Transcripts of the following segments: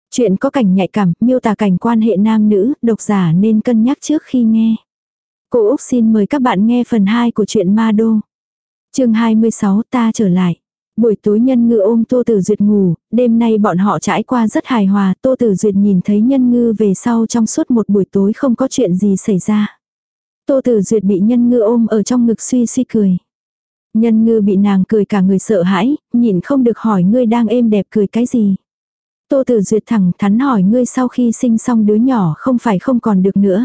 Chuyện có cảnh nhạy cảm, miêu tả cảnh quan hệ nam nữ, độc giả nên cân nhắc trước khi nghe. Cô Úc xin mời các bạn nghe phần 2 của truyện Ma Đô. Chương 26 ta trở lại. Buổi tối Nhân Ngư ôm Tô Tử Duyệt ngủ, đêm nay bọn họ trải qua rất hài hòa, Tô Tử Duyệt nhìn thấy Nhân Ngư về sau trong suốt một buổi tối không có chuyện gì xảy ra. Tô Tử Duyệt bị Nhân Ngư ôm ở trong ngực suy suy cười. Nhân Ngư bị nàng cười cả người sợ hãi, nhịn không được hỏi ngươi đang êm đẹp cười cái gì. Tô Tử Duyệt thẳng thắn hỏi ngươi sau khi sinh xong đứa nhỏ không phải không còn được nữa.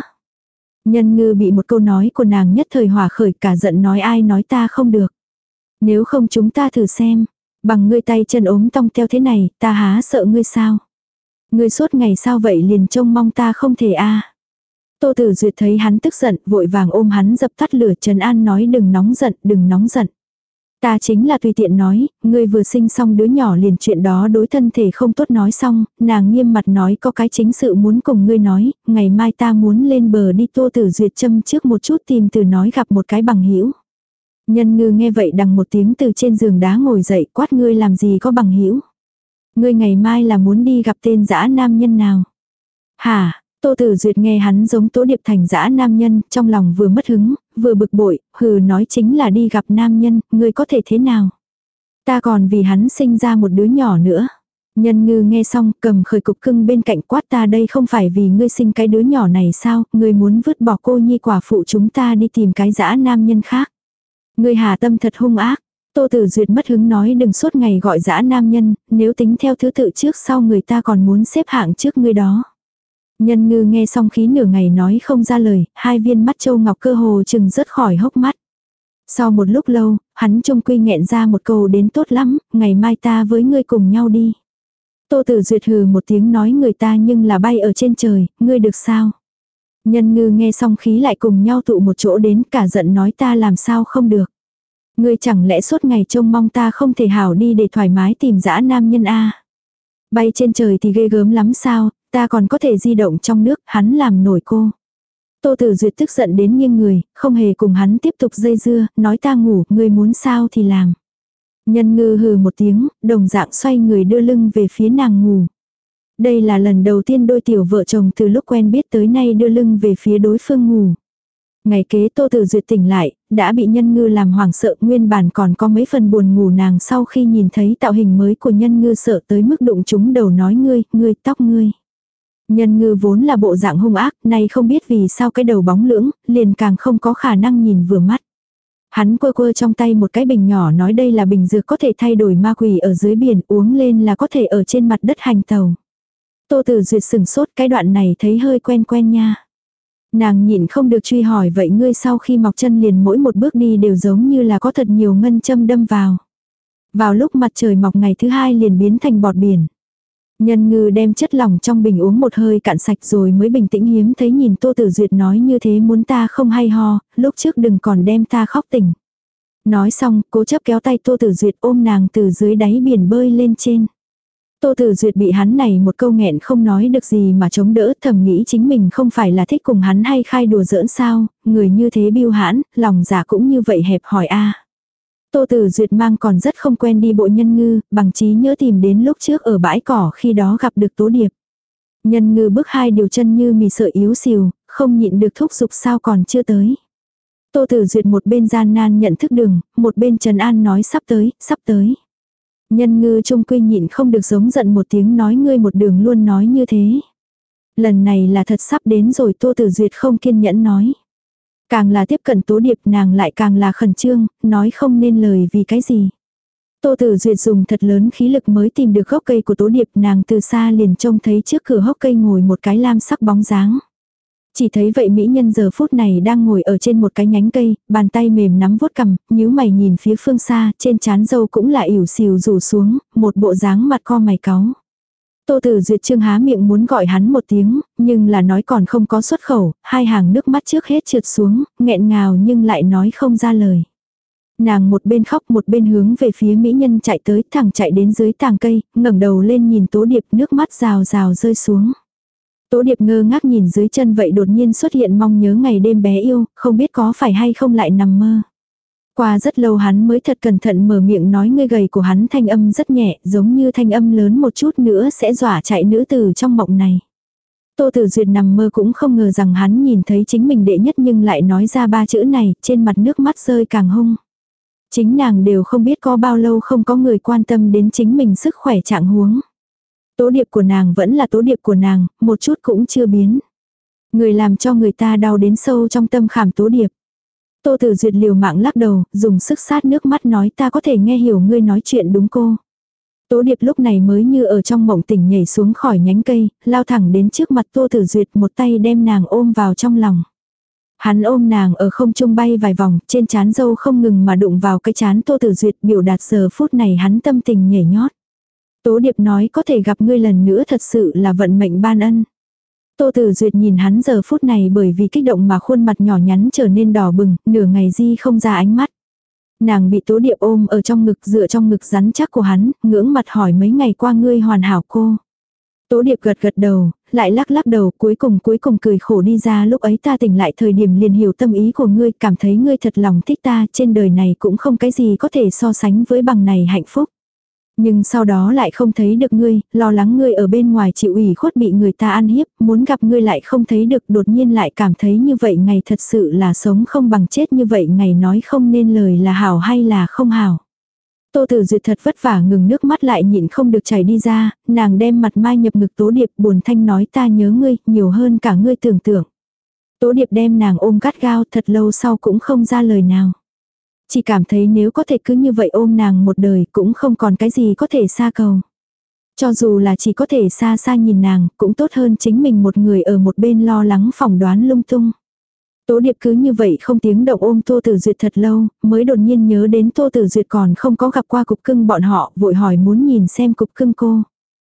Nhân Ngư bị một câu nói của nàng nhất thời hỏa khởi cả giận nói ai nói ta không được. Nếu không chúng ta thử xem, bằng ngươi tay chân ốm tong teo thế này, ta há sợ ngươi sao? Ngươi suốt ngày sao vậy liền trông mong ta không thể a. Tô Tử Duyệt thấy hắn tức giận, vội vàng ôm hắn dập tắt lửa trấn an nói đừng nóng giận, đừng nóng giận. Ta chính là tùy tiện nói, ngươi vừa sinh xong đứa nhỏ liền chuyện đó đối thân thể không tốt nói xong, nàng nghiêm mặt nói có cái chính sự muốn cùng ngươi nói, ngày mai ta muốn lên bờ đi. Tô Tử Duyệt châm trước một chút tìm từ nói gặp một cái bằng hữu. Nhân Ngư nghe vậy đằng một tiếng từ trên giường đá ngồi dậy quát ngươi làm gì có bằng hữu. Ngươi ngày mai là muốn đi gặp tên dã nam nhân nào? Hả? Tô Tử Duyệt nghe hắn giống Tố Điệp thành dã nam nhân, trong lòng vừa mất hứng, vừa bực bội, hừ nói chính là đi gặp nam nhân, ngươi có thể thế nào? Ta còn vì hắn sinh ra một đứa nhỏ nữa. Nhân Ngư nghe xong cầm khởi cục cưng bên cạnh quát ta đây không phải vì ngươi sinh cái đứa nhỏ này sao, ngươi muốn vứt bỏ cô nhi quả phụ chúng ta đi tìm cái dã nam nhân khác. Ngươi hà tâm thật hung ác. Tô Tử Duyệt mất hứng nói đừng suốt ngày gọi dã nam nhân, nếu tính theo thứ tự trước sau người ta còn muốn xếp hạng trước ngươi đó. Nhân Ngư nghe xong khí nửa ngày nói không ra lời, hai viên mắt châu ngọc cơ hồ chừng rớt khỏi hốc mắt. Sau một lúc lâu, hắn trông quy nghẹn ra một câu đến tốt lắm, ngày mai ta với ngươi cùng nhau đi. Tô Tử Duyệt hừ một tiếng nói người ta nhưng là bay ở trên trời, ngươi được sao? Nhân Ngư nghe xong khí lại cùng nhau tụ một chỗ đến cả giận nói ta làm sao không được. Ngươi chẳng lẽ suốt ngày trông mong ta không thể hảo đi để thoải mái tìm dã nam nhân a? Bay trên trời thì ghê gớm lắm sao, ta còn có thể di động trong nước, hắn làm nổi cô. Tô Tử Duyệt tức giận đến nghiêng người, không hề cùng hắn tiếp tục dây dưa, nói ta ngủ, ngươi muốn sao thì làm. Nhân Ngư hừ một tiếng, đồng dạng xoay người đưa lưng về phía nàng ngủ. Đây là lần đầu tiên đôi tiểu vợ chồng từ lúc quen biết tới nay đưa lưng về phía đối phương ngủ. Ngày kế Tô Tử Duyệt tỉnh lại, đã bị Nhân Ngư làm hoảng sợ, nguyên bản còn có mấy phần buồn ngủ nàng sau khi nhìn thấy tạo hình mới của Nhân Ngư sợ tới mức đụng trúng đầu nói ngươi, tóc ngươi. Nhân Ngư vốn là bộ dạng hung ác, nay không biết vì sao cái đầu bóng lưỡng, liền càng không có khả năng nhìn vừa mắt. Hắn quơ quơ trong tay một cái bình nhỏ nói đây là bình dược có thể thay đổi ma quỷ ở dưới biển, uống lên là có thể ở trên mặt đất hành tàu. Tô Tử Duyệt sừng sốt, cái đoạn này thấy hơi quen quen nha. Nàng nhịn không được truy hỏi vậy ngươi sau khi mọc chân liền mỗi một bước đi đều giống như là có thật nhiều ngân châm đâm vào. Vào lúc mặt trời mọc ngày thứ hai liền biến thành bọt biển. Nhân Ngư đem chất lỏng trong bình uống một hơi cạn sạch rồi mới bình tĩnh hiếm thấy nhìn Tô Tử Duyệt nói như thế muốn ta không hay ho, lúc trước đừng còn đem ta khóc tỉnh. Nói xong, cố chấp kéo tay Tô Tử Duyệt ôm nàng từ dưới đáy biển bơi lên trên. Tô Tử Duyệt bị hắn này một câu nghẹn không nói được gì mà chống đỡ, thầm nghĩ chính mình không phải là thích cùng hắn hay khai đùa giỡn sao, người như thế biêu hãn, lòng dạ cũng như vậy hẹp hòi a. Tô Tử Duyệt mang còn rất không quen đi bộ Nhân Ngư, bằng trí nhớ tìm đến lúc trước ở bãi cỏ khi đó gặp được Tố Điệp. Nhân Ngư bước hai điều chân như mì sợi yếu xìu, không nhịn được thúc giục sao còn chưa tới. Tô Tử Duyệt một bên gian nan nhận thức đường, một bên trấn an nói sắp tới, sắp tới. Nhân Ngư trung quy nhịn không được giống giận một tiếng nói ngươi một đường luôn nói như thế. Lần này là thật sắp đến rồi. Tô Tử Duyệt không kiên nhẫn nói. Càng là tiếp cận Tố Điệp nàng lại càng là khẩn trương, nói không nên lời vì cái gì. Tô Tử Duyệt dùng thật lớn khí lực mới tìm được gốc cây của Tố Điệp, nàng từ xa liền trông thấy trước cửa hốc cây ngồi một cái lam sắc bóng dáng. Chỉ thấy vậy mỹ nhân giờ phút này đang ngồi ở trên một cái nhánh cây, bàn tay mềm nắm vuốt cằm, nhíu mày nhìn phía phương xa, trên trán râu cũng là ỉu xìu rủ xuống, một bộ dáng mặt co mày cáu. Tô Tử Duyệt trương há miệng muốn gọi hắn một tiếng, nhưng là nói còn không có xuất khẩu, hai hàng nước mắt trước hết trượt xuống, nghẹn ngào nhưng lại nói không ra lời. Nàng một bên khóc một bên hướng về phía mỹ nhân chạy tới, thẳng chạy đến dưới tàng cây, ngẩng đầu lên nhìn Tố Điệp, nước mắt rào rào rơi xuống. Tố Điệp ngơ ngác nhìn dưới chân vậy đột nhiên xuất hiện mong nhớ ngày đêm bé yêu, không biết có phải hay không lại nằm mơ. Qua rất lâu hắn mới thật cẩn thận mở miệng nói ngươi gầy của hắn thanh âm rất nhẹ, giống như thanh âm lớn một chút nữa sẽ dọa chạy nữ tử trong mộng này. Tô Tử Duyệt nằm mơ cũng không ngờ rằng hắn nhìn thấy chính mình đệ nhất nhưng lại nói ra ba chữ này, trên mặt nước mắt rơi càng hung. Chính nàng đều không biết có bao lâu không có người quan tâm đến chính mình sức khỏe trạng huống. Tố điệp của nàng vẫn là tố điệp của nàng, một chút cũng chưa biến. Người làm cho người ta đau đến sâu trong tâm khảm tố điệp. Tô Tử Duyệt liều mạng lắc đầu, dùng sức sát nước mắt nói ta có thể nghe hiểu ngươi nói chuyện đúng cô. Tố điệp lúc này mới như ở trong mộng tỉnh nhảy xuống khỏi nhánh cây, lao thẳng đến trước mặt Tô Tử Duyệt một tay đem nàng ôm vào trong lòng. Hắn ôm nàng ở không trung bay vài vòng, trên trán râu không ngừng mà đụng vào cái trán Tô Tử Duyệt biểu đạt giờ phút này hắn tâm tình nhảy nhót. Tố điệp nói có thể gặp ngươi lần nữa thật sự là vận mệnh ban ân. Tô Tử Duyệt nhìn hắn giờ phút này bởi vì kích động mà khuôn mặt nhỏ nhắn trở nên đỏ bừng, nửa ngày di không ra ánh mắt. Nàng bị Tố điệp ôm ở trong ngực dựa trong ngực rắn chắc của hắn, ngưỡng mặt hỏi mấy ngày qua ngươi hoàn hảo cô. Tố điệp gật gật đầu, lại lắc lắc đầu cuối cùng cười khổ đi ra lúc ấy ta tỉnh lại thời điểm liền hiểu tâm ý của ngươi, cảm thấy ngươi thật lòng thích ta, trên đời này cũng không cái gì có thể so sánh với bằng này hạnh phúc. Nhưng sau đó lại không thấy được ngươi, lo lắng ngươi ở bên ngoài chịu ủy khuất bị người ta ăn hiếp, muốn gặp ngươi lại không thấy được, đột nhiên lại cảm thấy như vậy ngày thật sự là sống không bằng chết, như vậy ngày nói không nên lời là hảo hay là không hảo. Tô Tử Duyệt thật vất vả ngừng nước mắt lại nhịn không được chảy đi ra, nàng đem mặt mai nhập ngực Tố điệp buồn thanh nói ta nhớ ngươi, nhiều hơn cả ngươi tưởng tượng. Tố điệp đem nàng ôm gắt gao thật lâu sau cũng không ra lời nào. Chỉ cảm thấy nếu có thể cứ như vậy ôm nàng một đời cũng không còn cái gì có thể xa cầu. Cho dù là chỉ có thể xa xa nhìn nàng, cũng tốt hơn chính mình một người ở một bên lo lắng phỏng đoán lung tung. Tố điệp cứ như vậy không tiếng động ôm Tô Tử Duyệt thật lâu, mới đột nhiên nhớ đến Tô Tử Duyệt còn không có gặp qua cục cưng bọn họ, vội hỏi muốn nhìn xem cục cưng cô.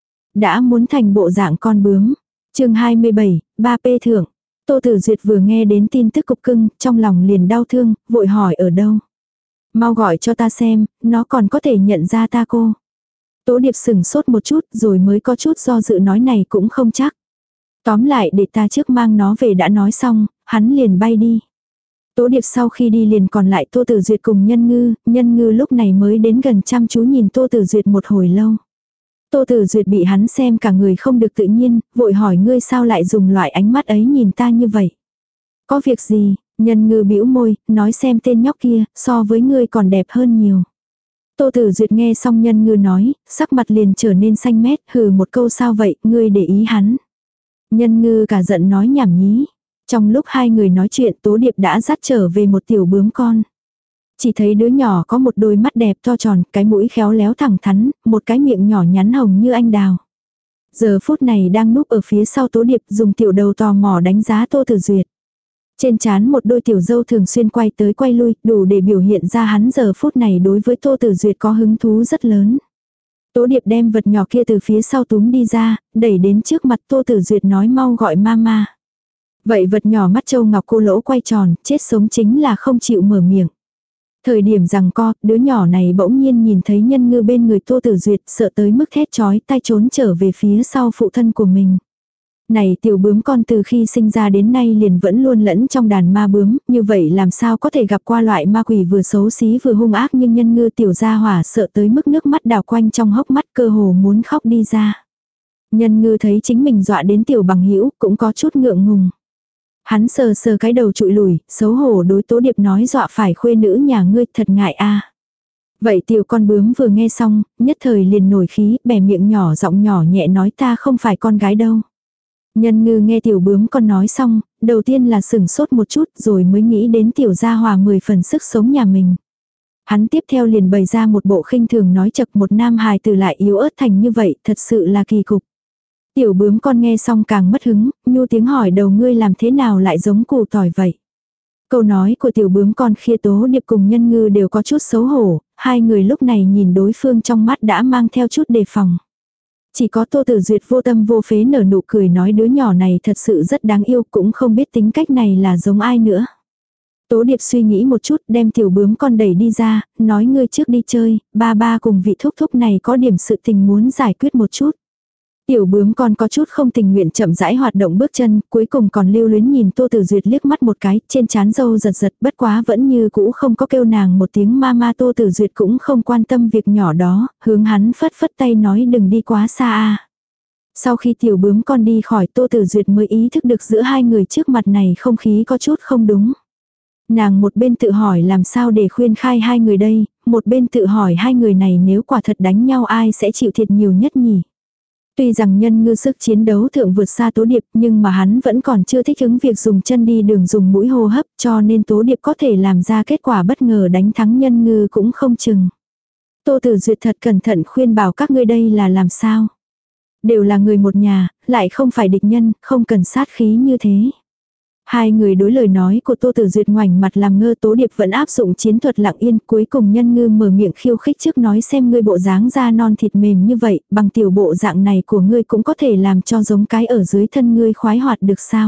Đã muốn thành bộ dạng con bướm. Chương 27, 3P thưởng. Tô Tử Duyệt vừa nghe đến tin tức cục cưng, trong lòng liền đau thương, vội hỏi ở đâu. Mau gọi cho ta xem, nó còn có thể nhận ra ta cô. Tố điệp sừng sốt một chút rồi mới có chút do dự nói này cũng không chắc. Tóm lại để ta trước mang nó về đã nói xong, hắn liền bay đi. Tố điệp sau khi đi liền còn lại Tô Tử Duyệt cùng Nhân Ngư lúc này mới đến gần chăm chú nhìn Tô Tử Duyệt một hồi lâu. Tô Tử Duyệt bị hắn xem cả người không được tự nhiên, vội hỏi ngươi sao lại dùng loại ánh mắt ấy nhìn ta như vậy. Có việc gì, Nhân Ngư bĩu môi, nói xem tên nhóc kia, so với ngươi còn đẹp hơn nhiều. Tô Tử Duyệt nghe xong Nhân Ngư nói, sắc mặt liền trở nên xanh mét, hừ một câu sao vậy, ngươi để ý hắn. Nhân Ngư cả giận nói nhảm nhí. Trong lúc hai người nói chuyện Tố điệp đã dắt trở về một tiểu bướm con. Chỉ thấy đứa nhỏ có một đôi mắt đẹp to tròn, cái mũi khéo léo thẳng thắn, một cái miệng nhỏ nhắn hồng như anh đào. Giờ phút này đang núp ở phía sau Tố điệp dùng tiểu đầu tò mò đánh giá Tô Tử Duyệt. Trên trán một đôi tiểu dâu thường xuyên quay tới quay lui, đủ để biểu hiện ra hắn giờ phút này đối với Tô Tử Duyệt có hứng thú rất lớn. Tố điệp đem vật nhỏ kia từ phía sau túm đi ra, đẩy đến trước mặt Tô Tử Duyệt nói mau gọi mama. Vậy vật nhỏ mắt châu ngọc cô lỗ quay tròn, chết sống chính là không chịu mở miệng. Thời điểm rằng co, đứa nhỏ này bỗng nhiên nhìn thấy Nhân Ngư bên người Tô Tử Duyệt, sợ tới mức thét chói tay trốn trở về phía sau phụ thân của mình. Này tiểu bướm con từ khi sinh ra đến nay liền vẫn luôn lẫn trong đàn ma bướm, như vậy làm sao có thể gặp qua loại ma quỷ vừa xấu xí vừa hung ác nhưng Nhân Ngư tiểu gia hỏa sợ tới mức nước mắt đào quanh trong hốc mắt cơ hồ muốn khóc đi ra. Nhân Ngư thấy chính mình dọa đến tiểu bằng hữu cũng có chút ngượng ngùng. Hắn sờ sờ cái đầu trụi lùi, xấu hổ đối Tố điệp nói dọa phải khuê nữ nhà ngươi thật ngại a. Vậy tiểu con bướm vừa nghe xong, nhất thời liền nổi khí, bẻ miệng nhỏ giọng nhỏ nhẹ nói ta không phải con gái đâu. Nhân Ngư nghe tiểu bướm con nói xong, đầu tiên là sửng sốt một chút rồi mới nghĩ đến tiểu gia hòa 10 phần sức sống nhà mình. Hắn tiếp theo liền bày ra một bộ khinh thường nói chật một nam hài từ lại yếu ớt thành như vậy, thật sự là kỳ cục. Tiểu bướm con nghe xong càng mất hứng, nhu tiếng hỏi đầu ngươi làm thế nào lại giống củ tỏi vậy. Câu nói của tiểu bướm con khi Tố điệp cùng Nhân Ngư đều có chút xấu hổ, hai người lúc này nhìn đối phương trong mắt đã mang theo chút đề phòng. Chỉ có Tô Tử Duyệt vô tâm vô phế nở nụ cười nói đứa nhỏ này thật sự rất đáng yêu, cũng không biết tính cách này là giống ai nữa. Tố điệp suy nghĩ một chút đem tiểu bướm con đẩy đi ra, nói ngươi trước đi chơi, ba cùng vị thúc thúc này có điểm sự tình muốn giải quyết một chút. Tiểu bướm con có chút không tình nguyện chậm rãi hoạt động bước chân, cuối cùng còn lưu luyến nhìn Tô Tử Duyệt liếc mắt một cái, trên trán râu giật giật, bất quá vẫn như cũ không có kêu nàng một tiếng mama. Tô Tử Duyệt cũng không quan tâm việc nhỏ đó, hướng hắn phất phất tay nói đừng đi quá xa a. Sau khi tiểu bướm con đi khỏi, Tô Tử Duyệt mới ý thức được giữa hai người trước mặt này không khí có chút không đúng. Nàng một bên tự hỏi làm sao để khuyên khai hai người đây, một bên tự hỏi hai người này nếu quả thật đánh nhau ai sẽ chịu thiệt nhiều nhất nhỉ. Tuy rằng Nhân Ngư sức chiến đấu thượng vượt xa Tố Điệp, nhưng mà hắn vẫn còn chưa thích ứng việc dùng chân đi đường dùng mũi hô hấp, cho nên Tố Điệp có thể làm ra kết quả bất ngờ đánh thắng Nhân Ngư cũng không chừng. Tô Tử Duyệt thật cẩn thận khuyên bảo các ngươi đây là làm sao. Đều là người một nhà, lại không phải địch nhân, không cần sát khí như thế. Hai người đối lời nói của Tô Tử Duyệt ngoảnh mặt làm ngơ. Tố Điệp vẫn áp dụng chiến thuật lặng yên, cuối cùng Nhân Ngư mở miệng khiêu khích trước nói xem ngươi bộ dáng da non thịt mềm như vậy, bằng tiểu bộ dạng này của ngươi cũng có thể làm cho giống cái ở dưới thân ngươi khoái hoạt được sao.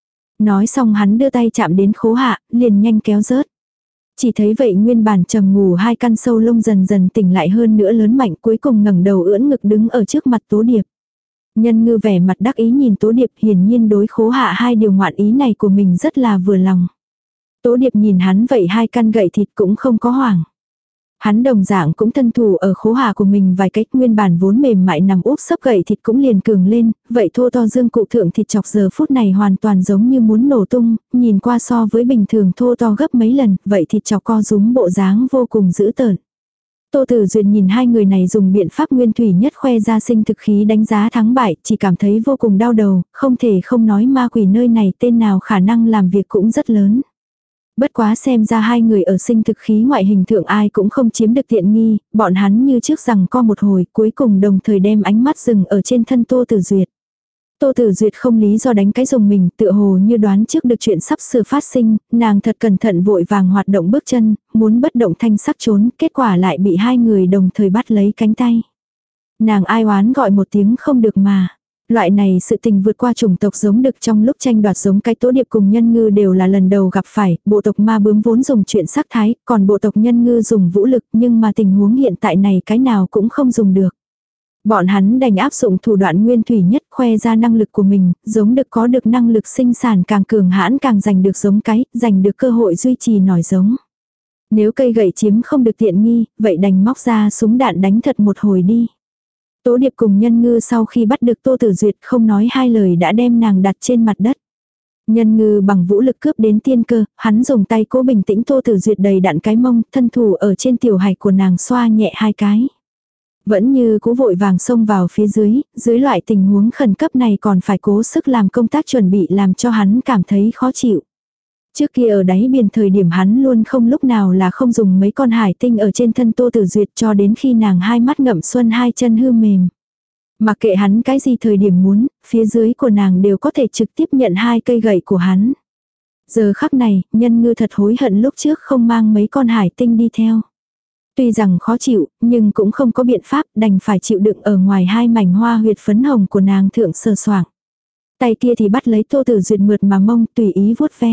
Nói xong hắn đưa tay chạm đến khố hạ, liền nhanh kéo rớt. Chỉ thấy vậy nguyên bản trầm ngủ hai căn sâu lông dần dần tỉnh lại hơn nữa lớn mạnh, cuối cùng ngẩng đầu ưỡn ngực đứng ở trước mặt Tố Điệp. Nhân Ngư vẻ mặt đắc ý nhìn Tố Điệp, hiển nhiên đối khố hạ hai điều ngoạn ý này của mình rất là vừa lòng. Tố Điệp nhìn hắn vậy hai căn gậy thịt cũng không có hoảng. Hắn đồng dạng cũng thân thủ ở khố hạ của mình vài cách, nguyên bản vốn mềm mại nằm úp sấp gậy thịt cũng liền cường lên, vậy thô to dương cụ thượng thịt chọc giờ phút này hoàn toàn giống như muốn nổ tung, nhìn qua so với bình thường thô to gấp mấy lần, vậy thịt chọc co rúm bộ dáng vô cùng dữ tợn. Tô Tử Duyệt nhìn hai người này dùng biện pháp nguyên thủy nhất khoe ra sinh thực khí đánh giá thắng bại, chỉ cảm thấy vô cùng đau đầu, không thể không nói ma quỷ nơi này tên nào khả năng làm việc cũng rất lớn. Bất quá xem ra hai người ở sinh thực khí ngoại hình thượng ai cũng không chiếm được tiện nghi, bọn hắn như trước rằng co một hồi, cuối cùng đồng thời đem ánh mắt dừng ở trên thân Tô Tử Duyệt. Tô Tử Duyệt không lý do đánh cái dùng mình, tựa hồ như đoán trước được chuyện sắp sửa phát sinh, nàng thật cẩn thận vội vàng hoạt động bước chân, muốn bất động thanh sắc trốn, kết quả lại bị hai người đồng thời bắt lấy cánh tay. Nàng ai oán gọi một tiếng không được mà. Loại này sự tình vượt qua chủng tộc giống đực trong lúc tranh đoạt giống cái Tố Điệp cùng Nhân Ngư đều là lần đầu gặp phải, bộ tộc ma bướm vốn dùng chuyện sắc thái, còn bộ tộc Nhân Ngư dùng vũ lực, nhưng mà tình huống hiện tại này cái nào cũng không dùng được. Bọn hắn đành áp dụng thủ đoạn nguyên thủy nhất khoe ra năng lực của mình, giống đực có được năng lực sinh sản càng cường hãn càng giành được giống cái, giành được cơ hội duy trì nòi giống. Nếu cây gậy chiếm không được tiện nghi, vậy đành móc ra súng đạn đánh thật một hồi đi. Tố Điệp cùng Nhân Ngư sau khi bắt được Tô Tử Duyệt không nói hai lời đã đem nàng đặt trên mặt đất. Nhân Ngư bằng vũ lực cướp đến tiên cơ, hắn dùng tay cố bình tĩnh Tô Tử Duyệt đầy đặn cái mông, thân thủ ở trên tiểu hạch của nàng xoa nhẹ hai cái. Vẫn như cú vội vàng xông vào phía dưới loại tình huống khẩn cấp này còn phải cố sức làm công tác chuẩn bị làm cho hắn cảm thấy khó chịu. Trước kia ở đáy biển thời điểm hắn luôn không lúc nào là không dùng mấy con hải tinh ở trên thân Tô Tử Duyệt cho đến khi nàng hai mắt ngậm xuân hai chân hư mềm. Mặc kệ hắn cái gì thời điểm muốn, phía dưới của nàng đều có thể trực tiếp nhận hai cây gậy của hắn. Giờ khắc này, Nhân Ngư thật hối hận lúc trước không mang mấy con hải tinh đi theo. Tuy rằng khó chịu, nhưng cũng không có biện pháp, đành phải chịu đựng ở ngoài hai mảnh hoa huyệt phấn hồng của nàng thượng sờ soạng. Tay kia thì bắt lấy Tô Tử Duyệt mượt mà mông tùy ý vuốt ve.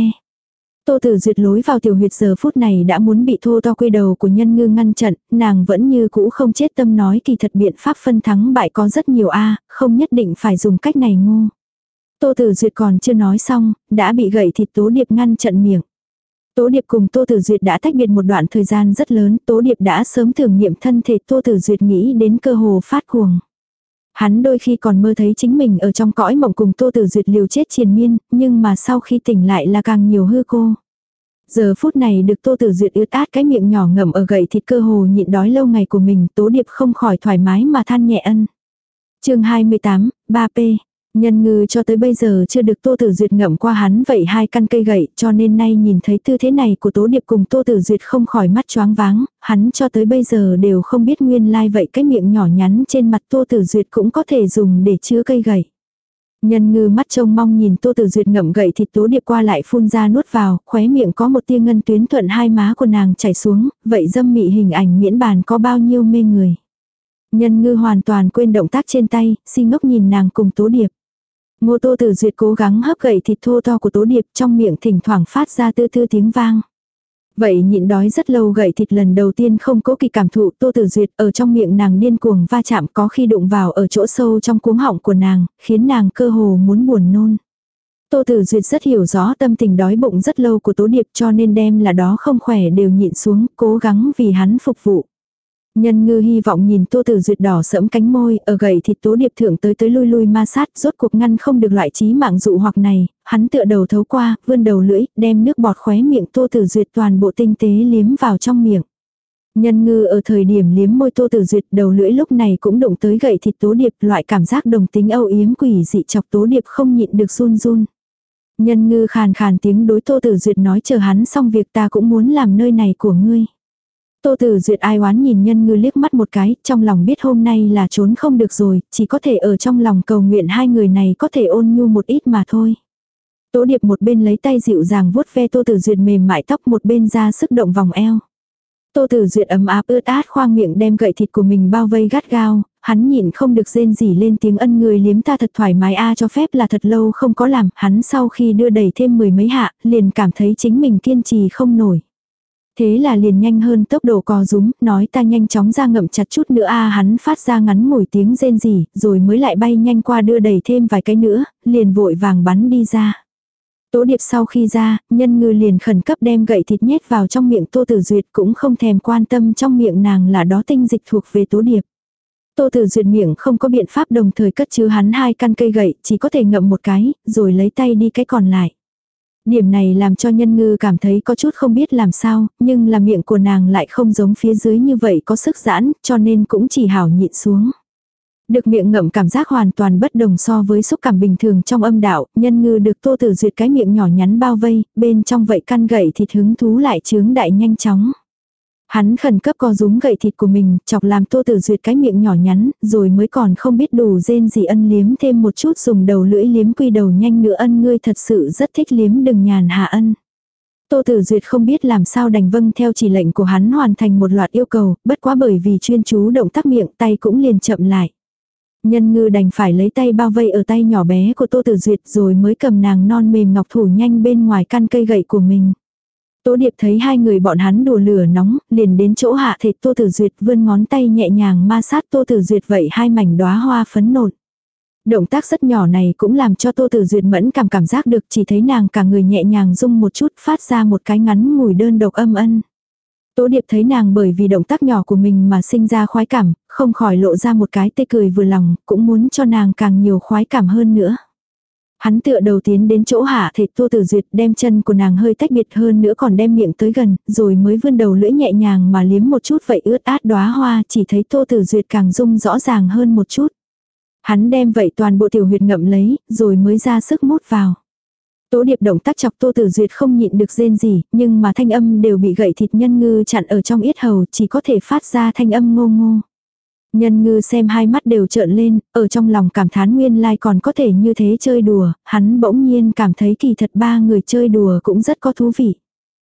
Tô Tử Duyệt lối vào tiểu huyệt giờ phút này đã muốn bị thô to quê đầu của Nhân Ngư ngăn chặn, nàng vẫn như cũ không chết tâm nói kỳ thật biện pháp phân thắng bại có rất nhiều không nhất định phải dùng cách này ngô. Tô Tử Duyệt còn chưa nói xong, đã bị gậy thịt Tố Điệp ngăn chặn miệng. Tố Điệp cùng Tô Tử Duyệt đã tách biệt một đoạn thời gian rất lớn, Tố Điệp đã sớm thử nghiệm thân thể Tô Tử Duyệt nghĩ đến cơ hồ phát cuồng. Hắn đôi khi còn mơ thấy chính mình ở trong cõi mộng cùng Tô Tử Duyệt liều chết triền miên, nhưng mà sau khi tỉnh lại là càng nhiều hư cô. Giờ phút này được Tô Tử Duyệt ướt át cái miệng nhỏ ngậm ở gậy thịt cơ hồ nhịn đói lâu ngày của mình, Tố Điệp không khỏi thoải mái mà than nhẹ ân. Chương 28, 3P. Nhân Ngư cho tới bây giờ chưa được Tô Tử Duyệt ngậm qua hắn vậy hai căn cây gậy, cho nên nay nhìn thấy tư thế này của Tố Điệp cùng Tô Tử Duyệt không khỏi mắt choáng váng, hắn cho tới bây giờ đều không biết nguyên lai vậy cái miệng nhỏ nhắn trên mặt Tô Tử Duyệt cũng có thể dùng để chứa cây gậy. Nhân Ngư mắt trông mong nhìn Tô Tử Duyệt ngậm gậy thịt Tố Điệp qua lại phun ra nuốt vào, khóe miệng có một tia ngân tuyến thuận hai má của nàng chảy xuống, vậy dâm mị hình ảnh miễn bàn có bao nhiêu mê người. Nhân Ngư hoàn toàn quên động tác trên tay, si ngốc nhìn nàng cùng Tố Điệp. Ngô Tô Tử Duyệt cố gắng hấp gậy thịt thô to của Tố Điệp, trong miệng thỉnh thoảng phát ra tư tư tiếng vang. Vậy nhịn đói rất lâu gậy thịt lần đầu tiên không cố kỵ cảm thụ Tô Tử Duyệt ở trong miệng nàng điên cuồng va chạm có khi đụng vào ở chỗ sâu trong cuống họng của nàng, khiến nàng cơ hồ muốn buồn nôn. Tô Tử Duyệt rất hiểu rõ tâm tình đói bụng rất lâu của Tố Điệp cho nên đem là đó không khỏe đều nhịn xuống, cố gắng vì hắn phục vụ. Nhân Ngư hy vọng nhìn Tô Tử Duyệt đỏ sẫm cánh môi, ở gậy thịt Tố Điệp thượng tới lui lui ma sát, rốt cuộc ngăn không được loại chí mạng dụ hoặc này, hắn tựa đầu thấu qua, vươn đầu lưỡi, đem nước bọt khóe miệng Tô Tử Duyệt toàn bộ tinh tế liếm vào trong miệng. Nhân Ngư ở thời điểm liếm môi Tô Tử Duyệt đầu lưỡi lúc này cũng đụng tới gậy thịt Tố Điệp, loại cảm giác đồng tính âu yếm quỷ dị chọc Tố Điệp không nhịn được run run. Nhân Ngư khàn khàn tiếng đối Tô Tử Duyệt nói chờ hắn xong việc ta cũng muốn làm nơi này của ngươi. Tô Tử Duyệt ai oán nhìn Nhân Ngư liếc mắt một cái, trong lòng biết hôm nay là trốn không được rồi, chỉ có thể ở trong lòng cầu nguyện hai người này có thể ôn nhu một ít mà thôi. Tố Điệp một bên lấy tay dịu dàng vuốt ve Tô Tử Duyệt mềm mại tóc một bên ra sức động vòng eo. Tô Tử Duyệt ấm áp ướt át khoang miệng đem gậy thịt của mình bao vây gắt gao, hắn nhịn không được rên rỉ lên tiếng ân người liếm ta thật thoải mái a cho phép là thật lâu không có làm, hắn sau khi đưa đẩy thêm 10 mấy hạ, liền cảm thấy chính mình kiên trì không nổi. Thế là liền nhanh hơn tốc độ cò rúm, nói ta nhanh chóng ra ngậm chặt chút nữa a hắn phát ra ngắn ngủi tiếng rên rỉ, rồi mới lại bay nhanh qua đưa đẩy thêm vài cái nữa, liền vội vàng bắn đi ra. Tố Điệp sau khi ra, Nhân Ngư liền khẩn cấp đem gậy thịt nhét vào trong miệng Tô Tử Duyệt cũng không thèm quan tâm trong miệng nàng là đó tinh dịch thuộc về Tố Điệp. Tô Tử Duyệt miệng không có biện pháp đồng thời cất chứa hắn 2 căn cây gậy, chỉ có thể ngậm một cái, rồi lấy tay đi cái còn lại. Điểm này làm cho Nhân Ngư cảm thấy có chút không biết làm sao, nhưng là miệng của nàng lại không giống phía dưới như vậy có sức giãn, cho nên cũng chỉ hảo nhịn xuống. Được miệng ngậm cảm giác hoàn toàn bất đồng so với xúc cảm bình thường trong âm đạo, Nhân Ngư được Tô Tử Duyệt cái miệng nhỏ nhắn bao vây, bên trong vậy căn gậy thịt hứng thú lại chướng đại nhanh chóng. Hắn khẩn cấp co rúm gậy thịt của mình, chọc làm Tô Tử Duyệt cái miệng nhỏ nhắn, rồi mới còn không biết đủ rên gì ân liếm thêm một chút dùng đầu lưỡi liếm quy đầu nhanh nữa ân ngươi thật sự rất thích liếm đừng nhàn hạ ân. Tô Tử Duyệt không biết làm sao đành vâng theo chỉ lệnh của hắn hoàn thành một loạt yêu cầu, bất quá bởi vì chuyên chú động tác miệng tay cũng liền chậm lại. Nhân Ngư đành phải lấy tay bao vây ở tay nhỏ bé của Tô Tử Duyệt rồi mới cầm nàng non mềm ngọc thủ nhanh bên ngoài căn cây gậy của mình. Tố Điệp thấy hai người bọn hắn đùa lửa nóng, liền đến chỗ hạ thịt Tô Tử Duyệt vươn ngón tay nhẹ nhàng ma sát Tô Tử Duyệt vậy 2 mảnh đóa hoa phấn nộn. Động tác rất nhỏ này cũng làm cho Tô Tử Duyệt mẫn cảm giác được chỉ thấy nàng cả người nhẹ nhàng rung một chút phát ra một cái ngắn ngủi đơn độc âm ân. Tố Điệp thấy nàng bởi vì động tác nhỏ của mình mà sinh ra khoái cảm, không khỏi lộ ra một cái tê cười vừa lòng, cũng muốn cho nàng càng nhiều khoái cảm hơn nữa. Hắn tựa đầu tiến đến chỗ hạ thịt Tô Tử Duyệt đem chân của nàng hơi tách biệt hơn nữa còn đem miệng tới gần, rồi mới vươn đầu lưỡi nhẹ nhàng mà liếm một chút vậy ướt át đóa hoa chỉ thấy Tô Tử Duyệt càng rung rõ ràng hơn một chút. Hắn đem vậy toàn bộ tiểu huyệt ngậm lấy, rồi mới ra sức mút vào. Tố Điệp động tác chọc Tô Tử Duyệt không nhịn được rên gì, nhưng mà thanh âm đều bị gậy thịt Nhân Ngư chặn ở trong yết hầu chỉ có thể phát ra thanh âm ngô ngô. Nhân Ngư xem hai mắt đều trợn lên, ở trong lòng cảm thán nguyên lai còn có thể như thế chơi đùa, hắn bỗng nhiên cảm thấy kỳ thật 3 người chơi đùa cũng rất có thú vị.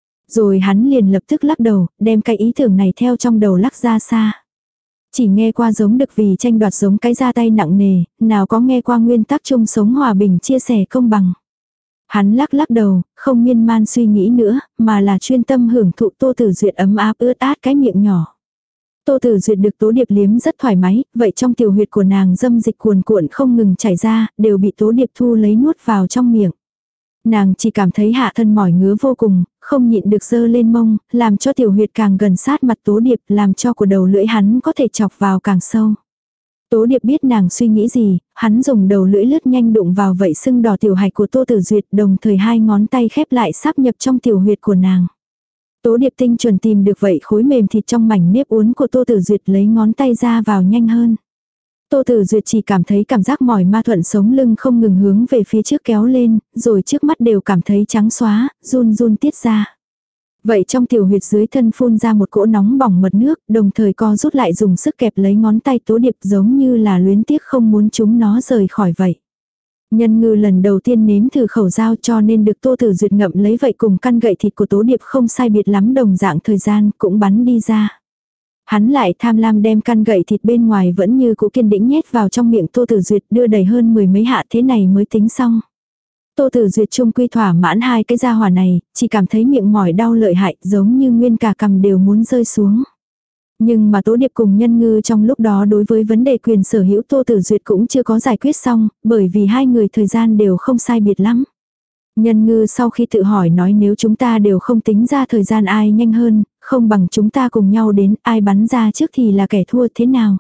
Rồi hắn liền lập tức lắc đầu, đem cái ý tưởng này theo trong đầu lắc ra xa. Chỉ nghe qua giống được vì tranh đoạt giống cái ra tay nặng nề, nào có nghe qua nguyên tắc chung sống hòa bình chia sẻ công bằng. Hắn lắc đầu, không miên man suy nghĩ nữa, mà là chuyên tâm hưởng thụ Tô Tử Duyệt ấm áp ướt át cái miệng nhỏ. Tô Tử Duyệt được Tố Điệp liếm rất thoải mái, vậy trong tiểu huyệt của nàng dâm dịch cuồn cuộn không ngừng chảy ra, đều bị Tố Điệp thu lấy nuốt vào trong miệng. Nàng chỉ cảm thấy hạ thân mỏi ngứa vô cùng, không nhịn được dơ lên mông, làm cho tiểu huyệt càng gần sát mặt Tố Điệp, làm cho của đầu lưỡi hắn có thể chọc vào càng sâu. Tố Điệp biết nàng suy nghĩ gì, hắn dùng đầu lưỡi lướt nhanh đụng vào vậy sưng đỏ tiểu hạch của Tô Tử Duyệt, đồng thời 2 ngón tay khép lại sáp nhập trong tiểu huyệt của nàng. Tố Điệp tinh chuẩn tìm được vậy khối mềm thịt trong mảnh nếp uốn của Tô Tử Duyệt lấy ngón tay ra vào nhanh hơn. Tô Tử Duyệt chỉ cảm thấy cảm giác mỏi ma thuận sống lưng không ngừng hướng về phía trước kéo lên, rồi trước mắt đều cảm thấy trắng xóa, run run tiết ra. Vậy trong tiểu huyệt dưới thân phun ra một cỗ nóng bỏng mật nước, đồng thời co rút lại dùng sức kẹp lấy ngón tay Tố Điệp giống như là luyến tiếc không muốn chúng nó rời khỏi vậy. Nhân Ngư lần đầu tiên nếm thử khẩu dao cho nên được Tô Tử Duyệt ngậm lấy vậy cùng căn gậy thịt của Tố Điệp không sai biệt lắm đồng dạng thời gian cũng bắn đi ra. Hắn lại tham lam đem căn gậy thịt bên ngoài vẫn như cũ kiên đĩnh nhét vào trong miệng Tô Tử Duyệt đưa đầy hơn 10 mấy hạ thế này mới tính xong. Tô Tử Duyệt chung quy thỏa mãn hai cái gia hỏa này, chỉ cảm thấy miệng mỏi đau lợi hại, giống như nguyên cả cằm đều muốn rơi xuống. Nhưng mà Tố Điệp cùng Nhân Ngư trong lúc đó đối với vấn đề quyền sở hữu Tô Tử Duyệt cũng chưa có giải quyết xong, bởi vì hai người thời gian đều không sai biệt lắm. Nhân Ngư sau khi tự hỏi nói nếu chúng ta đều không tính ra thời gian ai nhanh hơn, không bằng chúng ta cùng nhau đến ai bắn ra trước thì là kẻ thua thế nào.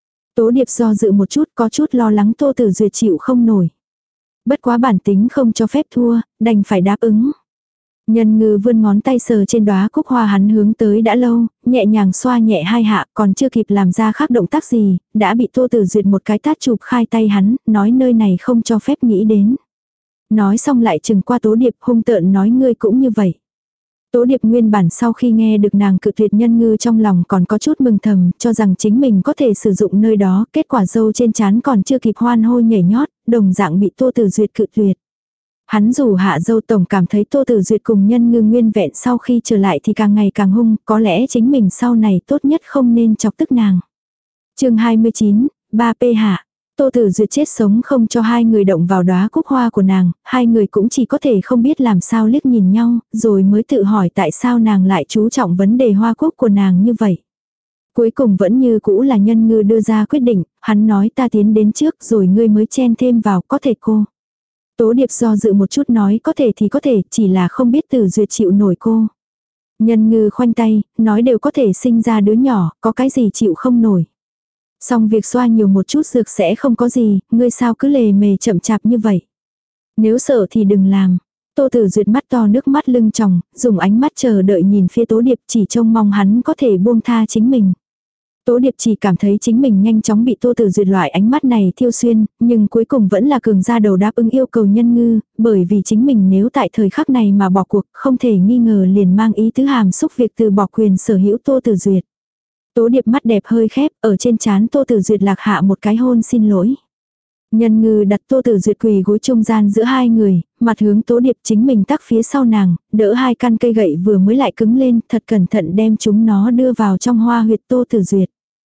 Tố Điệp do dự một chút có chút lo lắng Tô Tử Duyệt chịu không nổi. Bất quá bản tính không cho phép thua, đành phải đáp ứng. Nhân Ngư vươn ngón tay sờ trên đóa cúc hoa hắn hướng tới đã lâu, nhẹ nhàng xoa nhẹ hai hạ còn chưa kịp làm ra khác động tác gì, đã bị Tô Tử Duyệt một cái tát chụp khai tay hắn, nói nơi này không cho phép nghĩ đến. Nói xong lại chừng qua Tố Điệp hung tợn nói ngươi cũng như vậy. Tố Điệp nguyên bản sau khi nghe được nàng cự tuyệt Nhân Ngư trong lòng còn có chút mừng thầm, cho rằng chính mình có thể sử dụng nơi đó, kết quả dâu trên trán còn chưa kịp hoan hô nhảy nhót, đồng dạng bị Tô Tử Duyệt cự tuyệt. Hắn rủ hạ dâu tổng cảm thấy Tô Tử Duyệt cùng Nhân Ngư nguyên vẹn sau khi trở lại thì càng ngày càng hung, có lẽ chính mình sau này tốt nhất không nên chọc tức nàng. Chương 29, 3P hạ. Tô Tử Duyệt chết sống không cho hai người động vào đóa cúc hoa của nàng, hai người cũng chỉ có thể không biết làm sao liếc nhìn nhau, rồi mới tự hỏi tại sao nàng lại chú trọng vấn đề hoa cúc của nàng như vậy. Cuối cùng vẫn như cũ là Nhân Ngư đưa ra quyết định, hắn nói ta tiến đến trước rồi ngươi mới chen thêm vào có thể cô. Tố Điệp do dự một chút nói có thể thì có thể, chỉ là không biết Tử Duyệt chịu nổi cô. Nhân Ngư khoanh tay, nói đều có thể sinh ra đứa nhỏ, có cái gì chịu không nổi. Xong việc xoa nhiều một chút dược sẽ không có gì, ngươi sao cứ lề mề chậm chạp như vậy. Nếu sợ thì đừng làm. Tô Tử Duyệt mắt to nước mắt lưng tròng, dùng ánh mắt chờ đợi nhìn phía Tố Điệp chỉ trông mong hắn có thể buông tha chính mình. Tố Điệp chỉ cảm thấy chính mình nhanh chóng bị Tô Tử Duyệt loại ánh mắt này thiêu xuyên, nhưng cuối cùng vẫn là cường ra đầu đáp ứng yêu cầu Nhân Ngư, bởi vì chính mình nếu tại thời khắc này mà bỏ cuộc không thể nghi ngờ liền mang ý tứ hàm xúc việc từ bỏ quyền sở hữu Tô Tử Duyệt. Tố Điệp mắt đẹp hơi khép, ở trên trán Tô Tử Duyệt lạc hạ một cái hôn xin lỗi. Nhân Ngư đặt Tô Tử Duyệt quỳ gối trung gian giữa hai người, mặt hướng Tố Điệp chính mình tắc phía sau nàng, đỡ hai căn cây gậy vừa mới lại cứng lên, thật cẩn thận đem chúng nó đưa vào trong hoa huyệt Tô Tử Duyệt.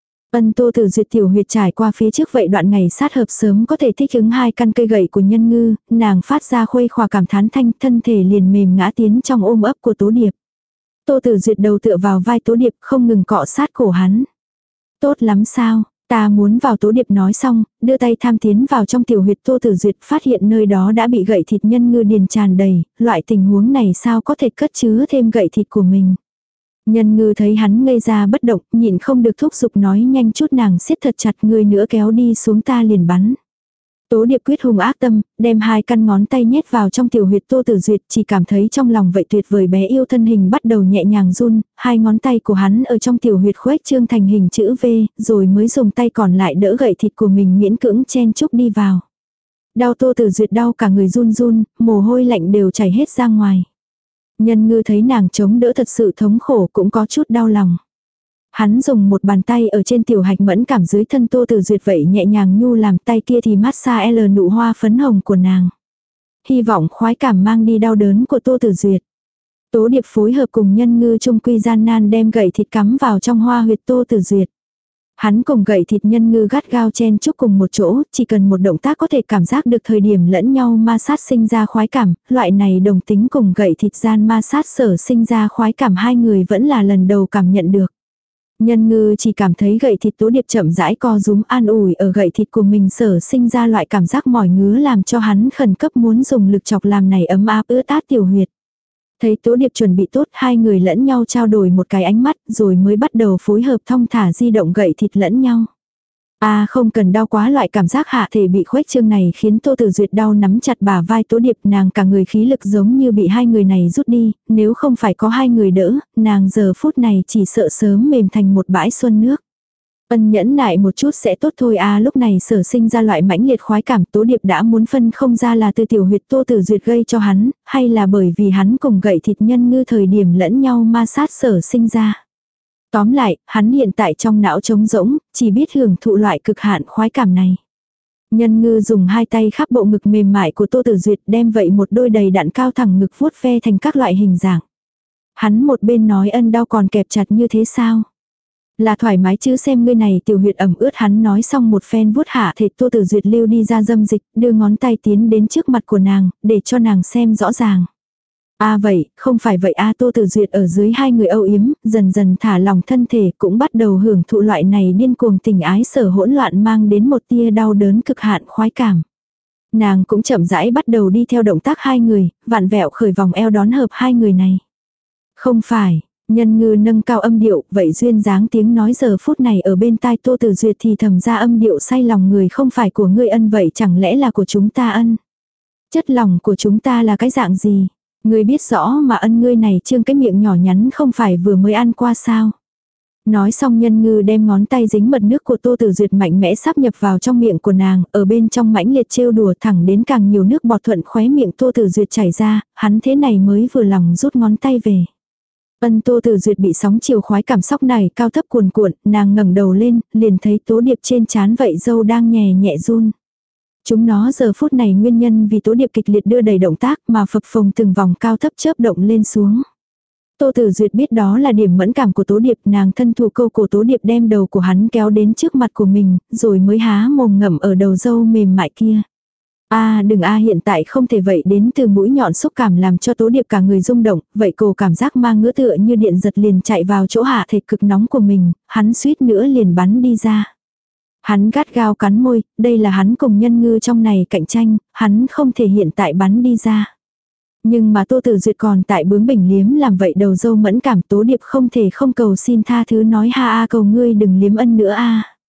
Tô Tử Duyệt tiểu huyệt trải qua phía trước vậy đoạn ngày sát hợp sớm có thể thích ứng hai căn cây gậy của Nhân Ngư, nàng phát ra khuây khỏa cảm thán thanh, thân thể liền mềm ngã tiến trong ôm ấp của Tố Điệp. Tô Tử Duyệt đầu tựa vào vai Tố Điệp không ngừng cọ sát cổ hắn. Tốt lắm sao, ta muốn vào. Tố Điệp nói xong, đưa tay tham tiến vào trong tiểu huyệt Tô Tử Duyệt phát hiện nơi đó đã bị gậy thịt Nhân Ngư điền tràn đầy, loại tình huống này sao có thể cất chứa thêm gậy thịt của mình. Nhân Ngư thấy hắn ngây ra bất động, nhịn không được thúc giục nói nhanh chút nàng siết thật chặt người nữa kéo đi xuống ta liền bắn. Tố Điệp quyết hung ác tâm, đem hai căn ngón tay nhét vào trong tiểu huyệt Tô Tử Duyệt, chỉ cảm thấy trong lòng vậy tuyệt vời bé yêu thân hình bắt đầu nhẹ nhàng run, hai ngón tay của hắn ở trong tiểu huyệt khuếch trương thành hình chữ V, rồi mới dùng tay còn lại đỡ gậy thịt của mình miễn cưỡng chen chúc đi vào. Đau Tô Tử Duyệt đau cả người run run, mồ hôi lạnh đều chảy hết ra ngoài. Nhân Ngư thấy nàng chống đỡ thật sự thống khổ cũng có chút đau lòng. Hắn dùng một bàn tay ở trên tiểu hạch mẫn cảm dưới thân Tô Tử Duyệt vậy nhẹ nhàng nhu làm, tay kia thì massage L nụ hoa phấn hồng của nàng. Hy vọng khoái cảm mang đi đau đớn của Tô Tử Duyệt. Tố Điệp phối hợp cùng Nhân Ngư chung quy gian nan đem gậy thịt cắm vào trong hoa huyệt Tô Tử Duyệt. Hắn cùng gậy thịt Nhân Ngư gắt gao chen chúc cùng một chỗ, chỉ cần một động tác có thể cảm giác được thời điểm lẫn nhau ma sát sinh ra khoái cảm, loại này đồng tính cùng gậy thịt gian ma sát sở sinh ra khoái cảm hai người vẫn là lần đầu cảm nhận được. Nhân Ngư chỉ cảm thấy gậy thịt Tố Điệp chậm rãi co rúm an ủi ở gậy thịt của mình sở sinh ra loại cảm giác mỏi ngứa làm cho hắn khẩn cấp muốn dùng lực chọc làm này ấm áp ướt át tiểu huyệt. Thấy Tố Điệp chuẩn bị tốt hai người lẫn nhau trao đổi một cái ánh mắt rồi mới bắt đầu phối hợp thong thả di động gậy thịt lẫn nhau. Không cần đau quá, loại cảm giác hạ thể bị khuếch trương này khiến Tô Tử Duyệt đau nắm chặt bả vai Tố Điệp, nàng cả người khí lực giống như bị hai người này rút đi, nếu không phải có hai người đỡ, nàng giờ phút này chỉ sợ sớm mềm thành một bãi xuân nước. Nhẫn nại một chút sẽ tốt thôi. Lúc này sở sinh ra loại mãnh liệt khoái cảm, Tố Điệp đã muốn phân không ra là từ tiểu huyệt Tô Tử Duyệt gây cho hắn, hay là bởi vì hắn cùng gậy thịt Nhân Ngư thời điểm lẫn nhau ma sát sở sinh ra. Tóm lại, hắn hiện tại trong não trống rỗng, chỉ biết hưởng thụ loại cực hạn khoái cảm này. Nhân Ngư dùng hai tay khắp bộ ngực mềm mại của Tô Tử Duyệt đem vậy một đôi đầy đặn cao thẳng ngực vuốt ve thành các loại hình dạng. Hắn một bên nói ân đau còn kẹp chặt như thế sao? Là thoải mái chứ xem ngươi này tiểu huyệt ẩm ướt, hắn nói xong một phen vuốt hạ thể Tô Tử Duyệt lưu đi ra dâm dịch, đưa ngón tay tiến đến trước mặt của nàng, để cho nàng xem rõ ràng. Vậy, không phải vậy Tô Tử Duyệt ở dưới hai người âu yếm, dần dần thả lòng thân thể, cũng bắt đầu hưởng thụ loại này điên cuồng tình ái sở hỗn loạn mang đến một tia đau đớn cực hạn khoái cảm. Nàng cũng chậm rãi bắt đầu đi theo động tác hai người, vặn vẹo khởi vòng eo đón hợp hai người này. Không phải, Nhân Ngư nâng cao âm điệu, vậy duyên dáng tiếng nói giờ phút này ở bên tai Tô Tử Duyệt thì thầm ra âm điệu say lòng người, không phải của ngươi ân vậy chẳng lẽ là của chúng ta ân? Chất lòng của chúng ta là cái dạng gì? Ngươi biết rõ mà ân ngươi này trương cái miệng nhỏ nhắn không phải vừa mới ăn qua sao? Nói xong Nhân Ngư đem ngón tay dính mật nước của Tô Tử Duyệt mạnh mẽ sáp nhập vào trong miệng của nàng, ở bên trong mãnh liệt trêu đùa thẳng đến càng nhiều nước bọt thuận khóe miệng Tô Tử Duyệt chảy ra, hắn thế này mới vừa lòng rút ngón tay về. Tô Tử Duyệt bị sóng chiều khoái cảm xúc này cao thấp cuồn cuộn, nàng ngẩng đầu lên, liền thấy Tố Điệp trên trán vậy dâu đang nhẹ nhẹ run. Chúng nó giờ phút này nguyên nhân vì Tố Điệp kịch liệt đưa đẩy động tác mà phập phồng từng vòng cao thấp chớp động lên xuống. Tô Tử Duyệt biết đó là điểm mẫn cảm của Tố Điệp, nàng thân thủ câu cổ Tố Điệp đem đầu của hắn kéo đến trước mặt của mình, rồi mới há mồm ngậm ở đầu dâu mềm mại kia. Đừng hiện tại không thể vậy, đến từ mũi nhọn xúc cảm làm cho Tố Điệp cả người rung động, vậy cổ cảm giác mang ngứa tựa như điện giật liền chạy vào chỗ hạ thể cực nóng của mình, hắn suýt nữa liền bắn đi ra. Hắn gắt gao cắn môi, đây là hắn cùng Nhân Ngư trong này cạnh tranh, hắn không thể hiện tại bắn đi ra. Nhưng mà Tô Tử Duyệt còn tại bướng bỉnh liếm làm vậy đầu dâu mẫn cảm, Tố Điệp không thể không cầu xin tha thứ nói cầu ngươi đừng liếm ân nữa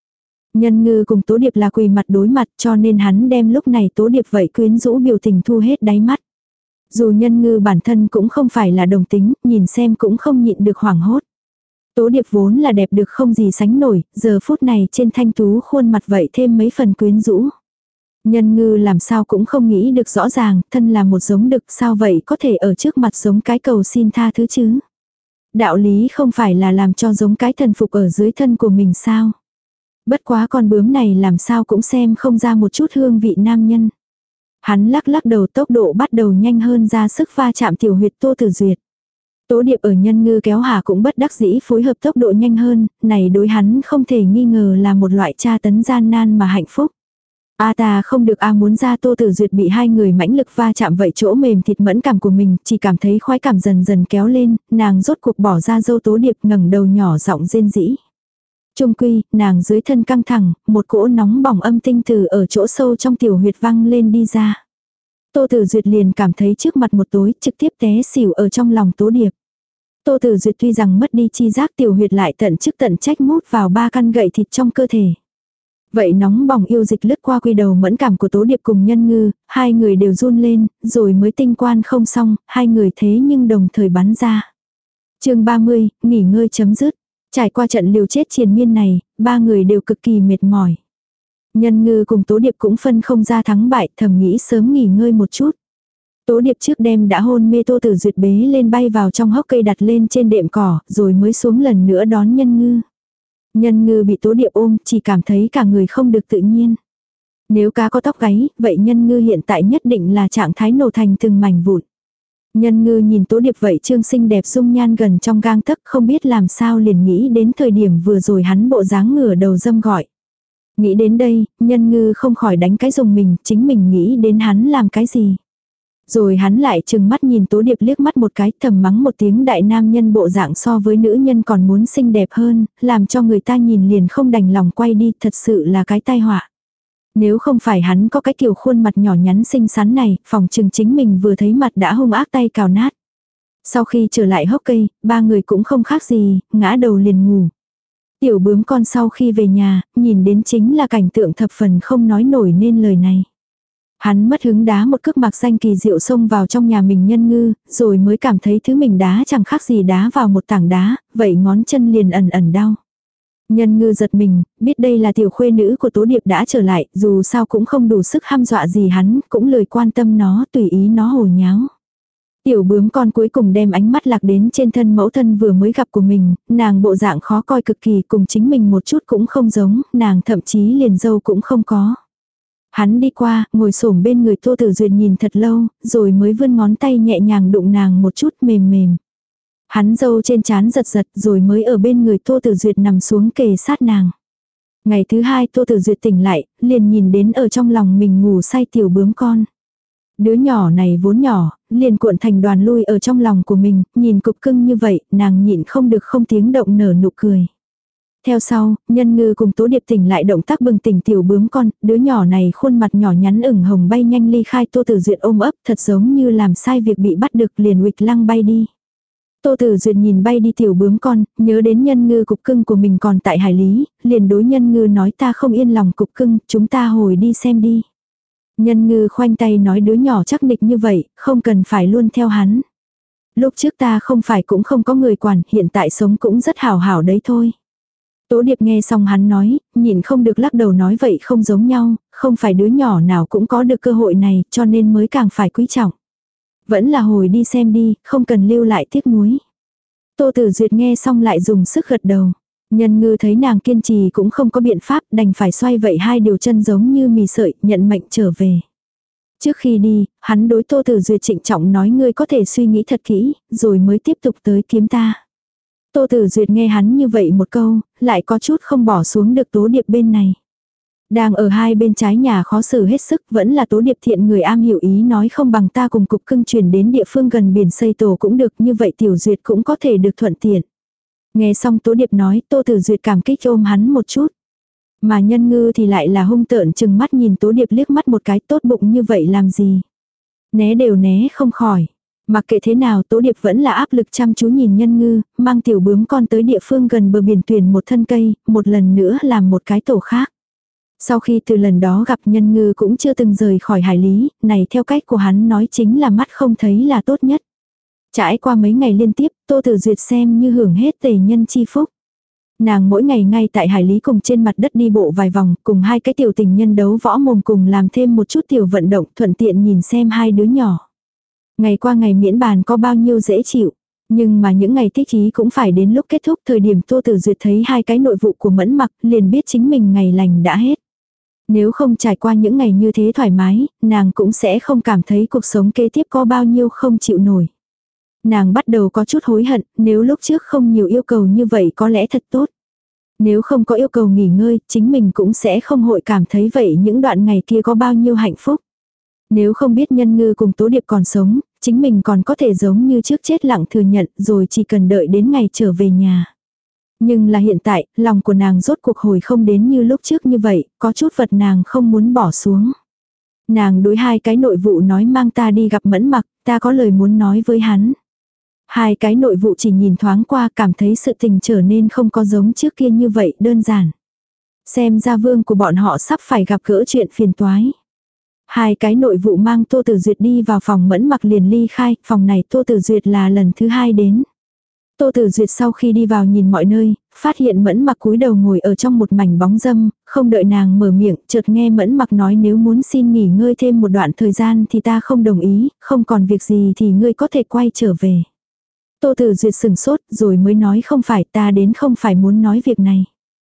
Nhân Ngư cùng Tố Điệp là quỳ mặt đối mặt cho nên hắn đem lúc này Tố Điệp vậy quyến rũ biểu tình thu hết đáy mắt. Dù Nhân Ngư bản thân cũng không phải là đồng tính, nhìn xem cũng không nhịn được hoảng hốt. Tố Điệp vốn là đẹp được không gì sánh nổi, giờ phút này trên thanh tú khuôn mặt vậy thêm mấy phần quyến rũ. Nhân Ngư làm sao cũng không nghĩ được rõ ràng, thân là một giống đực sao vậy có thể ở trước mặt giống cái cầu xin tha thứ chứ. Đạo lý không phải là làm cho giống cái thần phục ở dưới thân của mình sao. Bất quá con bướm này làm sao cũng xem không ra một chút hương vị nam nhân. Hắn lắc lắc đầu, tốc độ bắt đầu nhanh hơn, ra sức va chạm tiểu huyệt Tô Tử Duyệt. Tố Điệp ở Nhân Ngư kéo hà cũng bất đắc dĩ phối hợp tốc độ nhanh hơn, này đối hắn không thể nghi ngờ là một loại tra tấn gian nan mà hạnh phúc. Ta không được muốn ra. Tô Tử Duyệt bị hai người mãnh lực va chạm vậy chỗ mềm thịt mẫn cảm của mình, chỉ cảm thấy khoái cảm dần dần kéo lên, nàng rốt cuộc bỏ ra dâu Tố Điệp ngẩng đầu nhỏ giọng rên rỉ. Trung quy, nàng dưới thân căng thẳng, một cỗ nóng bỏng âm tinh từ ở chỗ sâu trong tiểu huyệt văng lên đi ra. Tô Tử Duyệt liền cảm thấy trước mặt một tối, trực tiếp té xỉu ở trong lòng Tố Điệp. Tô Tử Duyệt tuy rằng mất đi chi giác, tiểu huyệt lại tận chức tận trách mút vào 3 căn gậy thịt trong cơ thể. Vậy nóng bỏng yêu dịch lướt qua quy đầu mẫn cảm của Tố Điệp cùng Nhân Ngư, hai người đều run lên, rồi mới tinh quan không xong, hai người thế nhưng đồng thời bắn ra. Chương 30, nghỉ ngơi chấm dứt. Trải qua trận liều chết triền miên này, ba người đều cực kỳ mệt mỏi. Nhân Ngư cùng Tố Điệp cũng phân không ra thắng bại, thầm nghĩ sớm nghỉ ngơi một chút. Tố Điệp trước đêm đã hôn mê Tô Tử Duyệt bế lên bay vào trong hốc cây đặt lên trên đệm cỏ, rồi mới xuống lần nữa đón Nhân Ngư. Nhân Ngư bị Tố Điệp ôm, chỉ cảm thấy cả người không được tự nhiên. Nếu cá có tóc gáy, vậy Nhân Ngư hiện tại nhất định là trạng thái nổ thành từng mảnh vụn. Nhân Ngư nhìn Tố Điệp vậy trương xinh đẹp dung nhan gần trong gang tấc, không biết làm sao liền nghĩ đến thời điểm vừa rồi hắn bộ dáng ngửa đầu dâm gọi. Nghĩ đến đây, Nhân Ngư không khỏi đánh cái dùng mình, chính mình nghĩ đến hắn làm cái gì. Rồi hắn lại trừng mắt nhìn Tố Điệp liếc mắt một cái, thầm mắng một tiếng, đại nam nhân bộ dạng so với nữ nhân còn muốn xinh đẹp hơn, làm cho người ta nhìn liền không đành lòng quay đi, thật sự là cái tai họa. Nếu không phải hắn có cái kiểu khuôn mặt nhỏ nhắn xinh xắn này, phòng chừng chính mình vừa thấy mặt đã hung ác tay cào nát. Sau khi trở lại hốc cây, ba người cũng không khác gì, ngã đầu liền ngủ. Tiểu bướm con sau khi về nhà, nhìn đến chính là cảnh tượng thập phần không nói nổi nên lời này. Hắn mất hứng đá một cước mạc xanh kỳ diệu xông vào trong nhà mình Nhân Ngư, rồi mới cảm thấy thứ mình đá chẳng khác gì đá vào một tảng đá, vậy ngón chân liền ẩn ẩn đau. Nhân Ngư giật mình, biết đây là tiểu khuê nữ của Tố Điệp đã trở lại, dù sao cũng không đủ sức hăm dọa gì hắn, cũng lười quan tâm nó, tùy ý nó hồ nháo. Tiểu bướm con cuối cùng đem ánh mắt lạc đến trên thân mẫu thân vừa mới gặp của mình, nàng bộ dạng khó coi cực kỳ, cùng chính mình một chút cũng không giống, nàng thậm chí liền râu cũng không có. Hắn đi qua, ngồi xổm bên người Tô Tử Duyệt nhìn thật lâu, rồi mới vươn ngón tay nhẹ nhàng đụng nàng một chút mềm mềm. Hắn râu trên trán giật giật rồi mới ở bên người Tô Tử Duyệt nằm xuống kề sát nàng. Ngày thứ hai Tô Tử Duyệt tỉnh lại, liền nhìn đến ở trong lòng mình ngủ say tiểu bướm con. Đứa nhỏ này vốn nhỏ, liền cuộn thành đoàn lui ở trong lòng của mình, nhìn cục cưng như vậy, nàng nhịn không được không tiếng động nở nụ cười. Theo sau, Nhân Ngư cùng Tố Điệp tỉnh lại động tác bừng tỉnh tiểu bướm con, đứa nhỏ này khuôn mặt nhỏ nhắn ửng hồng bay nhanh ly khai Tô Tử Duyệt ôm ấp, thật giống như làm sai việc bị bắt được liền uịch lăng bay đi. Tô Tử Duyệt nhìn bay đi tiểu bướm con, nhớ đến Nhân Ngư cục cưng của mình còn tại hải lý, liền đối Nhân Ngư nói ta không yên lòng cục cưng, chúng ta hồi đi xem đi. Nhân Ngư khoanh tay nói đứa nhỏ chắc nịch như vậy, không cần phải luôn theo hắn. Lúc trước ta không phải cũng không có người quản, hiện tại sống cũng rất hảo hảo đấy thôi. Tố Điệp nghe xong hắn nói, nhìn không được lắc đầu nói vậy không giống nhau, không phải đứa nhỏ nào cũng có được cơ hội này, cho nên mới càng phải quý trọng. Vẫn là hồi đi xem đi, không cần lưu lại tiếc nuối. Tô Tử Duyệt nghe xong lại dùng sức gật đầu. Nhân Ngư thấy nàng kiên trì cũng không có biện pháp, đành phải xoay vậy hai điều chân giống như mì sợi, nhận mệnh trở về. Trước khi đi, hắn đối Tô Tử Duyệt trịnh trọng nói ngươi có thể suy nghĩ thật kỹ, rồi mới tiếp tục tới kiếm ta. Tô Tử Duyệt nghe hắn như vậy một câu, lại có chút không bỏ xuống được Tố Điệp bên này. Đang ở hai bên trái nhà khó xử hết sức, vẫn là Tố Điệp thiện người am hiểu ý nói không bằng ta cùng cục cưng chuyển đến địa phương gần biển xây tổ cũng được, như vậy Tiểu Duyệt cũng có thể được thuận tiện. Nghe xong Tố Điệp nói, Tô Tử Duyệt cảm kích ôm hắn một chút. Mà Nhân Ngư thì lại là hung tợn chừng mắt nhìn Tố Điệp liếc mắt một cái, tốt bụng như vậy làm gì. Né đều né không khỏi. Mặc kệ thế nào Tố Điệp vẫn là áp lực chăm chú nhìn Nhân Ngư, mang tiểu bướm con tới địa phương gần bờ biển tuyển một thân cây, một lần nữa làm một cái tổ khác. Sau khi từ lần đó gặp Nhân Ngư cũng chưa từng rời khỏi hải lý, này theo cách của hắn nói chính là mắt không thấy là tốt nhất. Trải qua mấy ngày liên tiếp, Tô Tử Duyệt xem như hưởng hết tề nhân chi phúc. Nàng mỗi ngày ngay tại hải lý cùng trên mặt đất đi bộ vài vòng, cùng hai cái tiểu tình nhân đấu võ mồm cùng làm thêm một chút tiểu vận động, thuận tiện nhìn xem hai đứa nhỏ. Ngày qua ngày miễn bàn có bao nhiêu dễ chịu. Nhưng mà những ngày thích ý cũng phải đến lúc kết thúc, thời điểm Tô Tử Duyệt thấy hai cái nội vụ của Mẫn Mặc, liền biết chính mình ngày lành đã hết. Nếu không trải qua những ngày như thế thoải mái, nàng cũng sẽ không cảm thấy cuộc sống kế tiếp có bao nhiêu không chịu nổi. Nàng bắt đầu có chút hối hận, nếu lúc trước không nhiều yêu cầu như vậy có lẽ thật tốt. Nếu không có yêu cầu nghỉ ngơi, chính mình cũng sẽ không hội cảm thấy vậy những đoạn ngày kia có bao nhiêu hạnh phúc. Nếu không biết Nhân Ngư cùng Tố Điệp còn sống, chính mình còn có thể giống như trước chết lặng thừa nhận rồi chỉ cần đợi đến ngày trở về nhà. Nhưng là hiện tại, lòng của nàng rốt cuộc hồi không đến như lúc trước như vậy, có chút vật nàng không muốn bỏ xuống. Nàng đối hai cái nội vụ nói mang ta đi gặp Mẫn Mặc, ta có lời muốn nói với hắn. Hai cái nội vụ chỉ nhìn thoáng qua cảm thấy sự tình trở nên không có giống trước kia như vậy đơn giản. Xem ra vương của bọn họ sắp phải gặp gỡ chuyện phiền toái. Hai cái nội vụ mang Tô Tử Duyệt đi vào phòng Mẫn Mặc liền ly khai, phòng này Tô Tử Duyệt là lần thứ hai đến. Tô Tử Duyệt sau khi đi vào nhìn mọi nơi, phát hiện Mẫn Mặc cúi đầu ngồi ở trong một mảnh bóng râm, không đợi nàng mở miệng, chợt nghe Mẫn Mặc nói nếu muốn xin nghỉ ngơi thêm một đoạn thời gian thì ta không đồng ý, không còn việc gì thì ngươi có thể quay trở về. Tô Tử Duyệt sừng sốt rồi mới nói không phải ta đến không phải muốn nói việc này.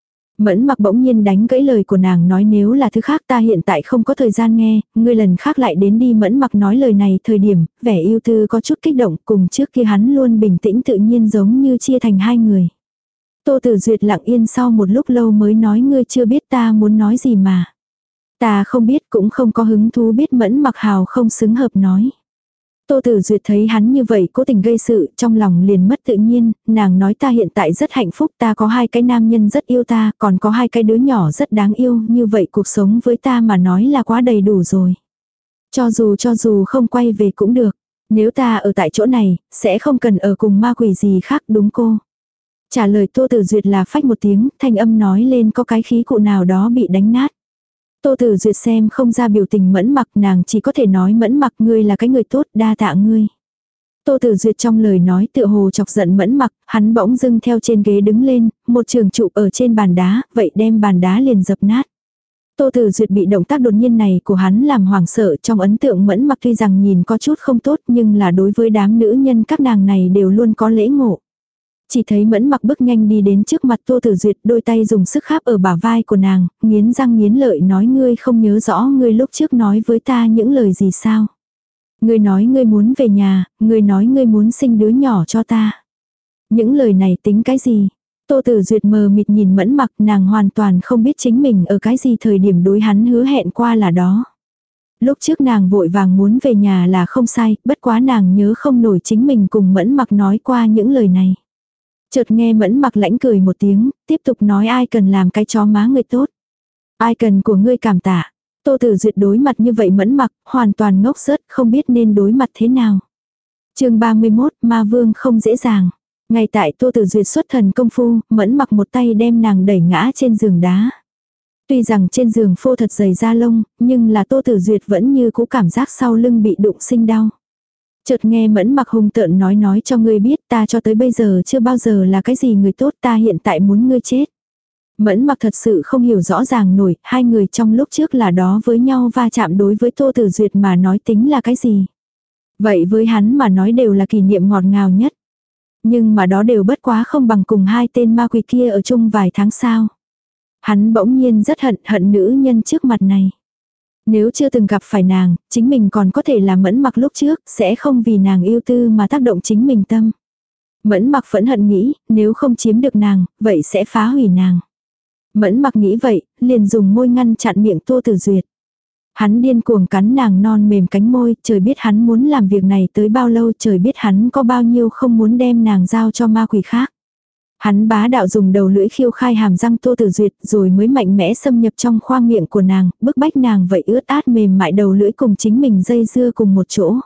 Mẫn Mặc bỗng nhiên đánh gãy lời của nàng nói nếu là thứ khác ta hiện tại không có thời gian nghe, ngươi lần khác lại đến đi. Mẫn Mặc nói lời này thời điểm, vẻ yêu tư có chút kích động, cùng trước kia hắn luôn bình tĩnh tự nhiên giống như chia thành hai người. Tô Tử Duyệt lặng yên sau một lúc lâu mới nói ngươi chưa biết ta muốn nói gì mà. Ta không biết cũng không có hứng thú biết. Mẫn Mặc hào không xứng hợp nói. Tô Tử Duyệt thấy hắn như vậy cố tình gây sự, trong lòng liền mất tự nhiên, nàng nói ta hiện tại rất hạnh phúc, ta có hai cái nam nhân rất yêu ta, còn có hai cái đứa nhỏ rất đáng yêu, như vậy cuộc sống với ta mà nói là quá đầy đủ rồi. Cho dù không quay về cũng được, nếu ta ở tại chỗ này, sẽ không cần ở cùng ma quỷ gì khác đúng cô. Trả lời Tô Tử Duyệt là phách một tiếng, thanh âm nói lên có cái khí cụ nào đó bị đánh nát. Tô Tử Duyệt xem không ra biểu tình Mẫn Mặc, nàng chỉ có thể nói Mẫn Mặc ngươi là cái người tốt, đa tạ ngươi. Tô Tử Duyệt trong lời nói tựa hồ chọc giận Mẫn Mặc, hắn bỗng dưng theo trên ghế đứng lên, một trường trụ ở trên bàn đá, vậy đem bàn đá liền dập nát. Tô Tử Duyệt bị động tác đột nhiên này của hắn làm hoảng sợ, trong ấn tượng Mẫn Mặc tuy rằng nhìn có chút không tốt nhưng là đối với đám nữ nhân các nàng này đều luôn có lễ ngộ. Chỉ thấy Mẫn Mặc bước nhanh đi đến trước mặt Tô Tử Duyệt, đôi tay dùng sức kháp ở bả vai của nàng, nghiến răng nghiến lợi nói ngươi không nhớ rõ ngươi lúc trước nói với ta những lời gì sao. Ngươi nói ngươi muốn về nhà, ngươi nói ngươi muốn sinh đứa nhỏ cho ta. Những lời này tính cái gì? Tô Tử Duyệt mờ mịt nhìn Mẫn Mặc, nàng hoàn toàn không biết chính mình ở cái gì thời điểm đối hắn hứa hẹn qua là đó. Lúc trước nàng vội vàng muốn về nhà là không sai, bất quá nàng nhớ không nổi chính mình cùng Mẫn Mặc nói qua những lời này. Chợt nghe Mẫn Mặc lãnh cười một tiếng, tiếp tục nói ai cần làm cái chó má người tốt. Ai cần của ngươi cảm tạ. Tô Tử Duyệt đối mặt như vậy Mẫn Mặc, hoàn toàn ngốc rớt, không biết nên đối mặt thế nào. Chương 31, Ma Vương không dễ dàng. Ngay tại Tô Tử Duyệt xuất thần công phu, Mẫn Mặc một tay đem nàng đẩy ngã trên giường đá. Tuy rằng trên giường phô thật dày da lông, nhưng là Tô Tử Duyệt vẫn như cũ cảm giác sau lưng bị đụng sinh đau. Chợt nghe Mẫn Mặc hung tợn nói cho ngươi biết ta cho tới bây giờ chưa bao giờ là cái gì người tốt, ta hiện tại muốn ngươi chết. Mẫn Mặc thật sự không hiểu rõ ràng nổi, hai người trong lúc trước là đó với nhau va chạm đối với Tô Tử Duyệt mà nói tính là cái gì. Vậy với hắn mà nói đều là kỷ niệm ngọt ngào nhất. Nhưng mà đó đều bất quá không bằng cùng hai tên ma quỷ kia ở chung vài tháng sau. Hắn bỗng nhiên rất hận nữ nhân trước mặt này. Nếu chưa từng gặp phải nàng, chính mình còn có thể là Mẫn Mặc lúc trước, sẽ không vì nàng yêu tư mà tác động chính mình tâm. Mẫn Mặc phẫn hận nghĩ, nếu không chiếm được nàng, vậy sẽ phá hủy nàng. Mẫn Mặc nghĩ vậy, liền dùng môi ngăn chặn miệng Tô Tử Duyệt. Hắn điên cuồng cắn nàng non mềm cánh môi, trời biết hắn muốn làm việc này tới bao lâu, trời biết hắn có bao nhiêu không muốn đem nàng giao cho ma quỷ khác. Hắn bá đạo dùng đầu lưỡi khiêu khai hàm răng Tô Tử Duyệt rồi mới mạnh mẽ xâm nhập trong khoang miệng của nàng, bức bách nàng vậy ướt át mềm mại đầu lưỡi cùng chính mình dây dưa cùng một chỗ.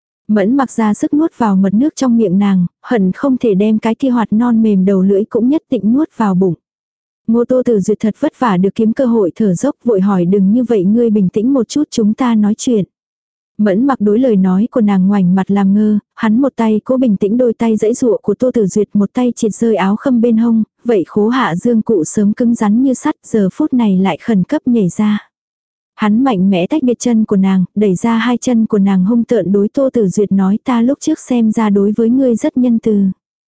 Mẫn Mặc ra sức nuốt vào mật nước trong miệng nàng, hận không thể đem cái kia hoạt non mềm đầu lưỡi cũng nhất định nuốt vào bụng. Ngô Tô Tử Duyệt thật vất vả được kiếm cơ hội thở dốc vội hỏi đừng như vậy ngươi bình tĩnh một chút chúng ta nói chuyện. Mẫn Mặc đối lời nói của nàng ngoảnh mặt làm ngơ, hắn một tay cố bình tĩnh đôi tay giãy giụa của Tô Tử Duyệt một tay triệt rơi áo khâm bên hông, vậy khố hạ dương cụ sớm cứng rắn như sắt giờ phút này lại khẩn cấp nhảy ra. Hắn mạnh mẽ tách biệt chân của nàng, đẩy ra hai chân của nàng hung tợn đối Tô Tử Duyệt nói ta lúc trước xem ra đối với ngươi rất nhân từ.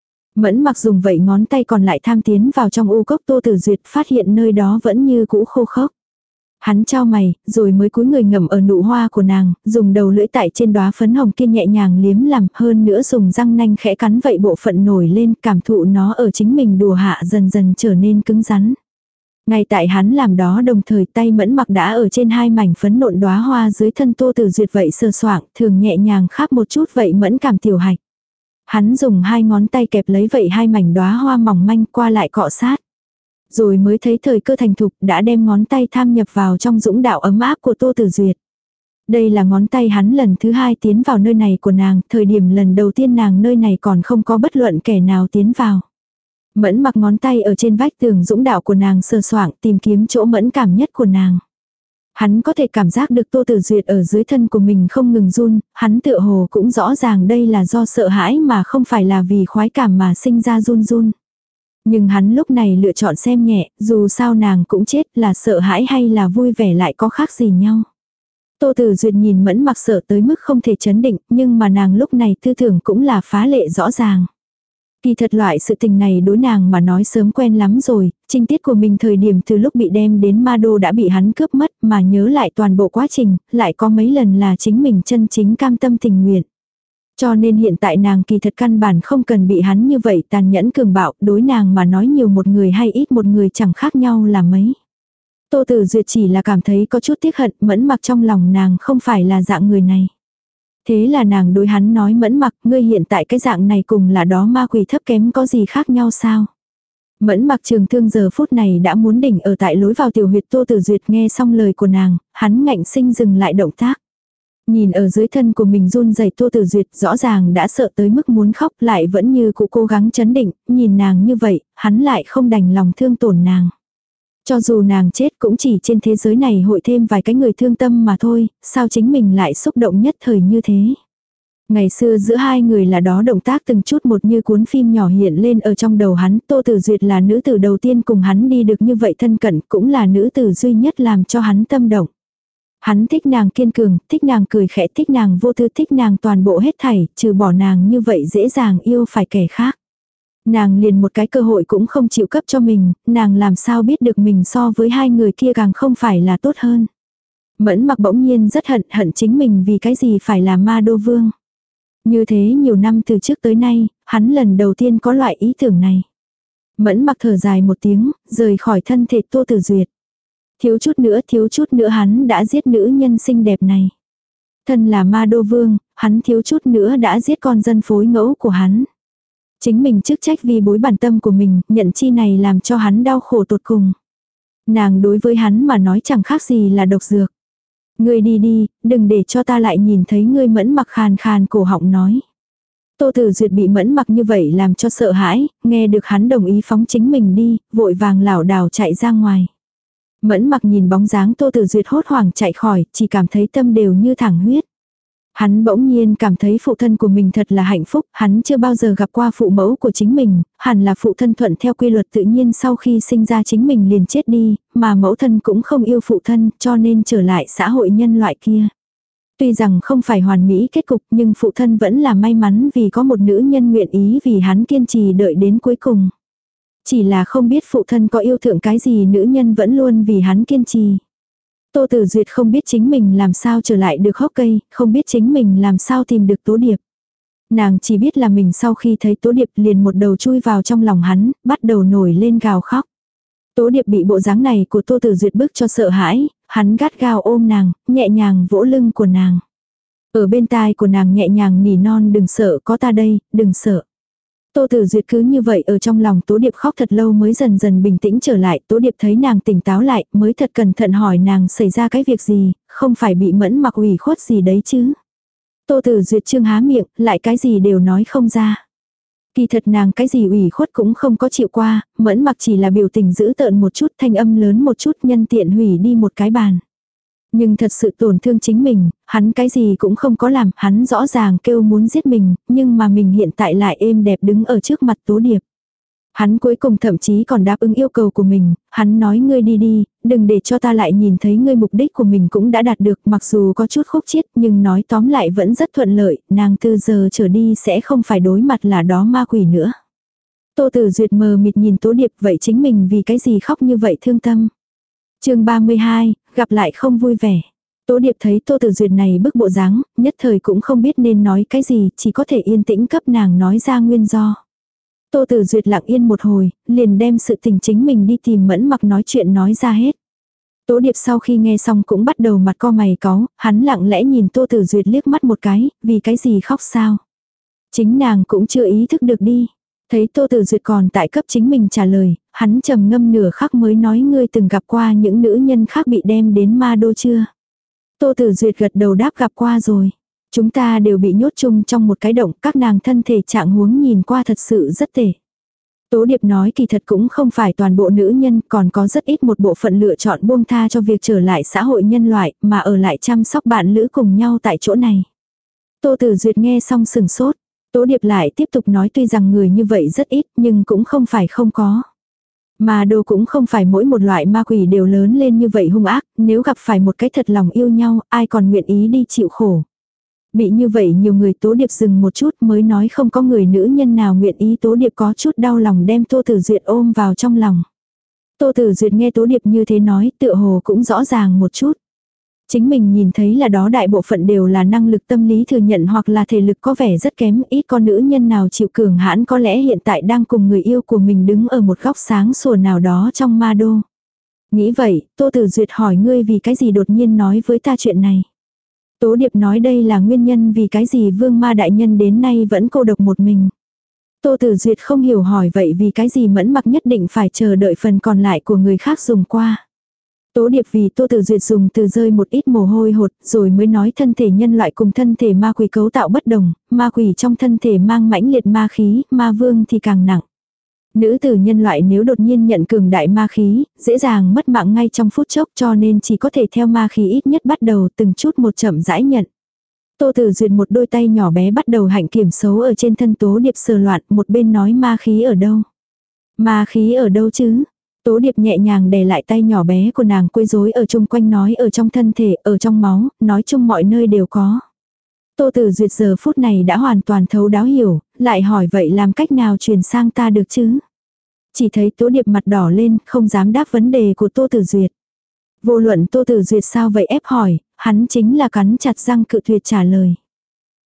Mẫn Mặc dùng vậy ngón tay còn lại tham tiến vào trong u cốc Tô Tử Duyệt phát hiện nơi đó vẫn như cũ khô khốc. Hắn chau mày, rồi mới cúi người ngậm ở nụ hoa của nàng, dùng đầu lưỡi tại trên đóa phấn hồng kia nhẹ nhàng liếm làm, hơn nữa dùng răng nanh khẽ cắn vậy bộ phận nổi lên, cảm thụ nó ở chính mình đùa hạ dần dần trở nên cứng rắn. Ngay tại hắn làm đó đồng thời tay Mẫn Mặc đã ở trên hai mảnh phấn nộn đóa hoa dưới thân Tô Tử Duyệt vậy sờ soạng, thường nhẹ nhàng khắp một chút vậy mẫn cảm tiểu hạch. Hắn dùng hai ngón tay kẹp lấy vậy hai mảnh đóa hoa mỏng manh qua lại cọ sát. Rồi mới thấy thời cơ thành thục đã đem ngón tay tham nhập vào trong dũng đạo ấm áp của Tô Tử Duyệt. Đây là ngón tay hắn lần thứ hai tiến vào nơi này của nàng, thời điểm lần đầu tiên nàng nơi này còn không có bất luận kẻ nào tiến vào. Mẫn Mặc ngón tay ở trên vách tường dũng đạo của nàng sờ soạng tìm kiếm chỗ mẫn cảm nhất của nàng. Hắn có thể cảm giác được Tô Tử Duyệt ở dưới thân của mình không ngừng run, hắn tựa hồ cũng rõ ràng đây là do sợ hãi mà không phải là vì khoái cảm mà sinh ra run run. Nhưng hắn lúc này lựa chọn xem nhẹ, dù sao nàng cũng chết là sợ hãi hay là vui vẻ lại có khác gì nhau. Tô Tử Duyệt nhìn Mẫn Mặc sợ tới mức không thể chấn định, nhưng mà nàng lúc này tư tưởng cũng là phá lệ rõ ràng. Kỳ thật loại sự tình này đối nàng mà nói sớm quen lắm rồi, trinh tiết của mình thời điểm từ lúc bị đem đến Ma Đô đã bị hắn cướp mất mà nhớ lại toàn bộ quá trình, lại có mấy lần là chính mình chân chính cam tâm tình nguyện. Cho nên hiện tại nàng kỳ thật căn bản không cần bị hắn như vậy tàn nhẫn cường bạo, đối nàng mà nói nhiều một người hay ít một người chẳng khác nhau là mấy. Tô Tử Duyệt chỉ là cảm thấy có chút tiếc hận, Mẫn Mặc trong lòng nàng không phải là dạng người này. Thế là nàng đối hắn nói Mẫn Mặc, ngươi hiện tại cái dạng này cùng là đó ma quỷ thấp kém có gì khác nhau sao? Mẫn Mặc Trường Thương giờ phút này đã muốn đỉnh ở tại lối vào tiểu huyệt Tô Tử Duyệt nghe xong lời của nàng, hắn ngạnh sinh dừng lại động tác. Nhìn ở dưới thân của mình run rẩy Tô Tử Duyệt rõ ràng đã sợ tới mức muốn khóc lại vẫn như cũ cố gắng chấn định, nhìn nàng như vậy, hắn lại không đành lòng thương tổn nàng. Cho dù nàng chết cũng chỉ trên thế giới này hội thêm vài cái người thương tâm mà thôi, sao chính mình lại xúc động nhất thời như thế. Ngày xưa giữa hai người là đó động tác từng chút một như cuốn phim nhỏ hiện lên ở trong đầu hắn. Tô Tử Duyệt là nữ tử đầu tiên cùng hắn đi được như vậy thân cận, cũng là nữ tử duy nhất làm cho hắn tâm động. Hắn thích nàng kiên cường, thích nàng cười khẽ, thích nàng vô tư, thích nàng toàn bộ hết thảy, trừ bỏ nàng như vậy dễ dàng yêu phải kẻ khác. Nàng liền một cái cơ hội cũng không chịu cấp cho mình, nàng làm sao biết được mình so với hai người kia càng không phải là tốt hơn. Mẫn Mặc bỗng nhiên rất hận chính mình vì cái gì phải là Ma Đô Vương. Như thế nhiều năm từ trước tới nay, hắn lần đầu tiên có loại ý tưởng này. Mẫn Mặc thở dài một tiếng, rời khỏi thân thể Tô Tử Duyệt. Thiếu chút nữa hắn đã giết nữ nhân xinh đẹp này. Thân là ma đô vương, hắn thiếu chút nữa đã giết con dân phối ngẫu của hắn. Chính mình chức trách vì bối bản tâm của mình, nhận chi này làm cho hắn đau khổ tột cùng. Nàng đối với hắn mà nói chẳng khác gì là độc dược. Ngươi đi đi, đừng để cho ta lại nhìn thấy ngươi. Mẫn Mặc khàn khàn cổ họng nói. Tô Tử Duyệt bị Mẫn Mặc như vậy làm cho sợ hãi, nghe được hắn đồng ý phóng chính mình đi, vội vàng lảo đảo chạy ra ngoài. Mẫn Mặc nhìn bóng dáng Tô Tử Duyệt hốt hoảng chạy khỏi, chỉ cảm thấy tâm đều như thẳng huyết. Hắn bỗng nhiên cảm thấy phụ thân của mình thật là hạnh phúc, hắn chưa bao giờ gặp qua phụ mẫu của chính mình, hẳn là phụ thân thuận theo quy luật tự nhiên sau khi sinh ra chính mình liền chết đi, mà mẫu thân cũng không yêu phụ thân cho nên trở lại xã hội nhân loại kia. Tuy rằng không phải hoàn mỹ kết cục nhưng phụ thân vẫn là may mắn vì có một nữ nhân nguyện ý vì hắn kiên trì đợi đến cuối cùng. Chỉ là không biết phụ thân có yêu thượng cái gì nữ nhân vẫn luôn vì hắn kiên trì. Tô Tử Duyệt không biết chính mình làm sao trở lại được hốc cây, không biết chính mình làm sao tìm được Tố Điệp. Nàng chỉ biết là mình sau khi thấy Tố Điệp liền một đầu chui vào trong lòng hắn, bắt đầu nổi lên gào khóc. Tố Điệp bị bộ dáng này của Tô Tử Duyệt bức cho sợ hãi, hắn gắt gao ôm nàng, nhẹ nhàng vỗ lưng của nàng. Ở bên tai của nàng nhẹ nhàng nỉ non đừng sợ có ta đây, đừng sợ. Tô Tử Duyệt cứ như vậy ở trong lòng Tố Điệp khóc thật lâu mới dần dần bình tĩnh trở lại. Tố Điệp thấy nàng tỉnh táo lại mới thật cẩn thận hỏi nàng xảy ra cái việc gì, không phải bị Mẫn Mặc ủy khuất gì đấy chứ. Tô Tử Duyệt trương há miệng, lại cái gì đều nói không ra. Kỳ thật nàng cái gì ủy khuất cũng không có chịu qua, Mẫn Mặc chỉ là biểu tình dữ tợn một chút, thanh âm lớn một chút, nhân tiện hủy đi một cái bàn. Nhưng thật sự tổn thương chính mình, hắn cái gì cũng không có làm, hắn rõ ràng kêu muốn giết mình, nhưng mà mình hiện tại lại êm đẹp đứng ở trước mặt Tố Điệp. Hắn cuối cùng thậm chí còn đáp ứng yêu cầu của mình, hắn nói ngươi đi đi, đừng để cho ta lại nhìn thấy ngươi. Mục đích của mình cũng đã đạt được, mặc dù có chút khúc chiết nhưng nói tóm lại vẫn rất thuận lợi, nàng từ giờ trở đi sẽ không phải đối mặt là đó ma quỷ nữa. Tô Tử Duyệt mờ mịt nhìn Tố Điệp, vậy chính mình vì cái gì khóc như vậy thương tâm. Chương 32, gặp lại không vui vẻ. Tố Điệp thấy Tô Tử Duyệt này bức bộ dáng, nhất thời cũng không biết nên nói cái gì, chỉ có thể yên tĩnh cấp nàng nói ra nguyên do. Tô Tử Duyệt lặng yên một hồi, liền đem sự tình chính mình đi tìm Mẫn Mặc nói chuyện nói ra hết. Tố Điệp sau khi nghe xong cũng bắt đầu mặt co mày cáu, hắn lặng lẽ nhìn Tô Tử Duyệt liếc mắt một cái, vì cái gì khóc sao? Chính nàng cũng chưa ý thức được đi. Thấy Tô Tử Duyệt còn tại cấp chính mình trả lời, hắn trầm ngâm nửa khắc mới nói ngươi từng gặp qua những nữ nhân khác bị đem đến ma đô chưa? Tô Tử Duyệt gật đầu đáp gặp qua rồi. Chúng ta đều bị nhốt chung trong một cái động, các nàng thân thể trạng huống nhìn qua thật sự rất tệ. Tố Điệp nói kỳ thật cũng không phải toàn bộ nữ nhân, còn có rất ít một bộ phận lựa chọn buông tha cho việc trở lại xã hội nhân loại, mà ở lại chăm sóc bạn lữ cùng nhau tại chỗ này. Tô Tử Duyệt nghe xong sừng sốt. Tố Điệp lại tiếp tục nói tuy rằng người như vậy rất ít, nhưng cũng không phải không có. Mà đồ cũng không phải mỗi một loại ma quỷ đều lớn lên như vậy hung ác, nếu gặp phải một cái thật lòng yêu nhau, ai còn nguyện ý đi chịu khổ. Bị như vậy nhiều người. Tố Điệp dừng một chút mới nói không có người nữ nhân nào nguyện ý. Tố Điệp có chút đau lòng đem Tô Tử Duyệt ôm vào trong lòng. Tô Tử Duyệt nghe Tố Điệp như thế nói tựa hồ cũng rõ ràng một chút. Chính mình nhìn thấy là đó đại bộ phận đều là năng lực tâm lý thừa nhận hoặc là thể lực có vẻ rất kém, ít con nữ nhân nào chịu cường hãn có lẽ hiện tại đang cùng người yêu của mình đứng ở một góc sáng sủa nào đó trong ma đô. Nghĩ vậy, Tô Tử Duyệt hỏi ngươi vì cái gì đột nhiên nói với ta chuyện này. Tố Điệp nói đây là nguyên nhân vì cái gì vương ma đại nhân đến nay vẫn cô độc một mình. Tô Tử Duyệt không hiểu hỏi vậy vì cái gì Mẫn Mặc nhất định phải chờ đợi phần còn lại của người khác dùng qua. Tố Điệp vì Tô Tử Duyệt dùng từ rơi một ít mồ hôi hột rồi mới nói thân thể nhân loại cùng thân thể ma quỷ cấu tạo bất đồng, ma quỷ trong thân thể mang mãnh liệt ma khí, ma vương thì càng nặng. Nữ tử nhân loại nếu đột nhiên nhận cường đại ma khí, dễ dàng mất mạng ngay trong phút chốc cho nên chỉ có thể theo ma khí ít nhất bắt đầu từng chút một chậm rãi nhận. Tô Tử Duyệt một đôi tay nhỏ bé bắt đầu hạnh kiểm xấu ở trên thân Tố Điệp sờ loạn, một bên nói ma khí ở đâu. Ma khí ở đâu chứ? Tố Điệp nhẹ nhàng đè lại tay nhỏ bé của nàng quấy rối ở chung quanh nói ở trong thân thể, ở trong máu, nói chung mọi nơi đều có. Tô Tử Duyệt giờ phút này đã hoàn toàn thấu đáo hiểu, lại hỏi vậy làm cách nào truyền sang ta được chứ? Chỉ thấy Tố Điệp mặt đỏ lên, không dám đáp vấn đề của Tô Tử Duyệt. Vô luận Tô Tử Duyệt sao vậy ép hỏi, hắn chính là cắn chặt răng cự tuyệt trả lời.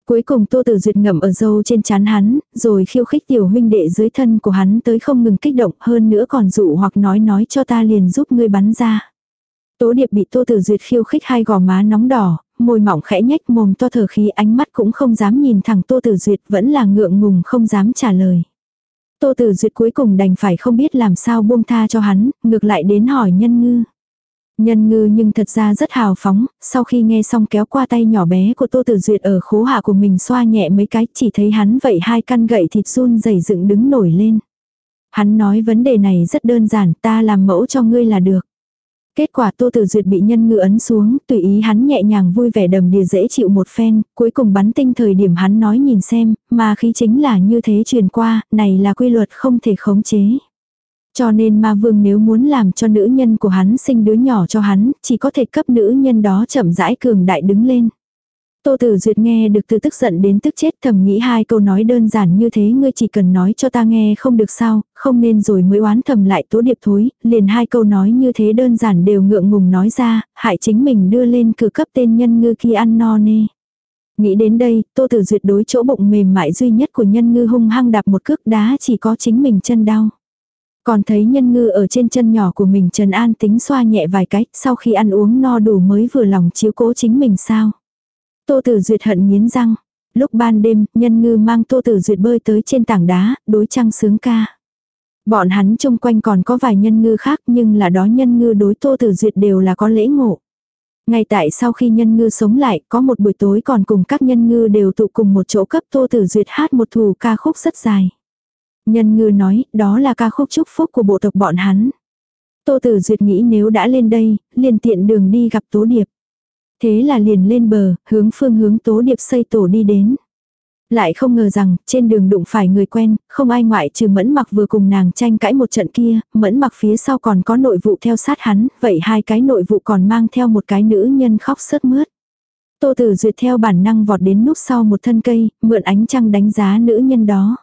Cuối cùng Tô Tử Duyệt ngậm ở râu trên trán hắn, rồi khiêu khích tiểu huynh đệ dưới thân của hắn tới không ngừng kích động, hơn nữa còn dụ hoặc nói cho ta liền giúp ngươi bắn ra. Tố Điệp bị Tô Tử Duyệt khiêu khích hai gò má nóng đỏ, môi mỏng khẽ nhếch mồm to thở khí, ánh mắt cũng không dám nhìn thẳng Tô Tử Duyệt, vẫn là ngượng ngùng không dám trả lời. Tô Tử Duyệt cuối cùng đành phải không biết làm sao buông tha cho hắn, ngược lại đến hỏi Nhân Ngư. Nhân Ngư nhưng thật ra rất hào phóng, sau khi nghe xong kéo qua tay nhỏ bé của Tô Tử Duyệt ở khố hạ của mình xoa nhẹ mấy cái, chỉ thấy hắn vậy hai căn gậy thịt run rẩy dựng đứng nổi lên. Hắn nói vấn đề này rất đơn giản, ta làm mẫu cho ngươi là được. Kết quả Tô Tử Duyệt bị Nhân Ngư ấn xuống, tùy ý hắn nhẹ nhàng vui vẻ đầm đìa dễ chịu một phen, cuối cùng bắn tinh thời điểm hắn nói nhìn xem, mà khí chính là như thế truyền qua, này là quy luật không thể khống chế. Cho nên ma vương nếu muốn làm cho nữ nhân của hắn sinh đứa nhỏ cho hắn, chỉ có thể cấp nữ nhân đó chậm rãi cường đại đứng lên. Tô Tử Duyệt nghe được từ tức giận đến tức chết, thầm nghĩ hai câu nói đơn giản như thế ngươi chỉ cần nói cho ta nghe không được sao, không nên rồi mới oán thầm lại Tố Điệp thối, liền hai câu nói như thế đơn giản đều ngượng ngùng nói ra, hại chính mình đưa lên cửa cấp tên Nhân Ngư kia ăn no nê. Nghĩ đến đây, Tô Tử Duyệt đối chỗ bụng mềm mại duy nhất của Nhân Ngư hung hăng đạp một cước đá, chỉ có chính mình chân đau. Còn thấy Nhân Ngư ở trên chân nhỏ của mình trấn an tính xoa nhẹ vài cái, sau khi ăn uống no đủ mới vừa lòng chiếu cố chính mình sao. Tô Tử Duyệt hận nghiến răng. Lúc ban đêm, Nhân Ngư mang Tô Tử Duyệt bơi tới trên tảng đá, đối trăng sướng ca. Bọn hắn chung quanh còn có vài Nhân Ngư khác, nhưng là đó Nhân Ngư đối Tô Tử Duyệt đều là có lễ ngộ. Ngay tại sau khi Nhân Ngư sống lại, có một buổi tối còn cùng các Nhân Ngư đều tụ cùng một chỗ cấp Tô Tử Duyệt hát một thủ ca khúc rất dài. Nhân Ngư nói, đó là ca khúc chúc phúc của bộ tộc bọn hắn. Tô Tử Duyệt nghĩ nếu đã lên đây, liền tiện đường đi gặp Tố Điệp. Thế là liền lên bờ, hướng phương hướng Tố Điệp xây tổ đi đến. Lại không ngờ rằng, trên đường đụng phải người quen, không ai ngoại trừ Mẫn Mặc vừa cùng nàng tranh cãi một trận kia, Mẫn Mặc phía sau còn có nội vụ theo sát hắn, vậy hai cái nội vụ còn mang theo một cái nữ nhân khóc sướt mướt. Tô Tử Duyệt theo bản năng vọt đến núp sau một thân cây, mượn ánh trăng đánh giá nữ nhân đó.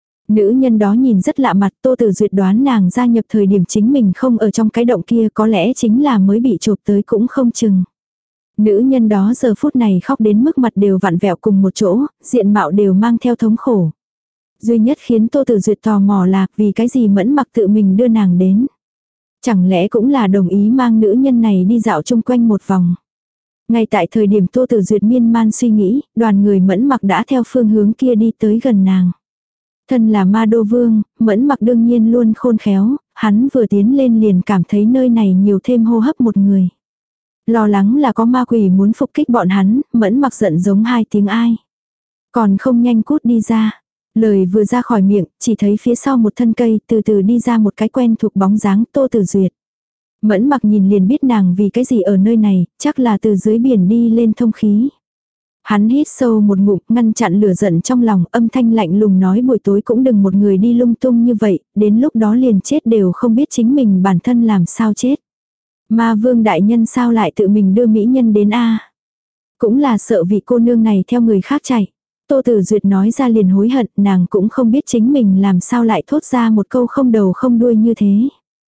Nữ nhân đó nhìn rất lạ mặt, Tô Tử Duyệt đoán nàng gia nhập thời điểm chính mình không ở trong cái động kia, có lẽ chính là mới bị chộp tới cũng không chừng. Nữ nhân đó giờ phút này khóc đến mức mặt đều vặn vẹo cùng một chỗ, diện mạo đều mang theo thống khổ. Duy nhất khiến Tô Tử Duyệt tò mò là vì cái gì Mẫn Mặc tự mình đưa nàng đến. Chẳng lẽ cũng là đồng ý mang nữ nhân này đi dạo chung quanh một vòng. Ngay tại thời điểm Tô Tử Duyệt miên man suy nghĩ, đoàn người Mẫn Mặc đã theo phương hướng kia đi tới gần nàng. Thân là Ma Đô Vương, Mẫn Mặc đương nhiên luôn khôn khéo, hắn vừa tiến lên liền cảm thấy nơi này nhiều thêm hô hấp một người. Lo lắng là có ma quỷ muốn phục kích bọn hắn, Mẫn Mặc giận giống hai tiếng ai. Còn không nhanh cút đi ra. Lời vừa ra khỏi miệng, chỉ thấy phía sau một thân cây từ từ đi ra một cái quen thuộc bóng dáng Tô Tử Duyệt. Mẫn Mặc nhìn liền biết nàng vì cái gì ở nơi này, chắc là từ dưới biển đi lên thông khí. Hắn hít sâu một ngụm, ngăn chặn lửa giận trong lòng, âm thanh lạnh lùng nói buổi tối cũng đừng một người đi lung tung như vậy, đến lúc đó liền chết đều không biết chính mình bản thân làm sao chết. Ma Vương đại nhân sao lại tự mình đưa mỹ nhân đến a? Cũng là sợ vị cô nương này theo người khác chạy. Tô Tử Duyệt nói ra liền hối hận, nàng cũng không biết chính mình làm sao lại thốt ra một câu không đầu không đuôi như thế.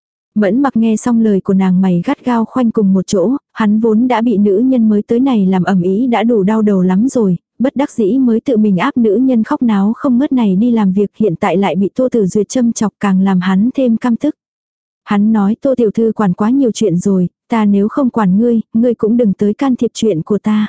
Mẫn Mặc nghe xong lời của nàng mày gắt gao khoanh cùng một chỗ, hắn vốn đã bị nữ nhân mới tới này làm ầm ĩ đã đủ đau đầu lắm rồi, bất đắc dĩ mới tự mình áp nữ nhân khóc náo không ngớt này đi làm việc, hiện tại lại bị Tô Tử Duyệt châm chọc càng làm hắn thêm căm tức. Hắn nói Tô tiểu thư quản quá nhiều chuyện rồi, ta nếu không quản ngươi, ngươi cũng đừng tới can thiệp chuyện của ta.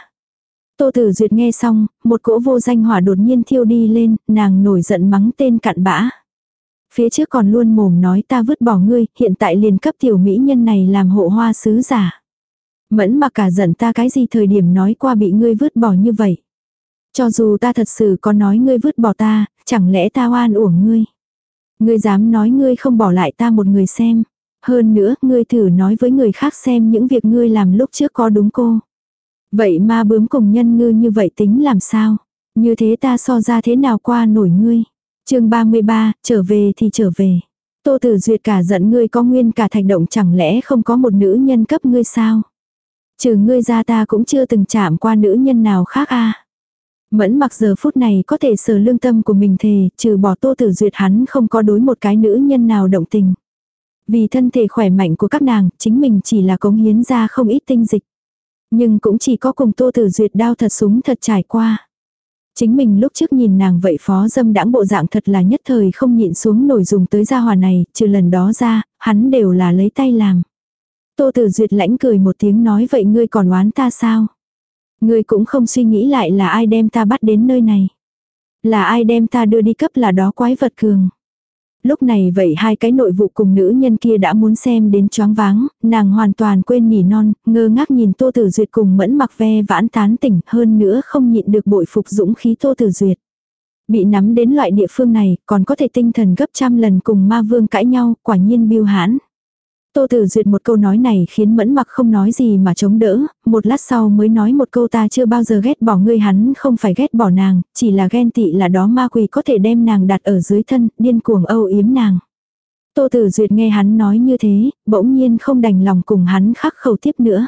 Tô Tử Duyệt nghe xong, một cỗ vô danh hỏa đột nhiên thiêu đi lên, nàng nổi giận mắng tên cặn bã. Phía trước còn luôn mồm nói ta vứt bỏ ngươi, hiện tại liền cấp tiểu mỹ nhân này làm hộ hoa sứ giả. Mẫn Mặc cả giận ta cái gì thời điểm nói qua bị ngươi vứt bỏ như vậy. Cho dù ta thật sự có nói ngươi vứt bỏ ta, chẳng lẽ ta oan uổng ngươi. Ngươi dám nói ngươi không bỏ lại ta một người xem. Hơn nữa, ngươi thử nói với người khác xem những việc ngươi làm lúc trước có đúng cô. Vậy ma bướm cùng Nhân Ngư như vậy tính làm sao? Như thế ta so ra thế nào qua nổi ngươi? Chương 33, trở về thì trở về. Tô Tử Duyệt cả giận ngươi có nguyên cả thạch động chẳng lẽ không có một nữ nhân cấp ngươi sao? Trừ ngươi ra ta cũng chưa từng chạm qua nữ nhân nào khác a. Mẫn Mặc giờ phút này có thể sờ lương tâm của mình thề, trừ bỏ Tô Tử Duyệt hắn không có đối một cái nữ nhân nào động tình. Vì thân thể khỏe mạnh của các nàng, chính mình chỉ là cống hiến ra không ít tinh dịch. Nhưng cũng chỉ có cùng Tô Tử Duyệt đao thật súng thật trải qua. Chính mình lúc trước nhìn nàng vậy phó dâm đãng bộ dạng thật là nhất thời không nhịn xuống nổi dùng tới gia hòa này, trừ lần đó ra, hắn đều là lấy tay làm. Tô Tử Duyệt lãnh cười một tiếng nói vậy ngươi còn oán ta sao? Ngươi cũng không suy nghĩ lại là ai đem ta bắt đến nơi này. Là ai đem ta đưa đi cấp là đó quái vật cường. Lúc này vậy hai cái nội vụ cùng nữ nhân kia đã muốn xem đến choáng váng, nàng hoàn toàn quên nỉ non, ngơ ngác nhìn Tô Tử Duyệt cùng Mẫn Mặc ve vãn tán tỉnh, hơn nữa không nhịn được bội phục dũng khí Tô Tử Duyệt. Bị nắm đến loại địa phương này, còn có thể tinh thần gấp trăm lần cùng ma vương cãi nhau, quả nhiên biêu hãn. Tô Tử Duyệt một câu nói này khiến Mẫn Mặc không nói gì mà chống đỡ, một lát sau mới nói một câu ta chưa bao giờ ghét bỏ ngươi, hắn không phải ghét bỏ nàng, chỉ là ghen tị là đó ma quỷ có thể đem nàng đặt ở dưới thân, điên cuồng âu yếm nàng. Tô Tử Duyệt nghe hắn nói như thế, bỗng nhiên không đành lòng cùng hắn khắc khẩu tiếp nữa.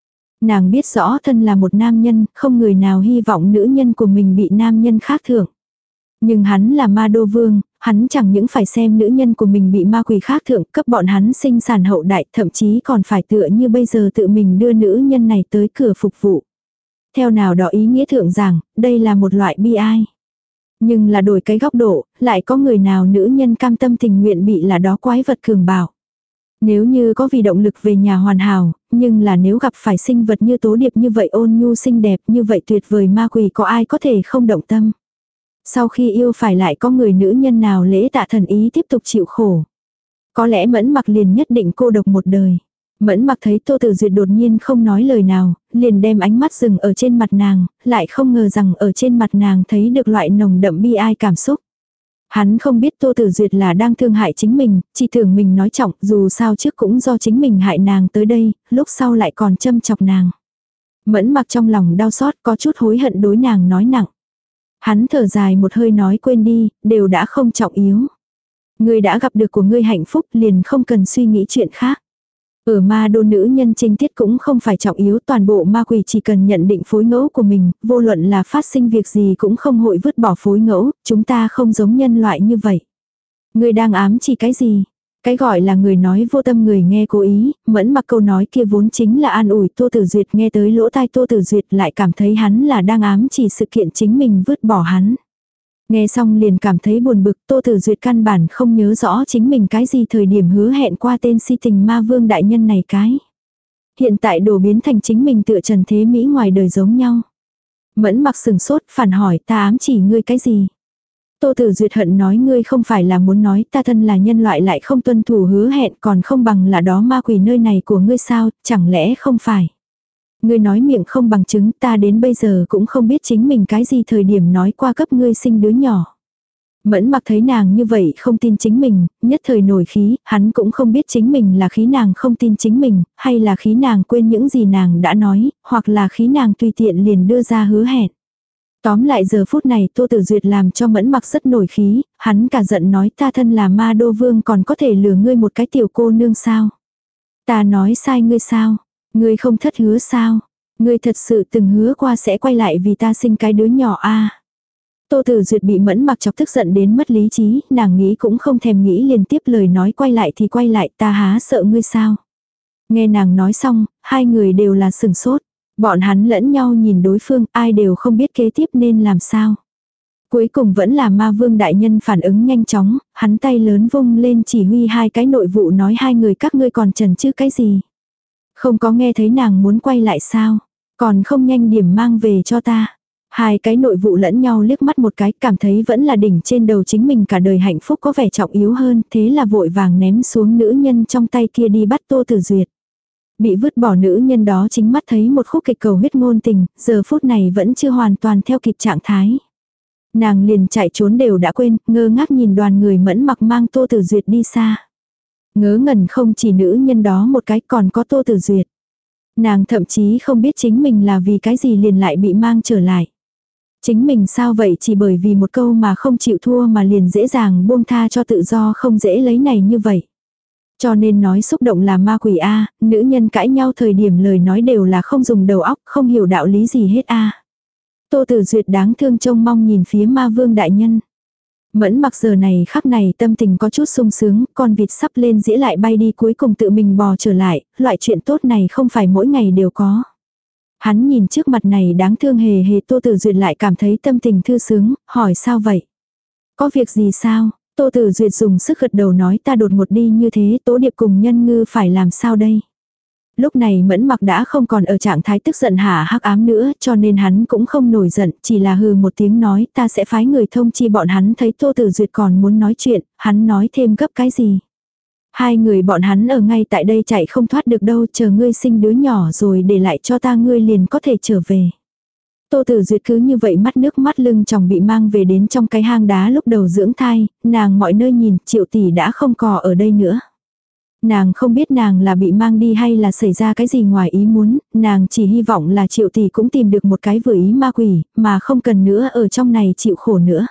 Nàng biết rõ thân là một nam nhân, không người nào hy vọng nữ nhân của mình bị nam nhân khác thưởng. Nhưng hắn là ma đô vương, hắn chẳng những phải xem nữ nhân của mình bị ma quỷ khác thượng cấp bọn hắn sinh sản hậu đại, thậm chí còn phải tựa như bây giờ tự mình đưa nữ nhân này tới cửa phục vụ. Theo nào đó ý nghĩa thượng rằng, đây là một loại bi ai. Nhưng là đổi cái góc độ, lại có người nào nữ nhân cam tâm tình nguyện bị là đó quái vật cường bạo. Nếu như có vì động lực về nhà hoàn hảo, nhưng là nếu gặp phải sinh vật như Tố Điệp như vậy ôn nhu xinh đẹp như vậy tuyệt vời ma quỷ có ai có thể không động tâm. Sau khi yêu phải lại có người nữ nhân nào lễ tạ thần ý tiếp tục chịu khổ. Có lẽ Mẫn Mặc liền nhất định cô độc một đời. Mẫn Mặc thấy Tô Tử Duyệt đột nhiên không nói lời nào, liền đem ánh mắt dừng ở trên mặt nàng, lại không ngờ rằng ở trên mặt nàng thấy được loại nồng đậm bi ai cảm xúc. Hắn không biết Tô Tử Duyệt là đang thương hại chính mình, chỉ tưởng mình nói trọng, dù sao trước cũng do chính mình hại nàng tới đây, lúc sau lại còn châm chọc nàng. Mẫn Mặc trong lòng đau xót có chút hối hận đối nàng nói nặng. Hắn thở dài một hơi nói quên đi, đều đã không trọng yếu. Ngươi đã gặp được của ngươi hạnh phúc liền không cần suy nghĩ chuyện khác. Ở ma đô nữ nhân trinh tiết cũng không phải trọng yếu, toàn bộ ma quỷ chỉ cần nhận định phối ngẫu của mình, vô luận là phát sinh việc gì cũng không hội vứt bỏ phối ngẫu, chúng ta không giống nhân loại như vậy. Ngươi đang ám chỉ cái gì? Cái gọi là người nói vô tâm người nghe cố ý, Mẫn Mặc câu nói kia vốn chính là an ủi Tô Tử Duyệt, nghe tới lỗ tai Tô Tử Duyệt lại cảm thấy hắn là đang ám chỉ sự kiện chính mình vứt bỏ hắn. Nghe xong liền cảm thấy buồn bực, Tô Tử Duyệt căn bản không nhớ rõ chính mình cái gì thời điểm hứa hẹn qua tên si tình ma vương đại nhân này cái. Hiện tại đổ biến thành chính mình tựa trần thế Mỹ ngoài đời giống nhau. Mẫn Mặc sừng sốt phản hỏi ta ám chỉ ngươi cái gì? Tô Tử Duyệt hận nói ngươi không phải là muốn nói ta thân là nhân loại lại không tuân thủ hứa hẹn còn không bằng là đó ma quỷ nơi này của ngươi sao, chẳng lẽ không phải? Ngươi nói miệng không bằng chứng, ta đến bây giờ cũng không biết chính mình cái gì thời điểm nói qua cấp ngươi sinh đứa nhỏ. Mẫn Mặc thấy nàng như vậy không tin chính mình, nhất thời nổi khí, hắn cũng không biết chính mình là khí nàng không tin chính mình, hay là khí nàng quên những gì nàng đã nói, hoặc là khí nàng tùy tiện liền đưa ra hứa hẹn. Tóm lại giờ phút này Tô Tử Duyệt làm cho Mẫn Mặc rất nổi khí, hắn cả giận nói ta thân là ma đô vương còn có thể lừa ngươi một cái tiểu cô nương sao. Ta nói sai ngươi sao, ngươi không thất hứa sao, ngươi thật sự từng hứa qua sẽ quay lại vì ta sinh cái đứa nhỏ a. Tô Tử Duyệt bị Mẫn Mặc chọc tức giận đến mất lý trí, nàng nghĩ cũng không thèm nghĩ liền tiếp lời nói quay lại thì quay lại ta há sợ ngươi sao. Nghe nàng nói xong, hai người đều là sừng sốt. Bọn hắn lẫn nhau nhìn đối phương, ai đều không biết kế tiếp nên làm sao. Cuối cùng vẫn là ma vương đại nhân phản ứng nhanh chóng, hắn tay lớn vung lên chỉ huy hai cái nội vụ nói hai người các ngươi còn chần chừ cái gì. Không có nghe thấy nàng muốn quay lại sao, còn không nhanh điểm mang về cho ta. Hai cái nội vụ lẫn nhau liếc mắt một cái cảm thấy vẫn là đỉnh trên đầu chính mình cả đời hạnh phúc có vẻ trọng yếu hơn, thế là vội vàng ném xuống nữ nhân trong tay kia đi bắt Tô Tử Duyệt. Bị vứt bỏ nữ nhân đó chính mắt thấy một khúc kịch cầu huyết ngôn tình, giờ phút này vẫn chưa hoàn toàn theo kịp trạng thái. Nàng liền chạy trốn đều đã quên, ngơ ngác nhìn đoàn người Mẫn Mặc mang Tô Tử Duyệt đi xa. Ngớ ngẩn không chỉ nữ nhân đó một cái còn có Tô Tử Duyệt. Nàng thậm chí không biết chính mình là vì cái gì liền lại bị mang trở lại. Chính mình sao vậy chỉ bởi vì một câu mà không chịu thua mà liền dễ dàng buông tha cho tự do không dễ lấy này như vậy. Cho nên nói xúc động là ma quỷ a, nữ nhân cãi nhau thời điểm lời nói đều là không dùng đầu óc, không hiểu đạo lý gì hết a. Tô Tử Duyệt đáng thương trông mong nhìn phía ma vương đại nhân. Mẫn Mặc giờ này khắc này tâm tình có chút sung sướng, con vịt sắp lên dĩa lại bay đi cuối cùng tự mình bò trở lại, loại chuyện tốt này không phải mỗi ngày đều có. Hắn nhìn trước mặt này đáng thương hề hề Tô Tử Duyệt lại cảm thấy tâm tình thư sướng, hỏi sao vậy? Có việc gì sao? Tô Tử Duyệt dùng sức gật đầu nói ta đột ngột đi như thế Tố Điệp cùng Nhân Ngư phải làm sao đây? Lúc này Mẫn Mặc đã không còn ở trạng thái tức giận hả hắc ám nữa cho nên hắn cũng không nổi giận, chỉ là hừ một tiếng nói ta sẽ phái người thông chi bọn hắn thấy Tô Tử Duyệt còn muốn nói chuyện, hắn nói thêm gấp cái gì. Hai người bọn hắn ở ngay tại đây chạy không thoát được đâu, chờ ngươi sinh đứa nhỏ rồi để lại cho ta ngươi liền có thể trở về. Tô Tử Duyệt cứ như vậy mắt nước mắt lưng chồng bị mang về đến trong cái hang đá lúc đầu dưỡng thai, nàng mọi nơi nhìn Triệu tỷ đã không còn ở đây nữa. Nàng không biết nàng là bị mang đi hay là xảy ra cái gì ngoài ý muốn, nàng chỉ hy vọng là Triệu tỷ cũng tìm được một cái vừa ý ma quỷ, mà không cần nữa ở trong này chịu khổ nữa.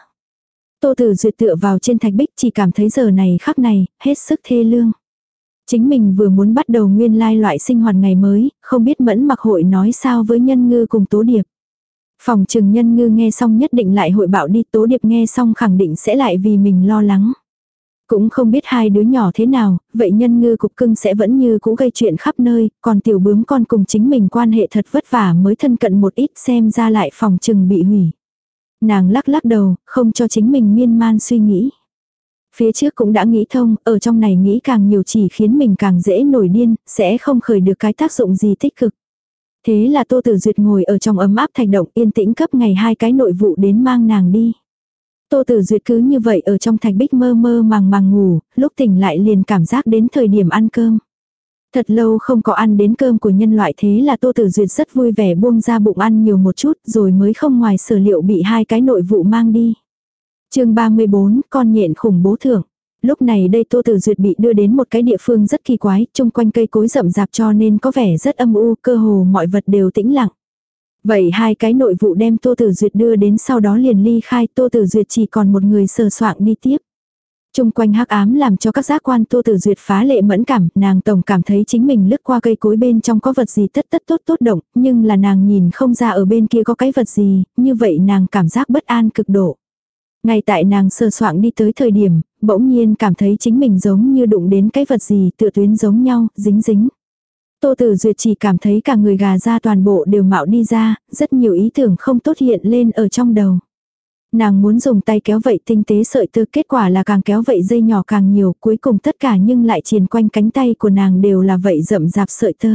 Tô Tử Duyệt tựa vào trên thạch bích chỉ cảm thấy giờ này khắc này, hết sức thê lương. Chính mình vừa muốn bắt đầu nguyên lai loại sinh hoạt ngày mới, không biết Mẫn Mặc hội nói sao với Nhân Ngư cùng Tố Điệp. Phòng trừng Nhân Ngư nghe xong nhất định lại hội bạo đi, Tố Điệp nghe xong khẳng định sẽ lại vì mình lo lắng. Cũng không biết hai đứa nhỏ thế nào, vậy Nhân Ngư cục cưng sẽ vẫn như cũ gây chuyện khắp nơi, còn tiểu bướm con cùng chính mình quan hệ thật vất vả mới thân cận một ít xem ra lại phòng trừng bị hủy. Nàng lắc lắc đầu, không cho chính mình miên man suy nghĩ. Phía trước cũng đã nghĩ thông, ở trong này nghĩ càng nhiều chỉ khiến mình càng dễ nổi điên, sẽ không khởi được cái tác dụng gì tích cực. Thế là Tô Tử Duyệt ngồi ở trong ấm áp thạch động yên tĩnh cấp ngày hai cái nội vụ đến mang nàng đi. Tô Tử Duyệt cứ như vậy ở trong thạch bích mơ mơ màng màng ngủ, lúc tỉnh lại liền cảm giác đến thời điểm ăn cơm. Thật lâu không có ăn đến cơm của nhân loại thế là Tô Tử Duyệt rất vui vẻ buông ra bụng ăn nhiều một chút rồi mới không ngoài sở liệu bị hai cái nội vụ mang đi. Chương 34, con nhện khủng bố thưởng. Lúc này đây Tô Tử Duyệt bị đưa đến một cái địa phương rất kỳ quái, chung quanh cây cối rậm rạp cho nên có vẻ rất âm u, cơ hồ mọi vật đều tĩnh lặng. Vậy hai cái nội vụ đem Tô Tử Duyệt đưa đến sau đó liền ly khai, Tô Tử Duyệt chỉ còn một người sờ soạng đi tiếp. Chung quanh hắc ám làm cho các giác quan Tô Tử Duyệt phá lệ mẫn cảm, nàng tổng cảm thấy chính mình lướt qua cây cối bên trong có vật gì tất tốt động, nhưng là nàng nhìn không ra ở bên kia có cái vật gì, như vậy nàng cảm giác bất an cực độ. Ngay tại nàng sờ soạng đi tới thời điểm, bỗng nhiên cảm thấy chính mình giống như đụng đến cái vật gì tựa tuyến giống nhau, dính dính. Tô Tử Duyệt chỉ cảm thấy cả người gà da toàn bộ đều mạo đi ra, rất nhiều ý tưởng không tốt hiện lên ở trong đầu. Nàng muốn dùng tay kéo vậy tinh tế sợi tơ, kết quả là càng kéo vậy dây nhỏ càng nhiều, cuối cùng tất cả nhưng lại triền quanh cánh tay của nàng đều là vậy rậm rạp sợi tơ.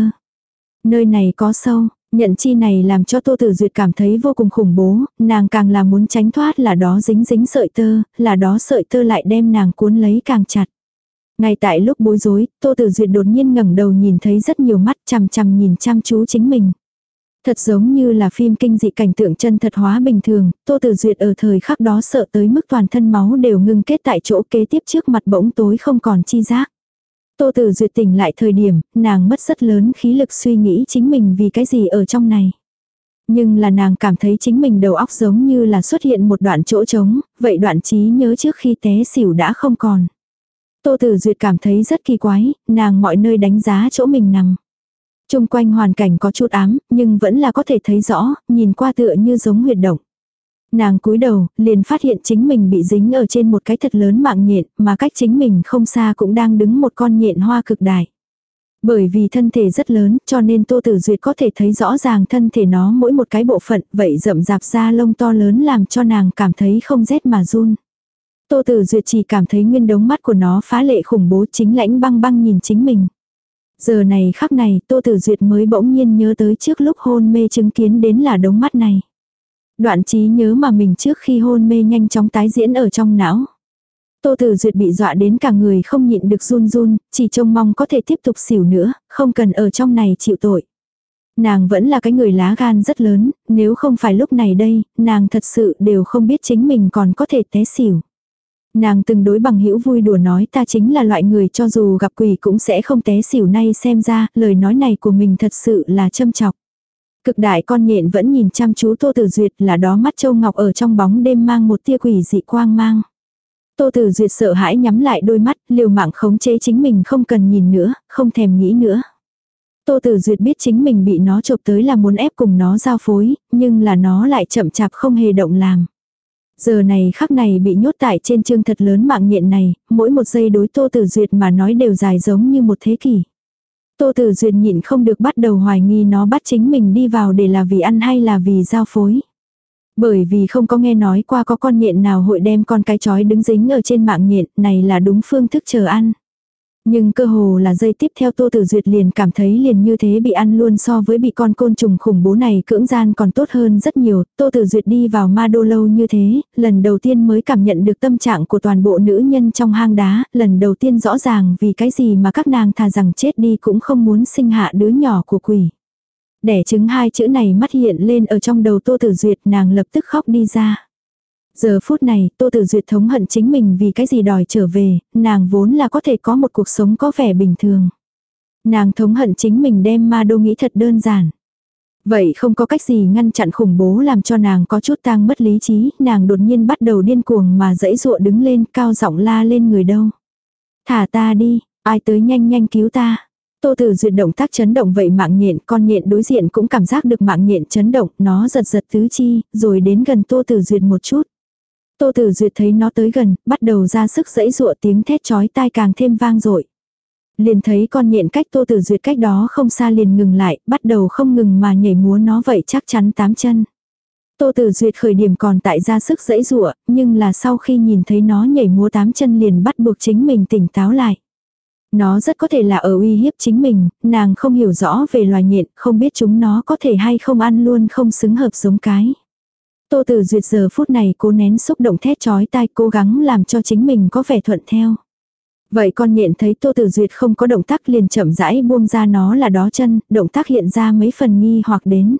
Nơi này có sâu, nhận chi này làm cho Tô Tử Duyệt cảm thấy vô cùng khủng bố, nàng càng là muốn tránh thoát là đó dính dính sợi tơ, là đó sợi tơ lại đem nàng cuốn lấy càng chặt. Ngay tại lúc bối rối, Tô Tử Duyệt đột nhiên ngẩng đầu nhìn thấy rất nhiều mắt chằm chằm nhìn chăm chú chính mình. Thật giống như là phim kinh dị cảnh tượng chân thật hóa bình thường, Tô Tử Duyệt ở thời khắc đó sợ tới mức toàn thân máu đều ngưng kết tại chỗ kế tiếp trước mặt bỗng tối không còn chi giác. Tô Tử Duyệt tỉnh lại thời điểm, nàng mất rất lớn khí lực suy nghĩ chính mình vì cái gì ở trong này. Nhưng là nàng cảm thấy chính mình đầu óc giống như là xuất hiện một đoạn chỗ trống, vậy đoạn trí nhớ trước khi té xỉu đã không còn. Tô Tử Duyệt cảm thấy rất kỳ quái, nàng mọi nơi đánh giá chỗ mình nằm. Chung quanh hoàn cảnh có chút ám, nhưng vẫn là có thể thấy rõ, nhìn qua tựa như giống huyệt động. Nàng cúi đầu, liền phát hiện chính mình bị dính ở trên một cái thật lớn mạng nhện, mà cách chính mình không xa cũng đang đứng một con nhện hoa cực đại. Bởi vì thân thể rất lớn, cho nên Tô Tử Duyệt có thể thấy rõ ràng thân thể nó mỗi một cái bộ phận, vậy rậm rạp da lông to lớn làm cho nàng cảm thấy không rét mà run. Tô Tử Duyệt chỉ cảm thấy nguyên đống mắt của nó phá lệ khủng bố chính lãnh băng băng nhìn chính mình. Giờ này khắc này Tô Tử Duyệt mới bỗng nhiên nhớ tới trước lúc hôn mê chứng kiến đến là đống mắt này. Đoạn trí nhớ mà mình trước khi hôn mê nhanh chóng tái diễn ở trong não. Tô Tử Duyệt bị dọa đến cả người không nhịn được run run, chỉ trông mong có thể tiếp tục xỉu nữa, không cần ở trong này chịu tội. Nàng vẫn là cái người lá gan rất lớn, nếu không phải lúc này đây, nàng thật sự đều không biết chính mình còn có thể té xỉu. Nàng từng đối bằng hữu vui đùa nói ta chính là loại người cho dù gặp quỷ cũng sẽ không té xỉu, nay xem ra lời nói này của mình thật sự là châm chọc. Cực đại con nhện vẫn nhìn chăm chú Tô Tử Duyệt, là đó mắt châu ngọc ở trong bóng đêm mang một tia quỷ dị quang mang. Tô Tử Duyệt sợ hãi nhắm lại đôi mắt, liều mạng khống chế chính mình không cần nhìn nữa, không thèm nghĩ nữa. Tô Tử Duyệt biết chính mình bị nó chộp tới là muốn ép cùng nó giao phối, nhưng là nó lại chậm chạp không hề động làm. Giờ này khắc này bị nhốt tại trên chương thật lớn mạng nhện này, mỗi một giây đối Tô Tử Duyệt mà nói đều dài giống như một thế kỷ. Tô Tử Duyệt nhịn không được bắt đầu hoài nghi nó bắt chính mình đi vào để là vì ăn hay là vì giao phối. Bởi vì không có nghe nói qua có con nhện nào hội đem con cái chói đứng dính ở trên mạng nhện, này là đúng phương thức chờ ăn. Nhưng cơ hồ là giây tiếp theo Tô Tử Duyệt liền cảm thấy liền như thế bị ăn luôn so với bị con côn trùng khủng bố này cưỡng gian còn tốt hơn rất nhiều. Tô Tử Duyệt đi vào ma đô lâu như thế, lần đầu tiên mới cảm nhận được tâm trạng của toàn bộ nữ nhân trong hang đá, lần đầu tiên rõ ràng vì cái gì mà các nàng thà rằng chết đi cũng không muốn sinh hạ đứa nhỏ của quỷ. Đẻ trứng hai chữ này mắt hiện lên ở trong đầu Tô Tử Duyệt, nàng lập tức khóc đi ra. Giờ phút này, Tô Tử Duyệt thống hận chính mình vì cái gì đòi trở về, nàng vốn là có thể có một cuộc sống có vẻ bình thường. Nàng thống hận chính mình đem ma đô nghĩ thật đơn giản. Vậy không có cách gì ngăn chặn khủng bố làm cho nàng có chút tang mất lý trí, nàng đột nhiên bắt đầu điên cuồng mà giãy giụa đứng lên, cao giọng la lên người đâu. Thả ta đi, ai tới nhanh nhanh cứu ta. Tô Tử Duyệt động tác chấn động vậy mạng nhện, con nhện đối diện cũng cảm giác được mạng nhện chấn động, nó giật giật tứ chi, rồi đến gần Tô Tử Duyệt một chút. Tô Tử Duyệt thấy nó tới gần, bắt đầu ra sức giãy giụa, tiếng thét chói tai càng thêm vang dội. Liền thấy con nhện cách Tô Tử Duyệt cách đó không xa liền ngừng lại, bắt đầu không ngừng mà nhảy múa nó vậy chắc chắn 8 chân. Tô Tử Duyệt khởi điểm còn tại ra sức giãy giụa, nhưng là sau khi nhìn thấy nó nhảy múa 8 chân liền bắt buộc chính mình tỉnh táo lại. Nó rất có thể là ở uy hiếp chính mình, nàng không hiểu rõ về loài nhện, không biết chúng nó có thể hay không ăn luôn không xứng hợp giống cái. Tô Tử Duyệt giờ phút này cố nén xúc động thét chói tai, cố gắng làm cho chính mình có vẻ thuận theo. Vậy con nhện thấy Tô Tử Duyệt không có động tác liền chậm rãi buông ra nó là đó chân, động tác hiện ra mấy phần nghi hoặc đến.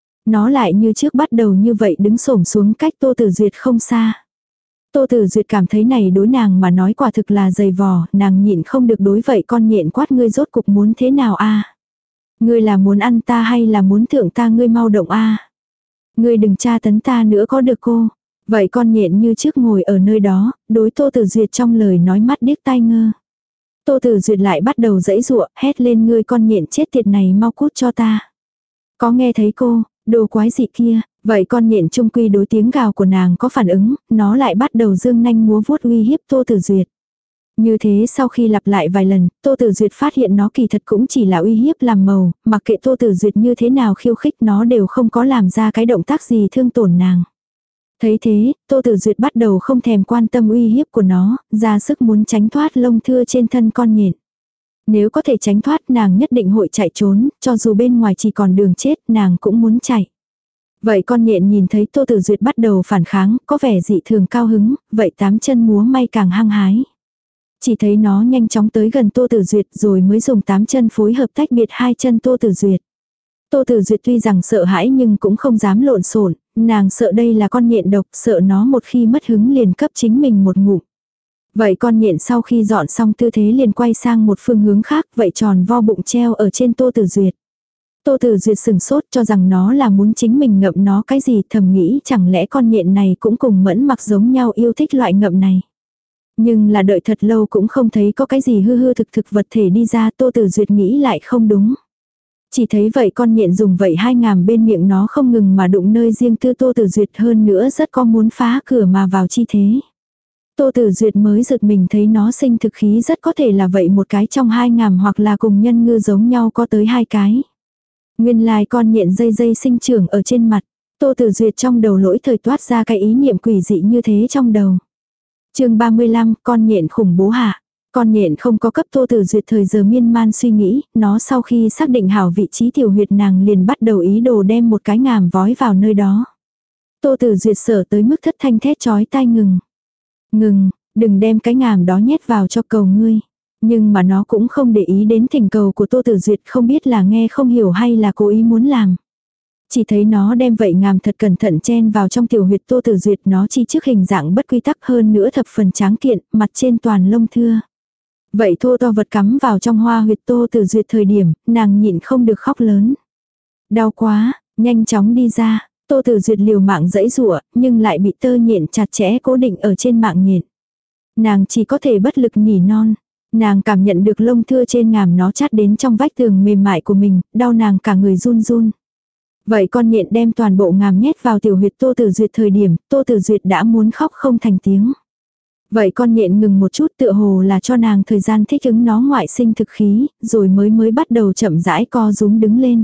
Nó lại như trước bắt đầu như vậy đứng xổm xuống cách Tô Tử Duyệt không xa. Tô Tử Duyệt cảm thấy này đối nàng mà nói quả thực là dày vò, nàng nhịn không được đối vậy con nhện quát, ngươi rốt cục muốn thế nào a? Ngươi là muốn ăn ta hay là muốn thượng ta, ngươi mau động a. Ngươi đừng tra tấn ta nữa có được cô. Vậy con nhện như trước ngồi ở nơi đó, đối Tô Tử Duyệt trong lời nói mắt điếc tai ngơ. Tô Tử Duyệt lại bắt đầu giãy giụa, hét lên, ngươi con nhện chết tiệt này mau cút cho ta. Có nghe thấy cô, đồ quái dị kia. Vậy con nhện trung quy đối tiếng gào của nàng có phản ứng, nó lại bắt đầu dương nanh múa vuốt uy hiếp Tô Tử Duyệt. Như thế sau khi lặp lại vài lần, Tô Tử Duyệt phát hiện nó kỳ thật cũng chỉ là uy hiếp làm màu, mặc kệ Tô Tử Duyệt như thế nào khiêu khích nó đều không có làm ra cái động tác gì thương tổn nàng. Thấy thế, Tô Tử Duyệt bắt đầu không thèm quan tâm uy hiếp của nó, ra sức muốn tránh thoát lông thưa trên thân con nhện. Nếu có thể tránh thoát nàng nhất định hội chạy trốn, cho dù bên ngoài chỉ còn đường chết nàng cũng muốn chạy. Vậy con nhện nhìn thấy Tô Tử Duyệt bắt đầu phản kháng, có vẻ dị thường cao hứng, vậy 8 chân múa may càng hăng hái. Chỉ thấy nó nhanh chóng tới gần Tô Tử Duyệt rồi mới dùng 8 chân phối hợp tách biệt hai chân Tô Tử Duyệt. Tô Tử Duyệt tuy rằng sợ hãi nhưng cũng không dám lộn xộn, nàng sợ đây là con nhện độc, sợ nó một khi mất hứng liền cấp chính mình một ngụm. Vậy con nhện sau khi dọn xong tư thế liền quay sang một phương hướng khác, vậy tròn vo bụng treo ở trên Tô Tử Duyệt. Tô Tử Duyệt sừng sốt cho rằng nó là muốn chính mình ngậm nó cái gì, thầm nghĩ chẳng lẽ con nhện này cũng cùng Mẫn Mặc giống nhau yêu thích loại ngậm này. Nhưng là đợi thật lâu cũng không thấy có cái gì hư hư thực thực vật thể đi ra, Tô Tử Duyệt nghĩ lại không đúng. Chỉ thấy vậy con nhện dùng vậy hai ngàm bên miệng nó không ngừng mà đụng nơi riêng tư Tô Tử Duyệt, hơn nữa rất có muốn phá cửa mà vào chi thế. Tô Tử Duyệt mới giật mình thấy nó sinh thực khí rất có thể là vậy một cái trong hai ngàm hoặc là cùng nhân ngư giống nhau có tới hai cái. Nguyên lai con nhện dây dây sinh trưởng ở trên mặt. Tô Tử Duyệt trong đầu lỗi thời toát ra cái ý niệm quỷ dị như thế trong đầu. Chương 35, con nhện khủng bố hạ. Con nhện không có cấp Tô Tử Duyệt thời giờ miên man suy nghĩ, nó sau khi xác định hảo vị trí tiểu huyệt nàng liền bắt đầu ý đồ đem một cái ngàm vói vào nơi đó. Tô Tử Duyệt sợ tới mức thất thanh thét chói tai ngừng. Ngừng, đừng đem cái ngàm đó nhét vào cho cầu ngươi. Nhưng mà nó cũng không để ý đến thỉnh cầu của Tô Tử Duyệt, không biết là nghe không hiểu hay là cố ý muốn làm. Chỉ thấy nó đem vậy ngàm thật cẩn thận chen vào trong tiểu huyệt Tô Tử Duyệt, nó chi trước hình dạng bất quy tắc hơn nữa thập phần tráng kiện, mặt trên toàn lông thưa. Vậy thô to vật cắm vào trong hoa huyệt Tô Tử Duyệt thời điểm, nàng nhịn không được khóc lớn. Đau quá, nhanh chóng đi ra, Tô Tử Duyệt liều mạng giãy giụa, nhưng lại bị tơ nhện chặt chẽ cố định ở trên mạng nhện. Nàng chỉ có thể bất lực nỉ non. Nàng cảm nhận được lông thưa trên ngàm nó chát đến trong vách tường mềm mại của mình, đau nàng cả người run run. Vậy con nhện đem toàn bộ ngàm nhét vào tiểu huyệt Tô Tử Duyệt thời điểm, Tô Tử Duyệt đã muốn khóc không thành tiếng. Vậy con nhện ngừng một chút tựa hồ là cho nàng thời gian thích ứng nó ngoại sinh thực khí, rồi mới bắt đầu chậm rãi co rúm đứng lên.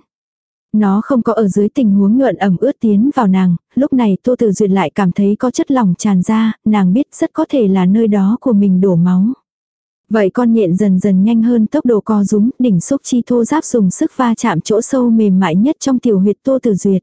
Nó không có ở dưới tình huống nhuận ẩm ướt tiến vào nàng, lúc này Tô Tử Duyệt lại cảm thấy có chất lỏng tràn ra, nàng biết rất có thể là nơi đó của mình đổ máu. Vậy con nhện dần dần nhanh hơn tốc độ co rúm, đỉnh xúc chi thô giáp dùng sức va chạm chỗ sâu mềm mại nhất trong tiểu huyệt Tô Tử Duyệt.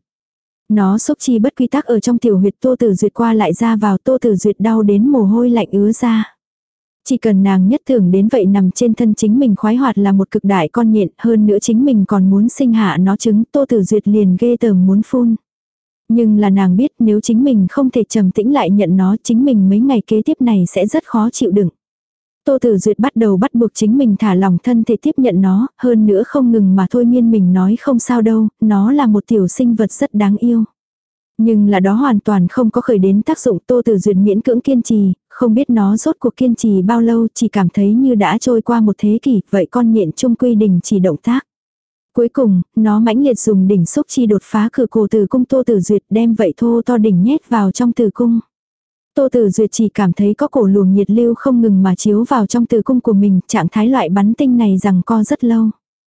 Nó xúc chi bất quy tắc ở trong tiểu huyệt Tô Tử Duyệt qua lại ra vào, Tô Tử Duyệt đau đến mồ hôi lạnh ứa ra. Chỉ cần nàng nhất tưởng đến vậy nằm trên thân chính mình khoái hoạt là một cực đại con nhện, hơn nữa chính mình còn muốn sinh hạ nó trứng, Tô Tử Duyệt liền ghê tởm muốn phun. Nhưng là nàng biết nếu chính mình không thể trầm tĩnh lại nhận nó, chính mình mấy ngày kế tiếp này sẽ rất khó chịu đựng. Tô Tử Duyệt bắt đầu bắt buộc chính mình thả lỏng thân thể tiếp nhận nó, hơn nữa không ngừng mà thôi miên mình nói không sao đâu, nó là một tiểu sinh vật rất đáng yêu. Nhưng là đó hoàn toàn không có khởi đến tác dụng. Tô Tử Duyệt miễn cưỡng kiên trì, không biết nó rốt cuộc kiên trì bao lâu, chỉ cảm thấy như đã trôi qua một thế kỷ, vậy con nhện trung quy đình chỉ động tác. Cuối cùng, nó mãnh liệt dùng đỉnh xúc chi đột phá cửa cổ tử cung Tô Tử Duyệt, đem vậy thô to đỉnh nhét vào trong tử cung. Tô Tử Duyệt chỉ cảm thấy có cổ luồng nhiệt lưu không ngừng mà chiếu vào trong tử cung của mình, trạng thái loại bắn tinh này giằng co rất lâu.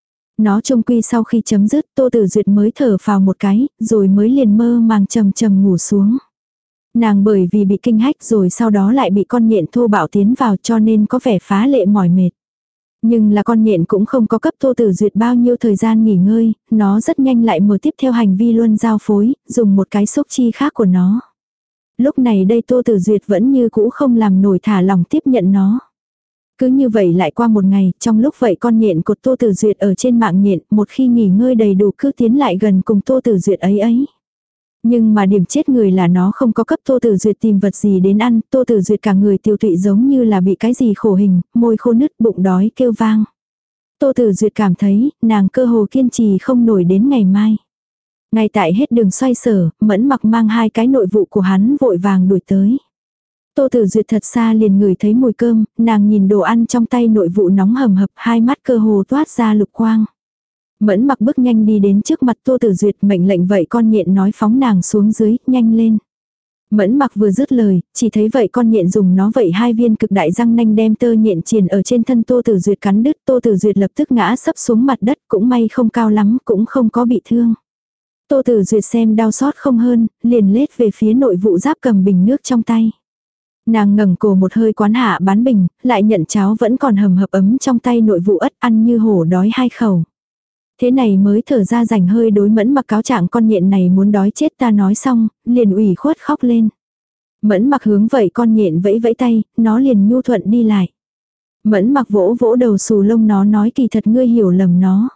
Nó trung quy sau khi chấm dứt, Tô Tử Duyệt mới thở phào một cái, rồi mới liền mơ màng trầm trầm ngủ xuống. Nàng bởi vì bị kinh hách rồi sau đó lại bị con nhện thô bạo tiến vào cho nên có vẻ phá lệ mỏi mệt. Nhưng là con nhện cũng không có cấp Tô Tử Duyệt bao nhiêu thời gian nghỉ ngơi, nó rất nhanh lại mở tiếp theo hành vi luân giao phối, dùng một cái xúc chi khác của nó. Lúc này đây Tô Tử Duyệt vẫn như cũ không làm nổi thả lỏng tiếp nhận nó. Cứ như vậy lại qua một ngày, trong lúc vậy con nhện cột Tô Tử Duyệt ở trên mạng nhện, một khi nghỉ ngơi đầy đủ cứ tiến lại gần cùng Tô Tử Duyệt ấy. Nhưng mà điểm chết người là nó không có cấp Tô Tử Duyệt tìm vật gì đến ăn, Tô Tử Duyệt cả người tiêu tụy giống như là bị cái gì khổ hình, môi khô nứt bụng đói kêu vang. Tô Tử Duyệt cảm thấy, nàng cơ hồ kiên trì không nổi đến ngày mai. Ngay tại hết đường xoay sở, Mẫn Mặc mang hai cái nội vụ của hắn vội vàng đuổi tới. Tô Tử Duyệt thật xa liền ngửi thấy mùi cơm, nàng nhìn đồ ăn trong tay nội vụ nóng hầm hập, hai mắt cơ hồ toát ra lục quang. Mẫn Mặc bước nhanh đi đến trước mặt Tô Tử Duyệt, mệnh lệnh vậy con nhện nói phóng nàng xuống dưới, nhanh lên. Mẫn Mặc vừa dứt lời, chỉ thấy vậy con nhện dùng nó vậy hai viên cực đại răng nanh đem tơ nhện triền ở trên thân Tô Tử Duyệt cắn đứt, Tô Tử Duyệt lập tức ngã sấp xuống mặt đất, cũng may không cao lắm, cũng không có bị thương. Tô Tử Duyệt xem đau xót không hơn, liền lết về phía nội vụ giáp cầm bình nước trong tay. Nàng ngẩng cổ một hơi quán hạ bán bình, lại nhận cháo vẫn còn hầm hập ấm trong tay nội vụ ất ăn như hổ đói hai khẩu. Thế này mới thở ra rảnh hơi đối Mẫn Mặc cáo trạng con nhện này muốn đói chết ta nói xong, liền ủy khuất khóc lên. Mẫn Mặc hướng vậy con nhện vẫy vẫy tay, nó liền nhu thuận đi lại. Mẫn Mặc vỗ vỗ đầu xù lông nó nói kỳ thật ngươi hiểu lầm nó.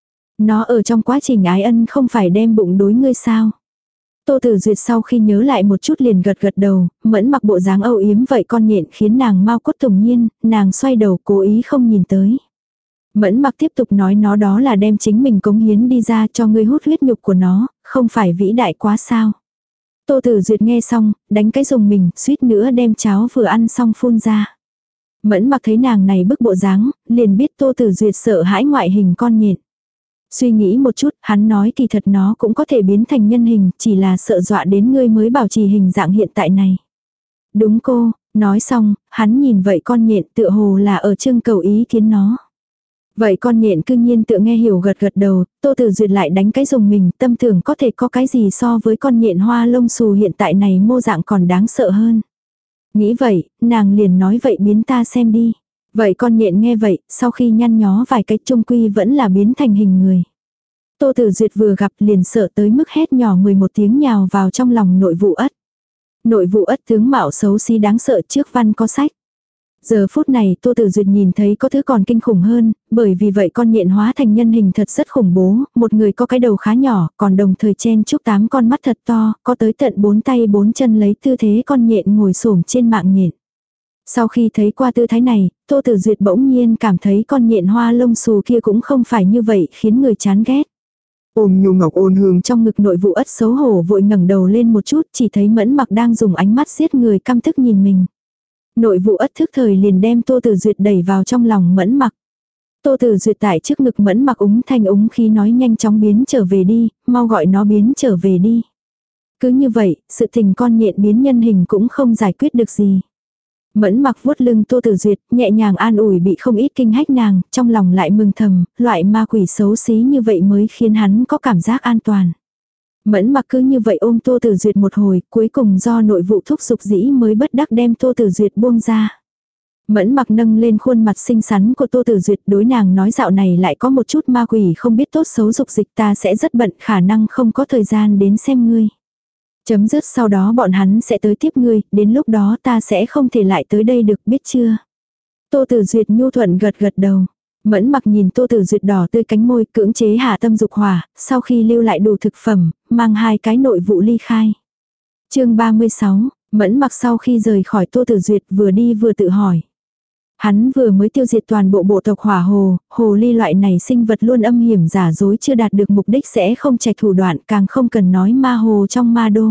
Nó ở trong quá trình ái ân không phải đem bụng đối ngươi sao. Tô Tử Duyệt sau khi nhớ lại một chút liền gật gật đầu, Mẫn Mặc bộ dáng âu yếm vậy con nhện khiến nàng mau cốt tùng nhiên, nàng xoay đầu cố ý không nhìn tới. Mẫn Mặc tiếp tục nói nó đó là đem chính mình cống hiến đi ra cho ngươi hút huyết nhục của nó, không phải vĩ đại quá sao. Tô Tử Duyệt nghe xong, đánh cái dùng mình, suýt nữa đem cháo vừa ăn xong phun ra. Mẫn Mặc thấy nàng này bức bộ dáng, liền biết Tô Tử Duyệt sợ hãi ngoại hình con nhện. Suy nghĩ một chút, hắn nói kỳ thật nó cũng có thể biến thành nhân hình, chỉ là sợ dọa đến ngươi mới bảo trì hình dạng hiện tại này. Đúng cô, nói xong, hắn nhìn vậy con nhện tựa hồ là ở trưng cầu ý kiến nó. Vậy con nhện cư nhiên tự nghe hiểu gật gật đầu, Tô Tử Duyệt lại đánh cái dùng mình, tâm tưởng có thể có cái gì so với con nhện hoa lông xù hiện tại này mô dạng còn đáng sợ hơn. Nghĩ vậy, nàng liền nói vậy biến ta xem đi. Vậy con nhện nghe vậy, sau khi nhăn nhó vài cái trung quy vẫn là biến thành hình người. Tô Tử Duyệt vừa gặp liền sợ tới mức hét nhỏ 11 tiếng nhào vào trong lòng nội vụ ất. Nội vụ ất tướng mạo xấu xí đáng sợ trước văn có sách. Giờ phút này Tô Tử Duyệt nhìn thấy có thứ còn kinh khủng hơn, bởi vì vậy con nhện hóa thành nhân hình thật rất khủng bố, một người có cái đầu khá nhỏ, còn đồng thời chen chúc 8 con mắt thật to, có tới tận 4 tay 4 chân lấy tư thế con nhện ngồi xổm trên mạng nhện. Sau khi thấy qua tư thái này, Tô Tử Duyệt bỗng nhiên cảm thấy con nhện hoa lông xù kia cũng không phải như vậy khiến người chán ghét. Ôm nhu ngọc ôn hương trong ngực nội vụ ất xấu hổ vội ngẩng đầu lên một chút chỉ thấy Mẫn Mặc đang dùng ánh mắt giết người căm tức nhìn mình. Nội vụ ất thức thời liền đem Tô Tử Duyệt đẩy vào trong lòng Mẫn Mặc. Tô Tử Duyệt tại trước ngực Mẫn Mặc úng thanh úng khí nói nhanh chóng biến trở về đi, mau gọi nó biến trở về đi. Cứ như vậy, sự tình con nhện biến nhân hình cũng không giải quyết được gì. Mẫn Mặc vuốt lưng Tô Tử Duyệt, nhẹ nhàng an ủi bị không ít kinh hách nàng, trong lòng lại mừng thầm, loại ma quỷ xấu xí như vậy mới khiến hắn có cảm giác an toàn. Mẫn Mặc cứ như vậy ôm Tô Tử Duyệt một hồi, cuối cùng do nội vụ thúc giục dĩ mới bất đắc đem Tô Tử Duyệt buông ra. Mẫn Mặc nâng lên khuôn mặt xinh xắn của Tô Tử Duyệt, đối nàng nói dạo này lại có một chút ma quỷ không biết tốt xấu dục dịch, ta sẽ rất bận, khả năng không có thời gian đến xem ngươi. Chấm dứt sau đó bọn hắn sẽ tới tiếp ngươi, đến lúc đó ta sẽ không thể lại tới đây được, biết chưa? Tô Tử Duyệt nhu thuận gật gật đầu. Mẫn Mặc nhìn Tô Tử Duyệt đỏ tươi cánh môi, cưỡng chế hạ tâm dục hỏa, sau khi lưu lại đủ thực phẩm, mang 2 cái nội vụ ly khai. Chương 36, Mẫn Mặc sau khi rời khỏi Tô Tử Duyệt vừa đi vừa tự hỏi. Hắn vừa mới tiêu diệt toàn bộ bộ tộc hỏa hồ, hồ ly loại này sinh vật luôn âm hiểm giả dối, chưa đạt được mục đích sẽ không trạch thủ đoạn, càng không cần nói ma hồ trong ma đô.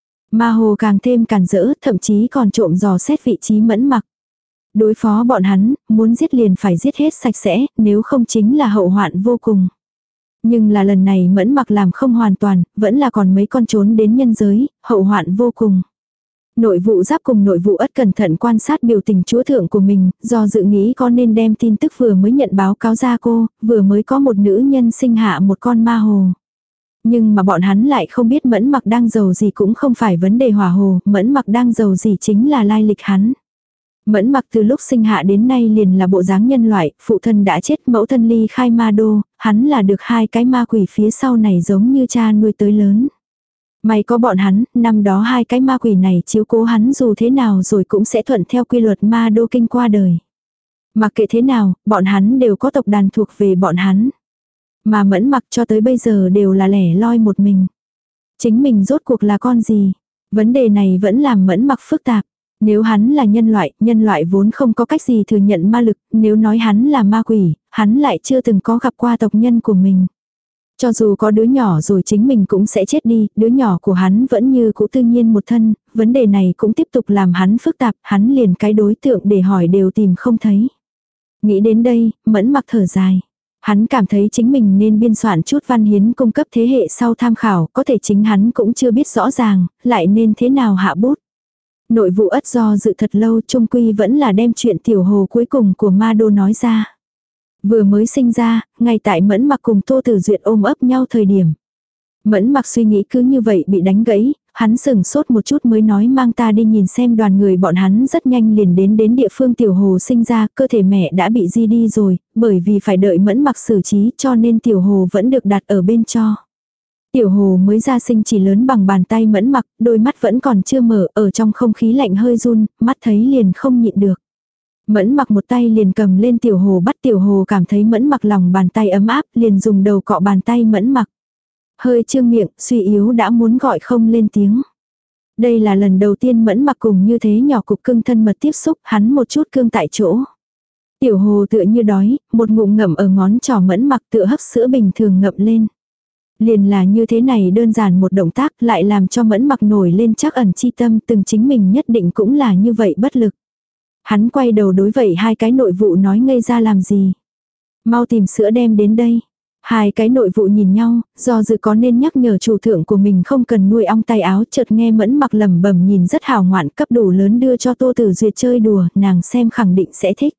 Ma hồ càng thêm càn rỡ, thậm chí còn trộm dò xét vị trí Mẫn Mặc. Đối phó bọn hắn, muốn giết liền phải giết hết sạch sẽ, nếu không chính là hậu hoạn vô cùng. Nhưng là lần này Mẫn Mặc làm không hoàn toàn, vẫn là còn mấy con trốn đến nhân giới, hậu hoạn vô cùng. Nội vụ Giáp cùng nội vụ Ất cẩn thận quan sát biểu tình chúa thượng của mình, do dự nghĩ có nên đem tin tức vừa mới nhận báo cáo ra cô, vừa mới có một nữ nhân sinh hạ một con ma hồ. Nhưng mà bọn hắn lại không biết Mẫn Mặc đang giàu gì cũng không phải vấn đề hỏa hồ, Mẫn Mặc đang giàu gì chính là lai lịch hắn. Mẫn Mặc từ lúc sinh hạ đến nay liền là bộ dáng nhân loại, phụ thân đã chết, mẫu thân ly khai ma đô, hắn là được 2 cái ma quỷ phía sau này giống như cha nuôi tới lớn. May có bọn hắn, năm đó 2 cái ma quỷ này chiếu cố hắn dù thế nào rồi cũng sẽ thuận theo quy luật ma đô kinh qua đời. Mặc kệ thế nào, bọn hắn đều có tộc đàn thuộc về bọn hắn. Mà Mẫn Mặc cho tới bây giờ đều là lẻ loi một mình. Chính mình rốt cuộc là con gì? Vấn đề này vẫn làm Mẫn Mặc phức tạp. Nếu hắn là nhân loại vốn không có cách gì thừa nhận ma lực, nếu nói hắn là ma quỷ, hắn lại chưa từng có gặp qua tộc nhân của mình. Cho dù có đứa nhỏ rồi chính mình cũng sẽ chết đi, đứa nhỏ của hắn vẫn như cũ tự nhiên một thân, vấn đề này cũng tiếp tục làm hắn phức tạp, hắn liền cái đối tượng để hỏi đều tìm không thấy. Nghĩ đến đây, Mẫn Mặc thở dài. Hắn cảm thấy chính mình nên biên soạn chút văn hiến cung cấp thế hệ sau tham khảo, có thể chính hắn cũng chưa biết rõ ràng, lại nên thế nào hạ bút. Nội vụ Ất do dự thật lâu, chung quy vẫn là đem chuyện tiểu hồ cuối cùng của ma đô nói ra. Vừa mới sinh ra, ngay tại Mẫn Mặc cùng Tô Tử Duyệt ôm ấp nhau thời điểm. Mẫn Mặc suy nghĩ cứ như vậy bị đánh gãy, hắn sừng sốt một chút mới nói mang ta đi nhìn xem đoàn người bọn hắn rất nhanh liền đến địa phương tiểu hồ sinh ra, cơ thể mẹ đã bị di đi rồi, bởi vì phải đợi Mẫn Mặc xử trí cho nên tiểu hồ vẫn được đặt ở bên cho. Tiểu hồ mới ra sinh chỉ lớn bằng bàn tay Mẫn Mặc, đôi mắt vẫn còn chưa mở, ở trong không khí lạnh hơi run, mắt thấy liền không nhịn được. Mẫn Mặc một tay liền cầm lên tiểu hồ, bắt tiểu hồ cảm thấy Mẫn Mặc lòng bàn tay ấm áp, liền dùng đầu cọ bàn tay Mẫn Mặc. Hơi trương miệng, suy yếu đã muốn gọi không lên tiếng. Đây là lần đầu tiên Mẫn Mặc cùng như thế nhỏ cục cưng thân mật tiếp xúc, hắn một chút cương tại chỗ. Tiểu hồ tựa như đói, một ngụm ngậm ở ngón trỏ Mẫn Mặc tựa hấp sữa bình thường ngậm lên. Liền là như thế này đơn giản một động tác lại làm cho Mẫn Mặc nổi lên trắc ẩn chi tâm, từng chính mình nhất định cũng là như vậy bất lực. Hắn quay đầu đối vậy 2 cái nội vụ nói ngây ra làm gì. Mau tìm sữa đem đến đây. 2 cái nội vụ nhìn nhau, do dự có nên nhắc nhở chủ thượng của mình không cần nuôi ong tay áo, chợt nghe Mẫn Mặc lẩm bẩm nhìn rất hào ngoạn, cấp đủ lớn đưa cho Tô Tử Duyệt chơi đùa, nàng xem khẳng định sẽ thích.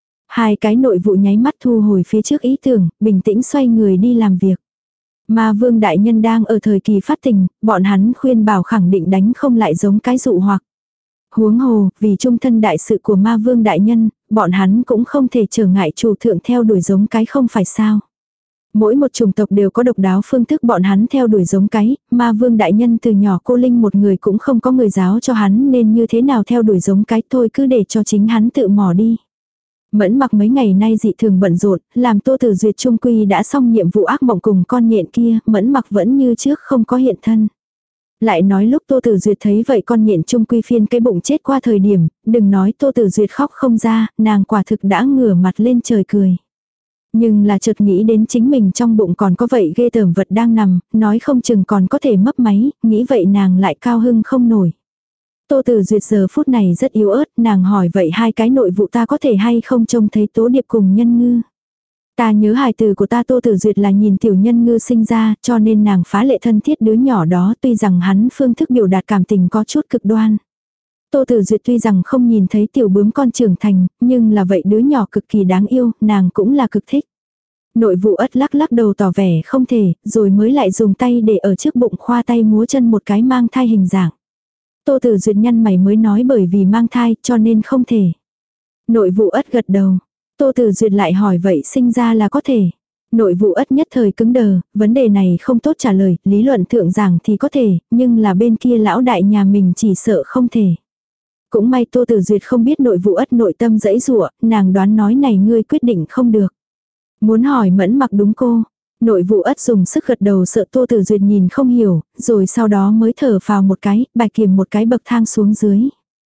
2 cái nội vụ nháy mắt thu hồi phía trước ý tưởng, bình tĩnh xoay người đi làm việc. Ma Vương đại nhân đang ở thời kỳ phát tình, bọn hắn khuyên bảo khẳng định đánh không lại giống cái dụ hoặc. Huống hồ, vì trung thân đại sự của Ma Vương đại nhân, bọn hắn cũng không thể trở ngại chủ thượng theo đuổi giống cái không phải sao. Mỗi một chủng tộc đều có độc đáo phương thức bọn hắn theo đuổi giống cái, Ma Vương đại nhân từ nhỏ cô linh một người cũng không có người giáo cho hắn nên như thế nào theo đuổi giống cái, thôi cứ để cho chính hắn tự mò đi. Mẫn Mặc mấy ngày nay dị thường bận rộn, làm Tô Tử Duyệt trung quy đã xong nhiệm vụ ác mộng cùng con nhện kia, Mẫn Mặc vẫn như trước không có hiện thân. Lại nói lúc Tô Tử Duyệt thấy vậy con nhện trung quy phiên cái bụng chết qua thời điểm, đừng nói Tô Tử Duyệt khóc không ra, nàng quả thực đã ngửa mặt lên trời cười. Nhưng là chợt nghĩ đến chính mình trong bụng còn có vậy ghê tởm vật đang nằm, nói không chừng còn có thể mấp máy, nghĩ vậy nàng lại cao hưng không nổi. Tô Tử Duyệt giờ phút này rất yếu ớt, nàng hỏi vậy 2 cái nội vụ ta có thể hay không trông thấy Tố Điệp cùng Nhân Ngư. Ta nhớ hài từ của ta Tô Tử Duyệt là nhìn tiểu Nhân Ngư sinh ra, cho nên nàng phá lệ thân thiết đứa nhỏ đó, tuy rằng hắn phương thức biểu đạt cảm tình có chút cực đoan. Tô Tử Duyệt tuy rằng không nhìn thấy tiểu bướm con trưởng thành, nhưng là vậy đứa nhỏ cực kỳ đáng yêu, nàng cũng là cực thích. Nội vụ Ất lắc lắc đầu tỏ vẻ không thể, rồi mới lại dùng tay để ở trước bụng khoa tay múa chân một cái mang thai hình dạng. Tô Tử Duyệt nhăn mày mới nói bởi vì mang thai cho nên không thể. Nội vụ Ất gật đầu. Tô Tử Duyệt lại hỏi vậy sinh ra là có thể. Nội vụ Ất nhất thời cứng đờ, vấn đề này không tốt trả lời, lý luận thượng giảng thì có thể, nhưng là bên kia lão đại nhà mình chỉ sợ không thể. Cũng may Tô Tử Duyệt không biết nội vụ Ất nội tâm dãy dụa, nàng đoán nói này ngươi quyết định không được. Muốn hỏi Mẫn Mặc đúng cô. Nội vụ Ất dùng sức gật đầu sợ Tô Tử Duyệt nhìn không hiểu, rồi sau đó mới thở phào một cái, bài kiểm một cái bậc thang xuống dưới.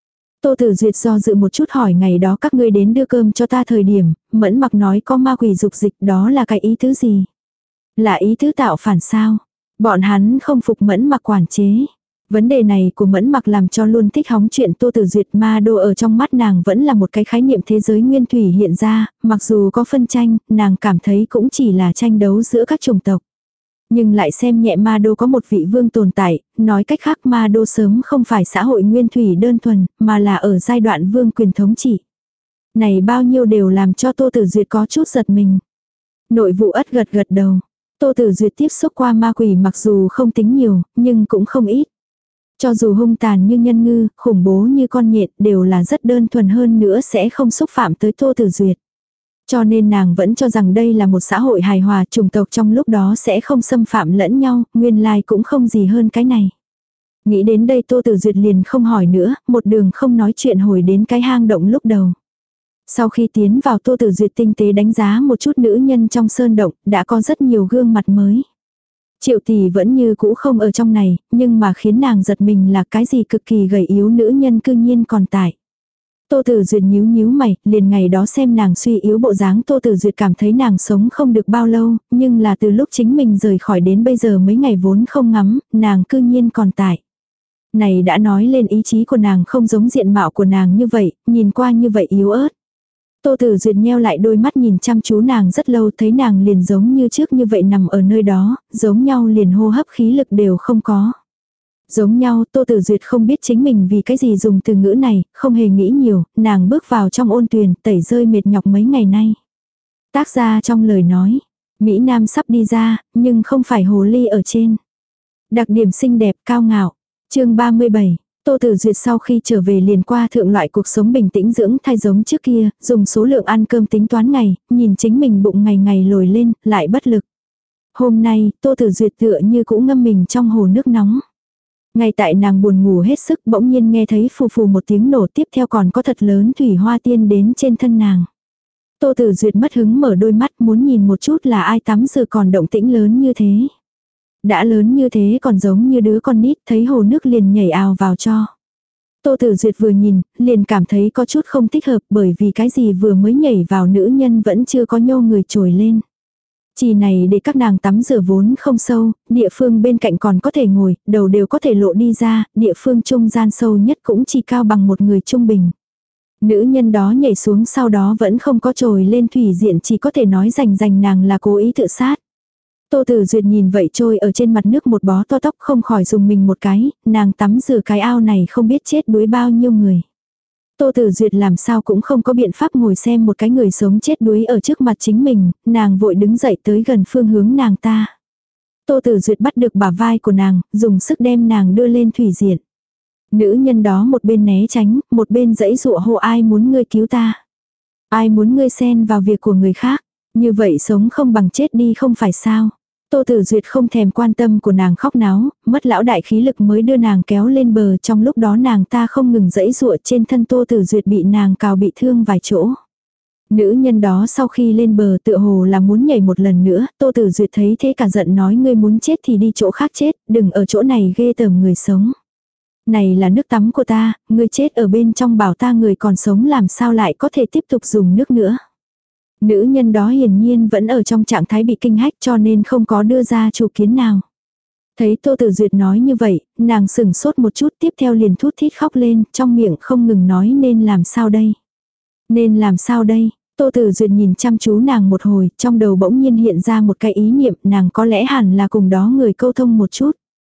Tô Tử Duyệt do dự một chút hỏi ngày đó các ngươi đến đưa cơm cho ta thời điểm, Mẫn Mặc nói có ma quỷ dục dịch, đó là cái ý tứ gì? Là ý tứ tạo phản sao? Bọn hắn không phục Mẫn Mặc quản chế. Vấn đề này của Mẫn Mặc làm cho luôn thích hóng chuyện Tô Tử Duyệt ma đô ở trong mắt nàng vẫn là một cái khái niệm thế giới nguyên thủy hiện ra, mặc dù có phân tranh, nàng cảm thấy cũng chỉ là tranh đấu giữa các chủng tộc. Nhưng lại xem nhẹ ma đô có một vị vương tồn tại, nói cách khác ma đô sớm không phải xã hội nguyên thủy đơn thuần, mà là ở giai đoạn vương quyền thống trị. Này bao nhiêu đều làm cho Tô Tử Duyệt có chút giật mình. Nội vụ Ất gật gật đầu. Tô Tử Duyệt tiếp xúc qua ma quỷ mặc dù không tính nhiều, nhưng cũng không ít. Cho dù hung tàn như nhân ngư, khủng bố như con nhện đều là rất đơn thuần hơn nữa sẽ không xúc phạm tới Tô Tử Duyệt. Cho nên nàng vẫn cho rằng đây là một xã hội hài hòa, chủng tộc trong lúc đó sẽ không xâm phạm lẫn nhau, nguyên lai cũng không gì hơn cái này. Nghĩ đến đây Tô Tử Duyệt liền không hỏi nữa, một đường không nói chuyện hồi đến cái hang động lúc đầu. Sau khi tiến vào Tô Tử Duyệt tinh tế đánh giá một chút nữ nhân trong sơn động, đã có rất nhiều gương mặt mới. Triệu Tỷ vẫn như cũ không ở trong này, nhưng mà khiến nàng giật mình là cái gì cực kỳ gầy yếu nữ nhân cư nhiên còn tại. Tô Tử Duyệt nhíu nhíu mày, liền ngày đó xem nàng suy yếu bộ dáng Tô Tử Duyệt cảm thấy nàng sống không được bao lâu, nhưng là từ lúc chính mình rời khỏi đến bây giờ mấy ngày vốn không ngắm, nàng cư nhiên còn tại. Này đã nói lên ý chí của nàng không giống diện mạo của nàng như vậy, nhìn qua như vậy yếu ớt. Tô Tử Duyệt nheo lại đôi mắt nhìn chăm chú nàng rất lâu thấy nàng liền giống như trước như vậy nằm ở nơi đó, giống nhau liền hô hấp khí lực đều không có. Giống nhau Tô Tử Duyệt không biết chính mình vì cái gì dùng từ ngữ này, không hề nghĩ nhiều, nàng bước vào trong ôn tuyền tẩy rơi mệt nhọc mấy ngày nay. Tác gia trong lời nói, Mỹ Nam sắp đi ra, nhưng không phải hồ ly ở trên. Đặc điểm xinh đẹp cao ngạo. Chương 37. Tô Tử Duyệt sau khi trở về liền qua thượng loại cuộc sống bình tĩnh dưỡng thai giống trước kia, dùng số lượng ăn cơm tính toán ngày, nhìn chính mình bụng ngày ngày lồi lên, lại bất lực. Hôm nay, Tô Tử Duyệt tựa như cũng ngâm mình trong hồ nước nóng. Ngay tại nàng buồn ngủ hết sức bỗng nhiên nghe thấy phù phù một tiếng nổ tiếp theo còn có thật lớn thủy hoa tiên đến trên thân nàng. Tô Tử Duyệt mất hứng mở đôi mắt muốn nhìn một chút là ai tắm giờ còn động tĩnh lớn như thế. Đã lớn như thế còn giống như đứa con nít thấy hồ nước liền nhảy ào vào cho. Tô Tử Duyệt vừa nhìn, liền cảm thấy có chút không thích hợp bởi vì cái gì vừa mới nhảy vào nữ nhân vẫn chưa có nhô người trồi lên. Chỉ này để các nàng tắm rửa vốn không sâu, địa phương bên cạnh còn có thể ngồi, đầu đều có thể lộ đi ra, địa phương trung gian sâu nhất cũng chỉ cao bằng một người trung bình. Nữ nhân đó nhảy xuống sau đó vẫn không có trồi lên thủy diện chỉ có thể nói rành nàng là cố ý tự sát. Tô Tử Duyệt nhìn vậy trôi ở trên mặt nước một bó to tóc không khỏi dùng mình một cái, nàng tắm rửa cái ao này không biết chết đuối bao nhiêu người. Tô Tử Duyệt làm sao cũng không có biện pháp ngồi xem một cái người sống chết đuối ở trước mặt chính mình, nàng vội đứng dậy tới gần phương hướng nàng ta. Tô Tử Duyệt bắt được bả vai của nàng, dùng sức đem nàng đưa lên thủy diện. Nữ nhân đó một bên né tránh, một bên giãy giụa hô ai muốn ngươi cứu ta. Ai muốn ngươi xen vào việc của người khác, như vậy sống không bằng chết đi không phải sao. Tô Tử Duyệt không thèm quan tâm của nàng khóc náo, mất lão đại khí lực mới đưa nàng kéo lên bờ trong lúc đó nàng ta không ngừng giãy giụa trên thân Tô Tử Duyệt bị nàng cào bị thương vài chỗ. Nữ nhân đó sau khi lên bờ tựa hồ là muốn nhảy một lần nữa, Tô Tử Duyệt thấy thế cả giận nói ngươi muốn chết thì đi chỗ khác chết, đừng ở chỗ này ghê tởm người sống. Này là nước tắm của ta, ngươi chết ở bên trong bảo ta người còn sống làm sao lại có thể tiếp tục dùng nước nữa. Nữ nhân đó hiển nhiên vẫn ở trong trạng thái bị kinh hách cho nên không có đưa ra chủ kiến nào. Thấy Tô Tử Duyệt nói như vậy, nàng sững sốt một chút tiếp theo liền thút thít khóc lên, trong miệng không ngừng nói nên làm sao đây. Nên làm sao đây, Tô Tử Duyệt nhìn chăm chú nàng một hồi, trong đầu bỗng nhiên hiện ra một cái ý niệm nàng có lẽ hẳn là cùng đó người câu thông một chút.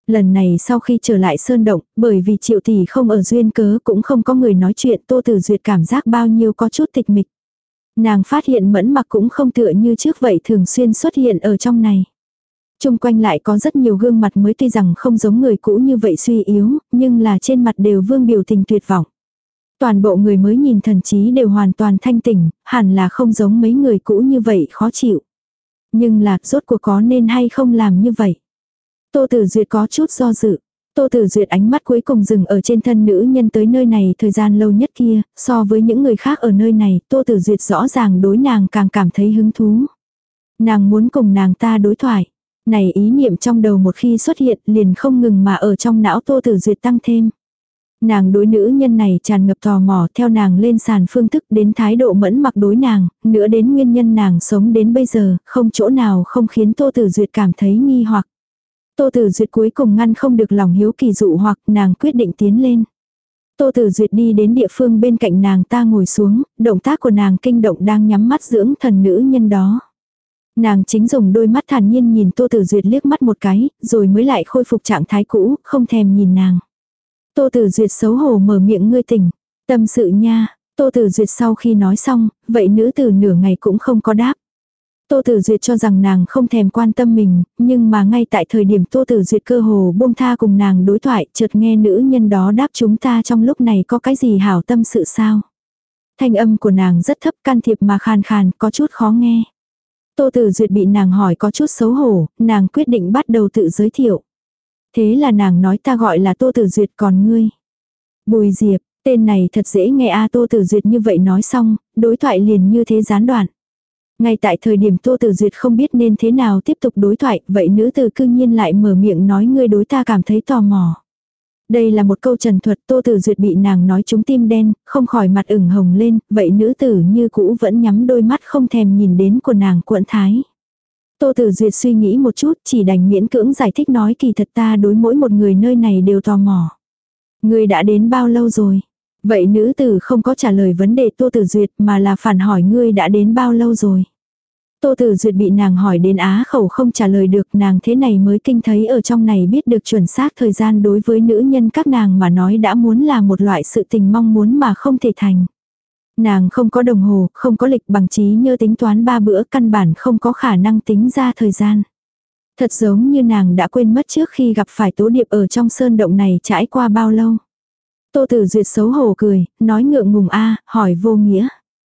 Lần này sau khi trở lại sơn động, bởi vì Triệu tỷ không ở duyên cớ cũng không có người nói chuyện, Tô Tử Duyệt cảm giác bao nhiêu có chút tịch mịch. Nàng phát hiện Mẫn Mặc cũng không tựa như trước vậy thường xuyên xuất hiện ở trong này. Chung quanh lại có rất nhiều gương mặt mới, tuy rằng không giống người cũ như vậy suy yếu, nhưng là trên mặt đều vương biểu tình tuyệt vọng. Toàn bộ người mới nhìn thần trí đều hoàn toàn thanh tỉnh, hẳn là không giống mấy người cũ như vậy khó chịu. Nhưng là rốt cuộc có nên hay không làm như vậy? Tô Tử Duyệt có chút do dự. Tô Tử Duyệt ánh mắt cuối cùng dừng ở trên thân nữ nhân tới nơi này thời gian lâu nhất kia, so với những người khác ở nơi này, Tô Tử Duyệt rõ ràng đối nàng càng cảm thấy hứng thú. Nàng muốn cùng nàng ta đối thoại. Này ý niệm trong đầu một khi xuất hiện liền không ngừng mà ở trong não Tô Tử Duyệt tăng thêm. Nàng đối nữ nhân này tràn ngập tò mò, theo nàng lên sàn phương thức đến thái độ Mẫn Mặc đối nàng, nữa đến nguyên nhân nàng sống đến bây giờ, không chỗ nào không khiến Tô Tử Duyệt cảm thấy nghi hoặc. Tô Tử Duyệt cuối cùng ngăn không được lòng hiếu kỳ dụ hoặc, nàng quyết định tiến lên. Tô Tử Duyệt đi đến địa phương bên cạnh nàng ta ngồi xuống, động tác của nàng kinh động đang nhắm mắt dưỡng thần nữ nhân đó. Nàng chính dùng đôi mắt thản nhiên nhìn Tô Tử Duyệt liếc mắt một cái, rồi mới lại khôi phục trạng thái cũ, không thèm nhìn nàng. Tô Tử Duyệt xấu hổ mở miệng, ngươi tỉnh, tâm sự nha. Tô Tử Duyệt sau khi nói xong, vậy nữ tử nửa ngày cũng không có đáp. Tô Tử Duyệt cho rằng nàng không thèm quan tâm mình, nhưng mà ngay tại thời điểm Tô Tử Duyệt cơ hồ buông tha cùng nàng đối thoại, chợt nghe nữ nhân đó đáp, chúng ta trong lúc này có cái gì hảo tâm sự sao? Thanh âm của nàng rất thấp, can thiệp mà khàn khàn, có chút khó nghe. Tô Tử Duyệt bị nàng hỏi có chút xấu hổ, nàng quyết định bắt đầu tự giới thiệu. Thế là nàng nói, ta gọi là Tô Tử Duyệt, còn ngươi? Bùi Diệp, tên này thật dễ nghe a. Tô Tử Duyệt như vậy nói xong, đối thoại liền như thế gián đoạn. Ngay tại thời điểm Tô Tử Duyệt không biết nên thế nào tiếp tục đối thoại, vậy nữ tử cư nhiên lại mở miệng nói, ngươi đối ta cảm thấy tò mò. Đây là một câu trần thuật, Tô Tử Duyệt bị nàng nói trúng tim đen, không khỏi mặt ửng hồng lên, vậy nữ tử như cũ vẫn nhắm đôi mắt không thèm nhìn đến của nàng cuộn thái. Tô Tử Duyệt suy nghĩ một chút, chỉ đành miễn cưỡng giải thích nói, kỳ thật ta đối mỗi một người nơi này đều tò mò. Ngươi đã đến bao lâu rồi? Vậy nữ tử không có trả lời vấn đề Tô Tử Duyệt mà là phản hỏi, ngươi đã đến bao lâu rồi? Tô Tử Duyệt bị nàng hỏi đến á khẩu không trả lời được, nàng thế này mới kinh thấy ở trong này biết được chuẩn xác thời gian đối với nữ nhân các nàng mà nói đã muốn là một loại sự tình mong muốn mà không thể thành. Nàng không có đồng hồ, không có lịch, bằng trí nhớ tính toán 3 bữa, căn bản không có khả năng tính ra thời gian. Thật giống như nàng đã quên mất trước khi gặp phải Tố Điệp ở trong sơn động này trải qua bao lâu. Tô Tử Duyệt xấu hổ cười, nói ngượng ngùng a, hỏi vô nghĩa.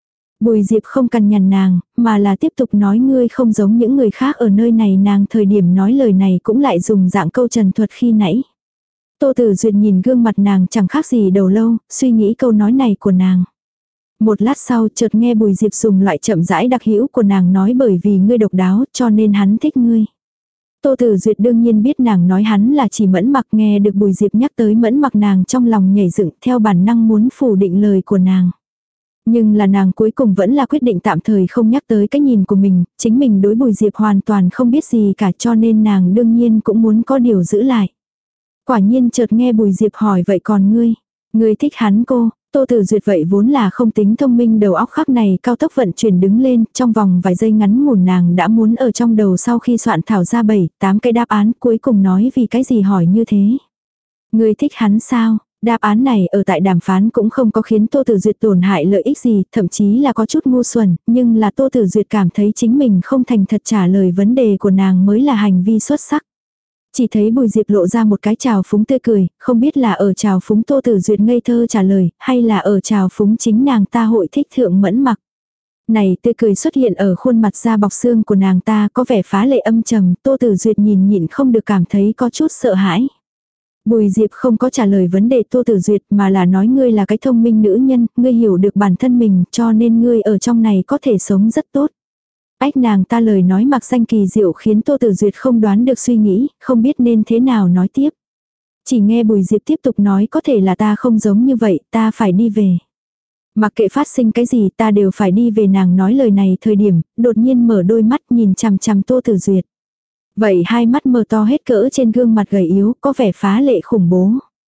Bùi Diệp không cần nhằn nàng, mà là tiếp tục nói, ngươi không giống những người khác ở nơi này. Nàng thời điểm nói lời này cũng lại dùng dạng câu trần thuật khi nãy. Tô Tử Duyệt nhìn gương mặt nàng chẳng khác gì đầu lâu, suy nghĩ câu nói này của nàng. Một lát sau chợt nghe Bùi Diệp dùng loại chậm rãi đặc hữu của nàng nói, bởi vì ngươi độc đáo cho nên hắn thích ngươi. Tô Tử Duyệt đương nhiên biết nàng nói hắn là chỉ Mẫn Mặc, nghe được Bùi Diệp nhắc tới Mẫn Mặc nàng trong lòng nhảy dựng, theo bản năng muốn phủ định lời của nàng. Nhưng là nàng cuối cùng vẫn là quyết định tạm thời không nhắc tới cái nhìn của mình, chính mình đối Bùi Diệp hoàn toàn không biết gì cả, cho nên nàng đương nhiên cũng muốn có điều giữ lại. Quả nhiên chợt nghe Bùi Diệp hỏi, vậy còn ngươi thích hắn cô? Tô Tử Duyệt vậy vốn là không tính thông minh, đầu óc khắc này cao tốc vận chuyển đứng lên, trong vòng vài giây ngắn ngủn nàng đã muốn ở trong đầu sau khi soạn thảo ra 7-8 cái đáp án, cuối cùng nói, vì cái gì hỏi như thế? Ngươi thích hắn sao? Đáp án này ở tại đàm phán cũng không có khiến Tô Tử Duyệt tổn hại lợi ích gì, thậm chí là có chút ngu xuẩn, nhưng là Tô Tử Duyệt cảm thấy chính mình không thành thật trả lời vấn đề của nàng mới là hành vi xuất sắc. Chỉ thấy Bùi Diệp lộ ra một cái trào phúng tươi cười, không biết là ở trào phúng Tô Tử Duyệt ngây thơ trả lời, hay là ở trào phúng chính nàng ta hội thích thượng Mẫn Mặc. Này tươi cười xuất hiện ở khuôn mặt da bọc xương của nàng ta có vẻ phá lệ âm trầm, Tô Tử Duyệt nhịn không được cảm thấy có chút sợ hãi. Bùi Diệp không có trả lời vấn đề Tô Tử Duyệt mà là nói, ngươi là cái thông minh nữ nhân, ngươi hiểu được bản thân mình cho nên ngươi ở trong này có thể sống rất tốt. Ách, nàng ta lời nói mặc danh kỳ diệu khiến Tô Tử Duyệt không đoán được suy nghĩ, không biết nên thế nào nói tiếp. Chỉ nghe Bùi Diệp tiếp tục nói, có thể là ta không giống như vậy, ta phải đi về. Mặc kệ phát sinh cái gì ta đều phải đi về. Nàng nói lời này thời điểm, đột nhiên mở đôi mắt nhìn chằm chằm Tô Tử Duyệt. Vậy hai mắt mở to hết cỡ trên gương mặt gầy yếu, có vẻ phá lệ khủng bố.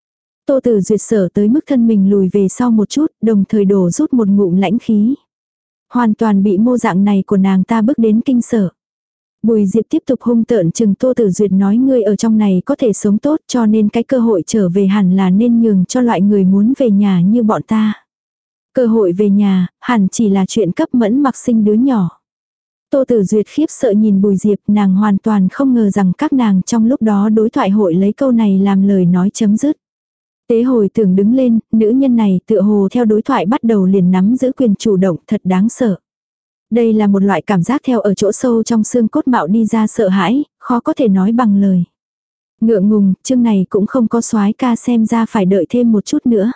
Tô Tử Duyệt sợ tới mức thân mình lùi về sau một chút, đồng thời đổ rút một ngụm lãnh khí. Hoàn toàn bị mô dạng này của nàng ta bức đến kinh sợ. Bùi Diệp tiếp tục hung tợn chừng Tô Tử Duyệt nói ngươi ở trong này có thể sống tốt cho nên cái cơ hội trở về hẳn là nên nhường cho loại người muốn về nhà như bọn ta. Cơ hội về nhà, hẳn chỉ là chuyện cấp Mẫn Mặc sinh đứa nhỏ. Tô Tử Duyệt khiếp sợ nhìn Bùi Diệp, nàng hoàn toàn không ngờ rằng các nàng trong lúc đó đối thoại hội lấy câu này làm lời nói chấm dứt. Tế Hồi tưởng đứng lên, nữ nhân này tựa hồ theo đối thoại bắt đầu liền nắm giữ quyền chủ động, thật đáng sợ. Đây là một loại cảm giác theo ở chỗ sâu trong xương cốt mạo đi ra sợ hãi, khó có thể nói bằng lời. Ngượng ngùng, chương này cũng không có soái ca xem ra phải đợi thêm một chút nữa.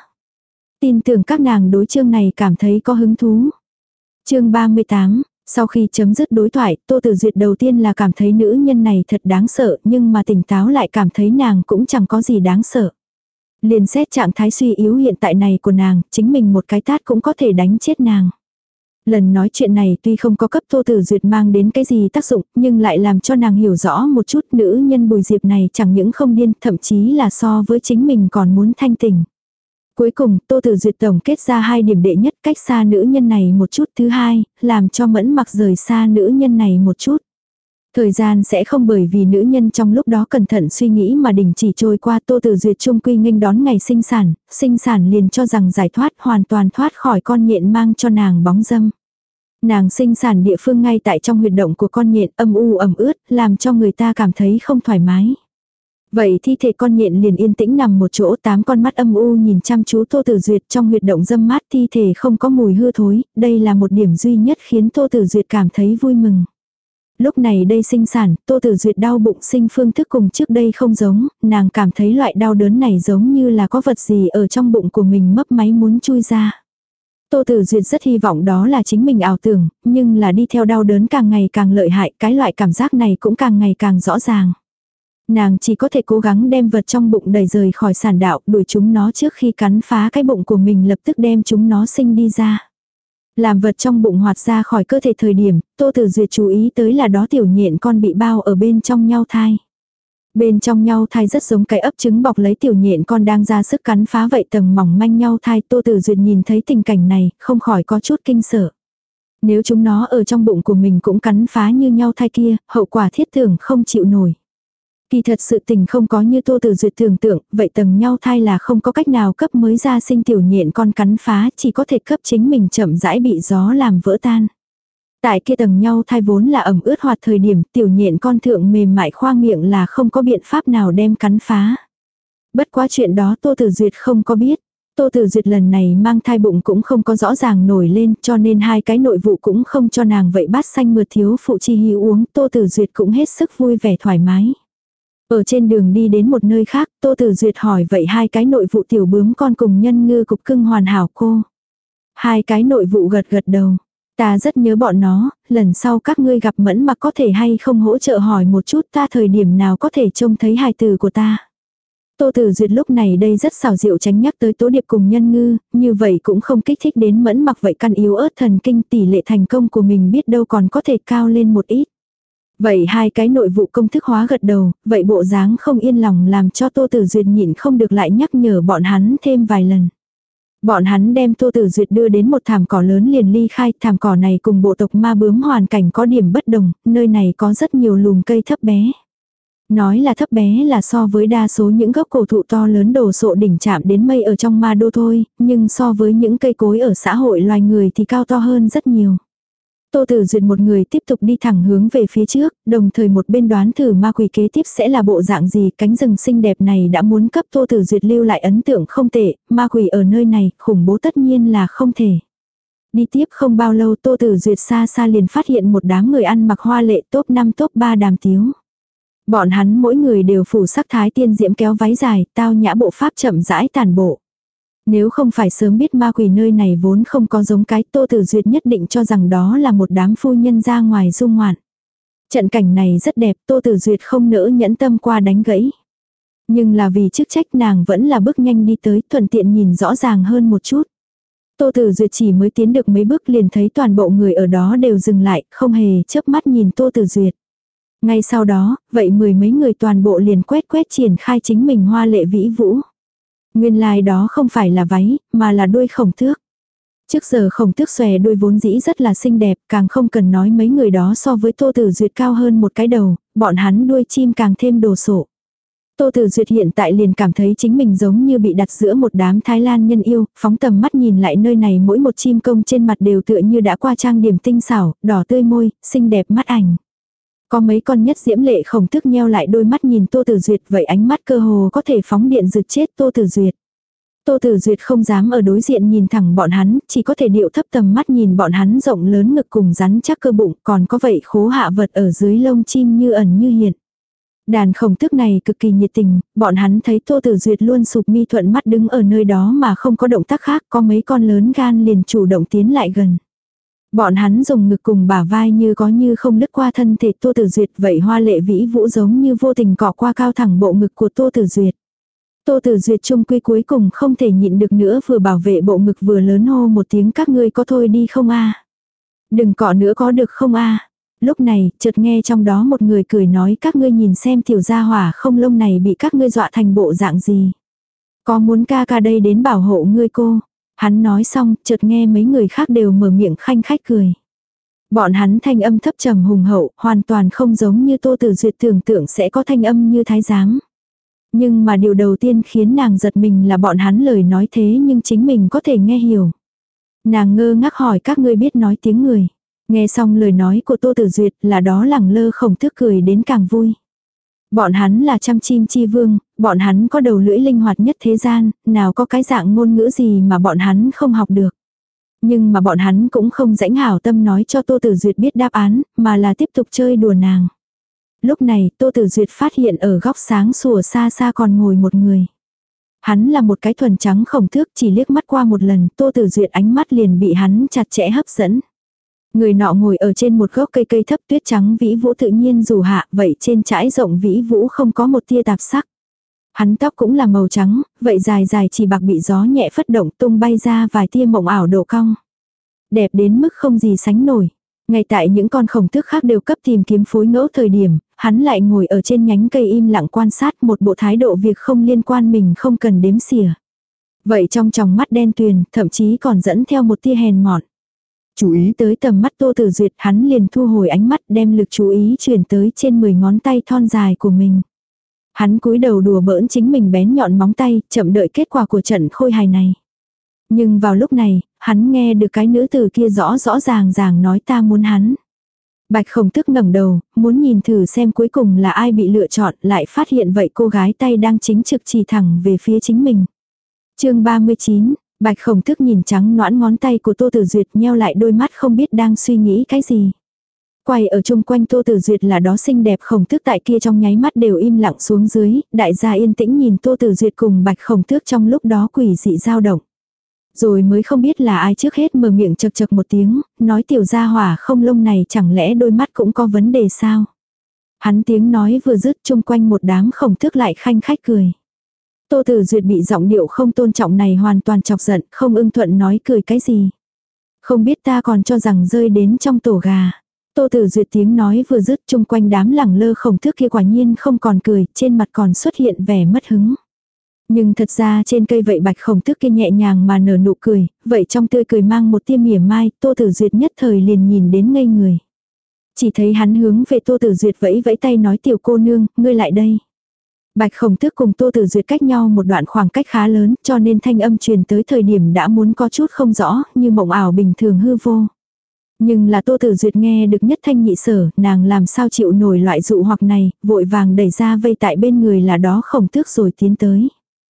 Tin tưởng các nàng đối chương này cảm thấy có hứng thú. Chương 38, sau khi chấm dứt đối thoại, Tô Tử Duyệt đầu tiên là cảm thấy nữ nhân này thật đáng sợ, nhưng mà tỉnh táo lại cảm thấy nàng cũng chẳng có gì đáng sợ. Liền xét trạng thái suy yếu hiện tại này của nàng, chính mình một cái tát cũng có thể đánh chết nàng. Lần nói chuyện này tuy không có cấp Tô Tử Duyệt mang đến cái gì tác dụng, nhưng lại làm cho nàng hiểu rõ một chút nữ nhân Bùi Diệp này chẳng những không điên, thậm chí là so với chính mình còn muốn thanh tỉnh. Cuối cùng, Tô Tử Duyệt tổng kết ra 2 điểm: đệ nhất, cách xa nữ nhân này một chút; thứ hai, làm cho Mẫn Mặc rời xa nữ nhân này một chút. Thời gian sẽ không bởi vì nữ nhân trong lúc đó cẩn thận suy nghĩ mà đình chỉ trôi qua. Tô Tử Duyệt chung quy nghênh đón ngày sinh sản liền cho rằng giải thoát, hoàn toàn thoát khỏi con nhện mang cho nàng bóng dâm. Nàng sinh sản địa phương ngay tại trong huyệt động của con nhện, âm u ẩm ướt, làm cho người ta cảm thấy không thoải mái. Vậy thi thể con nhện liền yên tĩnh nằm một chỗ, 8 con mắt âm u nhìn chăm chú Tô Tử Duyệt. Trong huyệt động râm mát, thi thể không có mùi hư thối, đây là một điểm duy nhất khiến Tô Tử Duyệt cảm thấy vui mừng. Lúc này đây sinh sản, Tô Tử Duyệt đau bụng sinh phương thức cùng trước đây không giống, nàng cảm thấy loại đau đớn này giống như là có vật gì ở trong bụng của mình mấp máy muốn chui ra. Tô Tử Duyệt rất hy vọng đó là chính mình ảo tưởng, nhưng là đi theo đau đớn càng ngày càng lợi hại, cái loại cảm giác này cũng càng ngày càng rõ ràng. Nàng chỉ có thể cố gắng đem vật trong bụng đẩy rời khỏi sản đạo, đuổi chúng nó trước khi cắn phá cái bụng của mình, lập tức đem chúng nó sinh đi ra. Làm vật trong bụng hoạt ra khỏi cơ thể thời điểm, Tô Tử Duyệt chú ý tới là đó tiểu nhện con bị bao ở bên trong nhau thai. Bên trong nhau thai rất giống cái ấp trứng bọc lấy tiểu nhện con đang ra sức cắn phá vậy tầng mỏng manh nhau thai. Tô Tử Duyệt nhìn thấy tình cảnh này, không khỏi có chút kinh sợ. Nếu chúng nó ở trong bụng của mình cũng cắn phá như nhau thai kia, hậu quả thiết tưởng không chịu nổi. Kỳ thật sự tình không có như Tô Tử Duyệt tưởng tượng, vậy tầng nhau thai là không có cách nào cấp mới ra sinh tiểu nhện con cắn phá, chỉ có thể cấp chính mình chậm rãi bị gió làm vỡ tan. Tại kia tầng nhau thai vốn là ẩm ướt hoạt thời điểm, tiểu nhện con thượng mềm mại khoang miệng là không có biện pháp nào đem cắn phá. Bất quá chuyện đó Tô Tử Duyệt không có biết. Tô Tử Duyệt lần này mang thai bụng cũng không có rõ ràng nổi lên, cho nên 2 cái nội vụ cũng không cho nàng vậy bát xanh mượt thiếu phụ chi hữu uống. Tô Tử Duyệt cũng hết sức vui vẻ thoải mái. Ở trên đường đi đến một nơi khác, Tô Tử Duyệt hỏi vậy 2 cái nội vụ tiểu bướm con cùng nhân ngư cục cưng hoàn hảo cô. 2 cái nội vụ gật gật đầu. Ta rất nhớ bọn nó, lần sau các ngươi gặp Mẫn Mặc có thể hay không hỗ trợ hỏi một chút ta thời điểm nào có thể trông thấy hài tử của ta. Tô Tử Duyệt lúc này đây rất xảo diệu tránh nhắc tới Tố Điệp cùng nhân ngư, như vậy cũng không kích thích đến Mẫn Mặc vậy căn yếu ớt thần kinh, tỷ lệ thành công của mình biết đâu còn có thể cao lên một ít. Vậy 2 cái nội vụ công thức hóa gật đầu, vậy bộ dáng không yên lòng làm cho Tô Tử Duyệt nhịn không được lại nhắc nhở bọn hắn thêm vài lần. Bọn hắn đem Tô Tử Duyệt đưa đến một thảm cỏ lớn liền ly khai, thảm cỏ này cùng bộ tộc ma bướm hoàn cảnh có điểm bất đồng, nơi này có rất nhiều lùm cây thấp bé. Nói là thấp bé là so với đa số những gốc cổ thụ to lớn đồ sộ đỉnh chạm đến mây ở trong ma đô thôi, nhưng so với những cây cối ở xã hội loài người thì cao to hơn rất nhiều. Tô Tử Duyệt một người tiếp tục đi thẳng hướng về phía trước, đồng thời một bên đoán thử ma quỷ kế tiếp sẽ là bộ dạng gì. Cánh rừng xinh đẹp này đã muốn cấp Tô Tử Duyệt lưu lại ấn tượng không tệ, ma quỷ ở nơi này, khủng bố tất nhiên là không thể. Đi tiếp không bao lâu Tô Tử Duyệt xa xa liền phát hiện một đám người ăn mặc hoa lệ top 5 top 3 đàm tiếu. Bọn hắn mỗi người đều phủ sắc thái tiên diễm kéo váy dài, tao nhã bộ pháp chậm rãi tản bộ. Nếu không phải sớm biết ma quỷ nơi này vốn không có giống cái, Tô Tử Duyệt nhất định cho rằng đó là một đám phu nhân ra ngoài du ngoạn. Trận cảnh này rất đẹp, Tô Tử Duyệt không nỡ nhẫn tâm qua đánh gãy. Nhưng là vì chức trách nàng vẫn là bước nhanh đi tới, thuận tiện nhìn rõ ràng hơn một chút. Tô Tử Duyệt chỉ mới tiến được mấy bước liền thấy toàn bộ người ở đó đều dừng lại, không hề chớp mắt nhìn Tô Tử Duyệt. Ngay sau đó, vậy 10 mấy người toàn bộ liền quét triển khai chính mình hoa lệ vĩ vũ. Nguyên lai đó không phải là váy, mà là đuôi khổng tước. Trước giờ Khổng Tước xòe đuôi vốn dĩ rất là xinh đẹp, càng không cần nói mấy người đó so với Tô Tử Duyệt cao hơn một cái đầu, bọn hắn đuôi chim càng thêm đồ sộ. Tô Tử Duyệt hiện tại liền cảm thấy chính mình giống như bị đặt giữa một đám Thái Lan nhân yêu, phóng tầm mắt nhìn lại nơi này mỗi một chim công trên mặt đều tựa như đã qua trang điểm tinh xảo, đỏ tươi môi, xinh đẹp mắt ảnh. Có mấy con nhất diễm lệ Khổng Tước nheo lại đôi mắt nhìn Tô Tử Duyệt, vậy ánh mắt cơ hồ có thể phóng điện rực chết Tô Tử Duyệt. Tô Tử Duyệt không dám ở đối diện nhìn thẳng bọn hắn, chỉ có thể điệu thấp tầm mắt nhìn bọn hắn rộng lớn ngực cùng rắn chắc cơ bụng, còn có vậy khố hạ vật ở dưới lông chim như ẩn như hiện. Đàn Khổng Tước này cực kỳ nhiệt tình, bọn hắn thấy Tô Tử Duyệt luôn sụp mi thuận mắt đứng ở nơi đó mà không có động tác khác, có mấy con lớn gan liền chủ động tiến lại gần. Bọn hắn dùng ngực cùng bả vai như có như không lướt qua thân thể Tô Tử Duyệt, vậy hoa lệ vĩ vũ giống như vô tình cọ qua cao thẳng bộ ngực của Tô Tử Duyệt. Tô Tử Duyệt trung quy cuối cùng không thể nhịn được nữa, vừa bảo vệ bộ ngực vừa lớn hô một tiếng, các ngươi có thôi đi không a? Đừng cọ nữa có được không a? Lúc này, chợt nghe trong đó một người cười nói, các ngươi nhìn xem tiểu gia hỏa không lông này bị các ngươi dọa thành bộ dạng gì. Có muốn ca ca đây đến bảo hộ ngươi cô? Hắn nói xong, chợt nghe mấy người khác đều mở miệng khanh khách cười. Bọn hắn thanh âm thấp trầm hùng hậu, hoàn toàn không giống như Tô Tử Duyệt tưởng tượng sẽ có thanh âm như thái giám. Nhưng mà điều đầu tiên khiến nàng giật mình là bọn hắn lời nói thế nhưng chính mình có thể nghe hiểu. Nàng ngơ ngác hỏi, các ngươi biết nói tiếng người. Nghe xong lời nói của Tô Tử Duyệt là đó lẳng lơ Khổng Tước cười đến càng vui. Bọn hắn là trăm chim chi vương, bọn hắn có đầu lưỡi linh hoạt nhất thế gian, nào có cái dạng ngôn ngữ gì mà bọn hắn không học được. Nhưng mà bọn hắn cũng không rãnh hảo tâm nói cho Tô Tử Duyệt biết đáp án, mà là tiếp tục chơi đùa nàng. Lúc này, Tô Tử Duyệt phát hiện ở góc sáng sủa xa xa còn ngồi một người. Hắn là một cái thuần trắng Khổng Tước, chỉ liếc mắt qua một lần, Tô Tử Duyệt ánh mắt liền bị hắn chặt chẽ hấp dẫn. Người nọ ngồi ở trên một gốc cây cây thấp, tuyết trắng vĩ vũ tự nhiên rủ hạ, vậy trên trãi rộng vĩ vũ không có một tia tạp sắc. Hắn tóc cũng là màu trắng, vậy dài dài chỉ bạc bị gió nhẹ phất động tung bay ra vài tia mộng ảo độ cong. Đẹp đến mức không gì sánh nổi. Ngay tại những con Khổng Tước khác đều cấp tìm kiếm phối ngẫu thời điểm, hắn lại ngồi ở trên nhánh cây im lặng quan sát, một bộ thái độ việc không liên quan mình không cần đếm xỉa. Vậy trong tròng mắt đen tuyền, thậm chí còn dẫn theo một tia hèn mọn. Chú ý tới tầm mắt Tô Tử Duyệt, hắn liền thu hồi ánh mắt, đem lực chú ý chuyển tới trên 10 ngón tay thon dài của mình. Hắn cúi đầu đùa bỡn chính mình bén nhọn móng tay, chậm đợi kết quả của trận khôi hài này. Nhưng vào lúc này, hắn nghe được cái nữ tử kia rõ rõ ràng ràng nói, ta muốn hắn. Bạch Khổng Tước ngẩng đầu, muốn nhìn thử xem cuối cùng là ai bị lựa chọn, lại phát hiện vậy cô gái tay đang chính trực chỉ thẳng về phía chính mình. Chương 39, Bạch Khổng Tước nhìn trắng nõn ngón tay của Tô Tử Duyệt, nheo lại đôi mắt không biết đang suy nghĩ cái gì. Quay ở chung quanh Tô Tử Duyệt là đó xinh đẹp Khổng Tước tại kia trong nháy mắt đều im lặng xuống dưới, đại gia yên tĩnh nhìn Tô Tử Duyệt cùng Bạch Khổng Tước trong lúc đó quỷ dị dao động. Rồi mới không biết là ai trước hết mở miệng chật chật một tiếng, nói tiểu gia hỏa không lông này chẳng lẽ đôi mắt cũng có vấn đề sao? Hắn tiếng nói vừa dứt, chung quanh một đám Khổng Tước lại khanh khách cười. Tô Tử Duyệt bị giọng điệu không tôn trọng này hoàn toàn chọc giận, không ưng thuận nói cười cái gì. Không biết ta còn cho rằng rơi đến trong tổ gà. Tô Tử Duyệt tiếng nói vừa dứt, chung quanh đám lẳng lơ Khổng Tước kia quả nhiên không còn cười, trên mặt còn xuất hiện vẻ mất hứng. Nhưng thật ra trên cây vậy Bạch Khổng Tước kia nhẹ nhàng mà nở nụ cười, vậy trong tươi cười mang một tia mỉa mai, Tô Tử Duyệt nhất thời liền nhìn đến ngây người. Chỉ thấy hắn hướng về Tô Tử Duyệt vẫy vẫy tay nói, tiểu cô nương, ngươi lại đây. Bạch Khổng Tước cùng Tô Tử Duyệt cách nhau một đoạn khoảng cách khá lớn, cho nên thanh âm truyền tới thời điểm đã muốn có chút không rõ, như mộng ảo bình thường hư vô. Nhưng là Tô Tử Duyệt nghe được nhất thanh nhị sở, nàng làm sao chịu nổi loại dụ hoặc này, vội vàng đẩy ra vây tại bên người là đó Khổng Tước rồi tiến tới.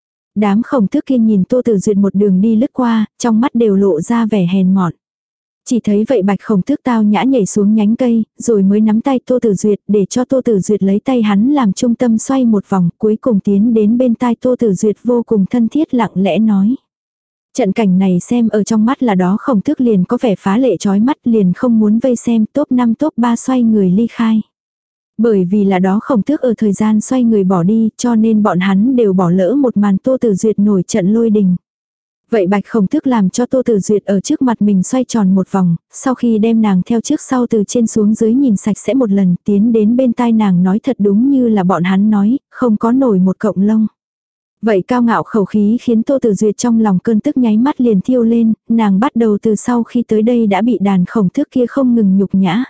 Đám Khổng Tước kia nhìn Tô Tử Duyệt một đường đi lướt qua, trong mắt đều lộ ra vẻ hèn mọn. Chỉ thấy vậy Bạch Khổng Tước tao nhã nhảy xuống nhánh cây, rồi mới nắm tay Tô Tử Duyệt để cho Tô Tử Duyệt lấy tay hắn làm trung tâm xoay một vòng, cuối cùng tiến đến bên tai Tô Tử Duyệt vô cùng thân thiết lặng lẽ nói. Trận cảnh này xem ở trong mắt là đó Khổng Tước liền có vẻ phá lệ chói mắt, liền không muốn vây xem, top 5 top 3 xoay người ly khai. Bởi vì là đó Khổng Tước ở thời gian xoay người bỏ đi, cho nên bọn hắn đều bỏ lỡ một màn Tô Tử Duyệt nổi trận lôi đình. Vậy Bạch Khổng Tước làm cho Tô Tử Duyệt ở trước mặt mình xoay tròn một vòng, sau khi đem nàng theo trước sau từ trên xuống dưới nhìn sạch sẽ một lần, tiến đến bên tai nàng nói thật đúng như là bọn hắn nói, không có nổi một cọng lông. Vậy cao ngạo khẩu khí khiến Tô Tử Duyệt trong lòng cơn tức nháy mắt liền thiêu lên, nàng bắt đầu từ sau khi tới đây đã bị đàn khổng tước kia không ngừng nhục nhã.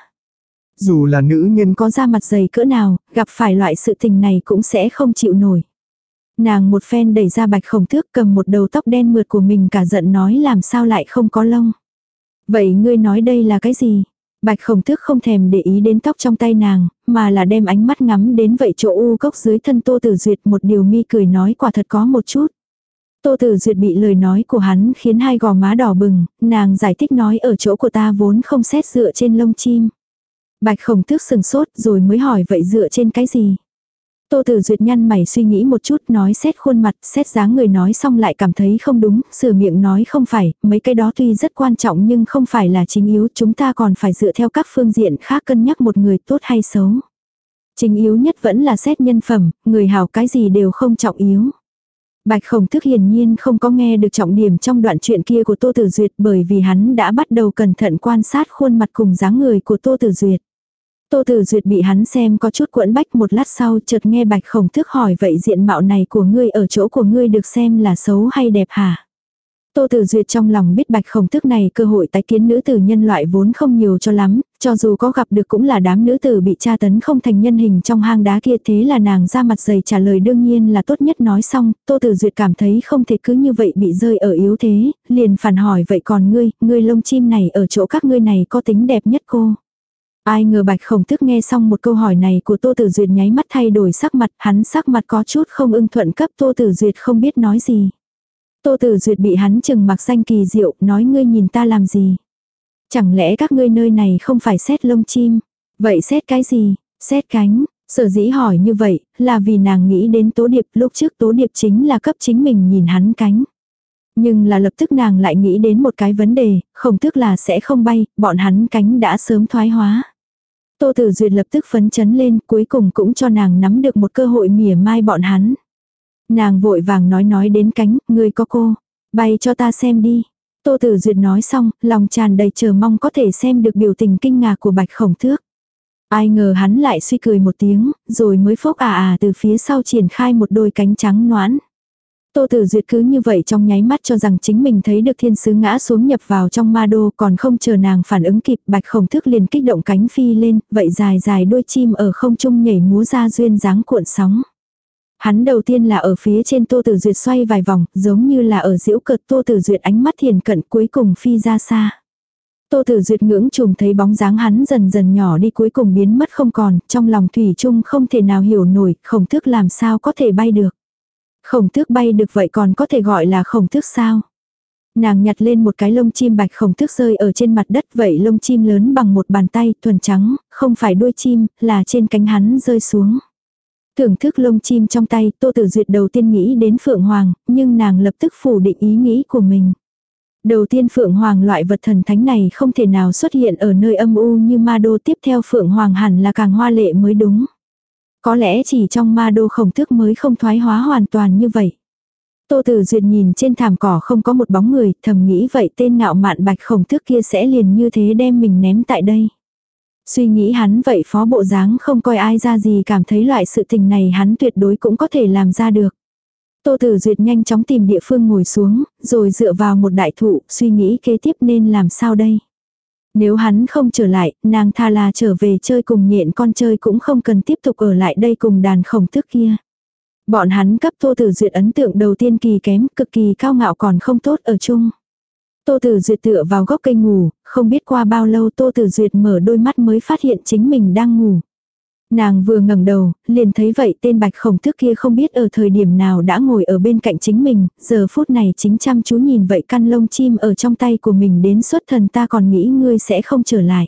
Dù là nữ nhân có da mặt dày cỡ nào, gặp phải loại sự tình này cũng sẽ không chịu nổi. Nàng một phen đẩy ra Bạch Khổng Tước, cầm một đầu tóc đen mượt của mình cả giận nói làm sao lại không có lông. Vậy ngươi nói đây là cái gì? Bạch Khổng Tước không thèm để ý đến tóc trong tay nàng, mà là đem ánh mắt ngắm đến vậy chỗ u cốc dưới thân Tô Tử Duyệt, một điều mi cười nói quả thật có một chút. Tô Tử Duyệt bị lời nói của hắn khiến hai gò má đỏ bừng, nàng giải thích nói ở chỗ của ta vốn không xét dựa trên lông chim. Bạch Khổng Tước sừng sốt rồi mới hỏi vậy dựa trên cái gì? Tô Tử Duyệt nhăn mày suy nghĩ một chút, nói xét khuôn mặt, xét dáng người, nói xong lại cảm thấy không đúng, sửa miệng nói không phải, mấy cái đó tuy rất quan trọng nhưng không phải là chính yếu, chúng ta còn phải dựa theo các phương diện khác cân nhắc một người tốt hay xấu. Chính yếu nhất vẫn là xét nhân phẩm, người hảo cái gì đều không trọng yếu. Bạch Khổng Tước hiển nhiên không có nghe được trọng điểm trong đoạn chuyện kia của Tô Tử Duyệt, bởi vì hắn đã bắt đầu cẩn thận quan sát khuôn mặt cùng dáng người của Tô Tử Duyệt. Tô Tử Duyệt bị hắn xem có chút quẫn bách, một lát sau chợt nghe Bạch Khổng Tước hỏi vậy diện mạo này của ngươi ở chỗ của ngươi được xem là xấu hay đẹp hả? Tô Tử Duyệt trong lòng biết Bạch Khổng Tước này cơ hội tái kiến nữ tử nhân loại vốn không nhiều cho lắm, cho dù có gặp được cũng là đám nữ tử bị tra tấn không thành nhân hình trong hang đá kia, thế là nàng ra mặt dày trả lời đương nhiên là tốt nhất. Nói xong, Tô Tử Duyệt cảm thấy không thể cứ như vậy bị rơi ở yếu thế, liền phản hỏi vậy còn ngươi lông chim này ở chỗ các ngươi này có tính đẹp nhất cô? Ai ngờ Bạch Khổng Tước nghe xong một câu hỏi này của Tô Tử Duyệt nháy mắt thay đổi sắc mặt, hắn sắc mặt có chút không ưng thuận cấp Tô Tử Duyệt không biết nói gì. Tô Tử Duyệt bị hắn trừng mặc danh kỳ diệu, nói ngươi nhìn ta làm gì? Chẳng lẽ các ngươi nơi này không phải xét lông chim? Vậy xét cái gì? Xét cánh. Sở dĩ hỏi như vậy, là vì nàng nghĩ đến Tố Điệp, lúc trước Tố Điệp chính là cấp chính mình nhìn hắn cánh. Nhưng là lập tức nàng lại nghĩ đến một cái vấn đề, Khổng Tước là sẽ không bay, bọn hắn cánh đã sớm thoái hóa. Tô Tử Duyệt lập tức phấn chấn lên, cuối cùng cũng cho nàng nắm được một cơ hội mỉa mai bọn hắn. Nàng vội vàng nói đến cánh, ngươi có cô, bay cho ta xem đi. Tô Tử Duyệt nói xong, lòng tràn đầy chờ mong có thể xem được biểu tình kinh ngạc của Bạch Khổng Tước. Ai ngờ hắn lại suy cười một tiếng, rồi mới phốc từ phía sau triển khai một đôi cánh trắng nõn. Tô Tử Duyệt cứ như vậy trong nháy mắt cho rằng chính mình thấy được thiên sứ ngã xuống nhập vào trong ma đô, còn không chờ nàng phản ứng kịp, Bạch Khổng Tước liền kích động cánh phi lên, vậy dài dài đôi chim ở không trung nhảy múa ra duyên dáng cuộn sóng. Hắn đầu tiên là ở phía trên Tô Tử Duyệt xoay vài vòng, giống như là ở giễu cợt Tô Tử Duyệt, ánh mắt thiền cận, cuối cùng phi ra xa. Tô Tử Duyệt ngưỡng trùm thấy bóng dáng hắn dần dần nhỏ đi, cuối cùng biến mất không còn, trong lòng thủy chung không thể nào hiểu nổi, Khổng Tước làm sao có thể bay được. Khổng Tước bay được vậy còn có thể gọi là Khổng Tước sao? Nàng nhặt lên một cái lông chim Bạch Khổng Tước rơi ở trên mặt đất, vậy lông chim lớn bằng một bàn tay, thuần trắng, không phải đuôi chim, là trên cánh hắn rơi xuống. Thưởng thức lông chim trong tay, Tô Tử Duyệt đầu tiên nghĩ đến Phượng Hoàng, nhưng nàng lập tức phủ định ý nghĩ của mình. Đầu tiên Phượng Hoàng loại vật thần thánh này không thể nào xuất hiện ở nơi âm u như ma đô, tiếp theo Phượng Hoàng hẳn là càng hoa lệ mới đúng. Có lẽ chỉ trong ma đô Khổng Tước mới không thoái hóa hoàn toàn như vậy. Tô Tử Duyệt nhìn trên thảm cỏ không có một bóng người, thầm nghĩ vậy tên ngạo mạn Bạch Khổng Tước kia sẽ liền như thế đem mình ném tại đây. Suy nghĩ hắn vậy phó bộ dáng không coi ai ra gì, cảm thấy loại sự tình này hắn tuyệt đối cũng có thể làm ra được. Tô Tử Duyệt nhanh chóng tìm địa phương ngồi xuống, rồi dựa vào một đại thụ, suy nghĩ kế tiếp nên làm sao đây. Nếu hắn không trở lại, nàng thà là trở về chơi cùng nhện con chơi cũng không cần tiếp tục ở lại đây cùng đàn Khổng Tước kia. Bọn hắn cấp Tô Tử Duyệt ấn tượng đầu tiên kỳ kém, cực kỳ cao ngạo còn không tốt ở chung. Tô Tử Duyệt tựa vào gốc cây ngủ, không biết qua bao lâu Tô Tử Duyệt mở đôi mắt mới phát hiện chính mình đang ngủ. Nàng vừa ngẩng đầu, liền thấy vậy tên Bạch Khổng Tước kia không biết ở thời điểm nào đã ngồi ở bên cạnh chính mình, giờ phút này chính chăm chú nhìn vậy căn lông chim ở trong tay của mình đến xuất thần, ta còn nghĩ ngươi sẽ không trở lại.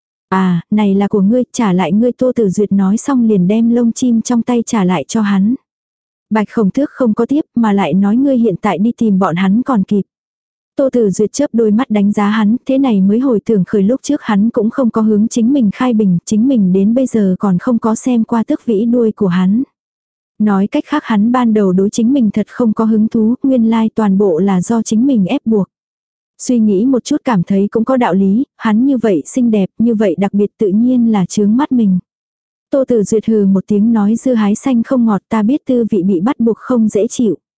À, này là của ngươi, trả lại ngươi. Tô Tử Duyệt nói xong liền đem lông chim trong tay trả lại cho hắn. Bạch Khổng Tước không có tiếp mà lại nói ngươi hiện tại đi tìm bọn hắn còn kịp. Tô Tử Duyệt chớp đôi mắt đánh giá hắn, thế này mới hồi tưởng khởi lúc trước hắn cũng không có hướng chính mình khai bình, chính mình đến bây giờ còn không có xem qua tước vĩ đuôi của hắn. Nói cách khác hắn ban đầu đối chính mình thật không có hứng thú, nguyên lai toàn bộ là do chính mình ép buộc. Suy nghĩ một chút cảm thấy cũng có đạo lý, hắn như vậy xinh đẹp, như vậy đặc biệt tự nhiên là chướng mắt mình. Tô Tử Duyệt hừ một tiếng nói dưa hái xanh không ngọt, ta biết tư vị bị bắt buộc không dễ chịu.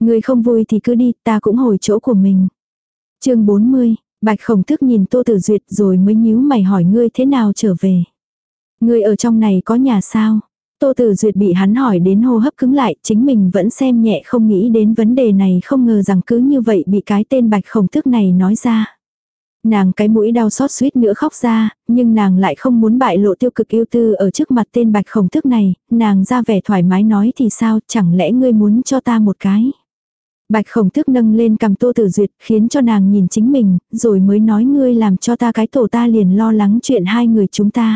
Ngươi không vui thì cứ đi, ta cũng hồi chỗ của mình. Chương 40, Bạch Khổng Tước nhìn Tô Tử Duyệt rồi mới nhíu mày hỏi ngươi thế nào trở về. Ngươi ở trong này có nhà sao? Tô Tử Duyệt bị hắn hỏi đến hô hấp cứng lại, chính mình vẫn xem nhẹ không nghĩ đến vấn đề này, không ngờ rằng cứ như vậy bị cái tên Bạch Khổng Tước này nói ra. Nàng cái mũi đau xót suýt nữa khóc ra, nhưng nàng lại không muốn bại lộ tiêu cực yêu tư ở trước mặt tên Bạch Khổng Tước này, nàng ra vẻ thoải mái nói thì sao, chẳng lẽ ngươi muốn cho ta một cái. Bạch Khổng Tước nâng lên cầm Tô Tử Duyệt khiến cho nàng nhìn chính mình, rồi mới nói ngươi làm cho ta cái tổ ta liền lo lắng chuyện hai người chúng ta.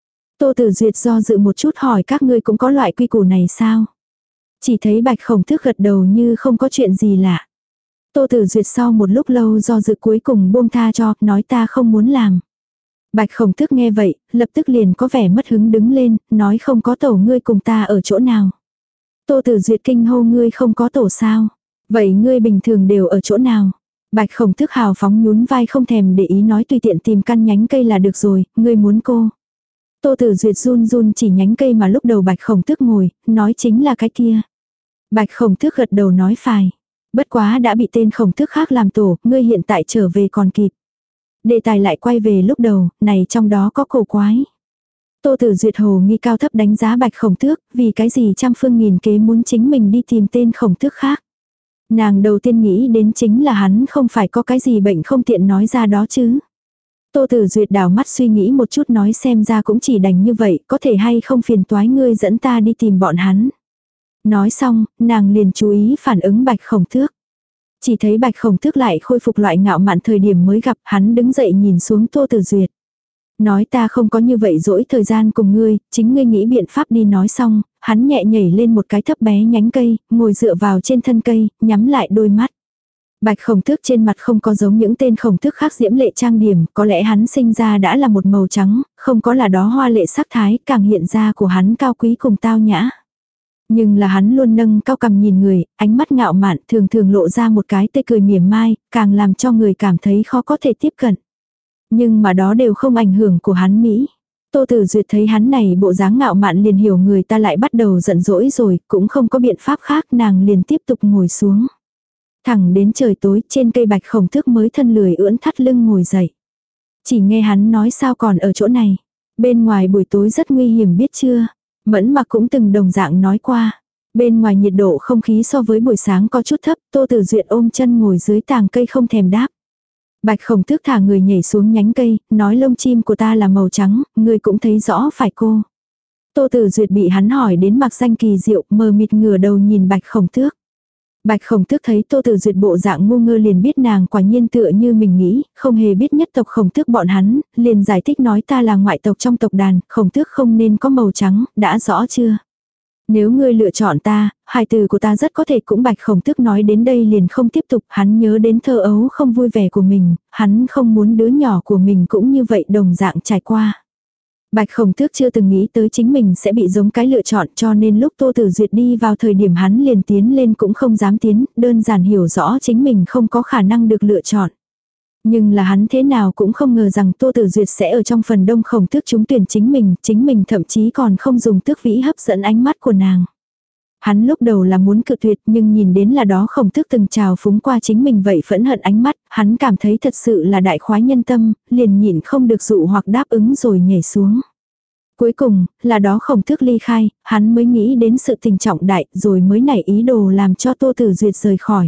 Tô Tử Duyệt do dự một chút hỏi các ngươi cũng có loại quy củ này sao? Chỉ thấy Bạch Khổng Tước gật đầu như không có chuyện gì lạ. Tô Tử Duyệt sau một lúc lâu do dự cuối cùng buông tha cho, nói ta không muốn làm. Bạch Khổng Tước nghe vậy, lập tức liền có vẻ mất hứng đứng lên, nói không có tổ ngươi cùng ta ở chỗ nào. Tô Tử Duyệt kinh hô ngươi không có tổ sao? Vậy ngươi bình thường đều ở chỗ nào? Bạch Khổng Tước hào phóng nhún vai không thèm để ý nói tùy tiện tìm căn nhánh cây là được rồi, ngươi muốn cô. Tô Tử Duyệt run run chỉ nhánh cây mà lúc đầu Bạch Khổng Tước ngồi, nói chính là cái kia. Bạch Khổng Tước gật đầu nói phải. Bất quá đã bị tên Khổng Tước khác làm tổ, ngươi hiện tại trở về còn kịp. Đề tài lại quay về lúc đầu, này trong đó có cổ quái. Tô Tử Duyệt hồ nghi cao thấp đánh giá Bạch Khổng Tước, vì cái gì trăm phương nghìn kế muốn chính mình đi tìm tên Khổng Tước khác. Nàng đầu tiên nghĩ đến chính là hắn không phải có cái gì bệnh không tiện nói ra đó chứ. Tô Tử Duyệt đảo mắt suy nghĩ một chút nói xem ra cũng chỉ đành như vậy, có thể hay không phiền toái ngươi dẫn ta đi tìm bọn hắn. Nói xong, nàng liền chú ý phản ứng Bạch Khổng Tước. Chỉ thấy Bạch Khổng Tước lại khôi phục loại ngạo mạn thời điểm mới gặp, hắn đứng dậy nhìn xuống Tô Tử Duyệt. Nói ta không có như vậy dỗi thời gian cùng ngươi, chính ngươi nghĩ biện pháp đi. Nói xong, hắn nhẹ nhảy lên một cái thấp bé nhánh cây, ngồi dựa vào trên thân cây, nhắm lại đôi mắt. Bạch Khổng Tước trên mặt không có giống những tên Khổng Tước khác diễm lệ trang điểm, có lẽ hắn sinh ra đã là một màu trắng, không có là đó hoa lệ sắc thái, càng hiện ra của hắn cao quý cùng tao nhã. Nhưng là hắn luôn nâng cao cằm nhìn người, ánh mắt ngạo mạn thường thường lộ ra một cái tươi cười mỉa mai, càng làm cho người cảm thấy khó có thể tiếp cận. Nhưng mà đó đều không ảnh hưởng của hắn mỹ. Tô Tử Duyệt thấy hắn này bộ dáng ngạo mạn liền hiểu người ta lại bắt đầu giận dỗi rồi, cũng không có biện pháp khác, nàng liền tiếp tục ngồi xuống. Thẳng đến trời tối, trên cây Bạch Khổng Tước mới thân lười ưỡn thắt lưng ngồi dậy. Chỉ nghe hắn nói sao còn ở chỗ này. Bên ngoài buổi tối rất nguy hiểm biết chưa. Mẫn Mặc cũng từng đồng dạng nói qua. Bên ngoài nhiệt độ không khí so với buổi sáng có chút thấp, Tô Tử Duyệt ôm chân ngồi dưới tàng cây không thèm đáp. Bạch Khổng Tước thả người nhảy xuống nhánh cây, nói lông chim của ta là màu trắng, người cũng thấy rõ phải cô. Tô Tử Duyệt bị hắn hỏi đến mặc danh kỳ diệu, mờ mịt ngửa đầu nhìn Bạch Khổng Tước. Bạch Khổng Tước thấy Tô Tử Duyệt bộ dạng ngu ngơ liền biết nàng quả nhiên tựa như mình nghĩ, không hề biết nhất tộc Khổng Tước bọn hắn, liền giải thích nói ta là ngoại tộc trong tộc đàn, Khổng Tước không nên có màu trắng, đã rõ chưa? Nếu ngươi lựa chọn ta, hài tử của ta rất có thể cũng. Bạch Khổng Tước nói đến đây liền không tiếp tục, hắn nhớ đến thơ ấu không vui vẻ của mình, hắn không muốn đứa nhỏ của mình cũng như vậy đồng dạng trải qua. Bạch Khổng Tước chưa từng nghĩ tới chính mình sẽ bị giống cái lựa chọn, cho nên lúc Tô Tử Duyệt đi vào thời điểm hắn liền tiến lên cũng không dám tiến, đơn giản hiểu rõ chính mình không có khả năng được lựa chọn. Nhưng là hắn thế nào cũng không ngờ rằng Tô Tử Duyệt sẽ ở trong phần đông Khổng Tước trúng tuyển chính mình thậm chí còn không dùng tước vĩ hấp dẫn ánh mắt của nàng. Hắn lúc đầu là muốn cự tuyệt nhưng nhìn đến là đó Khổng Tước từng trào phúng qua chính mình vậy phẫn hận ánh mắt, hắn cảm thấy thật sự là đại khoái nhân tâm, liền nhịn không được dụ hoặc đáp ứng rồi nhảy xuống. Cuối cùng, là đó Khổng Tước ly khai, hắn mới nghĩ đến sự tình trọng đại rồi mới nảy ý đồ làm cho Tô Tử Duyệt rời khỏi.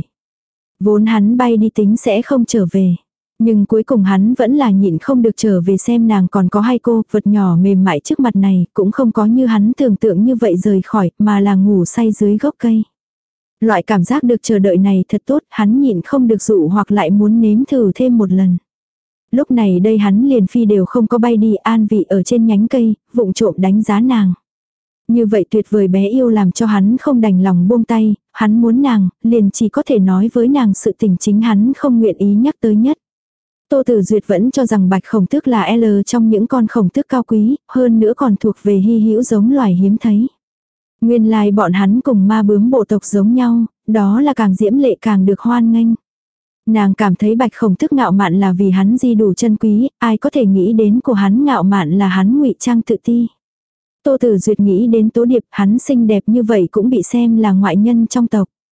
Vốn hắn bay đi tính sẽ không trở về. Nhưng cuối cùng hắn vẫn là nhịn không được trở về xem nàng còn có hay cô, vật nhỏ mềm mại trước mặt này, cũng không có như hắn tưởng tượng như vậy rời khỏi, mà là ngủ say dưới gốc cây. Loại cảm giác được chờ đợi này thật tốt, hắn nhịn không được dụ hoặc lại muốn nếm thử thêm một lần. Lúc này đây hắn liền phi đều không có bay đi, an vị ở trên nhánh cây, vụng trộm đánh giá nàng. Như vậy tuyệt vời bé yêu làm cho hắn không đành lòng buông tay, hắn muốn nàng, liền chỉ có thể nói với nàng sự tình chính hắn không nguyện ý nhắc tới nhất. Tô Tử Duyệt vẫn cho rằng Bạch Khổng Tước là L trong những con Khổng Tước cao quý, hơn nữa còn thuộc về hy hữu giống loài hiếm thấy. Nguyên lai bọn hắn cùng ma bướm bộ tộc giống nhau, đó là càng diễm lệ càng được hoan nghênh. Nàng cảm thấy Bạch Khổng Tước ngạo mạn là vì hắn di đủ chân quý, ai có thể nghĩ đến của hắn ngạo mạn là hắn ngụy trang tự ti. Tô Tử Duyệt nghĩ đến Tố Điệp, hắn xinh đẹp như vậy cũng bị xem là ngoại nhân trong tộc.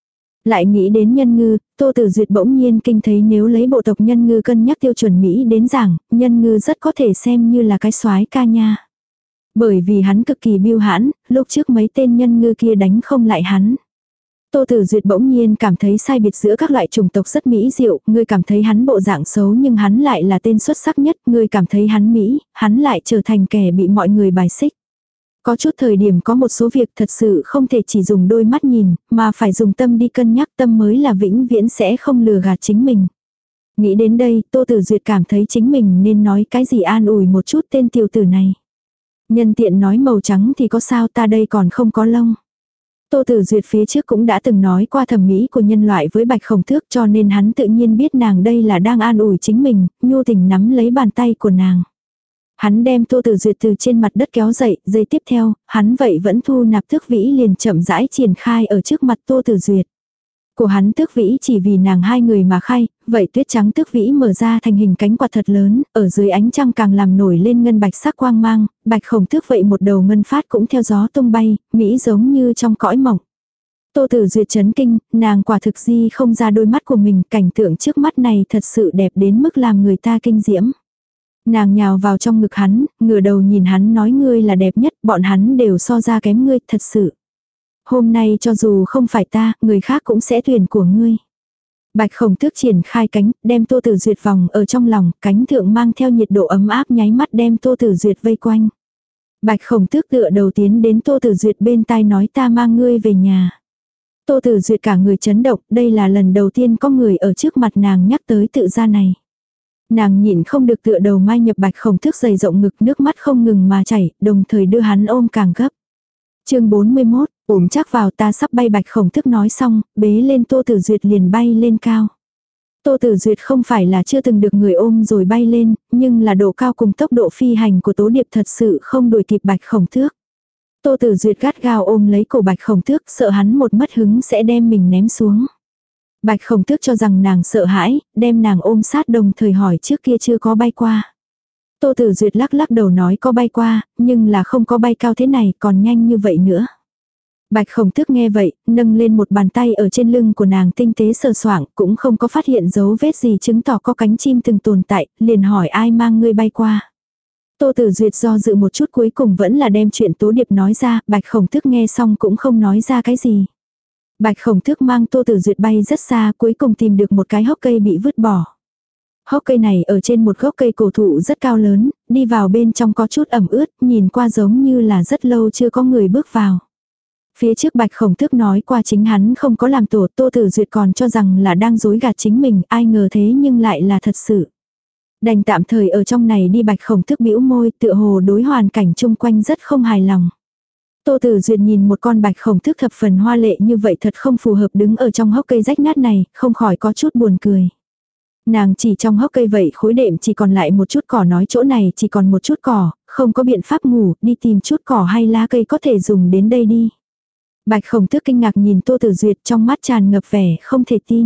Lại nghĩ đến Nhân Ngư, Tô Tử Duyệt bỗng nhiên kinh thấy nếu lấy bộ tộc Nhân Ngư cân nhắc tiêu chuẩn Mỹ đến giảng, Nhân Ngư rất có thể xem như là cái soái ca nha. Bởi vì hắn cực kỳ biêu hãn, lúc trước mấy tên Nhân Ngư kia đánh không lại hắn. Tô Tử Duyệt bỗng nhiên cảm thấy sai biệt giữa các loại chủng tộc rất mỹ diệu, người cảm thấy hắn bộ dạng xấu nhưng hắn lại là tên xuất sắc nhất, người cảm thấy hắn mỹ, hắn lại trở thành kẻ bị mọi người bài xích. Có chút thời điểm có một số việc thật sự không thể chỉ dùng đôi mắt nhìn, mà phải dùng tâm đi cân nhắc, tâm mới là vĩnh viễn sẽ không lừa gạt chính mình. Nghĩ đến đây, Tô Tử Duyệt cảm thấy chính mình nên nói cái gì an ủi một chút tên tiểu tử này. Nhân tiện nói màu trắng thì có sao, ta đây còn không có lông. Tô Tử Duyệt phía trước cũng đã từng nói qua thẩm mỹ của nhân loại với Bạch Khổng Tước, cho nên hắn tự nhiên biết nàng đây là đang an ủi chính mình, nhu tình nắm lấy bàn tay của nàng. Hắn đem Tô Tử Duyệt từ trên mặt đất kéo dậy, giây tiếp theo, hắn vậy vẫn thu nạp tước vĩ liền chậm rãi triển khai ở trước mặt Tô Tử Duyệt. Của hắn tước vĩ chỉ vì nàng hai người mà khai, vậy tuyết trắng tước vĩ mở ra thành hình cánh quạt thật lớn, ở dưới ánh trăng càng làm nổi lên ngân bạch sắc quang mang, Bạch Khổng Tước vậy một đầu ngân phát cũng theo gió tung bay, mỹ giống như trong cõi mộng. Tô Tử Duyệt chấn kinh, nàng quả thực di không ra đôi mắt của mình, cảnh tượng trước mắt này thật sự đẹp đến mức làm người ta kinh diễm. Nàng nhào vào trong ngực hắn, ngửa đầu nhìn hắn nói ngươi là đẹp nhất, bọn hắn đều so ra kém ngươi, thật sự. Hôm nay cho dù không phải ta, người khác cũng sẽ tuyển của ngươi. Bạch Khổng Tước triển khai cánh, đem Tô Tử Duyệt vòng ở trong lòng, cánh thượng mang theo nhiệt độ ấm áp nháy mắt đem Tô Tử Duyệt vây quanh. Bạch Khổng Tước tựa đầu tiến đến Tô Tử Duyệt bên tai nói ta mang ngươi về nhà. Tô Tử Duyệt cả người chấn động, đây là lần đầu tiên có người ở trước mặt nàng nhắc tới tự gia này. Nàng nhịn không được tựa đầu mai nhập Bạch Khổng Tước dày rộng ngực, nước mắt không ngừng mà chảy, đồng thời đưa hắn ôm càng gấp. Chương 41, ổn chắc vào, ta sắp bay. Bạch Khổng Tước nói xong, bế lên Tô Tử Duyệt liền bay lên cao. Tô Tử Duyệt không phải là chưa từng được người ôm rồi bay lên, nhưng là độ cao cùng tốc độ phi hành của Tố Điệp thật sự không đuổi kịp Bạch Khổng Tước. Tô Tử Duyệt gắt gao ôm lấy cổ Bạch Khổng Tước, sợ hắn một mất hứng sẽ đem mình ném xuống. Bạch Khổng Tước cho rằng nàng sợ hãi, đem nàng ôm sát, đồng thời hỏi trước kia chưa có bay qua. Tô Tử Duyệt lắc lắc đầu nói có bay qua, nhưng là không có bay cao thế này, còn nhanh như vậy nữa. Bạch Khổng Tước nghe vậy, nâng lên một bàn tay ở trên lưng của nàng tinh tế sờ soạng, cũng không có phát hiện dấu vết gì chứng tỏ có cánh chim từng tồn tại, liền hỏi ai mang ngươi bay qua. Tô Tử Duyệt do dự một chút cuối cùng vẫn là đem chuyện Tố Điệp nói ra, Bạch Khổng Tước nghe xong cũng không nói ra cái gì. Bạch Khổng Tước mang Tô Tử Duyệt bay rất xa, cuối cùng tìm được một cái hốc cây bị vứt bỏ. Hốc cây này ở trên một gốc cây cổ thụ rất cao lớn, đi vào bên trong có chút ẩm ướt, nhìn qua giống như là rất lâu chưa có người bước vào. Phía trước Bạch Khổng Tước nói qua chính hắn không có làm tổ, Tô Tử Duyệt còn cho rằng là đang dối gạt chính mình, ai ngờ thế nhưng lại là thật sự. Đành tạm thời ở trong này đi. Bạch Khổng Tước bĩu môi, tựa hồ đối hoàn cảnh chung quanh rất không hài lòng. Tô Tử Duyệt nhìn một con Bạch Khổng Tước thập phần hoa lệ như vậy thật không phù hợp đứng ở trong hốc cây rách nát này, không khỏi có chút buồn cười. Nàng chỉ trong hốc cây vậy khối đệm chỉ còn lại một chút cỏ, nói chỗ này chỉ còn một chút cỏ, không có biện pháp ngủ, đi tìm chút cỏ hay lá cây có thể dùng đến đây đi. Bạch Khổng Tước kinh ngạc nhìn Tô Tử Duyệt, trong mắt tràn ngập vẻ không thể tin.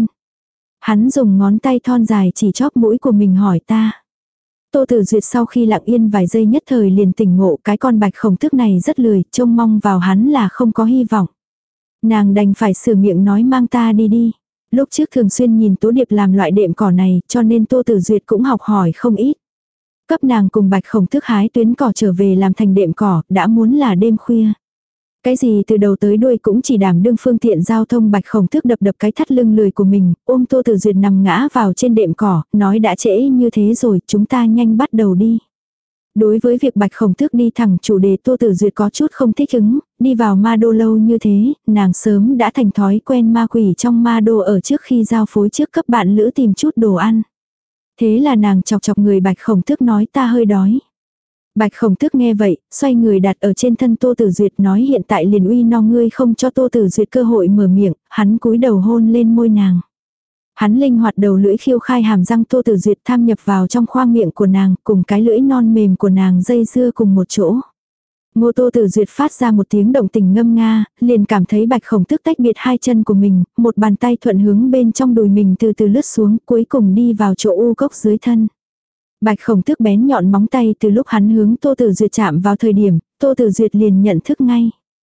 Hắn dùng ngón tay thon dài chỉ chóp mũi của mình hỏi ta. Tô Tử Duyệt sau khi lặng yên vài giây nhất thời liền tỉnh ngộ, cái con Bạch Khổng Tước này rất lười, trông mong vào hắn là không có hy vọng. Nàng đành phải sửa miệng nói mang ta đi đi. Lúc trước thường xuyên nhìn Tố Điệp làm loại đệm cỏ này, cho nên Tô Tử Duyệt cũng học hỏi không ít. Cấp nàng cùng Bạch Khổng Tước hái tuyến cỏ trở về làm thành đệm cỏ, đã muốn là đêm khuya. Cái gì từ đầu tới đuôi cũng chỉ đảm đương phương tiện giao thông. Bạch Khổng Tước đập đập cái thắt lưng lười của mình, ôm Tô Tử Duyệt nằm ngã vào trên đệm cỏ, nói đã trễ như thế rồi, chúng ta nhanh bắt đầu đi. Đối với việc Bạch Khổng Tước đi thẳng chủ đề, Tô Tử Duyệt có chút không thích ứng, đi vào ma đô lâu như thế, nàng sớm đã thành thói quen ma quỷ trong ma đô ở trước khi giao phối trước cấp bạn lữ tìm chút đồ ăn. Thế là nàng chọc chọc người Bạch Khổng Tước nói ta hơi đói. Bạch Khổng Tước nghe vậy, xoay người đặt ở trên thân Tô Tử Duyệt nói hiện tại liền uy no ngươi, không cho Tô Tử Duyệt cơ hội mở miệng, hắn cúi đầu hôn lên môi nàng. Hắn linh hoạt đầu lưỡi khiêu khai hàm răng Tô Tử Duyệt tham nhập vào trong khoang miệng của nàng, cùng cái lưỡi non mềm của nàng dây dưa cùng một chỗ. Ngô Tô Tử Duyệt phát ra một tiếng động tình ngâm nga, liền cảm thấy Bạch Khổng Tước tách biệt hai chân của mình, một bàn tay thuận hướng bên trong đùi mình từ từ lướt xuống, cuối cùng đi vào chỗ u cốc dưới thân. Bạch Khổng Tước bén nhọn móng tay từ lúc hắn hướng Tô Tử Duyệt chạm vào thời điểm, Tô Tử Duyệt liền nhận thức ngay.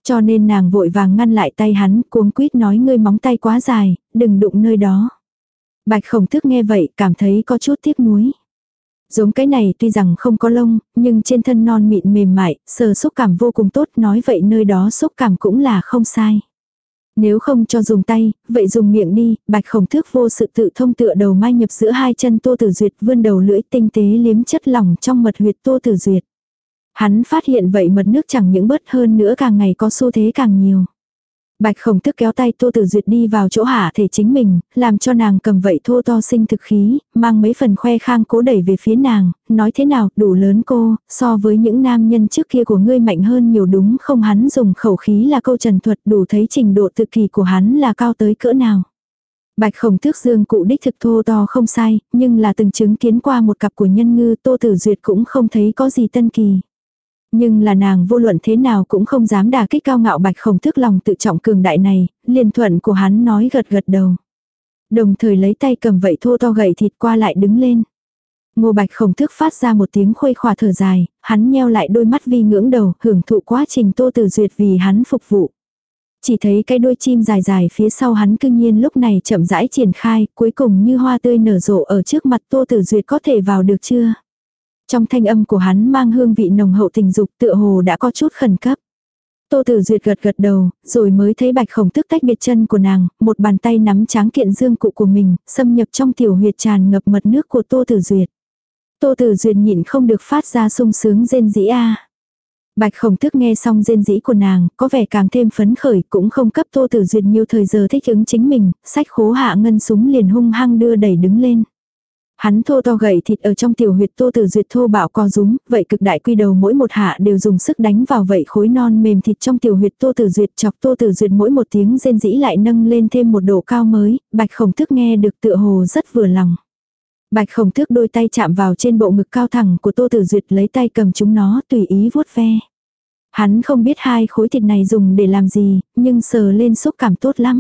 Cho nên nàng vội vàng ngăn lại tay hắn, cuống quýt nói ngươi móng tay quá dài, đừng đụng nơi đó. Bạch Khổng Tước nghe vậy cảm thấy có chút tiếc nuối. Giống cái này tuy rằng không có lông, nhưng trên thân non mịn mềm mại, sờ xúc cảm vô cùng tốt, nói vậy nơi đó xúc cảm cũng là không sai. Nếu không cho dùng tay, vậy dùng miệng đi. Bạch Khổng Tước vô sự tự thông tựa đầu mai nhập giữa hai chân Tô Tử Duyệt, vươn đầu lưỡi tinh tế liếm chất lỏng trong mật huyệt Tô Tử Duyệt. Hắn phát hiện vậy mật nước chẳng những bớt hơn nữa càng ngày có xu thế càng nhiều. Bạch Khổng Tước kéo tay Tô Tử Duyệt đi vào chỗ hạ thể chính mình, làm cho nàng cầm vậy thô to sinh thực khí, mang mấy phần khoe khang cố đẩy về phía nàng, nói thế nào, đủ lớn cô, so với những nam nhân trước kia của ngươi mạnh hơn nhiều đúng không? Hắn dùng khẩu khí là câu trần thuật đủ thấy trình độ tự kỳ của hắn là cao tới cỡ nào. Bạch Khổng Tước dương cụ đích thực thô to không sai, nhưng là từng chứng kiến qua một cặp của nhân ngư, Tô Tử Duyệt cũng không thấy có gì tân kỳ. Nhưng là nàng vô luận thế nào cũng không dám đả kích cao ngạo Bạch Khổng Tước lòng tự trọng cường đại này, liền thuận của hắn nói gật gật đầu. Đồng thời lấy tay cầm vậy thô to gậy thịt qua lại đứng lên. Ngô Bạch Khổng Tước phát ra một tiếng khuây khỏa thở dài, hắn nheo lại đôi mắt vi ngưỡng đầu, hưởng thụ quá trình Tô Tử Duyệt vì hắn phục vụ. Chỉ thấy cái đuôi chim dài dài phía sau hắn cương nhiên lúc này chậm rãi triển khai, cuối cùng như hoa tươi nở rộ ở trước mặt Tô Tử Duyệt có thể vào được chưa? Trong thanh âm của hắn mang hương vị nồng hậu tình dục tựa hồ đã có chút khẩn cấp. Tô Tử Duyệt gật gật đầu, rồi mới thấy Bạch Khổng Tước tách biệt chân của nàng, một bàn tay nắm tráng kiện dương cụ của mình, xâm nhập trong tiểu huyệt tràn ngập mật nước của Tô Tử Duyệt. Tô Tử Duyệt nhịn không được phát ra sung sướng rên rỉ a. Bạch Khổng Tước nghe xong rên rỉ của nàng, có vẻ càng thêm phấn khởi, cũng không cấp Tô Tử Duyệt nhiều thời giờ thích ứng chính mình, xách khố hạ ngân súng liền hung hăng đưa đẩy đứng lên. Hắn thô to gậy thịt ở trong tiểu huyệt Tô Tử Duyệt thô bạo co rúm, vậy cực đại quy đầu mỗi một hạ đều dùng sức đánh vào vậy khối non mềm thịt trong tiểu huyệt Tô Tử Duyệt, chọc Tô Tử Duyệt mỗi một tiếng rên rỉ lại nâng lên thêm một độ cao mới, Bạch Khổng Tước nghe được tựa hồ rất vừa lòng. Bạch Khổng Tước đôi tay chạm vào trên bộ ngực cao thẳng của Tô Tử Duyệt, lấy tay cầm chúng nó tùy ý vuốt ve. Hắn không biết hai khối thịt này dùng để làm gì, nhưng sờ lên xúc cảm tốt lắm.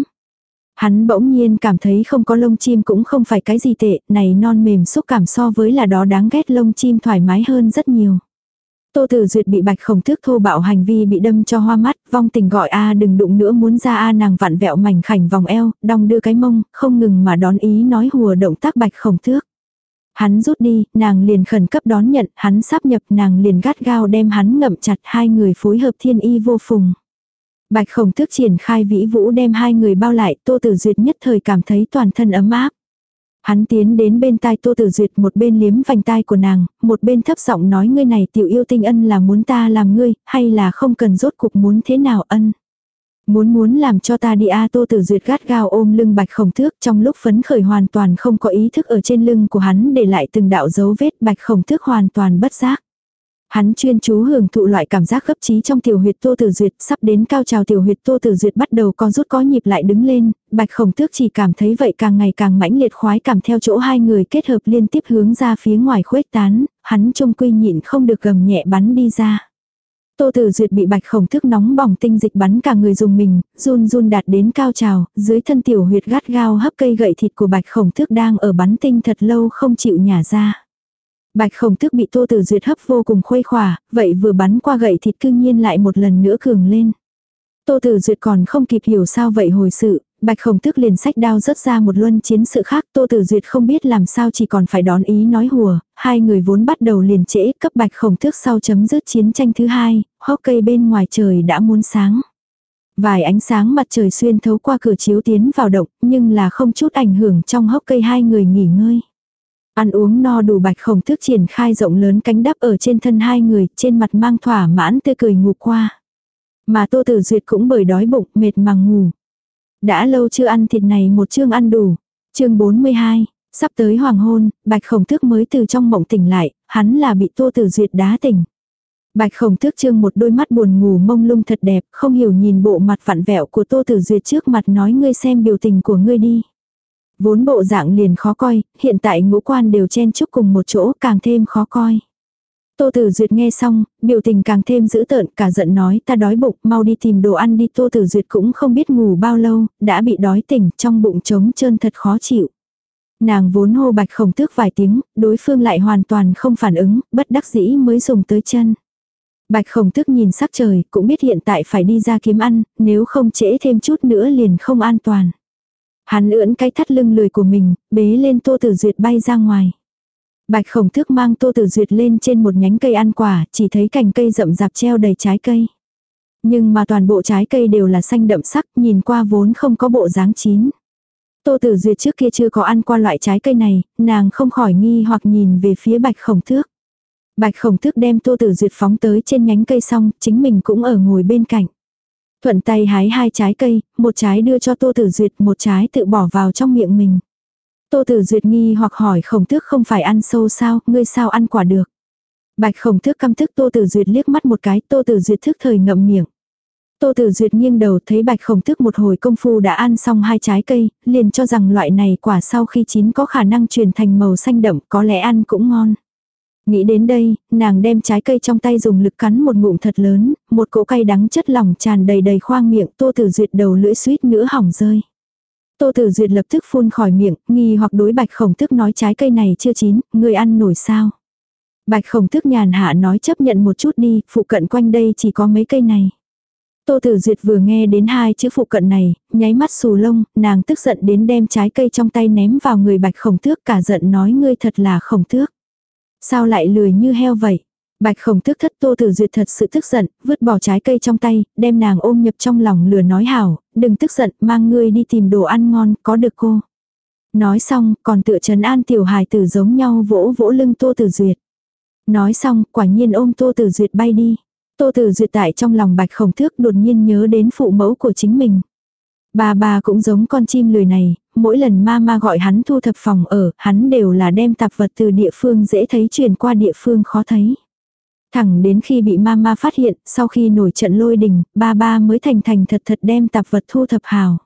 Hắn bỗng nhiên cảm thấy không có lông chim cũng không phải cái gì tệ, này non mềm xúc cảm so với là đó đáng ghét lông chim thoải mái hơn rất nhiều. Tô Tử Duyệt bị Bạch Khổng Tước thô bạo hành vi bị đâm cho hoa mắt, vong tình gọi a đừng đụng nữa muốn ra a nàng vặn vẹo mảnh khảnh vòng eo, đong đưa cái mông, không ngừng mà đón ý nói hùa động tác Bạch Khổng Tước. Hắn rút đi, nàng liền khẩn cấp đón nhận, hắn sáp nhập nàng liền gắt gao đem hắn ngậm chặt, hai người phối hợp thiên y vô phùng. Bạch Khổng Tước triển khai vĩ vũ đem hai người bao lại, Tô Tử Duyệt nhất thời cảm thấy toàn thân ấm áp. Hắn tiến đến bên tai Tô Tử Duyệt, một bên liếm vành tai của nàng, một bên thấp giọng nói ngươi này tiểu yêu tinh ân là muốn ta làm ngươi, hay là không cần rốt cuộc muốn thế nào ân. Muốn làm cho ta đi a. Tô Tử Duyệt gắt gao ôm lưng Bạch Khổng Tước, trong lúc phấn khởi hoàn toàn không có ý thức ở trên lưng của hắn để lại từng đạo dấu vết. Bạch Khổng Tước hoàn toàn bất giác. Hắn chuyên chú hưởng thụ loại cảm giác gấp trí trong tiểu huyệt Tô Tử Duyệt, sắp đến cao trào tiểu huyệt Tô Tử Duyệt bắt đầu co rút có nhịp lại đứng lên, Bạch Khổng Tước chỉ cảm thấy vậy càng ngày càng mãnh liệt khoái cảm theo chỗ hai người kết hợp liên tiếp hướng ra phía ngoài khuếch tán, hắn trung quy nhịn không được gầm nhẹ bắn đi ra. Tô Tử Duyệt bị Bạch Khổng Tước nóng bỏng tinh dịch bắn cả người dùng mình, run run đạt đến cao trào, dưới thân tiểu huyệt gắt gao hấp cây gậy thịt của Bạch Khổng Tước đang ở bắn tinh thật lâu không chịu nhả ra. Bạch Khổng Tước bị Tô Tử Duyệt hấp vô cùng khuây khỏa, vậy vừa bắn qua gậy thịt cư nhiên lại một lần nữa cường lên. Tô Tử Duyệt còn không kịp hiểu sao vậy hồi sự, Bạch Khổng Tước liền xách đao rớt ra một luân chiến sự khác. Tô Tử Duyệt không biết làm sao chỉ còn phải đón ý nói hùa, hai người vốn bắt đầu liền trễ, cấp Bạch Khổng Tước sau chấm dứt chiến tranh thứ hai, hốc cây bên ngoài trời đã muốn sáng. Vài ánh sáng mặt trời xuyên thấu qua cửa chiếu tiến vào động, nhưng là không chút ảnh hưởng trong hốc cây hai người nghỉ ngơi. Ăn uống no đủ Bạch Khổng Tước triển khai rộng lớn cánh đắp ở trên thân hai người, trên mặt mang thỏa mãn tươi cười ngủ qua. Mà Tô Tử Duyệt cũng bởi đói bụng mệt mà ngủ. Đã lâu chưa ăn thịt này một chương ăn đủ. Chương 42, sắp tới hoàng hôn, Bạch Khổng Tước mới từ trong mộng tỉnh lại, hắn là bị Tô Tử Duyệt đá tỉnh. Bạch Khổng Tước trương một đôi mắt buồn ngủ mông lung thật đẹp, không hiểu nhìn bộ mặt vặn vẹo của Tô Tử Duyệt trước mặt nói ngươi xem biểu tình của ngươi đi. Vốn bộ dạng liền khó coi, hiện tại ngũ quan đều chen chúc cùng một chỗ càng thêm khó coi. Tô Tử Duyệt nghe xong, biểu tình càng thêm dữ tợn, cả giận nói ta đói bụng, mau đi tìm đồ ăn đi. Tô Tử Duyệt cũng không biết ngủ bao lâu, đã bị đói tỉnh, trong bụng trống trơn thật khó chịu. Nàng vốn hô Bạch Khổng Tước vài tiếng, đối phương lại hoàn toàn không phản ứng, bất đắc dĩ mới dùng tới chân. Bạch Khổng Tước nhìn sắc trời, cũng biết hiện tại phải đi ra kiếm ăn, nếu không trễ thêm chút nữa liền không an toàn. Hắn ưỡn cái thắt lưng lười của mình, bế lên Tô Tử Duyệt bay ra ngoài. Bạch Khổng Tước mang Tô Tử Duyệt lên trên một nhánh cây ăn quả, chỉ thấy cành cây rậm rạp treo đầy trái cây. Nhưng mà toàn bộ trái cây đều là xanh đậm sắc, nhìn qua vốn không có bộ dáng chín. Tô Tử Duyệt trước kia chưa có ăn qua loại trái cây này, nàng không khỏi nghi hoặc nhìn về phía Bạch Khổng Tước. Bạch Khổng Tước đem Tô Tử Duyệt phóng tới trên nhánh cây xong, chính mình cũng ở ngồi bên cạnh. Thuận tay hái 2 trái cây, một trái đưa cho Tô Tử Duyệt, một trái tự bỏ vào trong miệng mình. Tô Tử Duyệt nghi hoặc hỏi Khổng Tước không phải ăn sâu sao, ngươi sao ăn quả được. Bạch Khổng Tước căm tức Tô Tử Duyệt liếc mắt một cái, Tô Tử Duyệt thức thời ngậm miệng. Tô Tử Duyệt nghiêng đầu thấy Bạch Khổng Tước một hồi công phu đã ăn xong 2 trái cây, liền cho rằng loại này quả sau khi chín có khả năng chuyển thành màu xanh đậm, có lẽ ăn cũng ngon. Nghĩ đến đây, nàng đem trái cây trong tay dùng lực cắn một ngụm thật lớn, một cỗ cay đắng chất lỏng tràn đầy đầy khoang miệng, Tô Tử Duyệt đầu lưỡi suýt nữa hỏng rơi. Tô Tử Duyệt lập tức phun khỏi miệng, nghi hoặc đối Bạch Khổng Tước nói trái cây này chưa chín, người ăn nổi sao. Bạch Khổng Tước nhàn hạ nói chấp nhận một chút đi, phụ cận quanh đây chỉ có mấy cây này. Tô Tử Duyệt vừa nghe đến 2 chữ phụ cận này, nháy mắt xù lông, nàng tức giận đến đem trái cây trong tay ném vào người Bạch Khổng Tước, cả giận nói ngươi thật là Khổng Tước. Sao lại lười như heo vậy? Bạch Khổng Tước thất. Tô Tử Duyệt thật sự tức giận, vứt bỏ trái cây trong tay, đem nàng ôm nhập trong lòng lừa nói hảo, đừng tức giận, mang ngươi đi tìm đồ ăn ngon, có được cô. Nói xong, còn tựa trấn an tiểu hài tử giống nhau vỗ vỗ lưng Tô Tử Duyệt. Nói xong, quả nhiên ôm Tô Tử Duyệt bay đi. Tô Tử Duyệt tại trong lòng Bạch Khổng Tước đột nhiên nhớ đến phụ mẫu của chính mình. Bà cũng giống con chim lười này, mỗi lần mama gọi hắn thu thập phòng ở, hắn đều là đem tạp vật từ địa phương dễ thấy chuyển qua địa phương khó thấy. Thẳng đến khi bị mama phát hiện, sau khi nổi trận lôi đình, ba mới thành thật thật đem tạp vật thu thập hào.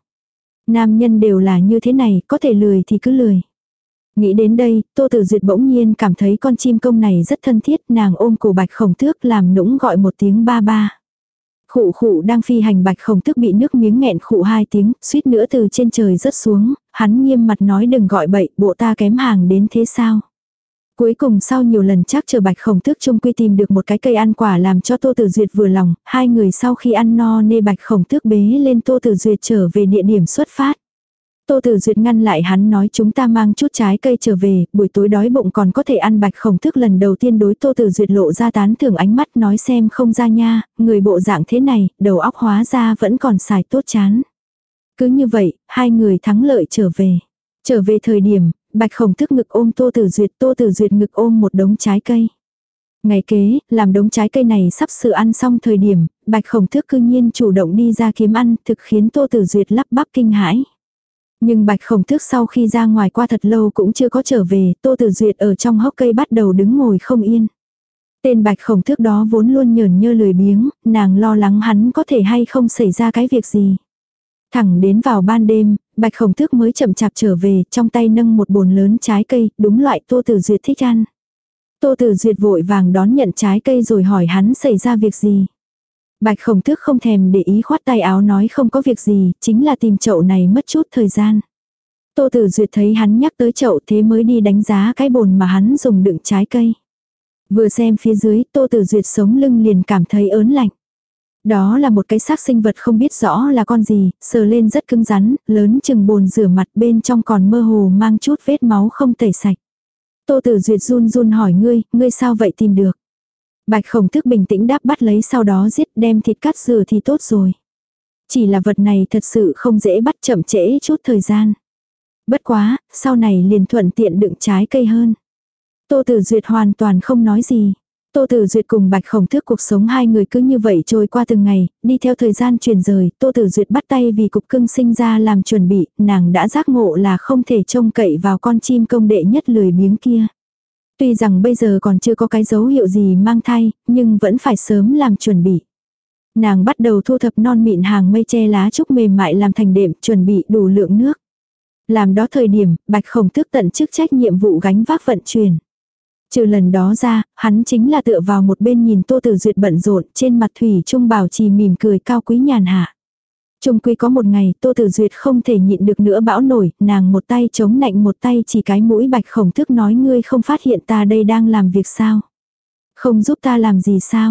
Nam nhân đều là như thế này, có thể lười thì cứ lười. Nghĩ đến đây, Tô Tử Duyệt bỗng nhiên cảm thấy con chim công này rất thân thiết, nàng ôm cổ Bạch Khổng Tước làm nũng gọi một tiếng ba. Khụ khụ đang phi hành Bạch Khổng Tước bị nước miếng nghẹn khụ 2 tiếng, suýt nữa từ trên trời rớt xuống, hắn nghiêm mặt nói đừng gọi bậy, bộ ta kém hàng đến thế sao. Cuối cùng sau nhiều lần chắc chờ Bạch Khổng Tước chung quy tìm được một cái cây ăn quả làm cho Tô Tử Duyệt vừa lòng, 2 người sau khi ăn no nê Bạch Khổng Tước bế lên Tô Tử Duyệt trở về địa điểm xuất phát. Tô Tử Duyệt ngăn lại hắn nói chúng ta mang chút trái cây trở về, buổi tối đói bụng còn có thể ăn. Bạch Khổng Tước lần đầu tiên đối Tô Tử Duyệt lộ ra tán thưởng ánh mắt nói xem không ra nha, người bộ dạng thế này, đầu óc hóa ra vẫn còn xài tốt chán. Cứ như vậy, 2 người thắng lợi trở về. Trở về thời điểm, Bạch Khổng Tước ngực ôm Tô Tử Duyệt ngực ôm một đống trái cây. Ngày kế, làm đống trái cây này sắp sửa ăn xong thời điểm, Bạch Khổng Tước cư nhiên chủ động đi ra kiếm ăn, thực khiến Tô Tử Duyệt lắp bắp kinh hãi. Nhưng Bạch Khổng Tước sau khi ra ngoài qua thật lâu cũng chưa có trở về, Tô Tử Duyệt ở trong hốc cây bắt đầu đứng ngồi không yên. Tên Bạch Khổng Tước đó vốn luôn nhởn nhơ lười biếng, nàng lo lắng hắn có thể hay không xảy ra cái việc gì. Thẳng đến vào ban đêm, Bạch Khổng Tước mới chậm chạp trở về, trong tay nâng một bồn lớn trái cây, đúng loại Tô Tử Duyệt thích ăn. Tô Tử Duyệt vội vàng đón nhận trái cây rồi hỏi hắn xảy ra việc gì. Bạch Khổng Tước không thèm để ý khoát tay áo nói không có việc gì, chính là tìm chậu này mất chút thời gian. Tô Tử Duyệt thấy hắn nhắc tới chậu thế mới đi đánh giá cái bồn mà hắn dùng đựng trái cây. Vừa xem phía dưới, Tô Tử Duyệt sống lưng liền cảm thấy ớn lạnh. Đó là một cái xác sinh vật không biết rõ là con gì, sờ lên rất cứng rắn, lớn chừng bồn rửa mặt, bên trong còn mơ hồ mang chút vết máu không tẩy sạch. Tô Tử Duyệt run run hỏi ngươi sao vậy tìm được. Bạch Khổng Tước bình tĩnh đáp bắt lấy sau đó giết đem thịt cắt rửa thì tốt rồi. Chỉ là vật này thật sự không dễ bắt, chậm trễ chút thời gian. Bất quá, sau này liền thuận tiện đựng trái cây hơn. Tô Tử Duyệt hoàn toàn không nói gì. Tô Tử Duyệt cùng Bạch Khổng Tước cuộc sống 2 người cứ như vậy trôi qua từng ngày, đi theo thời gian chuyển rời, Tô Tử Duyệt bắt tay vì cục cưng sinh ra làm chuẩn bị, nàng đã giác ngộ là không thể trông cậy vào con chim công đệ nhất lười biếng kia. Tuy rằng bây giờ còn chưa có cái dấu hiệu gì mang thai, nhưng vẫn phải sớm làm chuẩn bị. Nàng bắt đầu thu thập non mịn hàng mây che lá trúc mềm mại làm thành đệm, chuẩn bị đủ lượng nước. Làm đó thời điểm, Bạch Khổng Tước tận chức trách nhiệm vụ gánh vác vận chuyển. Trừ lần đó ra, hắn chính là tựa vào một bên nhìn Tô Tử Duyệt bận rộn, trên mặt thủy chung bảo trì mỉm cười cao quý nhàn hạ. Chung quy có một ngày, Tô Tử Duyệt không thể nhịn được nữa bão nổi, nàng một tay chống nạnh một tay chỉ cái mũi. Bạch Khổng Tước nói ngươi không phát hiện ta đây đang làm việc sao? Không giúp ta làm gì sao?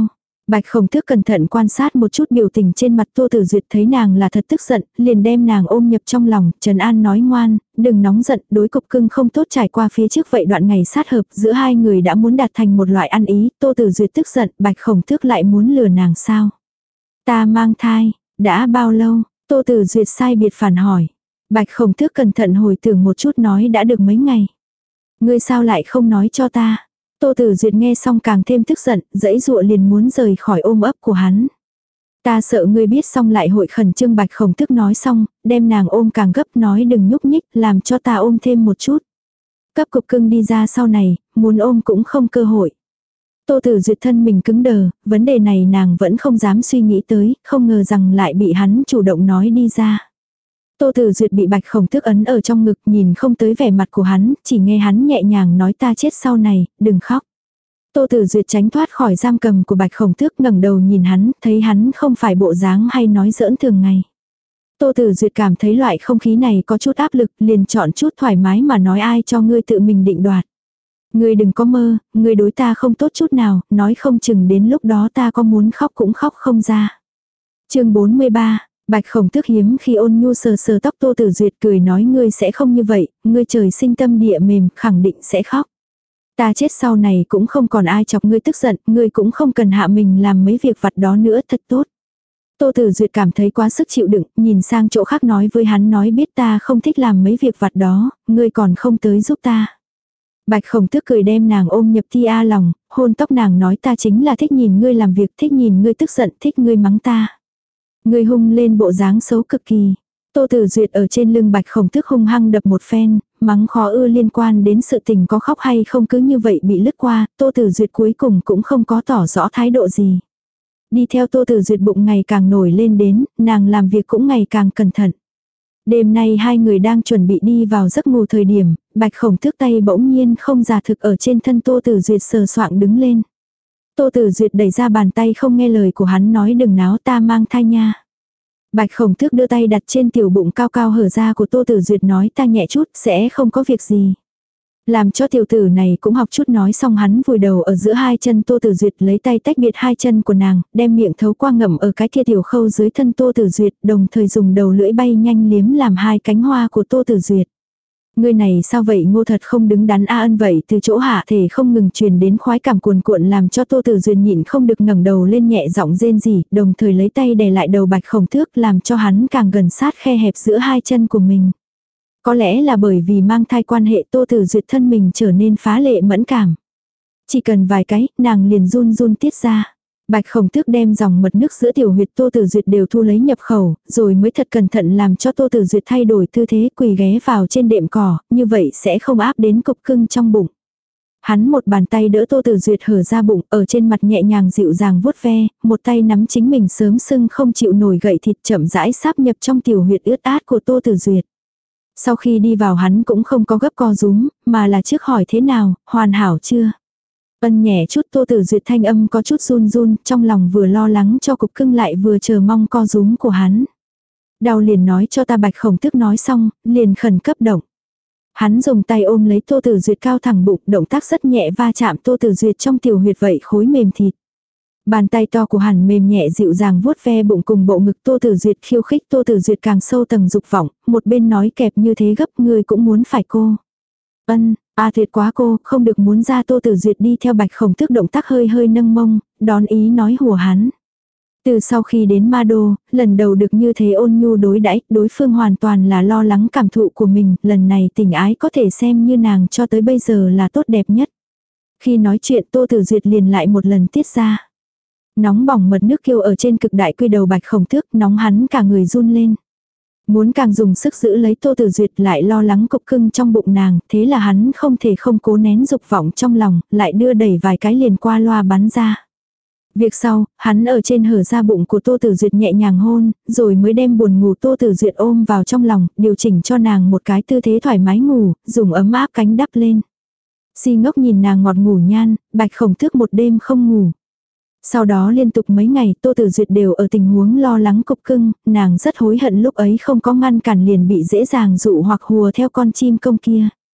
Bạch Khổng Tước cẩn thận quan sát một chút biểu tình trên mặt Tô Tử Duyệt, thấy nàng là thật tức giận, liền đem nàng ôm nhập trong lòng, trấn an nói ngoan, đừng nóng giận, đối cục cưng không tốt trải qua phía trước vậy đoạn ngày sát hợp, giữa hai người đã muốn đạt thành một loại ăn ý, Tô Tử Duyệt tức giận, Bạch Khổng Tước lại muốn lừa nàng sao? Ta mang thai, đã bao lâu? Tô Tử Duyệt sai biệt phản hỏi. Bạch Khổng Tước cẩn thận hồi tưởng một chút nói đã được mấy ngày. Ngươi sao lại không nói cho ta? Tô Tử Duyệt nghe xong càng thêm tức giận, giãy giụa liền muốn rời khỏi ôm ấp của hắn. Ta sợ ngươi biết xong lại hội khẩn trương. Bạch Khổng Tước nói xong, đem nàng ôm càng gấp, nói đừng nhúc nhích, làm cho ta ôm thêm một chút. Cấp cục cưng đi ra sau này, muốn ôm cũng không cơ hội. Tô Tử Duyệt thân mình cứng đờ, vấn đề này nàng vẫn không dám suy nghĩ tới, không ngờ rằng lại bị hắn chủ động nói đi ra. Tô Tử Duyệt bị Bạch Khổng Tước ấn ở trong ngực, nhìn không tới vẻ mặt của hắn, chỉ nghe hắn nhẹ nhàng nói ta chết sau này, đừng khóc. Tô Tử Duyệt tránh thoát khỏi giam cầm của Bạch Khổng Tước, ngẩng đầu nhìn hắn, thấy hắn không phải bộ dáng hay nói giỡn thường ngày. Tô Tử Duyệt cảm thấy loại không khí này có chút áp lực, liền chọn chút thoải mái mà nói ai cho ngươi tự mình định đoạt. Ngươi đừng có mơ, ngươi đối ta không tốt chút nào, nói không chừng đến lúc đó ta có muốn khóc cũng khóc không ra. Chương 43. Bạch Khổng Tước hiếm khi ôn nhu sờ sờ tóc Tô Tử Duyệt, cười nói ngươi sẽ không như vậy, ngươi trời sinh tâm địa mềm, khẳng định sẽ khóc. Ta chết sau này cũng không còn ai chọc ngươi tức giận, ngươi cũng không cần hạ mình làm mấy việc vặt đó nữa, thật tốt. Tô Tử Duyệt cảm thấy quá sức chịu đựng, nhìn sang chỗ khác nói với hắn nói biết ta không thích làm mấy việc vặt đó, ngươi còn không tới giúp ta. Bạch Khổng Tước cười đem nàng ôm nhập thi a lòng, hôn tóc nàng nói ta chính là thích nhìn ngươi làm việc, thích nhìn ngươi tức giận, thích ngươi mắng ta. Ngươi hung lên bộ dáng xấu cực kỳ. Tô Tử Duyệt ở trên lưng Bạch Khổng Tước hung hăng đập một phen, mắng khó ưa liên quan đến sự tình có khóc hay không cứ như vậy bị lướt qua, Tô Tử Duyệt cuối cùng cũng không có tỏ rõ thái độ gì. Đi theo Tô Tử Duyệt bụng ngày càng nổi lên đến, nàng làm việc cũng ngày càng cẩn thận. Đêm nay hai người đang chuẩn bị đi vào giấc ngủ thời điểm, Bạch Khổng Tước tay bỗng nhiên không giả thực ở trên thân Tô Tử Duyệt sờ soạng đứng lên. Tô Tử Duyệt đẩy ra bàn tay không nghe lời của hắn nói đừng náo ta mang thai nha. Bạch Khổng Tước đưa tay đặt trên tiểu bụng cao cao hở ra của Tô Tử Duyệt nói ta nhẹ chút sẽ không có việc gì. Làm cho tiểu tử này cũng học chút nói xong hắn vùi đầu ở giữa hai chân Tô Tử Duyệt lấy tay tách biệt hai chân của nàng, đem miệng thấu qua ngậm ở cái kia tiểu khâu dưới thân Tô Tử Duyệt, đồng thời dùng đầu lưỡi bay nhanh liếm làm hai cánh hoa của Tô Tử Duyệt. Ngươi này sao vậy Ngô thật không đứng đắn a ân vậy từ chỗ hạ thể không ngừng truyền đến khoái cảm cuồn cuộn làm cho Tô Tử Duyệt nhịn không được ngẩng đầu lên nhẹ giọng rên rỉ, đồng thời lấy tay đè lại đầu Bạch Khổng Tước làm cho hắn càng gần sát khe hẹp giữa hai chân của mình. Có lẽ là bởi vì mang thai quan hệ Tô Tử Duyệt thân mình trở nên phá lệ mẫn cảm. Chỉ cần vài cái, nàng liền run run tiết ra. Bạch Khổng Tước đem dòng mật nước giữa tiểu huyệt Tô Tử Duyệt đều thu lấy nhập khẩu, rồi mới thật cẩn thận làm cho Tô Tử Duyệt thay đổi tư thế quỳ ghé vào trên đệm cỏ, như vậy sẽ không áp đến cục cưng trong bụng. Hắn một bàn tay đỡ Tô Tử Duyệt hở ra bụng, ở trên mặt nhẹ nhàng dịu dàng vuốt ve, một tay nắm chính mình sớm sưng không chịu nổi gậy thịt chậm rãi sáp nhập trong tiểu huyệt ướt át của Tô Tử Duyệt. Sau khi đi vào hắn cũng không có gấp co rúm, mà là trước hỏi thế nào, hoàn hảo chưa? Ân nhẹ chút Tô Tử Duyệt thanh âm có chút run run, trong lòng vừa lo lắng cho cục cưng lại vừa chờ mong co rúm của hắn. Đau liền nói cho ta Bạch Khổng Tước nói xong, liền khẩn cấp động. Hắn dùng tay ôm lấy Tô Tử Duyệt cao thẳng bụng, động tác rất nhẹ va chạm Tô Tử Duyệt trong tiểu huyệt vậy khối mềm thịt. Bàn tay to của hắn mềm nhẹ dịu dàng vuốt ve bụng cùng bộ ngực Tô Tử Duyệt khiêu khích Tô Tử Duyệt càng sâu tầng dục vọng, một bên nói kẹp như thế gấp người cũng muốn phải cô. Ân, tuyệt quá cô, không được muốn ra Tô Tử Duyệt đi theo Bạch Khổng Tước động tác hơi hơi nâng mông, đón ý nói hùa hắn. Từ sau khi đến Ma Đô, lần đầu được như thế ôn nhu đối đãi, đối phương hoàn toàn là lo lắng cảm thụ của mình, lần này tình ái có thể xem như nàng cho tới bây giờ là tốt đẹp nhất. Khi nói chuyện Tô Tử Duyệt liền lại một lần tiết ra. Nóng bỏng mật nước kêu ở trên cực đại quy đầu Bạch Khổng Tước, nóng hắn cả người run lên. Muốn càng dùng sức giữ lấy Tô Tử Duyệt lại lo lắng cục cưng trong bụng nàng, thế là hắn không thể không cố nén dục vọng trong lòng, lại đưa đẩy vài cái liền qua loa bắn ra. Việc sau, hắn ở trên hở ra bụng của Tô Tử Duyệt nhẹ nhàng hôn, rồi mới đem buồn ngủ Tô Tử Duyệt ôm vào trong lòng, điều chỉnh cho nàng một cái tư thế thoải mái ngủ, dùng ấm áp cánh đắp lên. Si ngốc nhìn nàng ngọt ngủ nhan, Bạch Khổng Tước một đêm không ngủ. Sau đó liên tục mấy ngày Tô Tử Duyệt đều ở tình huống lo lắng cục cưng, nàng rất hối hận lúc ấy không có ngăn cản liền bị dễ dàng dụ hoặc hùa theo con chim công kia.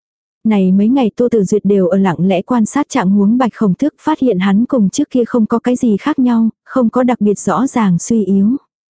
Này mấy ngày Tô Tử Duyệt đều ở lặng lẽ quan sát trạng huống Bạch Khổng Tước, phát hiện hắn cùng trước kia không có cái gì khác nhau, không có đặc biệt rõ ràng suy yếu.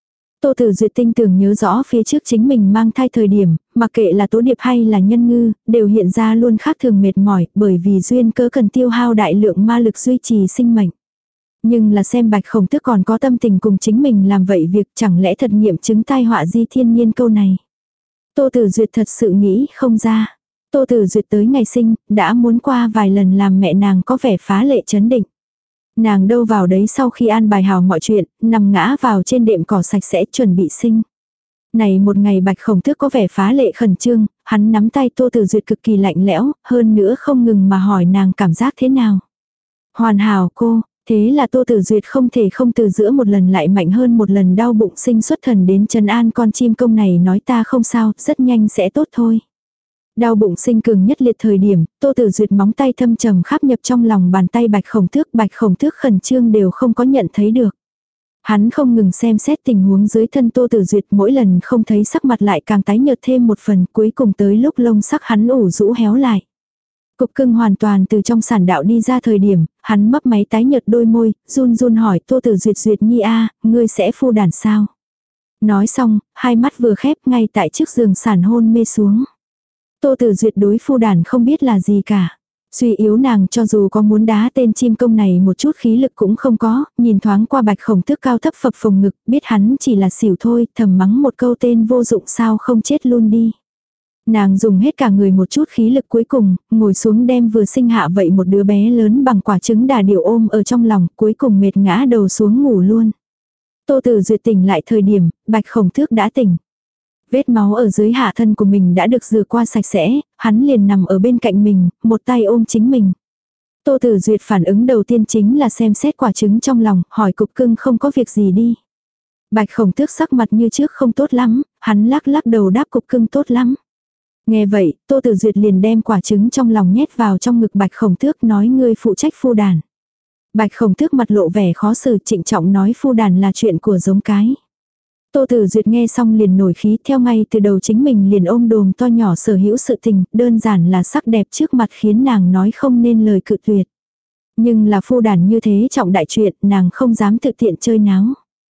Tô Tử Duyệt tinh tường nhớ rõ phía trước chính mình mang thai thời điểm, mặc kệ là Tố Điệp hay là Nhân Ngư, đều hiện ra luôn khác thường mệt mỏi, bởi vì duyên cớ cần tiêu hao đại lượng ma lực duy trì sinh mệnh. Nhưng là xem Bạch Khổng Tước còn có tâm tình cùng chính mình làm vậy việc, chẳng lẽ thật nghiệm chứng tai họa di thiên nhiên câu này. Tô Tử Duyệt thật sự nghĩ không ra. Tô Tử Duyệt tới ngày sinh, đã muốn qua vài lần làm mẹ nàng có vẻ phá lệ chấn định. Nàng đâu vào đấy sau khi an bài hào mọi chuyện, nằm ngã vào trên đệm cỏ sạch sẽ chuẩn bị sinh. Này một ngày Bạch Khổng Tước có vẻ phá lệ khẩn trương, hắn nắm tay Tô Tử Duyệt cực kỳ lạnh lẽo, hơn nữa không ngừng mà hỏi nàng cảm giác thế nào. Hoàn hảo cô, thế là Tô Tử Duyệt không thể không từ giữa một lần lại mạnh hơn một lần đau bụng sinh xuất thần đến trấn an con chim công này nói ta không sao, rất nhanh sẽ tốt thôi. Đau bụng sinh cường nhất liệt thời điểm, Tô Tử Duyệt móng tay thâm trầm khắp nhập trong lòng bàn tay Bạch Khổng Tước khẩn trương đều không có nhận thấy được. Hắn không ngừng xem xét tình huống dưới thân Tô Tử Duyệt, mỗi lần không thấy sắc mặt lại càng tái nhợt thêm một phần, cuối cùng tới lúc lông sắc hắn ủ rũ héo lại. Cục cưng hoàn toàn từ trong sản đạo đi ra thời điểm, hắn mấp máy tái nhợt đôi môi, run run hỏi Tô Tử Duyệt Duyệt nhi a, ngươi sẽ phu đàn sao? Nói xong, hai mắt vừa khép ngay tại trước giường sản hôn mê xuống. Tô Tử Duyệt đối phu đàn không biết là gì cả. Suy yếu nàng cho dù có muốn đá tên chim công này một chút khí lực cũng không có, nhìn thoáng qua Bạch Khổng Tước cao thấp phập phồng ngực, biết hắn chỉ là xỉu thôi, thầm mắng một câu tên vô dụng sao không chết luôn đi. Nàng dùng hết cả người một chút khí lực cuối cùng, ngồi xuống đem vừa sinh hạ vậy một đứa bé lớn bằng quả trứng đà điểu ôm ở trong lòng, cuối cùng mệt ngã đầu xuống ngủ luôn. Tô Tử Duyệt tỉnh lại thời điểm, Bạch Khổng Tước đã tỉnh. Vết máu ở dưới hạ thân của mình đã được rửa qua sạch sẽ, hắn liền nằm ở bên cạnh mình, một tay ôm chính mình. Tô Tử Duyệt phản ứng đầu tiên chính là xem xét quả trứng trong lòng, hỏi cục cưng không có việc gì đi. Bạch Khổng Tước sắc mặt như trước không tốt lắm, hắn lắc lắc đầu đáp cục cưng tốt lắm. Nghe vậy, Tô Tử Duyệt liền đem quả trứng trong lòng nhét vào trong ngực Bạch Khổng Tước nói ngươi phụ trách phu đàn. Bạch Khổng Tước mặt lộ vẻ khó xử trịnh trọng nói phu đàn là chuyện của giống cái. Tô Tử Duyệt nghe xong liền nổi khí theo ngay từ đầu chính mình liền ôm đồm to nhỏ sở hữu sự tình, đơn giản là sắc đẹp trước mặt khiến nàng nói không nên lời cự tuyệt. Nhưng là phu đàn như thế trọng đại chuyện, nàng không dám thực tiện chơi náo.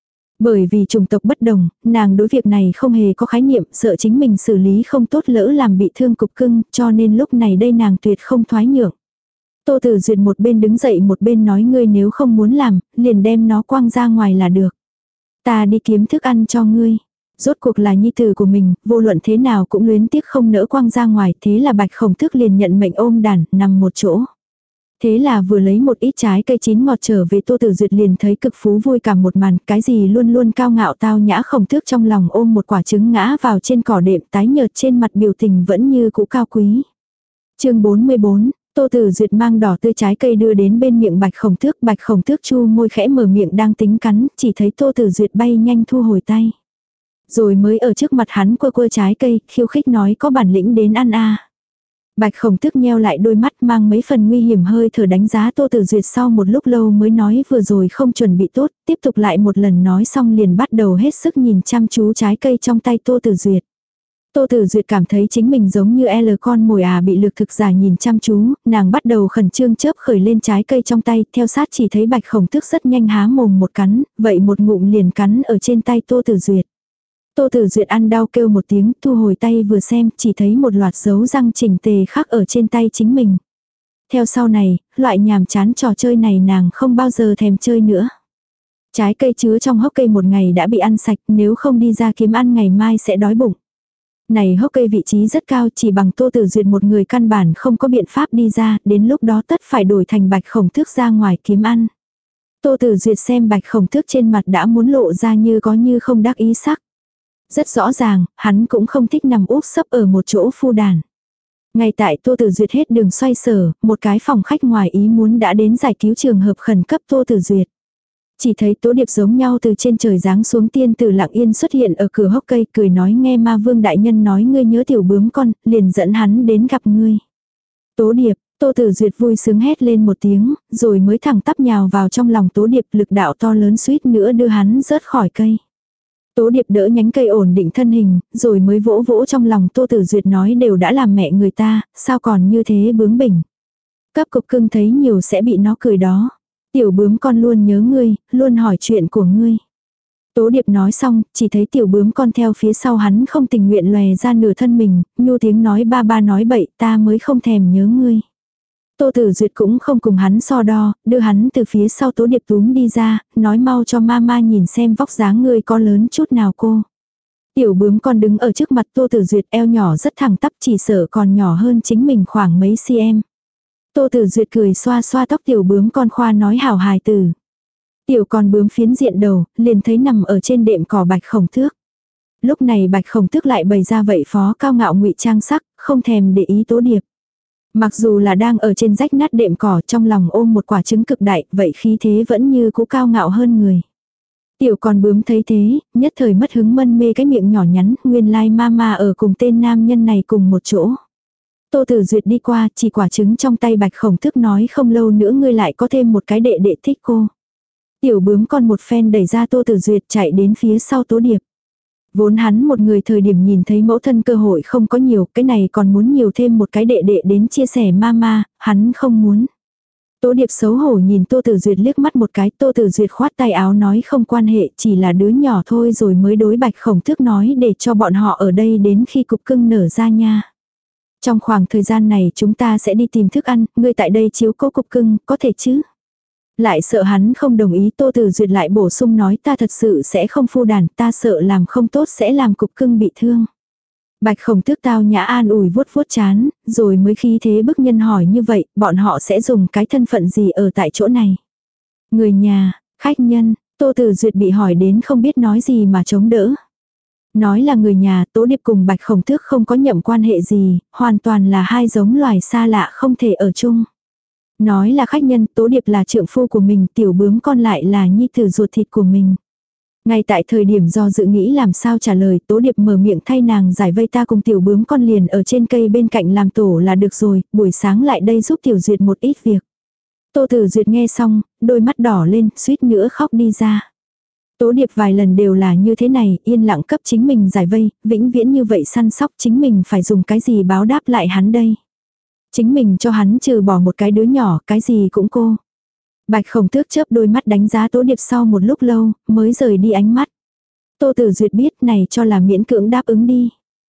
Bởi vì chủng tộc bất đồng, nàng đối việc này không hề có khái niệm, sợ chính mình xử lý không tốt lỡ làm bị thương cục cưng, cho nên lúc này đây nàng tuyệt không thoái nhượng. Tô Tử Duyệt một bên đứng dậy một bên nói ngươi nếu không muốn làm, liền đem nó quăng ra ngoài là được. Ta đi kiếm thức ăn cho ngươi. Rốt cuộc là nhi tử của mình, vô luận thế nào cũng luyến tiếc không nỡ quăng ra ngoài, thế là Bạch Khổng Tước liền nhận mệnh ôm đàn, nằm một chỗ. Thế là vừa lấy một ít trái cây chín ngọt trở về Tô Tử Duyệt liền thấy cực phú vui cả một màn, cái gì luôn luôn cao ngạo tao nhã Khổng Tước trong lòng ôm một quả trứng ngã vào trên cỏ đệm tái nhợt trên mặt biểu tình vẫn như cũ cao quý. Chương 44 Tô Tử Duyệt mang đỏ tươi trái cây đưa đến bên miệng Bạch Khổng Tước chu môi khẽ mở miệng đang tính cắn, chỉ thấy Tô Tử Duyệt bay nhanh thu hồi tay. Rồi mới ở trước mặt hắn quơ trái cây, khiêu khích nói có bản lĩnh đến ăn a. Bạch Khổng Tước nheo lại đôi mắt mang mấy phần nguy hiểm hơi thở đánh giá Tô Tử Duyệt sau một lúc lâu mới nói vừa rồi không chuẩn bị tốt, tiếp tục lại một lần nói xong liền bắt đầu hết sức nhìn chăm chú trái cây trong tay Tô Tử Duyệt. Tô Tử Duyệt cảm thấy chính mình giống như L con mồi bị lược thực giả nhìn chăm chú, nàng bắt đầu khẩn trương chớp khởi lên trái cây trong tay, theo sát chỉ thấy Bạch Khổng Tước rất nhanh há mồm một cắn, vậy một ngụm liền cắn ở trên tay Tô Tử Duyệt. Tô Tử Duyệt ăn đau kêu một tiếng, thu hồi tay vừa xem, chỉ thấy một loạt dấu răng chỉnh tề khắc ở trên tay chính mình. Theo sau này, loại nhàm chán trò chơi này nàng không bao giờ thèm chơi nữa. Trái cây chứa trong hốc cây một ngày đã bị ăn sạch, nếu không đi ra kiếm ăn ngày mai sẽ đói bụng. Này hốc cây vị trí rất cao, chỉ bằng Tô Tử Duyệt một người căn bản không có biện pháp đi ra, đến lúc đó tất phải đổi thành Bạch Khổng Tước ra ngoài kiếm ăn. Tô Tử Duyệt xem Bạch Khổng Tước trên mặt đã muốn lộ ra như có như không đắc ý sắc. Rất rõ ràng, hắn cũng không thích nằm úp sấp ở một chỗ phu đàn. Ngay tại Tô Tử Duyệt hết đường xoay sở, một cái phòng khách ngoài ý muốn đã đến giải cứu trường hợp khẩn cấp Tô Tử Duyệt. Chỉ thấy Tố Điệp giống nhau từ trên trời giáng xuống tiên tử lặng yên xuất hiện ở cửa hốc cây, cười nói nghe ma vương đại nhân nói ngươi nhớ tiểu bướm con, liền dẫn hắn đến gặp ngươi. Tố Điệp, Tô Tử Duyệt vui sướng hét lên một tiếng, rồi mới thẳng tắp nhào vào trong lòng Tố Điệp, lực đạo to lớn suýt nữa đưa hắn rớt khỏi cây. Tố Điệp đỡ nhánh cây ổn định thân hình, rồi mới vỗ vỗ trong lòng Tô Tử Duyệt nói đều đã làm mẹ người ta, sao còn như thế bướng bỉnh. Cấp cục cưng thấy nhiều sẽ bị nó cười đó. Tiểu bướm con luôn nhớ ngươi, luôn hỏi chuyện của ngươi. Tố Điệp nói xong, chỉ thấy tiểu bướm con theo phía sau hắn không tình nguyện lòe ra nửa thân mình, nhu tiếng nói ba ba nói bậy ta mới không thèm nhớ ngươi. Tô Tử Duyệt cũng không cùng hắn so đo, đưa hắn từ phía sau Tố Điệp túm đi ra, nói mau cho mama nhìn xem vóc dáng ngươi có lớn chút nào cô. Tiểu bướm con đứng ở trước mặt Tô Tử Duyệt eo nhỏ rất thẳng tắp chỉ sợ còn nhỏ hơn chính mình khoảng mấy cm. Tô Tử Duyệt cười xoa xoa tóc tiểu bướm con khoa nói hảo hài tử. Tiểu con bướm phiến diện đầu, liền thấy nằm ở trên đệm cỏ Bạch Khổng Tước. Lúc này Bạch Khổng Tước lại bày ra vậy phó cao ngạo ngụy trang sắc, không thèm để ý Tố Điệp. Mặc dù là đang ở trên rách nát đệm cỏ trong lòng ôm một quả trứng cực đại, vậy khí thế vẫn như cũ cao ngạo hơn người. Tiểu con bướm thấy thế, nhất thời mất hứng mân mê cái miệng nhỏ nhắn, nguyên lai mama ở cùng tên nam nhân này cùng một chỗ. Tô Tử Duyệt đi qua, chỉ quả trứng trong tay Bạch Khổng Tước nói không lâu nữa ngươi lại có thêm một cái đệ đệ thích cô. Tiểu bướm con một phen đẩy ra Tô Tử Duyệt chạy đến phía sau Tố Điệp. Vốn hắn một người thời điểm nhìn thấy mẫu thân cơ hội không có nhiều, cái này còn muốn nhiều thêm một cái đệ đệ đến chia sẻ mama, hắn không muốn. Tố Điệp xấu hổ nhìn Tô Tử Duyệt liếc mắt một cái, Tô Tử Duyệt khoát tay áo nói không quan hệ, chỉ là đứa nhỏ thôi rồi mới đối Bạch Khổng Tước nói để cho bọn họ ở đây đến khi cục cưng nở ra nha. Trong khoảng thời gian này chúng ta sẽ đi tìm thức ăn, ngươi tại đây chiếu cố cục cưng, có thể chứ? Lại sợ hắn không đồng ý Tô Tử Duyệt lại bổ sung nói ta thật sự sẽ không phu đàn, ta sợ làm không tốt sẽ làm cục cưng bị thương. Bạch Khổng Tước tao nhã an ủi vuốt vuốt chán, rồi mới khí thế bức nhân hỏi như vậy, bọn họ sẽ dùng cái thân phận gì ở tại chỗ này? Người nhà, khách nhân, Tô Tử Duyệt bị hỏi đến không biết nói gì mà chống đỡ. Nói là người nhà, Tố Điệp cùng Bạch Khổng Tước không có nhậm quan hệ gì, hoàn toàn là hai giống loài xa lạ không thể ở chung. Nói là khách nhân, Tố Điệp là trượng phu của mình, tiểu bướm con lại là nhi tử ruột thịt của mình. Ngay tại thời điểm do dự nghĩ làm sao trả lời, Tố Điệp mở miệng thay nàng giải vây ta cùng tiểu bướm con liền ở trên cây bên cạnh làm tổ là được rồi, buổi sáng lại đây giúp tiểu Duyệt một ít việc. Tô Tử Duyệt nghe xong, đôi mắt đỏ lên, suýt nữa khóc đi ra. Tố Điệp vài lần đều là như thế này, yên lặng cấp chính mình giải vây, vĩnh viễn như vậy săn sóc chính mình phải dùng cái gì báo đáp lại hắn đây. Chính mình cho hắn trừ bỏ một cái đứa nhỏ, cái gì cũng cô. Bạch Khổng Tước chớp đôi mắt đánh giá Tố Điệp sau một lúc lâu, mới rời đi ánh mắt. Tô Tử Duyệt biết này cho là miễn cưỡng đáp ứng đi.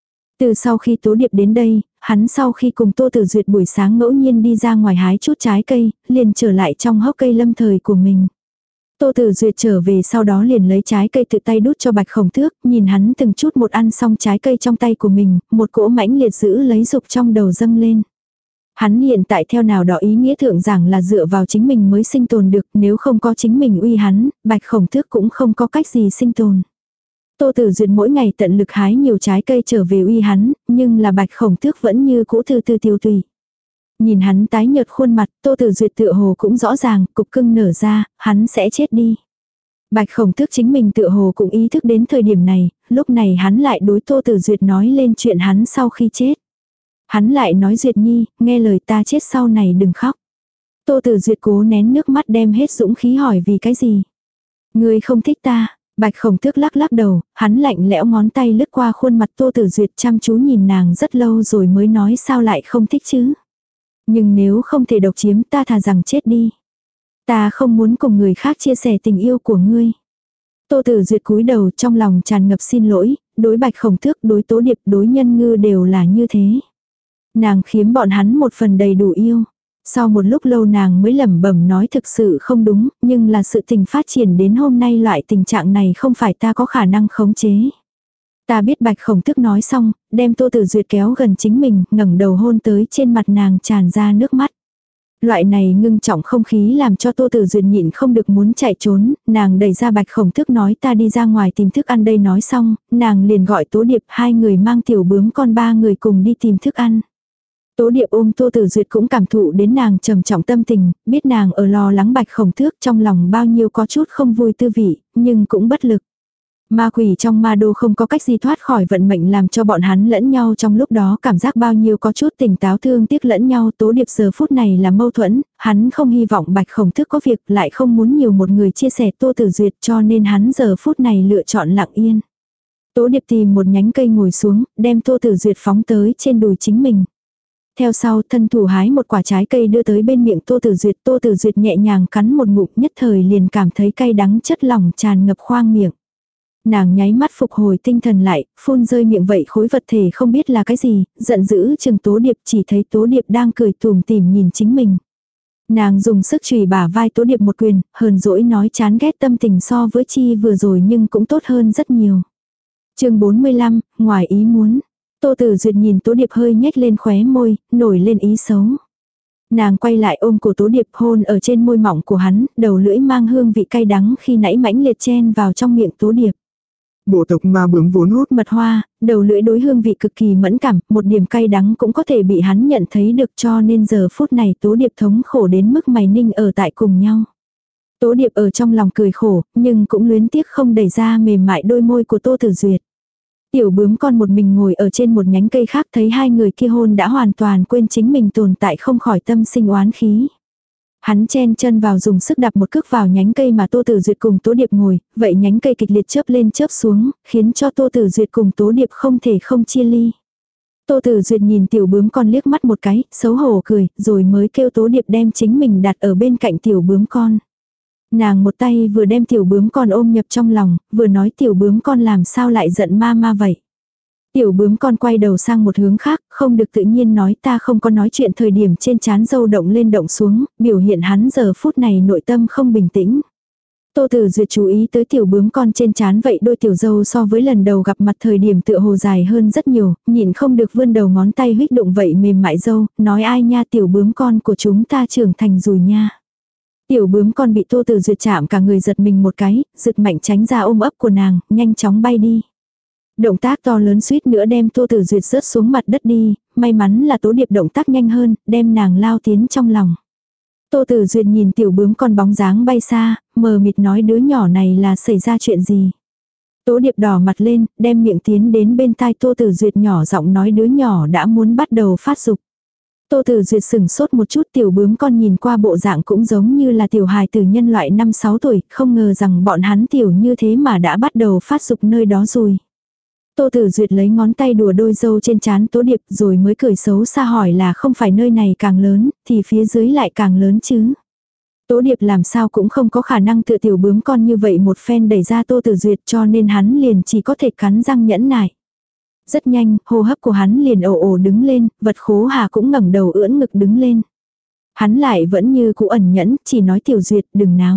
Từ sau khi Tố Điệp đến đây, hắn sau khi cùng Tô Tử Duyệt buổi sáng ngẫu nhiên đi ra ngoài hái chút trái cây, liền trở lại trong hốc cây lâm thời của mình. Tô Tử Duyệt trở về sau đó liền lấy trái cây tự tay đút cho Bạch Khổng Tước, nhìn hắn từng chút một ăn xong trái cây trong tay của mình, một cỗ mãnh liệt giữ lấy dục trong đầu dâng lên. Hắn hiện tại theo nào đó ý nghĩa thượng giảng là dựa vào chính mình mới sinh tồn được, nếu không có chính mình uy hắn, Bạch Khổng Tước cũng không có cách gì sinh tồn. Tô Tử Duyệt mỗi ngày tận lực hái nhiều trái cây trở về uy hắn, nhưng là Bạch Khổng Tước vẫn như cũ từ từ tiêu tùy. Nhìn hắn tái nhợt khuôn mặt, Tô Tử Duyệt tựa hồ cũng rõ ràng, cục cưng nở ra, hắn sẽ chết đi. Bạch Khổng Tước chính mình tựa hồ cũng ý thức đến thời điểm này, lúc này hắn lại đối Tô Tử Duyệt nói lên chuyện hắn sau khi chết. Hắn lại nói Duyệt Nhi, nghe lời ta chết sau này đừng khóc. Tô Tử Duyệt cố nén nước mắt đem hết dũng khí hỏi vì cái gì. Ngươi không thích ta. Bạch Khổng Tước lắc lắc đầu, hắn lạnh lẽo ngón tay lướt qua khuôn mặt Tô Tử Duyệt chăm chú nhìn nàng rất lâu rồi mới nói sao lại không thích chứ. Nhưng nếu không thể độc chiếm ta thà rằng chết đi. Ta không muốn cùng người khác chia sẻ tình yêu của ngươi. Tô Tử Duyệt cúi đầu trong lòng tràn ngập xin lỗi, đối Bạch Khổng Tước, đối Tố Điệp, đối Nhân Ngư đều là như thế. Nàng khiếm bọn hắn một phần đầy đủ yêu. Sau một lúc lâu nàng mới lẩm bẩm nói thực sự không đúng, nhưng là sự tình phát triển đến hôm nay loại tình trạng này không phải ta có khả năng khống chế. Ta biết Bạch Khổng Tước nói xong, đem Tô Tử Duyệt kéo gần chính mình, ngẩng đầu hôn tới trên mặt nàng tràn ra nước mắt. Loại này ngưng trọng không khí làm cho Tô Tử Duyệt nhịn không được muốn chạy trốn, nàng đẩy ra Bạch Khổng Tước nói ta đi ra ngoài tìm thức ăn đây nói xong, nàng liền gọi Tố Điệp hai người mang tiểu bướm con ba người cùng đi tìm thức ăn. Tố Điệp ôm Tô Tử Duyệt cũng cảm thụ đến nàng trầm trọng tâm tình, biết nàng ở lo lắng Bạch Khổng Tước trong lòng bao nhiêu có chút không vui tư vị, nhưng cũng bất lực. Ma quỷ trong ma đô không có cách gì thoát khỏi vận mệnh làm cho bọn hắn lẫn nhau trong lúc đó cảm giác bao nhiêu có chút tỉnh táo thương tiếc lẫn nhau. Tố Điệp giờ phút này là mâu thuẫn, hắn không hy vọng Bạch Khổng Tước có việc lại không muốn nhiều một người chia sẻ Tô Tử Duyệt cho nên hắn giờ phút này lựa chọn lặng yên. Tố Điệp tìm một nhánh cây ngồi xuống, đem Tô Tử Duyệt phóng tới trên đùi chính mình. Theo sau thân thủ hái một quả trái cây đưa tới bên miệng Tô Tử Duyệt nhẹ nhàng cắn một ngụm, nhất thời liền cảm thấy cay đắng chất lỏng tràn ngập khoang miệng. Nàng nháy mắt phục hồi tinh thần lại, phun rơi miệng vậy khối vật thể không biết là cái gì, giận dữ chừng Tố Điệp, chỉ thấy Tố Điệp đang cười tủm tỉm nhìn chính mình. Nàng dùng sức chùy bả vai Tố Điệp một quyền, hờn dỗi nói chán ghét tâm tình so với chi vừa rồi nhưng cũng tốt hơn rất nhiều. Chương 45, ngoài ý muốn. Tô Tử Duyệt nhìn Tố Điệp hơi nhếch lên khóe môi, nổi lên ý xấu. Nàng quay lại ôm cổ Tố Điệp hôn ở trên môi mỏng của hắn, đầu lưỡi mang hương vị cay đắng khi nãy mãnh liệt chen vào trong miệng Tố Điệp. Bộ tộc ma bướm vốn hút Mật hoa, đầu lưỡi đối hương vị cực kỳ mẫn cảm, một điểm cay đắng cũng có thể bị hắn nhận thấy được, cho nên giờ phút này Tố Điệp thống khổ đến mức mày ninh ở tại cùng nhau. Tố Điệp ở trong lòng cười khổ, nhưng cũng luyến tiếc không đẩy ra mềm mại đôi môi của Tô Tử Duyệt. Tiểu bướm con một mình ngồi ở trên một nhánh cây khác, thấy hai người kia hôn đã hoàn toàn quên chính mình tồn tại, không khỏi tâm sinh oán khí. Hắn chen chân vào dùng sức đạp một cước vào nhánh cây mà Tô Tử Duyệt cùng Tố Điệp ngồi, vậy nhánh cây kịch liệt chớp lên chớp xuống, khiến cho Tô Tử Duyệt cùng Tố Điệp không thể không chia ly. Tô Tử Duyệt nhìn tiểu bướm con liếc mắt một cái, xấu hổ cười, rồi mới kêu Tố Điệp đem chính mình đặt ở bên cạnh tiểu bướm con. Nàng một tay vừa đem tiểu bướm con ôm nhập trong lòng, vừa nói tiểu bướm con làm sao lại giận ma ma vậy. Tiểu bướm con quay đầu sang một hướng khác, không được tự nhiên nói ta không có nói chuyện, thời điểm trên trán râu động lên động xuống, biểu hiện hắn giờ phút này nội tâm không bình tĩnh. Tô Tử Duyệt chú ý tới tiểu bướm con trên trán vậy đôi tiểu râu so với lần đầu gặp mặt thời điểm tựa hồ dài hơn rất nhiều, nhìn không được vươn đầu ngón tay huých đụng vậy mềm mại râu, nói ai nha tiểu bướm con của chúng ta trưởng thành rồi nha. Tiểu bướm con bị Tô Tử Duyệt chạm cả người giật mình một cái, giật mạnh tránh ra ôm ấp của nàng, nhanh chóng bay đi. Động tác to lớn suýt nữa đem Tô Tử Duyệt rớt xuống mặt đất đi, may mắn là Tố Điệp động tác nhanh hơn, đem nàng lao tiến trong lòng. Tô Tử Duyệt nhìn tiểu bướm con bóng dáng bay xa, mờ mịt nói đứa nhỏ này là xảy ra chuyện gì. Tố Điệp đỏ mặt lên, đem miệng tiến đến bên tai Tô Tử Duyệt nhỏ giọng nói đứa nhỏ đã muốn bắt đầu phát dục. Tô Tử Duyệt sừng sốt một chút, tiểu bướm con nhìn qua bộ dạng cũng giống như là tiểu hài tử nhân loại 5-6 tuổi, không ngờ rằng bọn hắn tiểu như thế mà đã bắt đầu phát dục nơi đó rồi. Tô Tử Duyệt lấy ngón tay đùa đôi râu trên trán Tố Điệp rồi mới cười xấu xa hỏi là không phải nơi này càng lớn, thì phía dưới lại càng lớn chứ. Tố Điệp làm sao cũng không có khả năng tự tiểu bướm con như vậy một phen đẩy ra Tô Tử Duyệt, cho nên hắn liền chỉ có thể cắn răng nhẫn nại. Rất nhanh, hô hấp của hắn liền ồ ồ đứng lên, vật khố hà cũng ngẩng đầu ưỡn ngực đứng lên. Hắn lại vẫn như cũ ẩn nhẫn, chỉ nói tiểu Duyệt đừng náo.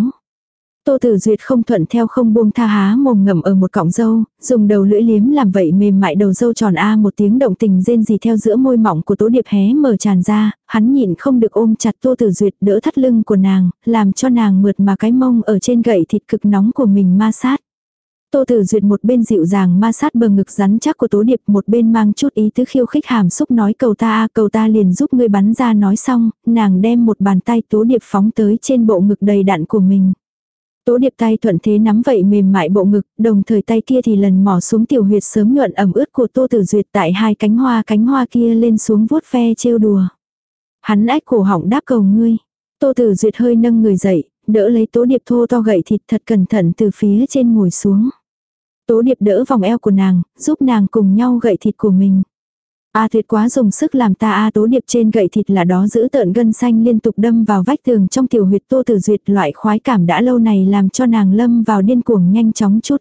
Tô Tử Duyệt không thuận theo không buông tha há mồm ngậm ở một cọng râu, dùng đầu lưỡi liếm làm vậy mềm mại đầu râu tròn một tiếng động tình rên rỉ theo giữa môi mỏng của Tố Điệp hé mở tràn ra, hắn nhịn không được ôm chặt Tô Tử Duyệt đỡ thắt lưng của nàng, làm cho nàng mượt mà cái mông ở trên gậy thịt cực nóng của mình ma sát. Tô Tử Duyệt một bên dịu dàng ma sát bờ ngực rắn chắc của Tố Điệp, một bên mang chút ý tứ khiêu khích hàm xúc nói cầu ta liền giúp ngươi bắn ra, nói xong, nàng đem một bàn tay Tố Điệp phóng tới trên bộ ngực đầy đặn của mình. Tố Điệp tay thuận thế nắm vậy mềm mại bộ ngực, đồng thời tay kia thì lần mò xuống tiểu huyệt sớm nhuận ẩm ướt của Tô Tử Duyệt tại hai cánh hoa kia lên xuống vuốt ve trêu đùa. Hắn ách cổ họng đáp cầu ngươi. Tô Tử Duyệt hơi nâng người dậy, đỡ lấy Tố Điệp thô to gậy thịt thật cẩn thận từ phía trên ngồi xuống. Tố Điệp đỡ vòng eo của nàng, giúp nàng cùng nhau gậy thịt của mình. Tuyệt quá dùng sức làm ta Tố Điệp trên gậy thịt là đó giữ tợn gân xanh liên tục đâm vào vách tường trong tiểu huyệt Tô Tử Duyệt, loại khoái cảm đã lâu này làm cho nàng lâm vào điên cuồng nhanh chóng chút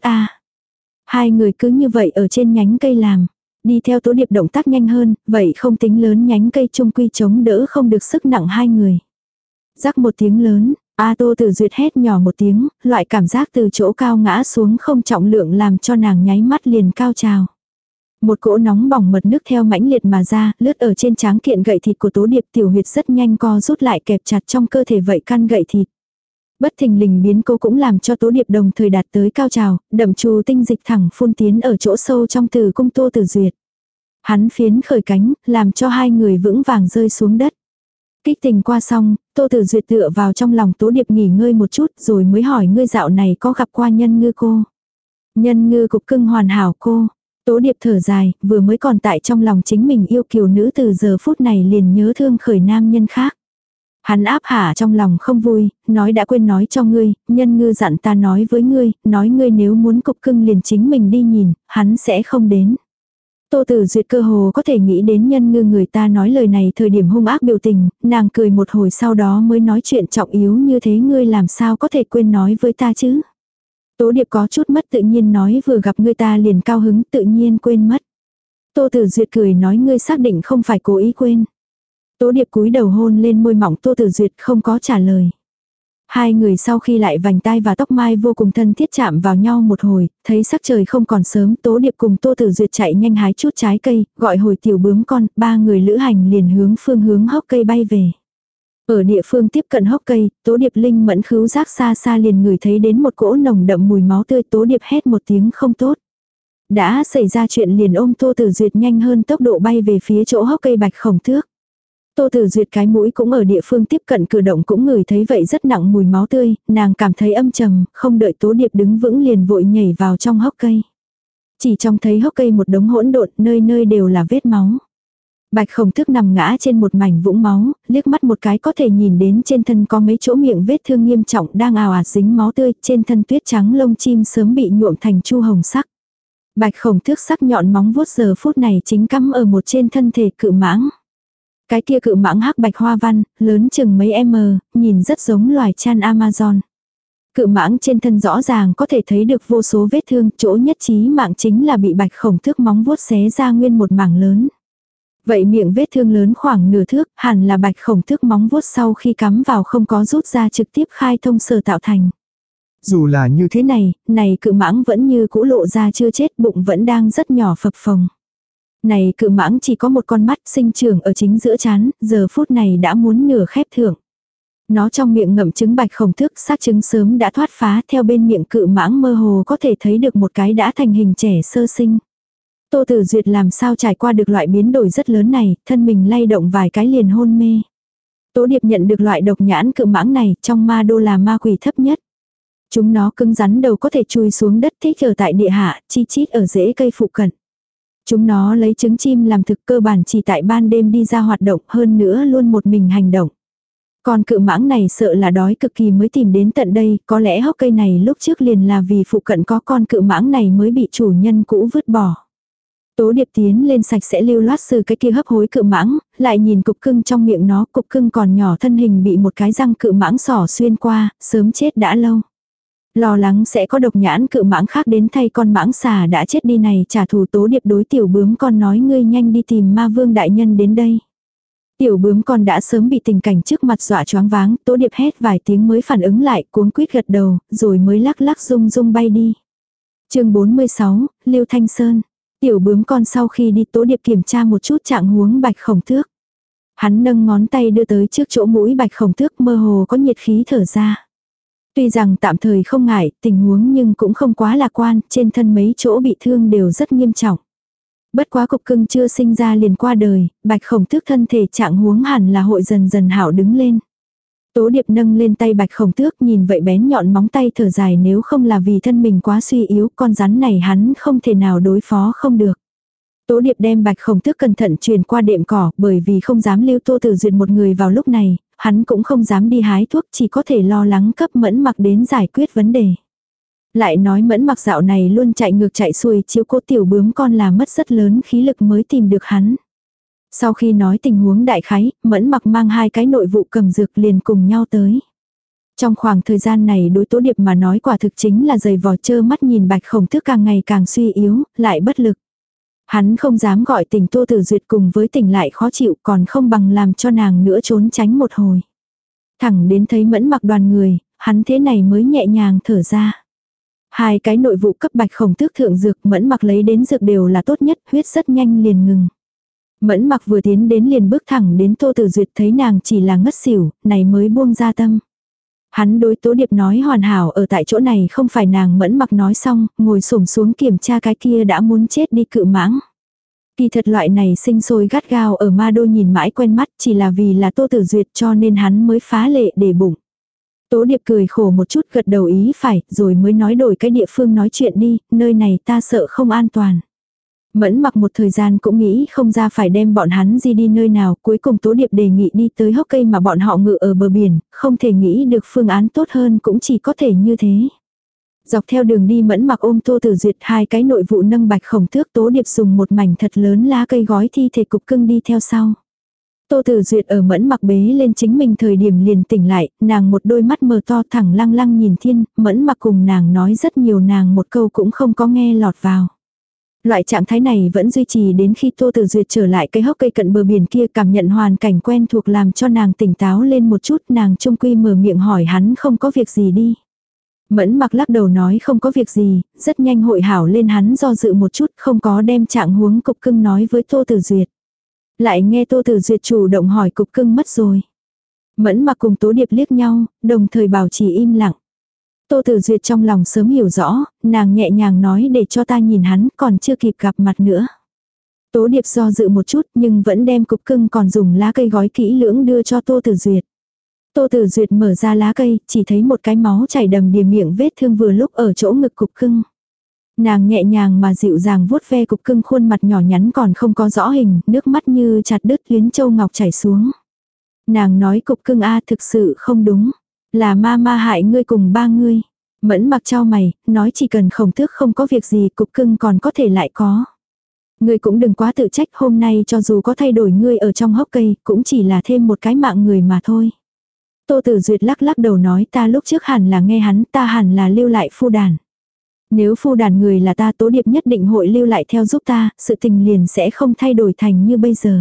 Hai người cứ như vậy ở trên nhánh cây làm. Đi theo Tố Điệp động tác nhanh hơn, vậy không tính lớn nhánh cây chung quy chống đỡ không được sức nặng hai người. Rắc một tiếng lớn, Tô Tử Duyệt hét nhỏ một tiếng, loại cảm giác từ chỗ cao ngã xuống không trọng lượng làm cho nàng nháy mắt liền cao trào. Một cỗ nóng bỏng mật nước theo mãnh liệt mà ra, lướt ở trên tráng kiện gậy thịt của Tố Điệp, tiểu huyệt rất nhanh co rút lại kẹp chặt trong cơ thể vậy căn gậy thịt. Bất thình lình biến cố cũng làm cho Tố Điệp đồng thời đạt tới cao trào, đậm trù tinh dịch thẳng phun tiến ở chỗ sâu trong tử cung Tô Tử Duyệt. Hắn phiến khởi cánh, làm cho hai người vững vàng rơi xuống đất. Kích tình qua xong, Tô Tử Duyệt tựa vào trong lòng Tố Điệp nghỉ ngơi một chút rồi mới hỏi ngươi dạo này có gặp qua Nhân Ngư cô. Nhân Ngư cục cưng hoàn hảo cô. Tố Điệp thở dài, vừa mới còn tại trong lòng chính mình yêu kiều nữ từ giờ phút này liền nhớ thương khởi nam nhân khác. Hắn áp hả trong lòng không vui, nói đã quên nói cho ngươi, Nhân Ngư dặn ta nói với ngươi, nói ngươi nếu muốn cục cưng liền chính mình đi nhìn, hắn sẽ không đến. Tô Tử Duyệt cơ hồ có thể nghĩ đến Nhân Ngư người ta nói lời này thời điểm hung ác biểu tình, nàng cười một hồi sau đó mới nói chuyện trọng yếu như thế ngươi làm sao có thể quên nói với ta chứ. Tố Điệp có chút mất tự nhiên nói vừa gặp ngươi ta liền cao hứng tự nhiên quên mất. Tô Tử Duyệt cười nói ngươi xác định không phải cố ý quên. Tố Điệp cúi đầu hôn lên môi mỏng Tô Tử Duyệt không có trả lời. Hai người sau khi lại vành tai và tóc mai vô cùng thân thiết chạm vào nhau một hồi, thấy sắc trời không còn sớm, Tố Điệp cùng Tô Tử Duyệt chạy nhanh hái chút trái cây, gọi hồi tiểu bướm con, ba người lữ hành liền hướng hốc cây bay về. Ở địa phương tiếp cận hốc cây, Tố Điệp linh mẫn khứu giác xa xa liền ngửi thấy đến một cỗ nồng đậm mùi máu tươi, Tố Điệp hét một tiếng không tốt. Đã xảy ra chuyện liền ôm Tô Tử Duyệt nhanh hơn tốc độ bay về phía chỗ hốc cây bạch khổng tước. Tô Tử Duyệt cái mũi cũng ở địa phương tiếp cận cửa động cũng ngửi thấy vậy rất nặng mùi máu tươi, nàng cảm thấy âm trầm, không đợi Tố Điệp đứng vững liền vội nhảy vào trong hốc cây. Chỉ trông thấy hốc cây một đống hỗn độn, nơi nơi đều là vết máu. Bạch khổng tước nằm ngã trên một mảnh vũng máu, liếc mắt một cái có thể nhìn đến trên thân có mấy chỗ miệng vết thương nghiêm trọng đang ào ạt dính máu tươi, trên thân tuyết trắng lông chim sớm bị nhuộm thành chu hồng sắc. Bạch khổng tước sắc nhọn móng vuốt giờ phút này chính cắm ở một trên thân thể cự mãng. Cái kia cự mãng hắc bạch hoa văn, lớn chừng mấy nhìn rất giống loài chan Amazon. Cự mãng trên thân rõ ràng có thể thấy được vô số vết thương, chỗ nhất trí mạng chính là bị bạch khổng tước móng vuốt xé ra nguyên một mảng lớn. Vậy miệng vết thương lớn khoảng nửa thước, hẳn là bạch khổng tước móng vuốt sau khi cắm vào không có rút ra trực tiếp khai thông sở tạo thành. Dù là như thế Này cự mãng vẫn như cũ lộ ra chưa chết, bụng vẫn đang rất nhỏ phập phồng. Này cự mãng chỉ có một con mắt sinh trưởng ở chính giữa trán, giờ phút này đã muốn nửa khép thưởng. Nó trong miệng ngậm trứng bạch khổng tước, xác trứng sớm đã thoát phá, theo bên miệng cự mãng mơ hồ có thể thấy được một cái đã thành hình trẻ sơ sinh. Tô Tử Duyệt làm sao trải qua được loại biến đổi rất lớn này, thân mình lay động vài cái liền hôn mê. Tố Điệp nhận được loại độc nhãn cự mãng này, trong ma đô là ma quỷ thấp nhất. Chúng nó cứng rắn đầu có thể chui xuống đất, thích ở tại địa hạ, chi chít ở rễ cây phụ cận. Chúng nó lấy trứng chim làm thực, cơ bản chỉ tại ban đêm đi ra hoạt động, hơn nữa luôn một mình hành động. Còn cự mãng này sợ là đói cực kỳ mới tìm đến tận đây, có lẽ hốc cây này lúc trước liền là vì phụ cận có con cự mãng này mới bị chủ nhân cũ vứt bỏ. Tố Điệp tiến lên sạch sẽ lưu loát xử cái kia hấp hối cự mãng, lại nhìn cục cưng trong miệng nó, cục cưng còn nhỏ thân hình bị một cái răng cự mãng xỏ xuyên qua, sớm chết đã lâu. Lo lắng sẽ có độc nhãn cự mãng khác đến thay con mãng xà đã chết đi này, trả thù. Tố Điệp đối tiểu bướm con nói ngươi nhanh đi tìm ma vương đại nhân đến đây. Tiểu bướm con đã sớm bị tình cảnh trước mặt dọa choáng váng, Tố Điệp hét vài tiếng mới phản ứng lại, cuống quýt gật đầu, rồi mới lắc lắc rung rung bay đi. Chương 46, Lưu Thanh Sơn. Tiểu bướm con sau khi đi, Tố Điệp kiểm tra một chút trạng huống bạch khổng tước. Hắn nâng ngón tay đưa tới trước chỗ mũi bạch khổng tước, mơ hồ có nhiệt khí thở ra. Tuy rằng tạm thời không ngại tình huống nhưng cũng không quá lạc quan, trên thân mấy chỗ bị thương đều rất nghiêm trọng. Bất quá cục cưng chưa sinh ra liền qua đời, bạch khổng tước thân thể trạng huống hẳn là hội dần dần hảo đứng lên. Tố Điệp nâng lên tay bạch khổng tước, nhìn vậy bén nhọn móng tay thở dài, nếu không là vì thân mình quá suy yếu, con rắn này hắn không thể nào đối phó không được. Tố Điệp đem bạch khổng tước cẩn thận truyền qua đệm cỏ, bởi vì không dám lưu Tô Tử Duyệt một người vào lúc này, hắn cũng không dám đi hái thuốc, chỉ có thể lo lắng cấp Mẫn Mặc đến giải quyết vấn đề. Lại nói Mẫn Mặc dạo này luôn chạy ngược chạy xuôi, chiếu cố tiểu bướm con là mất rất lớn khí lực mới tìm được hắn. Sau khi nói tình huống đại khái, Mẫn Mặc mang hai cái nội vụ cầm dược liền cùng nhau tới. Trong khoảng thời gian này đối Tố Điệp mà nói quả thực chính là giày vò, trơ mắt nhìn bạch khổng tước càng ngày càng suy yếu, lại bất lực. Hắn không dám gọi tình Tô Tử Duyệt cùng với tình lại khó chịu, còn không bằng làm cho nàng nữa trốn tránh một hồi. Thẳng đến thấy Mẫn Mặc đoàn người, hắn thế này mới nhẹ nhàng thở ra. Hai cái nội vụ cấp bạch khổng tước thượng dược, Mẫn Mặc lấy đến dược đều là tốt nhất, huyết rất nhanh liền ngừng. Mẫn Mặc vừa tiến đến liền bước thẳng đến Tô Tử Duyệt, thấy nàng chỉ là ngất xỉu, này mới buông ra tâm. Hắn đối Tố Điệp nói hoàn hảo ở tại chỗ này không phải nàng. Mẫn Mặc nói xong, ngồi xổm xuống kiểm tra cái kia đã muốn chết đi cự mãng. Kỳ thật loại này sinh sôi gắt gao ở ma đô nhìn mãi quen mắt, chỉ là vì là Tô Tử Duyệt cho nên hắn mới phá lệ để bụng. Tố Điệp cười khổ một chút gật đầu ý phải, rồi mới nói đổi cái địa phương nói chuyện đi, nơi này ta sợ không an toàn. Mẫn Mặc một thời gian cũng nghĩ không ra phải đem bọn hắn di đi nơi nào, cuối cùng Tố Điệp đề nghị đi tới hốc cây mà bọn họ ngự ở bờ biển, không thể nghĩ được phương án tốt hơn cũng chỉ có thể như thế. Dọc theo đường đi Mẫn Mặc ôm Tô Tử Duyệt, hai cái nội vụ nâng Bạch Khổng Tước, Tố Điệp dùng một mảnh thật lớn lá cây gói thi thể cục cưng đi theo sau. Tô Tử Duyệt ở Mẫn Mặc bế lên chính mình thời điểm liền tỉnh lại, nàng một đôi mắt mờ to thẳng lăng lăng nhìn thiên, Mẫn Mặc cùng nàng nói rất nhiều, nàng một câu cũng không có nghe lọt vào. Loại trạng thái này vẫn duy trì đến khi Tô Tử Duyệt trở lại cái hốc cây cận bờ biển kia, cảm nhận hoàn cảnh quen thuộc làm cho nàng tỉnh táo lên một chút, nàng trung quy mở miệng hỏi hắn không có việc gì đi. Mẫn Mặc lắc đầu nói không có việc gì, rất nhanh hội hảo lên, hắn do dự một chút không có đem trạng huống cục cưng nói với Tô Tử Duyệt. Lại nghe Tô Tử Duyệt chủ động hỏi cục cưng mất rồi. Mẫn Mặc cùng Tố Điệp liếc nhau, đồng thời bảo trì im lặng. Tô Tử Duyệt trong lòng sớm hiểu rõ, nàng nhẹ nhàng nói để cho ta nhìn hắn, còn chưa kịp gặp mặt nữa. Tố Điệp do dự một chút nhưng vẫn đem cục cưng còn dùng lá cây gói kỹ lưỡng đưa cho Tô Tử Duyệt. Tô Tử Duyệt mở ra lá cây, chỉ thấy một cái máu chảy đầm đìa miệng vết thương vừa lúc ở chỗ ngực cục cưng. Nàng nhẹ nhàng mà dịu dàng vuốt ve cục cưng khuôn mặt nhỏ nhắn còn không có rõ hình, nước mắt như chặt đứt tuyến châu ngọc chảy xuống. Nàng nói cục cưng a thực sự không đúng. Là ma hại ngươi cùng ba ngươi. Mẫn Mặc chau mày, nói chỉ cần Khổng Tước không có việc gì cục cưng còn có thể lại có. Ngươi cũng đừng quá tự trách, hôm nay cho dù có thay đổi ngươi ở trong hốc cây cũng chỉ là thêm một cái mạng người mà thôi. Tô Tử Duyệt lắc lắc đầu nói ta lúc trước hẳn là nghe hắn, ta hẳn là lưu lại phu đàn. Nếu phu đàn người là ta, Tố Điệp nhất định hội lưu lại theo giúp ta, sự tình liền sẽ không thay đổi thành như bây giờ.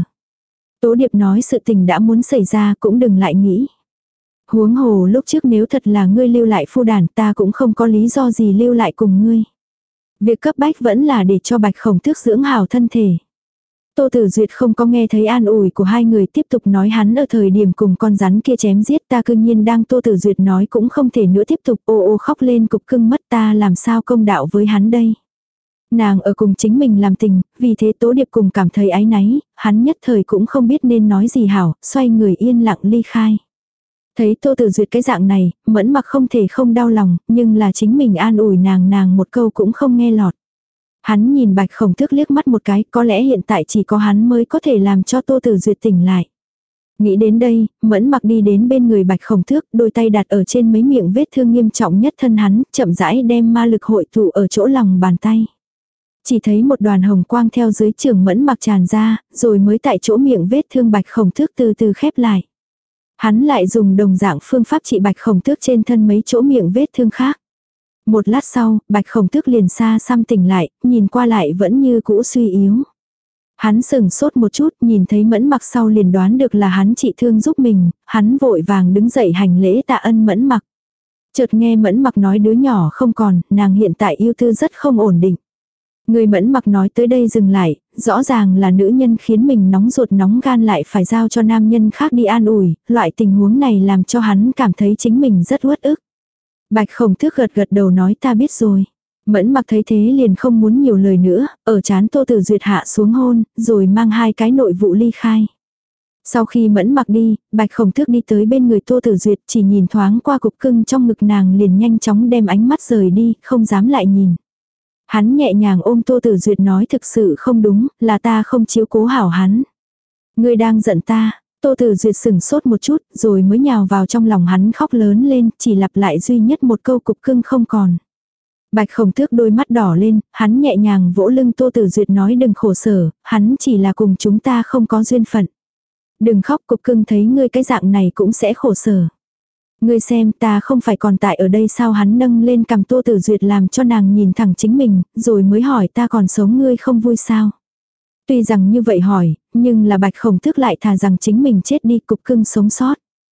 Tố Điệp nói sự tình đã muốn xảy ra cũng đừng lại nghĩ. Huống hồ lúc trước nếu thật là ngươi lưu lại phu đàn ta cũng không có lý do gì lưu lại cùng ngươi. Việc cấp bách vẫn là để cho Bạch Khổng Tước dưỡng hảo thân thể. Tô Tử Duyệt không có nghe thấy an ủi của hai người, tiếp tục nói hắn ở thời điểm cùng con rắn kia chém giết ta cư nhiên đang. Tô Tử Duyệt nói cũng không thể nữa tiếp tục ô ô khóc lên, cục cưng mất ta làm sao công đạo với hắn đây. Nàng ở cùng chính mình làm tình, vì thế Tố Điệp cùng cảm thấy áy náy, hắn nhất thời cũng không biết nên nói gì hảo, xoay người yên lặng ly khai. Thấy Tô Tử Duyệt cái dạng này, Mẫn Mặc không thể không đau lòng, nhưng là chính mình an ủi nàng một câu cũng không nghe lọt. Hắn nhìn Bạch Khổng Tước liếc mắt một cái, có lẽ hiện tại chỉ có hắn mới có thể làm cho Tô Tử Duyệt tỉnh lại. Nghĩ đến đây, Mẫn Mặc đi đến bên người Bạch Khổng Tước, đôi tay đặt ở trên mấy miệng vết thương nghiêm trọng nhất thân hắn, chậm rãi đem ma lực hội tụ ở chỗ lòng bàn tay. Chỉ thấy một đoàn hồng quang theo dưới trường Mẫn Mặc tràn ra, rồi mới tại chỗ miệng vết thương Bạch Khổng Tước từ từ khép lại. Hắn lại dùng đồng dạng phương pháp trị Bạch Khổng Tước trên thân mấy chỗ miệng vết thương khác. Một lát sau, Bạch Khổng Tước liền xa xăm tỉnh lại, nhìn qua lại vẫn như cũ suy yếu. Hắn sừng sốt một chút, nhìn thấy Mẫn Mặc sau liền đoán được là hắn trị thương giúp mình, hắn vội vàng đứng dậy hành lễ tạ ân Mẫn Mặc. Chợt nghe Mẫn Mặc nói đứa nhỏ không còn, nàng hiện tại yêu tư rất không ổn định. Người Mẫn Mặc nói tới đây dừng lại, rõ ràng là nữ nhân khiến mình nóng ruột nóng gan lại phải giao cho nam nhân khác đi an ủi, loại tình huống này làm cho hắn cảm thấy chính mình rất uất ức. Bạch Khổng Tước gật gật đầu nói ta biết rồi. Mẫn Mặc thấy thế liền không muốn nhiều lời nữa, ở trán Tô Tử Duyệt hạ xuống hôn, rồi mang hai cái nội vụ ly khai. Sau khi Mẫn Mặc đi, Bạch Khổng Tước đi tới bên người Tô Tử Duyệt, chỉ nhìn thoáng qua cục cưng trong ngực nàng liền nhanh chóng đem ánh mắt rời đi, không dám lại nhìn. Hắn nhẹ nhàng ôm Tô Tử Duyệt nói thực sự không đúng, là ta không chiếu cố hảo hắn. Ngươi đang giận ta. Tô Tử Duyệt sừng sốt một chút, rồi mới nhào vào trong lòng hắn khóc lớn lên, chỉ lặp lại duy nhất một câu cục cưng không còn. Bạch Khổng Tước đôi mắt đỏ lên, hắn nhẹ nhàng vỗ lưng Tô Tử Duyệt nói đừng khổ sở, hắn chỉ là cùng chúng ta không có duyên phận. Đừng khóc, cục cưng thấy ngươi cái dạng này cũng sẽ khổ sở. Ngươi xem ta không phải còn tại ở đây sao, hắn nâng lên cằm Tô Tử Duyệt làm cho nàng nhìn thẳng chính mình, rồi mới hỏi ta còn sống ngươi không vui sao. Tuy rằng như vậy hỏi, nhưng là Bạch Khổng Tước lại thà rằng chính mình chết đi, cục cưng sống sót.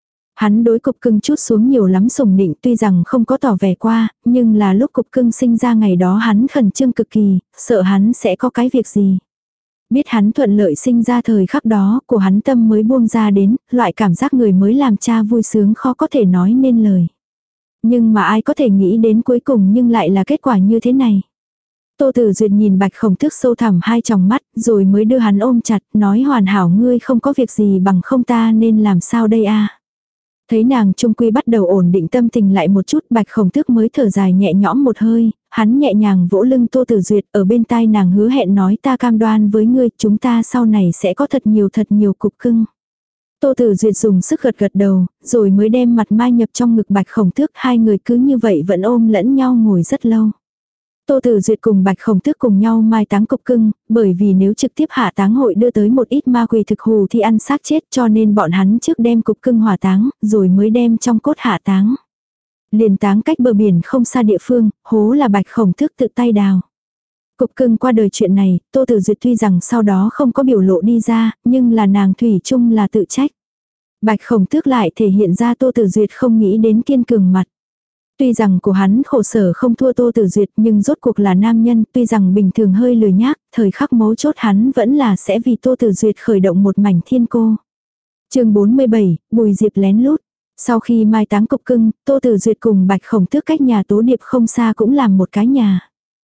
Hắn đối cục cưng chút xuống nhiều lắm sủng nịnh, tuy rằng không có tỏ vẻ qua, nhưng là lúc cục cưng sinh ra ngày đó hắn khẩn trương cực kỳ, sợ hắn sẽ có cái việc gì. Biết hắn thuận lợi sinh ra thời khắc đó, của hắn tâm mới buông ra đến, loại cảm giác người mới làm cha vui sướng khó có thể nói nên lời. Nhưng mà ai có thể nghĩ đến cuối cùng nhưng lại là kết quả như thế này. Tô Tử Duyệt nhìn Bạch Khổng Tước sâu thẳm hai tròng mắt, rồi mới đưa hắn ôm chặt, nói hoàn hảo ngươi không có việc gì bằng không ta nên làm sao đây a. Thấy nàng trung quy bắt đầu ổn định tâm tình lại một chút, Bạch Khổng Tước mới thở dài nhẹ nhõm một hơi, hắn nhẹ nhàng vỗ lưng Tô Tử Duyệt, ở bên tai nàng hứa hẹn nói ta cam đoan với ngươi, chúng ta sau này sẽ có thật nhiều cục cưng. Tô Tử Duyệt dùng sức gật gật đầu, rồi mới đem mặt mai nhập trong ngực Bạch Khổng Tước, hai người cứ như vậy vẫn ôm lẫn nhau ngồi rất lâu. Tô Tử Duyệt cùng Bạch Khổng Tước cùng nhau mai táng cục cưng, bởi vì nếu trực tiếp hạ táng hội đưa tới một ít ma quỷ thực hù thì ăn xác chết, cho nên bọn hắn trước đem cục cưng hỏa táng, rồi mới đem trong cốt hạ táng. Liền táng cách bờ biển không xa địa phương, hố là Bạch Khổng Tước tự tay đào. Cục cưng qua đời chuyện này, Tô Tử Duyệt tuy rằng sau đó không có biểu lộ đi ra, nhưng là nàng thủy chung là tự trách. Bạch Khổng Tước lại thể hiện ra Tô Tử Duyệt không nghĩ đến kiên cường mặt. Tuy rằng của hắn khổ sở không thua Tô Tử Duyệt, nhưng rốt cuộc là nam nhân, tuy rằng bình thường hơi lười nhác, thời khắc mấu chốt hắn vẫn là sẽ vì Tô Tử Duyệt khởi động một mảnh thiên cô. Chương 47, Bùi Diệp lén lút. Sau khi mai táng cục cưng, Tô Tử Duyệt cùng Bạch Khổng Tước cách nhà Tố Điệp không xa cũng làm một cái nhà.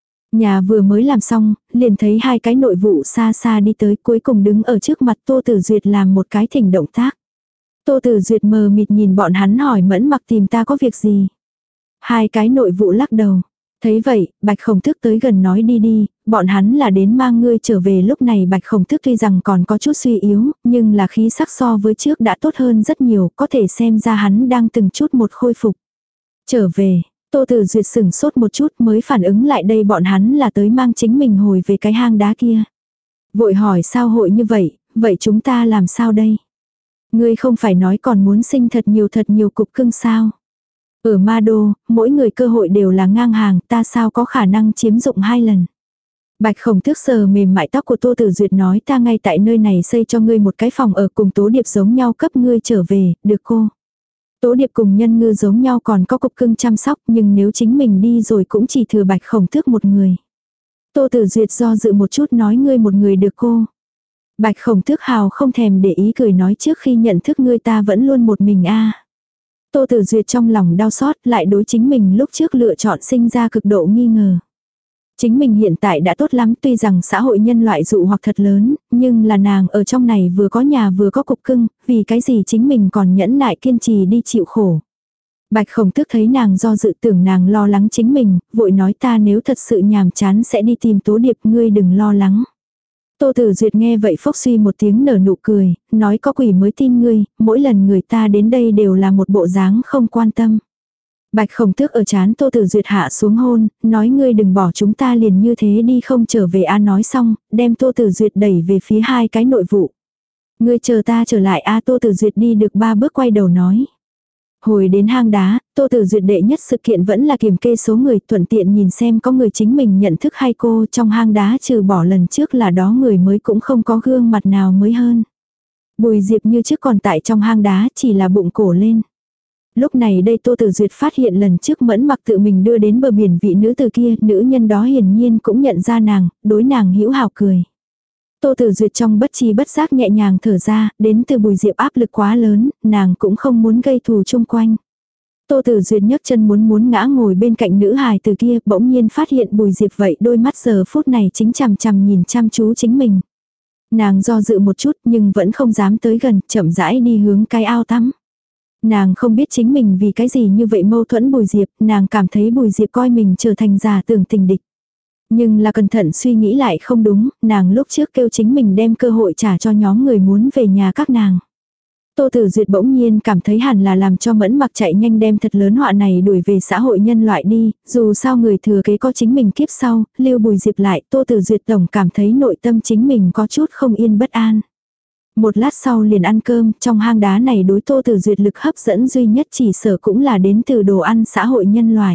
Nhà vừa mới làm xong, liền thấy hai cái nội vụ xa xa đi tới, cuối cùng đứng ở trước mặt Tô Tử Duyệt làm một cái thỉnh động tác. Tô Tử Duyệt mờ mịt nhìn bọn hắn hỏi Mẫn Mặc tìm ta có việc gì. Hai cái nội vụ lắc đầu. Thấy vậy, Bạch Khổng Tước tới gần nói đi đi, bọn hắn là đến mang ngươi trở về. Lúc này Bạch Khổng Tước tuy rằng còn có chút suy yếu, nhưng là khí sắc so với trước đã tốt hơn rất nhiều, có thể xem ra hắn đang từng chút một khôi phục. Trở về, Tô Tử Duyệt sửng sốt một chút mới phản ứng lại đây bọn hắn là tới mang chính mình hồi về cái hang đá kia. Vội hỏi sao hội như vậy chúng ta làm sao đây? Ngươi không phải nói còn muốn sinh thật nhiều cục cưng sao? Ở Ma Đô, mỗi người cơ hội đều là ngang hàng, ta sao có khả năng chiếm dụng hai lần. Bạch Khổng Tước sờ mềm mại tóc của Tô Tử Duyệt nói ta ngay tại nơi này xây cho ngươi một cái phòng ở cùng Tố Điệp giống nhau cấp ngươi trở về, được cô. Tố Điệp cùng Nhân Ngư giống nhau còn có cục cưng chăm sóc, nhưng nếu chính mình đi rồi cũng chỉ thừa Bạch Khổng Tước một người. Tô Tử Duyệt do dự một chút nói ngươi một người được cô. Bạch Khổng Tước hào không thèm để ý cười nói trước khi nhận thức ngươi ta vẫn luôn một mình a. Tô Tử Duyệt trong lòng đau xót lại đối chính mình lúc trước lựa chọn sinh ra cực độ nghi ngờ. Chính mình hiện tại đã tốt lắm tuy rằng xã hội nhân loại dụ hoặc thật lớn, nhưng là nàng ở trong này vừa có nhà vừa có cục cưng, vì cái gì chính mình còn nhẫn nại kiên trì đi chịu khổ. Bạch Khổng Tước thấy nàng do dự tưởng nàng lo lắng chính mình, vội nói ta nếu thật sự nhàm chán sẽ đi tìm Tố Điệp ngươi đừng lo lắng. Tô Tử Duyệt nghe vậy phốc suy một tiếng nở nụ cười, nói có quỷ mới tin ngươi, mỗi lần người ta đến đây đều là một bộ dáng không quan tâm. Bạch Khổng Tước ở trán Tô Tử Duyệt hạ xuống hôn, nói ngươi đừng bỏ chúng ta liền như thế đi không trở về a nói xong, đem Tô Tử Duyệt đẩy về phía hai cái nội vụ. Ngươi chờ ta trở lại a Tô Tử Duyệt đi được 3 bước quay đầu nói. Hồi đến hang đá, Tô Tử Duyệt đệ nhất sự kiện vẫn là kiểm kê số người thuận tiện nhìn xem có người chính mình nhận thức hay cô trong hang đá trừ bỏ lần trước là đó người mới cũng không có gương mặt nào mới hơn. Bùi Diệp như trước còn tại trong hang đá chỉ là bụng cổ lên. Lúc này đây Tô Tử Duyệt phát hiện lần trước Mẫn Mặc tự mình đưa đến bờ biển vị nữ từ kia, nữ nhân đó hiển nhiên cũng nhận ra nàng, đối nàng hữu hảo cười. Tô Tử Duyệt trong bất chi bất giác nhẹ nhàng thở ra, đến từ Bùi Diệp áp lực quá lớn, nàng cũng không muốn gây thù chung quanh. Tô Tử Duyệt nhấc chân muốn ngã ngồi bên cạnh nữ hài từ kia, bỗng nhiên phát hiện Bùi Diệp vậy đôi mắt giờ phút này chính chằm chằm nhìn chăm chú chính mình. Nàng do dự một chút nhưng vẫn không dám tới gần, chậm rãi đi hướng cái ao tắm. Nàng không biết chính mình vì cái gì như vậy mâu thuẫn Bùi Diệp, nàng cảm thấy Bùi Diệp coi mình trở thành giả tưởng tình địch. Nhưng là cẩn thận suy nghĩ lại không đúng, nàng lúc trước kêu chính mình đem cơ hội trả cho nhóm người muốn về nhà các nàng. Tô Tử Duyệt bỗng nhiên cảm thấy hẳn là làm cho Mẫn Mặc chạy nhanh đem thật lớn họa này đuổi về xã hội nhân loại đi, dù sao người thừa kế có chính mình kiếp sau, lưu Bùi Diệp lại, Tô Tử Duyệt tổng cảm thấy nội tâm chính mình có chút không yên bất an. Một lát sau liền ăn cơm, trong hang đá này đối Tô Tử Duyệt lực hấp dẫn duy nhất chỉ sở cũng là đến từ đồ ăn xã hội nhân loại.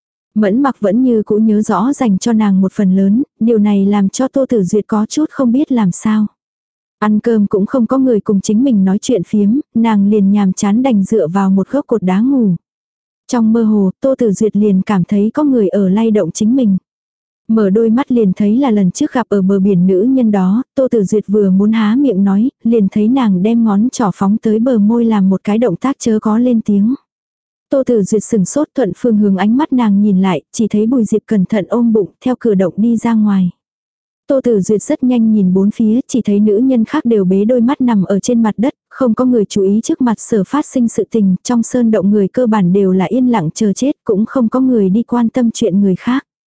Mẫn Mặc vẫn như cũ nhớ rõ dành cho nàng một phần lớn, điều này làm cho Tô Tử Duyệt có chút không biết làm sao. Ăn cơm cũng không có người cùng chính mình nói chuyện phiếm, nàng liền nhàm chán đành dựa vào một gốc cột đá ngủ. Trong mơ hồ, Tô Tử Duyệt liền cảm thấy có người ở lay động chính mình. Mở đôi mắt liền thấy là lần trước gặp ở bờ biển nữ nhân đó, Tô Tử Duyệt vừa muốn há miệng nói, liền thấy nàng đem ngón trỏ phóng tới bờ môi làm một cái động tác chớ có lên tiếng. Tô Tử Duyệt sừng sốt thuận phương hướng ánh mắt nàng nhìn lại, chỉ thấy Bùi Diệp cẩn thận ôm bụng theo cửa động đi ra ngoài. Tô Tử Duyệt rất nhanh nhìn bốn phía, chỉ thấy nữ nhân khác đều bế đôi mắt nằm ở trên mặt đất, không có người chú ý trước mặt sở phát sinh sự tình, trong sơn động người cơ bản đều là yên lặng chờ chết, cũng không có người đi quan tâm chuyện người khác.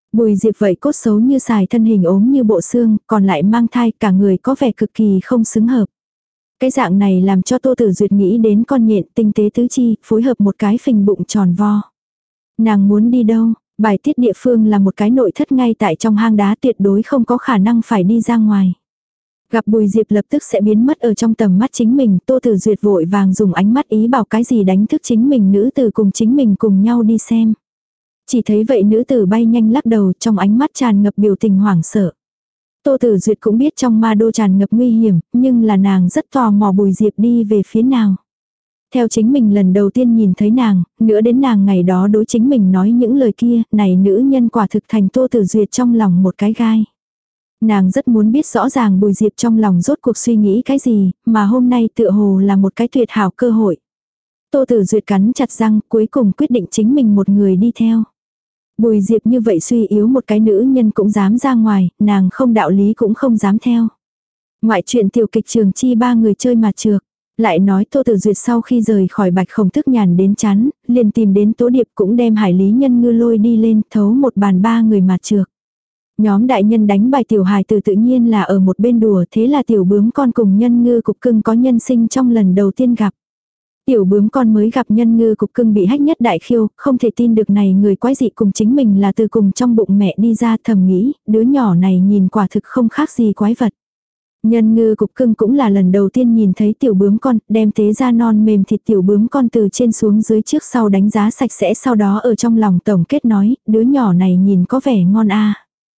Bùi Diệp vậy cốt xấu như xài, thân hình ốm như bộ xương, còn lại mang thai, cả người có vẻ cực kỳ không xứng hợp. Cái dạng này làm cho Tô Tử Duyệt nghĩ đến con nhện tinh tế tứ chi, phối hợp một cái phình bụng tròn vo. Nàng muốn đi đâu? Bài tiết địa phương là một cái nội thất ngay tại trong hang đá, tuyệt đối không có khả năng phải đi ra ngoài. Gặp Bùi Diệp lập tức sẽ biến mất ở trong tầm mắt chính mình, Tô Tử Duyệt vội vàng dùng ánh mắt ý bảo cái gì đánh thức chính mình, nữ tử cùng chính mình cùng nhau đi xem. Chỉ thấy vậy nữ tử bay nhanh lắc đầu, trong ánh mắt tràn ngập biểu tình hoảng sợ. Tô Tử Duyệt cũng biết trong ma đô tràn ngập nguy hiểm, nhưng là nàng rất tò mò Bùi Diệp đi về phía nào. Theo chính mình lần đầu tiên nhìn thấy nàng, nữa đến nàng ngày đó đối chính mình nói những lời kia, này nữ nhân quả thực thành Tô Tử Duyệt trong lòng một cái gai. Nàng rất muốn biết rõ ràng Bùi Diệp trong lòng rốt cuộc suy nghĩ cái gì, mà hôm nay tựa hồ là một cái tuyệt hảo cơ hội. Tô Tử Duyệt cắn chặt răng, cuối cùng quyết định chính mình một người đi theo. Bùi Diệp như vậy suy yếu một cái nữ nhân cũng dám ra ngoài, nàng không đạo lý cũng không dám theo. Ngoại truyện tiểu kịch Trường Chi ba người chơi mặt trược. Lại nói Tô Tử Duyệt sau khi rời khỏi Bạch Khổng Thức nhàn đến chán, liền tìm đến Tố Điệp cũng đem Hải Lý Nhân Ngư lôi đi lên thấu một bàn ba người mặt trược. Nhóm đại nhân đánh bài tiểu hài từ tự nhiên là ở một bên đùa, thế là tiểu bướm con cùng Nhân Ngư cục cưng có nhân sinh trong lần đầu tiên gặp. Tiểu bướm con mới gặp Nhân Ngư cục cưng bị hách nhất đại khiêu, không thể tin được này người quái dị cùng chính mình là từ cùng trong bụng mẹ đi ra, thầm nghĩ, đứa nhỏ này nhìn quả thực không khác gì quái vật. Nhân Ngư cục cưng cũng là lần đầu tiên nhìn thấy tiểu bướm con, đem tế ra non mềm thịt tiểu bướm con từ trên xuống dưới trước sau đánh giá sạch sẽ, sau đó ở trong lòng tổng kết nói, đứa nhỏ này nhìn có vẻ ngon a.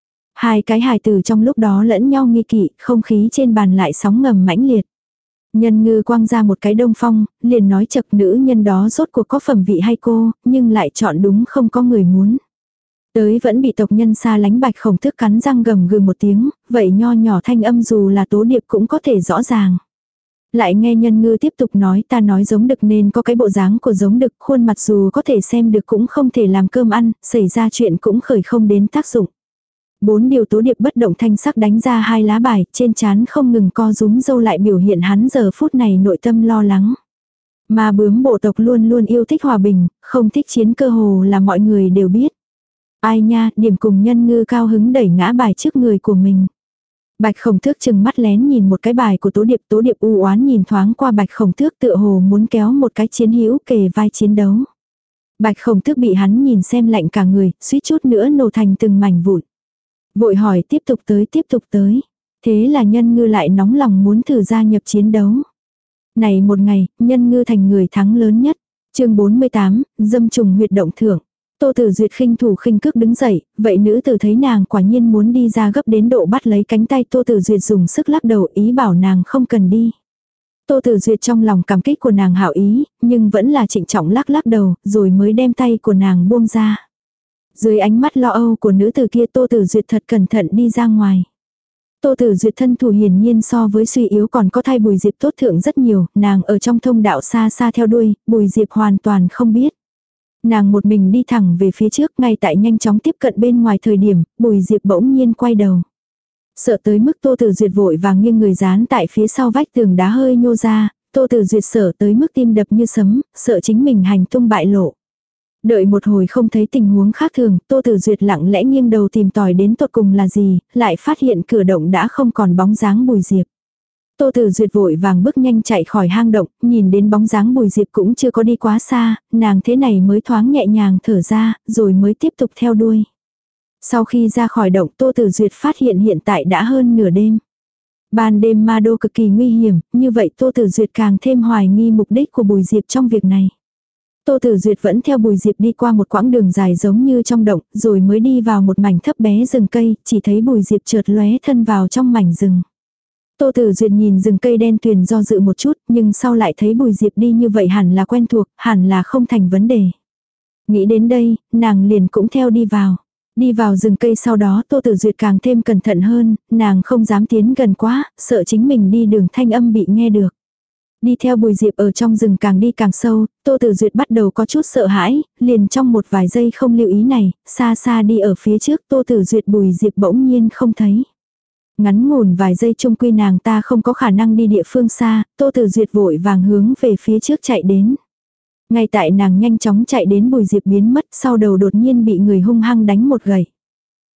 Hai cái hài tử trong lúc đó lẫn nhau nghi kỵ, không khí trên bàn lại sóng ngầm mãnh liệt. Nhân Ngư quăng ra một cái đông phong, liền nói chật nữ nhân đó rốt cuộc có phẩm vị hay cô, nhưng lại chọn đúng không có người muốn. Tới vẫn bị tộc nhân xa lánh Bạch Khổng Thức cắn răng gầm gừ một tiếng, vậy nho nhỏ thanh âm dù là Tố Điệp cũng có thể rõ ràng. Lại nghe Nhân Ngư tiếp tục nói, ta nói giống đực nên có cái bộ dáng của giống đực, khuôn mặt dù có thể xem được cũng không thể làm cơm ăn, xảy ra chuyện cũng khởi không đến tác dụng. 4 điều Tố Điệp bất động thanh sắc đánh ra 2 lá bài, trên trán không ngừng co rúm râu lại biểu hiện hắn giờ phút này nội tâm lo lắng. Mà bướm bộ tộc luôn luôn yêu thích hòa bình, không thích chiến, cơ hồ là mọi người đều biết. Ai nha, Điểm cùng Nhân Ngư cao hứng đẩy ngã bài trước người của mình. Bạch Khổng Thước chừng mắt lén nhìn một cái bài của Tố Điệp u oán nhìn thoáng qua Bạch Khổng Thước tựa hồ muốn kéo một cái chiến hữu kề vai chiến đấu. Bạch Khổng Thước bị hắn nhìn xem lạnh cả người, suýt chút nữa nổ thành từng mảnh vụn. Vội hỏi tiếp tục tới. Thế là Nhân Ngư lại nóng lòng muốn thử gia nhập chiến đấu. Này một ngày, Nhân Ngư thành người thắng lớn nhất. Chương 48, dâm trùng huyệt động thưởng. Tô Tử Duyệt khinh thủ khinh cước đứng dậy, vậy nữ tử thấy nàng quả nhiên muốn đi ra gấp đến độ bắt lấy cánh tay Tô Tử Duyệt dùng sức lắc đầu ý bảo nàng không cần đi. Tô Tử Duyệt trong lòng cảm kích của nàng hảo ý, nhưng vẫn là trịnh trọng lắc đầu, rồi mới đem tay của nàng buông ra. Dưới ánh mắt lo âu của nữ tử kia Tô Tử Duyệt thật cẩn thận đi ra ngoài. Tô Tử Duyệt thân thủ hiển nhiên so với suy yếu còn có thay Bùi Diệp tốt thượng rất nhiều, nàng ở trong thông đạo xa xa theo đuôi, Bùi Diệp hoàn toàn không biết. Nàng một mình đi thẳng về phía trước, ngay tại nhanh chóng tiếp cận bên ngoài thời điểm, Bùi Diệp bỗng nhiên quay đầu. Sợ tới mức Tô Tử Duyệt vội vàng nghiêng người dán tại phía sau vách tường đá hơi nhô ra, Tô Tử Duyệt sợ tới mức tim đập như sấm, sợ chính mình hành tung bại lộ. Đợi một hồi không thấy tình huống khác thường, Tô Tử Duyệt lặng lẽ nghiêng đầu tìm tòi đến tột cùng là gì, lại phát hiện cửa động đã không còn bóng dáng Bùi Diệp. Tô Tử Duyệt vội vàng bước nhanh chạy khỏi hang động, nhìn đến bóng dáng Bùi Diệp cũng chưa có đi quá xa, nàng thế này mới thoáng nhẹ nhàng thở ra, rồi mới tiếp tục theo đuôi. Sau khi ra khỏi động Tô Tử Duyệt phát hiện hiện tại đã hơn nửa đêm. Ban đêm ma đô cực kỳ nguy hiểm, như vậy Tô Tử Duyệt càng thêm hoài nghi mục đích của Bùi Diệp trong việc này. Tô Tử Duyệt vẫn theo Bùi Diệp đi qua một quãng đường dài giống như trong động, rồi mới đi vào một mảnh thấp bé rừng cây, chỉ thấy Bùi Diệp chợt lóe thân vào trong mảnh rừng. Tô Tử Duyệt nhìn rừng cây đen tuyền do dự một chút, nhưng sau lại thấy Bùi Diệp đi như vậy hẳn là quen thuộc, hẳn là không thành vấn đề. Nghĩ đến đây, nàng liền cũng theo đi vào. Đi vào rừng cây sau đó Tô Tử Duyệt càng thêm cẩn thận hơn, nàng không dám tiến gần quá, sợ chính mình đi đường thanh âm bị nghe được. Đi theo Bùi Diệp ở trong rừng càng đi càng sâu, Tô Tử Duyệt bắt đầu có chút sợ hãi, liền trong một vài giây không lưu ý này, xa xa đi ở phía trước Tô Tử Duyệt Bùi Diệp bỗng nhiên không thấy. Ngắn ngủn vài giây chung quy nàng ta không có khả năng đi địa phương xa, Tô Tử Duyệt vội vàng hướng về phía trước chạy đến. Ngay tại nàng nhanh chóng chạy đến Bùi Diệp biến mất, sau đầu đột nhiên bị người hung hăng đánh một gậy.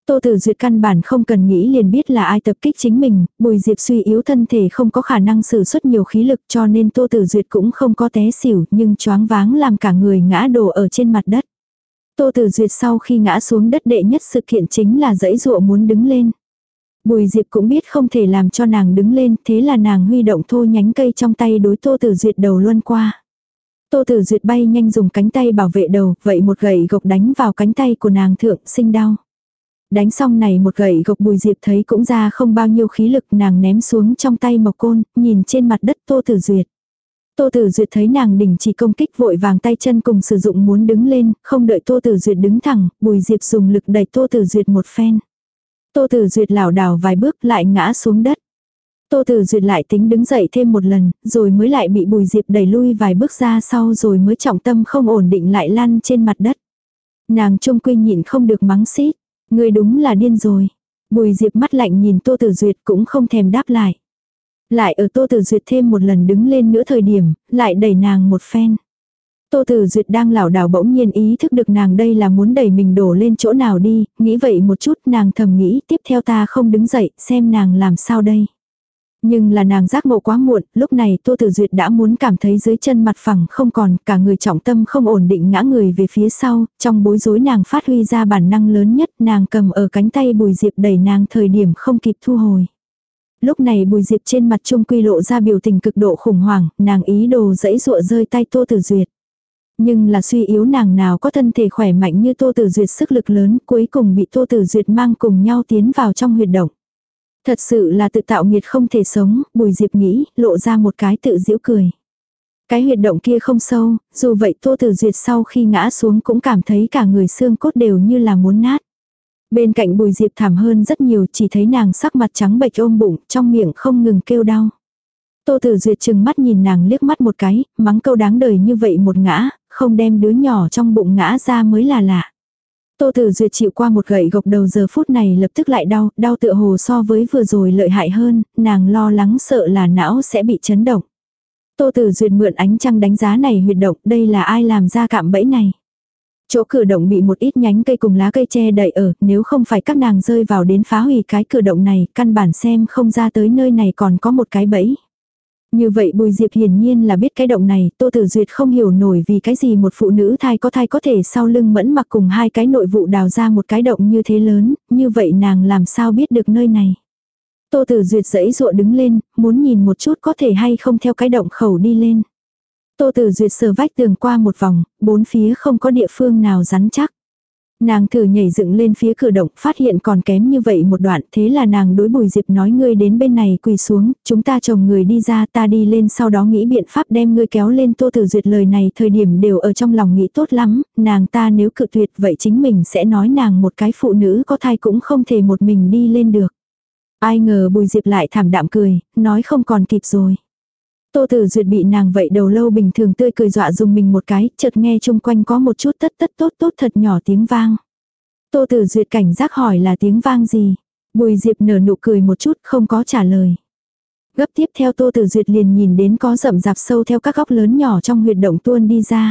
Tô Tử Duyệt căn bản không cần nghĩ liền biết là ai tập kích chính mình, Bùi Diệp suy yếu thân thể không có khả năng sử xuất nhiều khí lực cho nên Tô Tử Duyệt cũng không có té xỉu nhưng choáng váng làm cả người ngã đổ ở trên mặt đất. Tô Tử Duyệt sau khi ngã xuống đất đệ nhất sự kiện chính là giãy giụa muốn đứng lên. Bùi Diệp cũng biết không thể làm cho nàng đứng lên, thế là nàng huy động thô nhánh cây trong tay đối Tô Tử Duyệt đầu luân qua. Tô Tử Duyệt bay nhanh dùng cánh tay bảo vệ đầu, vậy một gậy gộc đánh vào cánh tay của nàng thượng, sinh đau. Đánh xong này một gậy gộc Bùi Diệp thấy cũng ra không bao nhiêu khí lực, nàng ném xuống trong tay mộc côn, nhìn trên mặt đất Tô Tử Duyệt. Tô Tử Duyệt thấy nàng đình chỉ công kích vội vàng tay chân cùng sử dụng muốn đứng lên, không đợi Tô Tử Duyệt đứng thẳng, Bùi Diệp dùng lực đẩy Tô Tử Duyệt một phen. Tô Tử Duyệt lảo đảo vài bước lại ngã xuống đất. Tô Tử Duyệt lại tính đứng dậy thêm một lần, rồi mới lại bị Bùi Diệp đẩy lui vài bước ra sau rồi mới trọng tâm không ổn định lại lăn trên mặt đất. Nàng trung quy nhịn không được mắng xít. Người đúng là điên rồi. Bùi Diệp mắt lạnh nhìn Tô Tử Duyệt cũng không thèm đáp lại. Lại ở Tô Tử Duyệt thêm một lần đứng lên nữa thời điểm, lại đẩy nàng một phen. Tô Tử Duyệt đang lảo đảo bỗng nhiên ý thức được nàng đây là muốn đẩy mình đổ lên chỗ nào đi, nghĩ vậy một chút nàng thầm nghĩ tiếp theo ta không đứng dậy, xem nàng làm sao đây. Nhưng là nàng giác ngộ quá muộn, lúc này Tô Tử Duyệt đã muốn cảm thấy dưới chân mặt phẳng không còn, cả người trọng tâm không ổn định ngã người về phía sau, trong bối rối nàng phát huy ra bản năng lớn nhất, nàng cầm ở cánh tay Bùi Diệp đẩy nàng thời điểm không kịp thu hồi. Lúc này Bùi Diệp trên mặt trung quy lộ ra biểu tình cực độ khủng hoảng, nàng ý đồ giãy giụa rơi tay Tô Tử Duyệt. Nhưng là suy yếu nàng nào có thân thể khỏe mạnh như Tô Tử Duyệt sức lực lớn, cuối cùng bị Tô Tử Duyệt mang cùng nhau tiến vào trong huyệt động. Thật sự là tự tạo nghiệt không thể sống, Bùi Diệp nghĩ, lộ ra một cái tự giễu cười. Cái huyệt động kia không sâu, dù vậy Tô Tử Duyệt sau khi ngã xuống cũng cảm thấy cả người xương cốt đều như là muốn nát. Bên cạnh Bùi Diệp thảm hơn rất nhiều, chỉ thấy nàng sắc mặt trắng bệch ôm bụng, trong miệng không ngừng kêu đau. Tô Tử Duyệt chừng mắt nhìn nàng liếc mắt một cái, mắng câu đáng đời như vậy một ngã, không đem đứa nhỏ trong bụng ngã ra mới là lạ. Tô Tử Duyệt chịu qua một gậy gộc đầu giờ phút này lập tức lại đau, đau tựa hồ so với vừa rồi lợi hại hơn, nàng lo lắng sợ là não sẽ bị chấn động. Tô Tử Duyệt mượn ánh trăng đánh giá này huyệt động, đây là ai làm ra cạm bẫy này. Chỗ cửa động bị một ít nhánh cây cùng lá cây che đậy ở, nếu không phải các nàng rơi vào đến phá hủy cái cửa động này, căn bản xem không ra tới nơi này còn có một cái bẫy. Như vậy Bùi Diệp hiển nhiên là biết cái động này, Tô Tử Duyệt không hiểu nổi vì cái gì một phụ nữ thai có thể sau lưng mẫn mặc cùng hai cái nội vụ đào ra một cái động như thế lớn, như vậy nàng làm sao biết được nơi này. Tô Tử Duyệt giãy giụa đứng lên, muốn nhìn một chút có thể hay không theo cái động khẩu đi lên. Tô Tử Duyệt sờ vách tường qua một vòng, bốn phía không có địa phương nào rắn chắc. Nàng thử nhảy dựng lên phía cửa động, phát hiện còn kém như vậy một đoạn, thế là nàng đối Bùi Diệp nói ngươi đến bên này quỳ xuống, chúng ta chồng người đi ra, ta đi lên sau đó nghĩ biện pháp đem ngươi kéo lên. Tô Tử Duyệt lời này thời điểm đều ở trong lòng nghĩ tốt lắm, nàng ta nếu cự tuyệt vậy chính mình sẽ nói nàng một cái phụ nữ có thai cũng không thể một mình đi lên được. Ai ngờ Bùi Diệp lại thảm đạm cười, nói không còn kịp rồi. Tô Tử Duyệt bị nàng vậy đầu lâu bình thường tươi cười dọa dùng mình một cái, chợt nghe chung quanh có một chút tất tốt thật nhỏ tiếng vang. Tô Tử Duyệt cảnh giác hỏi là tiếng vang gì. Bùi Diệp nở nụ cười một chút không có trả lời. Gấp tiếp theo Tô Tử Duyệt liền nhìn đến có rậm rạp sâu theo các góc lớn nhỏ trong huyệt động tuôn đi ra.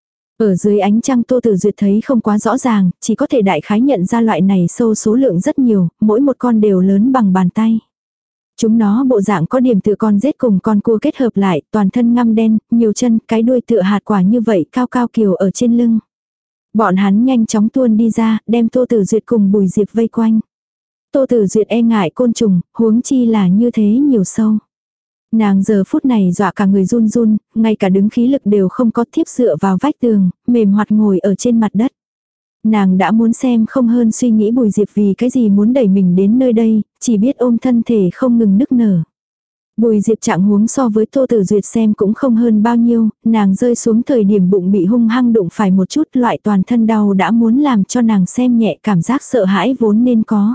Ở dưới ánh trăng Tô Tử Duyệt thấy không quá rõ ràng, chỉ có thể đại khái nhận ra loại này sâu số lượng rất nhiều, mỗi một con đều lớn bằng bàn tay. Chúng nó bộ dạng có điểm tựa con rết cùng con cua kết hợp lại, toàn thân ngăm đen, nhiều chân, cái đuôi tựa hạt quả như vậy cao cao kiều ở trên lưng. Bọn hắn nhanh chóng tuôn đi ra, đem Tô Tử Duyệt cùng Bùi Diệp vây quanh. Tô Tử Duyệt e ngại côn trùng, huống chi là như thế nhiều sâu. Nàng giờ phút này dọa cả người run run, ngay cả đứng khí lực đều không có, thiếp dựa vào vách tường, mềm hoạt ngồi ở trên mặt đất. Nàng đã muốn xem không hơn suy nghĩ Bùi Diệp vì cái gì muốn đẩy mình đến nơi đây, chỉ biết ôm thân thể không ngừng nức nở. Bùi Diệp trạng huống so với Tô Tử Duyệt xem cũng không hơn bao nhiêu, nàng rơi xuống thời điểm bụng bị hung hăng đụng phải một chút, loại toàn thân đau đã muốn làm cho nàng xem nhẹ cảm giác sợ hãi vốn nên có.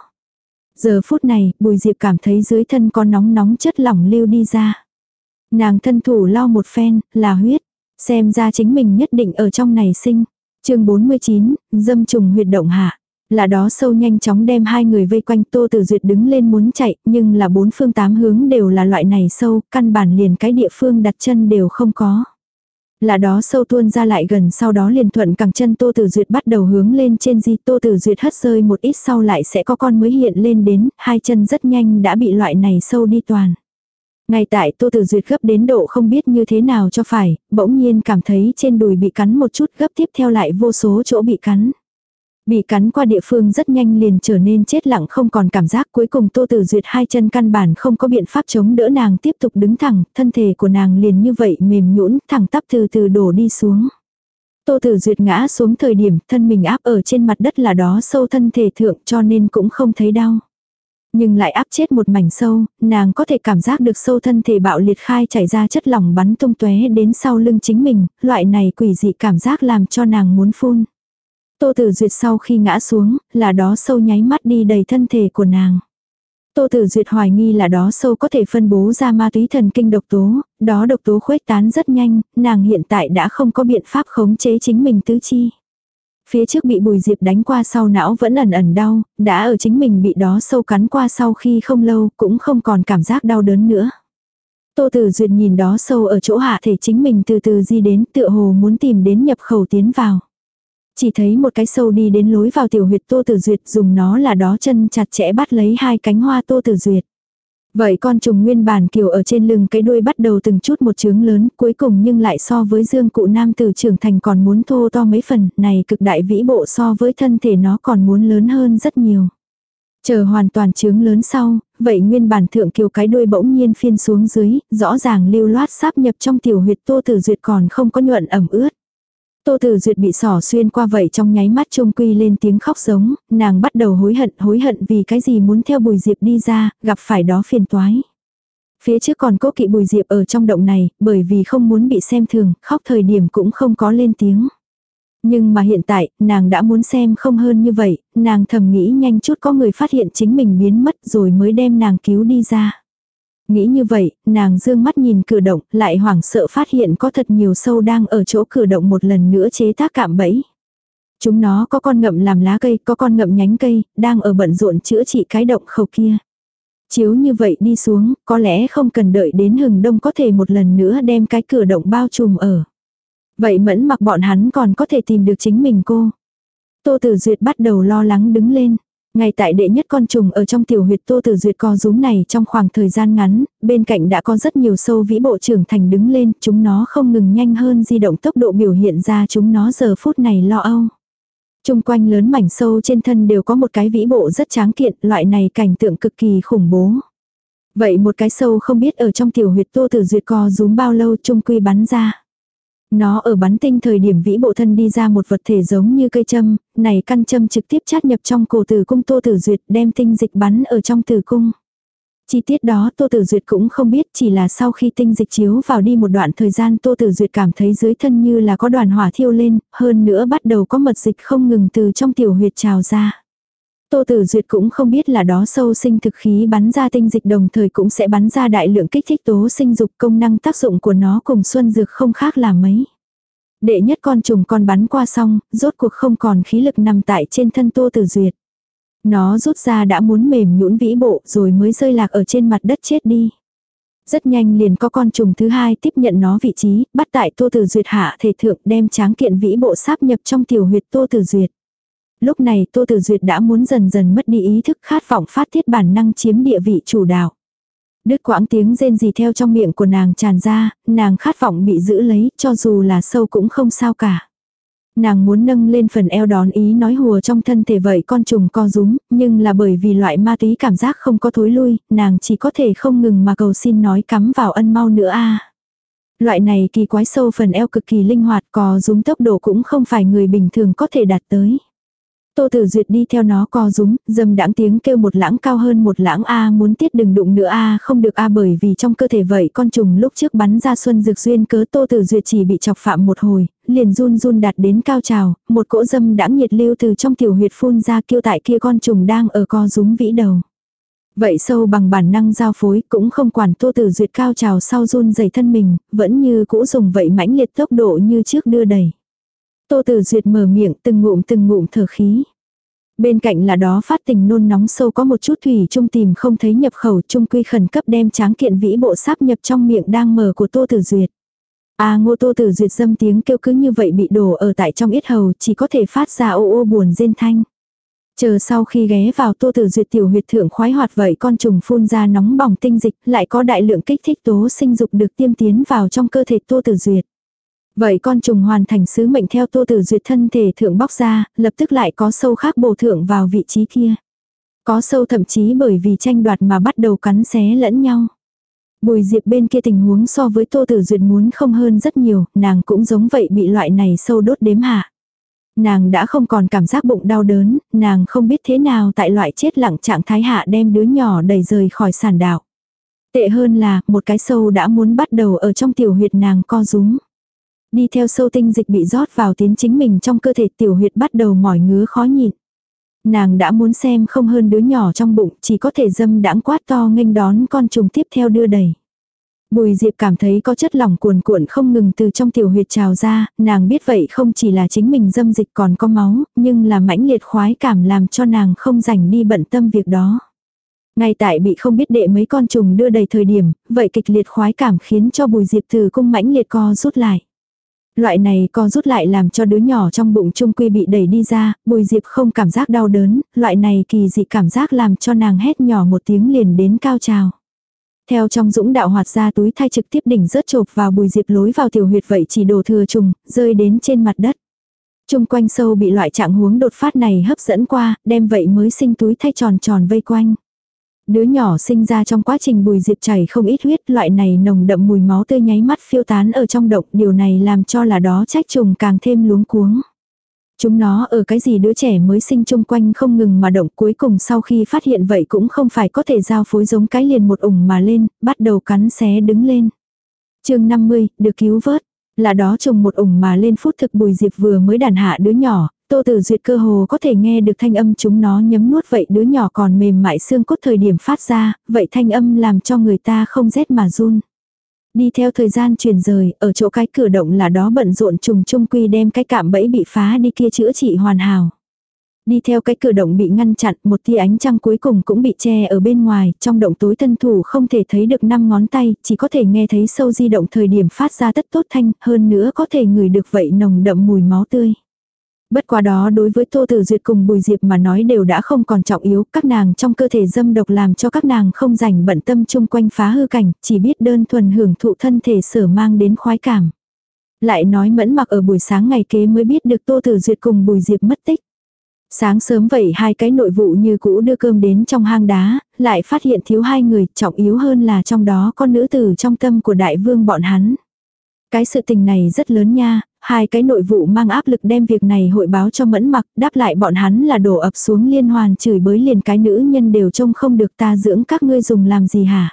Giờ phút này, Bùi Diệp cảm thấy dưới thân có nóng nóng chất lỏng lưu đi ra. Nàng thân thủ lau một phen, là huyết. Xem ra chính mình nhất định ở trong này sinh. Chương 49, dâm trùng huyệt động hạ. Là đó sâu nhanh chóng đem hai người vây quanh. Tô Tử Duyệt đứng lên muốn chạy, nhưng là bốn phương tám hướng đều là loại này sâu, căn bản liền cái địa phương đặt chân đều không có. Là đó sâu tuôn ra lại gần, sau đó liền thuận cẳng chân Tô Tử Duyệt bắt đầu hướng lên trên di. Tô Tử Duyệt hất rơi một ít sau lại sẽ có con mới hiện lên đến, hai chân rất nhanh đã bị loại này sâu đi toàn. Ngay tại Tô Tử Duyệt gấp đến độ không biết như thế nào cho phải, bỗng nhiên cảm thấy trên đùi bị cắn một chút, gấp tiếp theo lại vô số chỗ bị cắn. Bị cắn qua địa phương rất nhanh liền trở nên chết lặng, không còn cảm giác. Cuối cùng Tô Tử Duyệt hai chân căn bản không có biện pháp chống đỡ, nàng tiếp tục đứng thẳng, thân thể của nàng liền như vậy mềm nhũn thẳng tắp từ từ đổ đi xuống. Tô Tử Duyệt ngã xuống thời điểm thân mình áp ở trên mặt đất là đó sâu thân thể thượng, cho nên cũng không thấy đau. Nhưng lại áp chết một mảnh sâu, nàng có thể cảm giác được sâu thân thể bạo liệt khai chảy ra chất lỏng bắn tung tóe đến sau lưng chính mình, loại này quỷ dị cảm giác làm cho nàng muốn phun. Tô Tử Duyệt sau khi ngã xuống, là đó sâu nháy mắt đi đầy thân thể của nàng. Tô Tử Duyệt hoài nghi là đó sâu có thể phân bố ra ma túy thần kinh độc tố, đó độc tố khuếch tán rất nhanh, nàng hiện tại đã không có biện pháp khống chế chính mình tứ chi. Phía trước bị Bùi Diệp đánh qua sau não vẫn ẩn ẩn đau, đã ở chính mình bị đó sâu cắn qua sau khi không lâu cũng không còn cảm giác đau đớn nữa. Tô Tử Duyệt nhìn đó sâu ở chỗ hạ thể chính mình từ từ di đến, tựa hồ muốn tìm đến nhập khẩu tiến vào. Chỉ thấy một cái sâu đi đến lối vào tiểu huyệt Tô Tử Duyệt, dùng nó là đó chân chặt chẽ bắt lấy hai cánh hoa Tô Tử Duyệt. Vậy con trùng nguyên bản kiều ở trên lưng cái đuôi bắt đầu từng chút một chướng lớn, cuối cùng nhưng lại so với dương cụ nam tử trưởng thành còn muốn thô to mấy phần, này cực đại vĩ bộ so với thân thể nó còn muốn lớn hơn rất nhiều. Chờ hoàn toàn chướng lớn sau, vậy nguyên bản thượng kiều cái đuôi bỗng nhiên phiên xuống dưới, rõ ràng lưu loát sáp nhập trong tiểu huyệt Tô Tử Duyệt còn không có nhuận ẩm ướt. Tô Tử Duyệt bị xỏ xuyên qua vậy trong nháy mắt trung quy lên tiếng khóc giống, nàng bắt đầu hối hận vì cái gì muốn theo Bùi Diệp đi ra, gặp phải đó phiền toái. Phía trước còn cố kỵ Bùi Diệp ở trong động này, bởi vì không muốn bị xem thường, khóc thời điểm cũng không có lên tiếng. Nhưng mà hiện tại, nàng đã muốn xem không hơn như vậy, nàng thầm nghĩ nhanh chút có người phát hiện chính mình biến mất rồi mới đem nàng cứu đi ra. Nghĩ như vậy, nàng dương mắt nhìn cửa động, lại hoảng sợ phát hiện có thật nhiều sâu đang ở chỗ cửa động một lần nữa chế tác cạm bẫy. Chúng nó có con ngậm làm lá cây, có con ngậm nhánh cây, đang ở bận rộn chữa trị cái động khẩu kia. Chiếu như vậy đi xuống, có lẽ không cần đợi đến hừng đông có thể một lần nữa đem cái cửa động bao trùm ở. Vậy Mẫn Mặc bọn hắn còn có thể tìm được chính mình cô. Tô Tử Duyệt bắt đầu lo lắng đứng lên. Ngay tại đệ nhất con trùng ở trong tiểu huyệt Tô Tử Duyệt co rúm này trong khoảng thời gian ngắn, bên cạnh đã có rất nhiều sâu vĩ bộ trưởng thành đứng lên, chúng nó không ngừng nhanh hơn di động tốc độ biểu hiện ra chúng nó giờ phút này lo âu. Trung quanh lớn mảnh sâu trên thân đều có một cái vĩ bộ rất tráng kiện, loại này cảnh tượng cực kỳ khủng bố. Vậy một cái sâu không biết ở trong tiểu huyệt Tô Tử Duyệt co rúm bao lâu trung quy bắn ra. Nó ở bắn tinh thời điểm vĩ bộ thân đi ra một vật thể giống như cây châm, này căn châm trực tiếp chát nhập trong cổ tử cung Tô Tử Duyệt đem tinh dịch bắn ở trong tử cung. Chi tiết đó Tô Tử Duyệt cũng không biết, chỉ là sau khi tinh dịch chiếu vào đi một đoạn thời gian Tô Tử Duyệt cảm thấy dưới thân như là có đoàn hỏa thiêu lên, hơn nữa bắt đầu có mật dịch không ngừng từ trong tiểu huyệt trào ra. Tô Tử Duyệt cũng không biết là đó sâu sinh thực khí bắn ra tinh dịch đồng thời cũng sẽ bắn ra đại lượng kích thích tố sinh dục, công năng tác dụng của nó cùng xuân dược không khác là mấy. Đệ nhất con trùng con bắn qua xong, rốt cuộc không còn khí lực nằm tại trên thân Tô Tử Duyệt. Nó rút ra đã muốn mềm nhũn vĩ bộ rồi mới rơi lạc ở trên mặt đất chết đi. Rất nhanh liền có con trùng thứ hai tiếp nhận nó vị trí, bắt tại Tô Tử Duyệt hạ thể thượng đem tráng kiện vĩ bộ sáp nhập trong tiểu huyệt Tô Tử Duyệt. Lúc này Tô Tử Duyệt đã muốn dần dần mất đi ý thức, khát vọng phát tiết bản năng chiếm địa vị chủ đạo. Đứt quãng tiếng rên rỉ theo trong miệng của nàng tràn ra, nàng khát vọng bị giữ lấy, cho dù là sâu cũng không sao cả. Nàng muốn nâng lên phần eo đón ý nói hùa trong thân thể vậy con trùng co rúm, nhưng là bởi vì loại ma túy cảm giác không có thối lui, nàng chỉ có thể không ngừng mà cầu xin nói cắm vào ân mau nữa a. Loại này kỳ quái sâu phần eo cực kỳ linh hoạt, co rúm tốc độ cũng không phải người bình thường có thể đạt tới. Tô Tử Duyệt đi theo nó co rúm, dâm đãng tiếng kêu một lãng cao hơn một lãng a, muốn tiết đừng đụng nữa a, không được a, bởi vì trong cơ thể vậy con trùng lúc trước bắn ra xuân dược duyên cớ Tô Tử Duyệt chỉ bị chọc phạm một hồi, liền run run đạt đến cao trào, một cỗ dâm đãng nhiệt lưu từ trong tiểu huyệt phun ra kêu tại kia con trùng đang ở co rúm vĩ đầu. Vậy sâu bằng bản năng giao phối cũng không quản Tô Tử Duyệt cao trào sau run rẩy thân mình, vẫn như cũ dùng vậy mãnh liệt tốc độ như trước đưa đẩy. Tô Tử Duyệt mở miệng từng ngụm thở khí. Bên cạnh là đó phát tình nôn nóng sâu có một chút thủy chung tìm không thấy nhập khẩu, chung quy khẩn cấp đem tráng kiện vĩ bộ sáp nhập trong miệng đang mở của Tô Tử Duyệt. Ngô Tô Tử Duyệt dâm tiếng kêu cứ như vậy bị đổ ở tại trong yết hầu, chỉ có thể phát ra ô ô buồn rên thanh. Chờ sau khi ghé vào Tô Tử Duyệt tiểu huyệt thượng khoái hoạt vậy con trùng phun ra nóng bỏng tinh dịch, lại có đại lượng kích thích tố sinh dục được tiêm tiến vào trong cơ thể Tô Tử Duyệt. Vậy con trùng hoàn thành sứ mệnh theo Tô Tử Duyệt thân thể thượng bóc ra, lập tức lại có sâu khác bổ thượng vào vị trí kia. Có sâu thậm chí bởi vì tranh đoạt mà bắt đầu cắn xé lẫn nhau. Bùi Diệp bên kia tình huống so với Tô Tử Duyệt muốn không hơn rất nhiều, nàng cũng giống vậy bị loại này sâu đốt đếm hạ. Nàng đã không còn cảm giác bụng đau đớn, nàng không biết thế nào tại loại chết lặng trạng thái hạ đem đứa nhỏ đẩy rời khỏi sản đạo. Tệ hơn là, một cái sâu đã muốn bắt đầu ở trong tiểu huyệt nàng co rúm. Đi theo sâu tinh dịch bị rót vào tiến chính mình trong cơ thể tiểu huyệt bắt đầu mỏi ngứa khó nhịn. Nàng đã muốn xem không hơn đứa nhỏ trong bụng, chỉ có thể dâm đãng quát to nghênh đón con trùng tiếp theo đưa đẩy. Bùi Diệp cảm thấy có chất lỏng cuồn cuộn không ngừng từ trong tiểu huyệt trào ra, nàng biết vậy không chỉ là chính mình dâm dịch còn có máu, nhưng là mãnh liệt khoái cảm làm cho nàng không rảnh đi bận tâm việc đó. Ngay tại bị không biết đệ mấy con trùng đưa đầy thời điểm, vậy kịch liệt khoái cảm khiến cho Bùi Diệp từ cung mãnh liệt co rút lại. Loại này co rút lại làm cho đứa nhỏ trong bụng trung quy bị đẩy đi ra, Bùi Diệp không cảm giác đau đớn, loại này kỳ dị cảm giác làm cho nàng hét nhỏ một tiếng liền đến cao trào. Theo trong dũng đạo hoạt ra túi thai trực tiếp đỉnh rớt chộp vào Bùi Diệp lối vào tiểu huyệt vậy chỉ đổ thừa trùng, rơi đến trên mặt đất. Trung quanh sâu bị loại trạng huống đột phát này hấp dẫn qua, đem vậy mới sinh túi thai tròn tròn vây quanh. Đứa nhỏ sinh ra trong quá trình Bùi Diệp chảy không ít huyết, loại này nồng đậm mùi máu tươi nháy mắt phiêu tán ở trong động, điều này làm cho là đó trách trùng càng thêm luống cuống. Chúng nó ở cái gì đứa trẻ mới sinh chung quanh không ngừng mà động, cuối cùng sau khi phát hiện vậy cũng không phải có thể giao phối giống cái liền một ủng mà lên, bắt đầu cắn xé đứng lên. Chương 50, được cứu vớt. Là đó trùng một ủng mà lên phút thực Bùi Diệp vừa mới đàn hạ đứa nhỏ, Tô Tử Duyệt cơ hồ có thể nghe được thanh âm chúng nó nhấm nuốt vậy đứa nhỏ còn mềm mại xương cốt thời điểm phát ra, vậy thanh âm làm cho người ta không rét mà run. Đi theo thời gian chuyển rời, ở chỗ cái cửa động là đó bận rộn trùng trung quy đem cái cạm bẫy bị phá đi kia chữa trị hoàn hảo. Đi theo cái cửa động bị ngăn chặn, một tia ánh trăng cuối cùng cũng bị che ở bên ngoài, trong động tối thân thủ không thể thấy được 5 ngón tay, chỉ có thể nghe thấy sâu di động thời điểm phát ra tất tốt thanh, hơn nữa có thể ngửi được vậy nồng đậm mùi máu tươi. Bất quá đó đối với Tô Tử Duyệt cùng Bùi Diệp mà nói đều đã không còn trọng yếu, các nàng trong cơ thể dâm độc làm cho các nàng không rảnh bận tâm chung quanh phá hư cảnh, chỉ biết đơn thuần hưởng thụ thân thể sở mang đến khoái cảm. Lại nói Mẫn Mặc ở buổi sáng ngày kế mới biết được Tô Tử Duyệt cùng Bùi Diệp mất tích. Sáng sớm vậy hai cái nội vụ như cũ đưa cơm đến trong hang đá, lại phát hiện thiếu 2 người, trọng yếu hơn là trong đó có nữ tử trong tâm của đại vương bọn hắn. Cái sự tình này rất lớn nha, hai cái nội vụ mang áp lực đem việc này hội báo cho Mẫn Mặc, đáp lại bọn hắn là đổ ập xuống liên hoàn chửi bới liền cái nữ nhân đều trông không được ta dưỡng các ngươi dùng làm gì hả.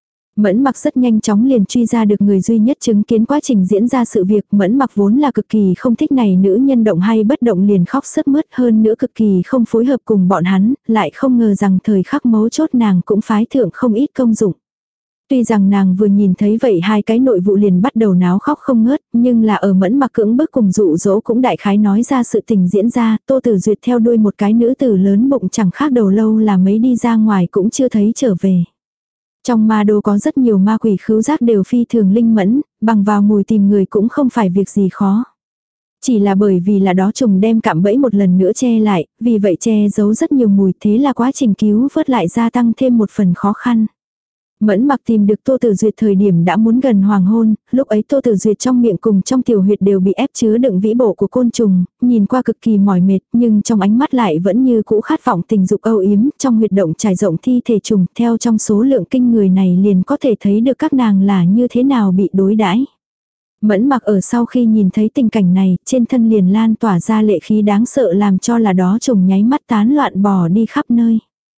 Mẫn Mặc rất nhanh chóng liền truy ra được người duy nhất chứng kiến quá trình diễn ra sự việc. Mẫn Mặc vốn là cực kỳ không thích này nữ nhân động hay bất động liền khóc sướt mướt, hơn nữa cực kỳ không phối hợp cùng bọn hắn, lại không ngờ rằng thời khắc mấu chốt nàng cũng phái thượng không ít công dụng. Tuy rằng nàng vừa nhìn thấy vậy hai cái nội vụ liền bắt đầu náo khóc không ngớt, nhưng là ở Mẫn Mặc cưỡng bức cùng dụ dỗ cũng đại khái nói ra sự tình diễn ra. Tô Tử Duyệt theo đuôi một cái nữ tử lớn bụng chẳng khác đầu lâu là mấy đi ra ngoài cũng chưa thấy trở về. Trong ma đô có rất nhiều ma quỷ khứu giác đều phi thường linh mẫn, bằng vào mùi tìm người cũng không phải việc gì khó. Chỉ là bởi vì là đó trùng đem cạm bẫy một lần nữa che lại, vì vậy che giấu rất nhiều mùi, thế là quá trình cứu vớt lại gia tăng thêm một phần khó khăn. Mẫn Mặc tìm được Tô Tử Duyệt thời điểm đã muốn gần hoàng hôn, lúc ấy Tô Tử Duyệt trong miệng cùng trong tiểu huyệt đều bị ép chứa đựng vĩ bộ của côn trùng, nhìn qua cực kỳ mỏi mệt, nhưng trong ánh mắt lại vẫn như cũ khát vọng tình dục âu yếm, trong huyệt động trải rộng thi thể trùng, theo trong số lượng kinh người này liền có thể thấy được các nàng là như thế nào bị đối đãi. Mẫn Mặc ở sau khi nhìn thấy tình cảnh này, trên thân liền lan tỏa ra lệ khí đáng sợ làm cho là đó trùng nháy mắt tán loạn bò đi khắp nơi.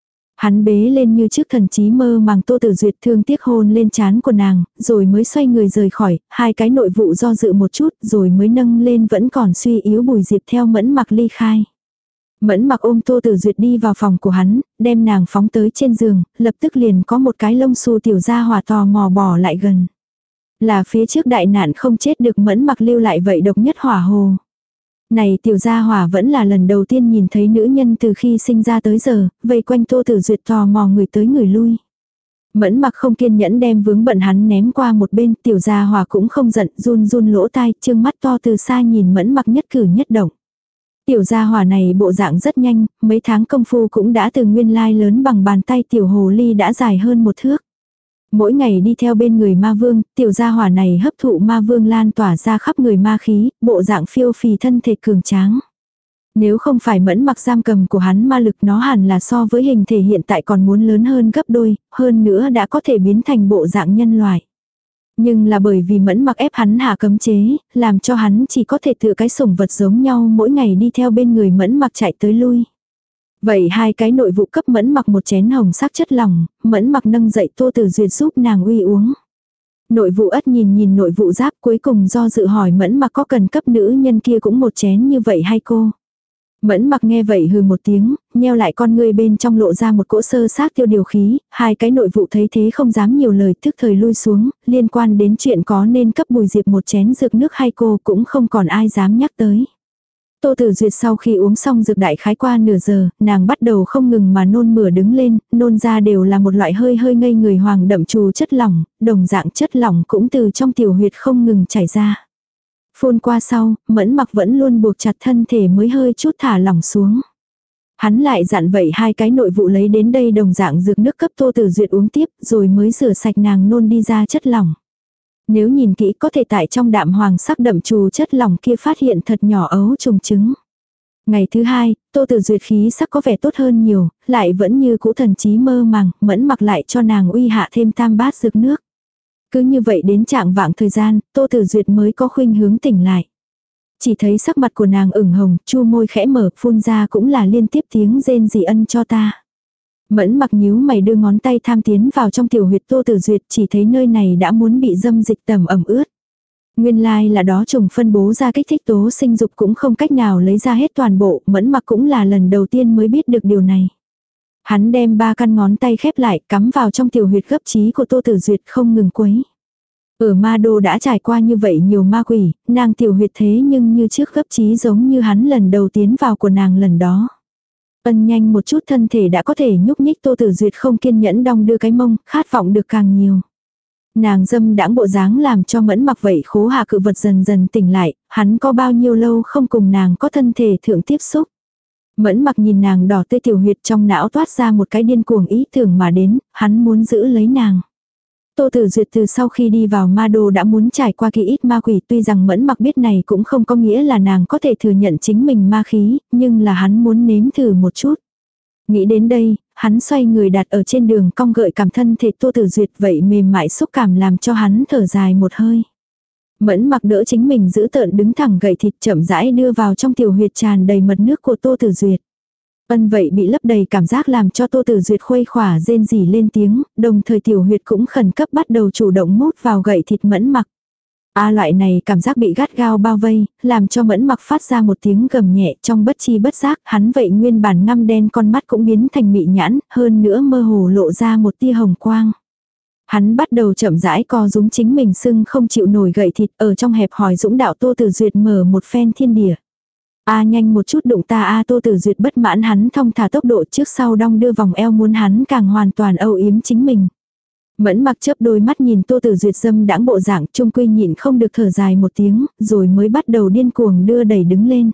Hắn bế lên như trước thần trí mơ màng Tô Tử Duyệt, thương tiếc hôn lên trán của nàng, rồi mới xoay người rời khỏi, hai cái nội vụ do dự một chút rồi mới nâng lên vẫn còn suy yếu Bùi Diệp theo Mẫn Mặc ly khai. Mẫn Mặc ôm Tô Tử Duyệt đi vào phòng của hắn, đem nàng phóng tới trên giường, lập tức liền có một cái lông xù tiểu gia hỏa tò mò bỏ lại gần. Là phía trước đại nạn không chết được Mẫn Mặc lưu lại vậy độc nhất hỏa hồ. Này tiểu gia hỏa vẫn là lần đầu tiên nhìn thấy nữ nhân từ khi sinh ra tới giờ, vây quanh Tô Tử Duyệt tò mò người tới người lui. Mẫn Mặc không kiên nhẫn đem vướng bận hắn ném qua một bên, Tiểu Gia Hòa cũng không giận, run run lỗ tai, trương mắt to từ xa nhìn Mẫn Mặc nhất cử nhất động. Tiểu Gia Hòa này bộ dạng rất nhanh, mấy tháng công phu cũng đã từ nguyên lai lớn bằng bàn tay tiểu hồ ly đã dài hơn 1 thước. Mỗi ngày đi theo bên người ma vương, Tiểu Gia Hòa này hấp thụ ma vương lan tỏa ra khắp người ma khí, bộ dạng phiêu phì thân thể cường tráng. Nếu không phải Mẫn Mặc giam cầm của hắn ma lực, nó hẳn là so với hình thể hiện tại còn muốn lớn hơn gấp đôi, hơn nữa đã có thể biến thành bộ dạng nhân loại. Nhưng là bởi vì Mẫn Mặc ép hắn hạ cấm chế, làm cho hắn chỉ có thể tự cái sủng vật giống nhau mỗi ngày đi theo bên người Mẫn Mặc chạy tới lui. Vậy hai cái nội vụ cấp Mẫn Mặc một chén hồng sắc chất lỏng, Mẫn Mặc nâng dậy Tô Tử Duyệt giúp nàng uy uống. Nội vụ Ất nhìn nội vụ Giáp, cuối cùng do dự hỏi Mẫn Mặc có cần cấp nữ nhân kia cũng một chén như vậy hay cô? Mẫn Mặc nghe vậy hừ một tiếng, nheo lại con ngươi, bên trong lộ ra một cỗ sơ xác tiêu điều khí, hai cái nội vụ thấy thế không dám nhiều lời, tức thời lui xuống, liên quan đến chuyện có nên cấp Bùi Diệp một chén dược nước hay cô cũng không còn ai dám nhắc tới. Tô Tử Duyệt sau khi uống xong dược đại khái qua nửa giờ, nàng bắt đầu không ngừng mà nôn mửa đứng lên, nôn ra đều là một loại hơi hơi ngây người hoàng đậm trù chất lỏng, đồng dạng chất lỏng cũng từ trong tiểu huyệt không ngừng chảy ra. Phun qua sau, Mẫn Mặc vẫn luôn buộc chặt thân thể mới hơi chút thả lỏng xuống. Hắn lại dặn vậy hai cái nội vụ lấy đến đây đồng dạng dược nước cấp Tô Tử Duyệt uống tiếp, rồi mới rửa sạch nàng nôn đi ra chất lỏng. Nếu nhìn kỹ có thể tại trong đạm hoàng sắc đậm trù chất lỏng kia phát hiện thật nhỏ ấu trùng trứng. Ngày thứ hai, Tô Tử Duyệt khí sắc có vẻ tốt hơn nhiều, lại vẫn như cũ thần trí mơ màng, Mẫn Mặc lại cho nàng uy hạ thêm tam bát dược nước. Cứ như vậy đến trạng vạng thời gian, Tô Tử Duyệt mới có khuynh hướng tỉnh lại. Chỉ thấy sắc mặt của nàng ửng hồng, chu môi khẽ mở, phun ra cũng là liên tiếp tiếng rên rỉ ân cho ta. Mẫn Mặc nhíu mày đưa ngón tay tham tiến vào trong tiểu huyệt Tô Tử Duyệt, chỉ thấy nơi này đã muốn bị dâm dịch tẩm ẩm ướt. Nguyên lai là đó trùng phân bố ra kích thích tố sinh dục cũng không cách nào lấy ra hết toàn bộ, Mẫn Mặc cũng là lần đầu tiên mới biết được điều này. Hắn đem 3 căn ngón tay khép lại, cắm vào trong tiểu huyệt gấp trí của Tô Tử Duyệt không ngừng quấy. Ở Ma Đô đã trải qua như vậy nhiều ma quỷ, nàng tiểu huyệt thế nhưng như trước gấp trí giống như hắn lần đầu tiến vào của nàng lần đó. Ân nhanh một chút thân thể đã có thể nhúc nhích, Tô Tử Duyệt không kiên nhẫn đong đưa cái mông, khát vọng được càng nhiều. Nàng dâm đãng bộ dáng làm cho Mẫn Mặc vậy khố hạ cự vật dần dần tỉnh lại, hắn có bao nhiêu lâu không cùng nàng có thân thể thượng tiếp xúc. Mẫn Mặc nhìn nàng đỏ tươi tiểu huyệt, trong não toát ra một cái điên cuồng ý tưởng mà đến, hắn muốn giữ lấy nàng. Tô Tử Duyệt từ sau khi đi vào Ma Đô đã muốn trải qua kỳ ít ma quỷ, tuy rằng Mẫn Mặc biết này cũng không có nghĩa là nàng có thể thừa nhận chính mình ma khí, nhưng là hắn muốn nếm thử một chút. Nghĩ đến đây, hắn xoay người đặt ở trên đường cong gợi cảm thân thể Tô Tử Duyệt, vậy mềm mại xúc cảm làm cho hắn thở dài một hơi. Mẫn Mặc đỡ chính mình giữ tợn đứng thẳng gậy thịt, chậm rãi đưa vào trong tiểu huyệt tràn đầy mật nước của Tô Tử Duyệt. Ân vậy bị lấp đầy cảm giác làm cho Tô Tử Duyệt khuây khỏa rên rỉ lên tiếng, đồng thời tiểu huyệt cũng khẩn cấp bắt đầu chủ động mút vào gậy thịt Mẫn Mặc. Loại này cảm giác bị gắt gao bao vây, làm cho Mẫn Mặc phát ra một tiếng gầm nhẹ, trong bất chi bất giác, hắn vậy nguyên bản ngăm đen con mắt cũng biến thành mị nhãn, hơn nữa mơ hồ lộ ra một tia hồng quang. Hắn bắt đầu chậm rãi co rúm chính mình sưng không chịu nổi gậy thịt, ở trong hẹp hòi dũng đạo Tô Tử Duyệt mở một phen thiên địa. Nhanh một chút đụng ta Tô Tử Duyệt bất mãn hắn thong thả tốc độ trước sau đong đưa vòng eo muốn hắn càng hoàn toàn âu yếm chính mình. Mẫn Mặc chớp đôi mắt nhìn Tô Tử Duyệt dâm đãng bộ dạng, trung quy nhịn không được thở dài một tiếng, rồi mới bắt đầu điên cuồng đưa đẩy đứng lên.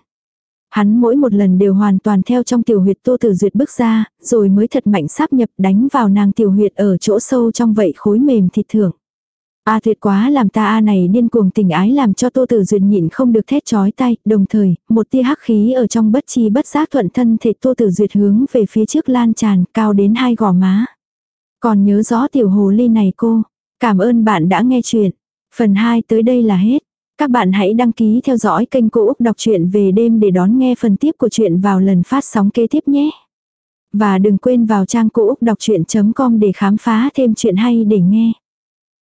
Hắn mỗi một lần đều hoàn toàn theo trong tiểu huyệt Tô Tử Duyệt bước ra, rồi mới thật mạnh sáp nhập đánh vào nàng tiểu huyệt ở chỗ sâu trong vậy khối mềm thịt thượng. Tuyệt quá làm ta này điên cuồng tình ái làm cho Tô Tử Duyệt nhịn không được thét chói tai, đồng thời, một tia hắc khí ở trong bất chi bất giác thuận thân thể Tô Tử Duyệt hướng về phía trước lan tràn, cao đến 2 gò má. Còn nhớ rõ tiểu hồ ly này cô? Cảm ơn bạn đã nghe chuyện. Phần 2 tới đây là hết. Các bạn hãy đăng ký theo dõi kênh Cô Úc Đọc truyện về đêm để đón nghe phần tiếp của chuyện vào lần phát sóng kế tiếp nhé. Và đừng quên vào trang cô úc đọc chuyện.com để khám phá thêm chuyện hay để nghe.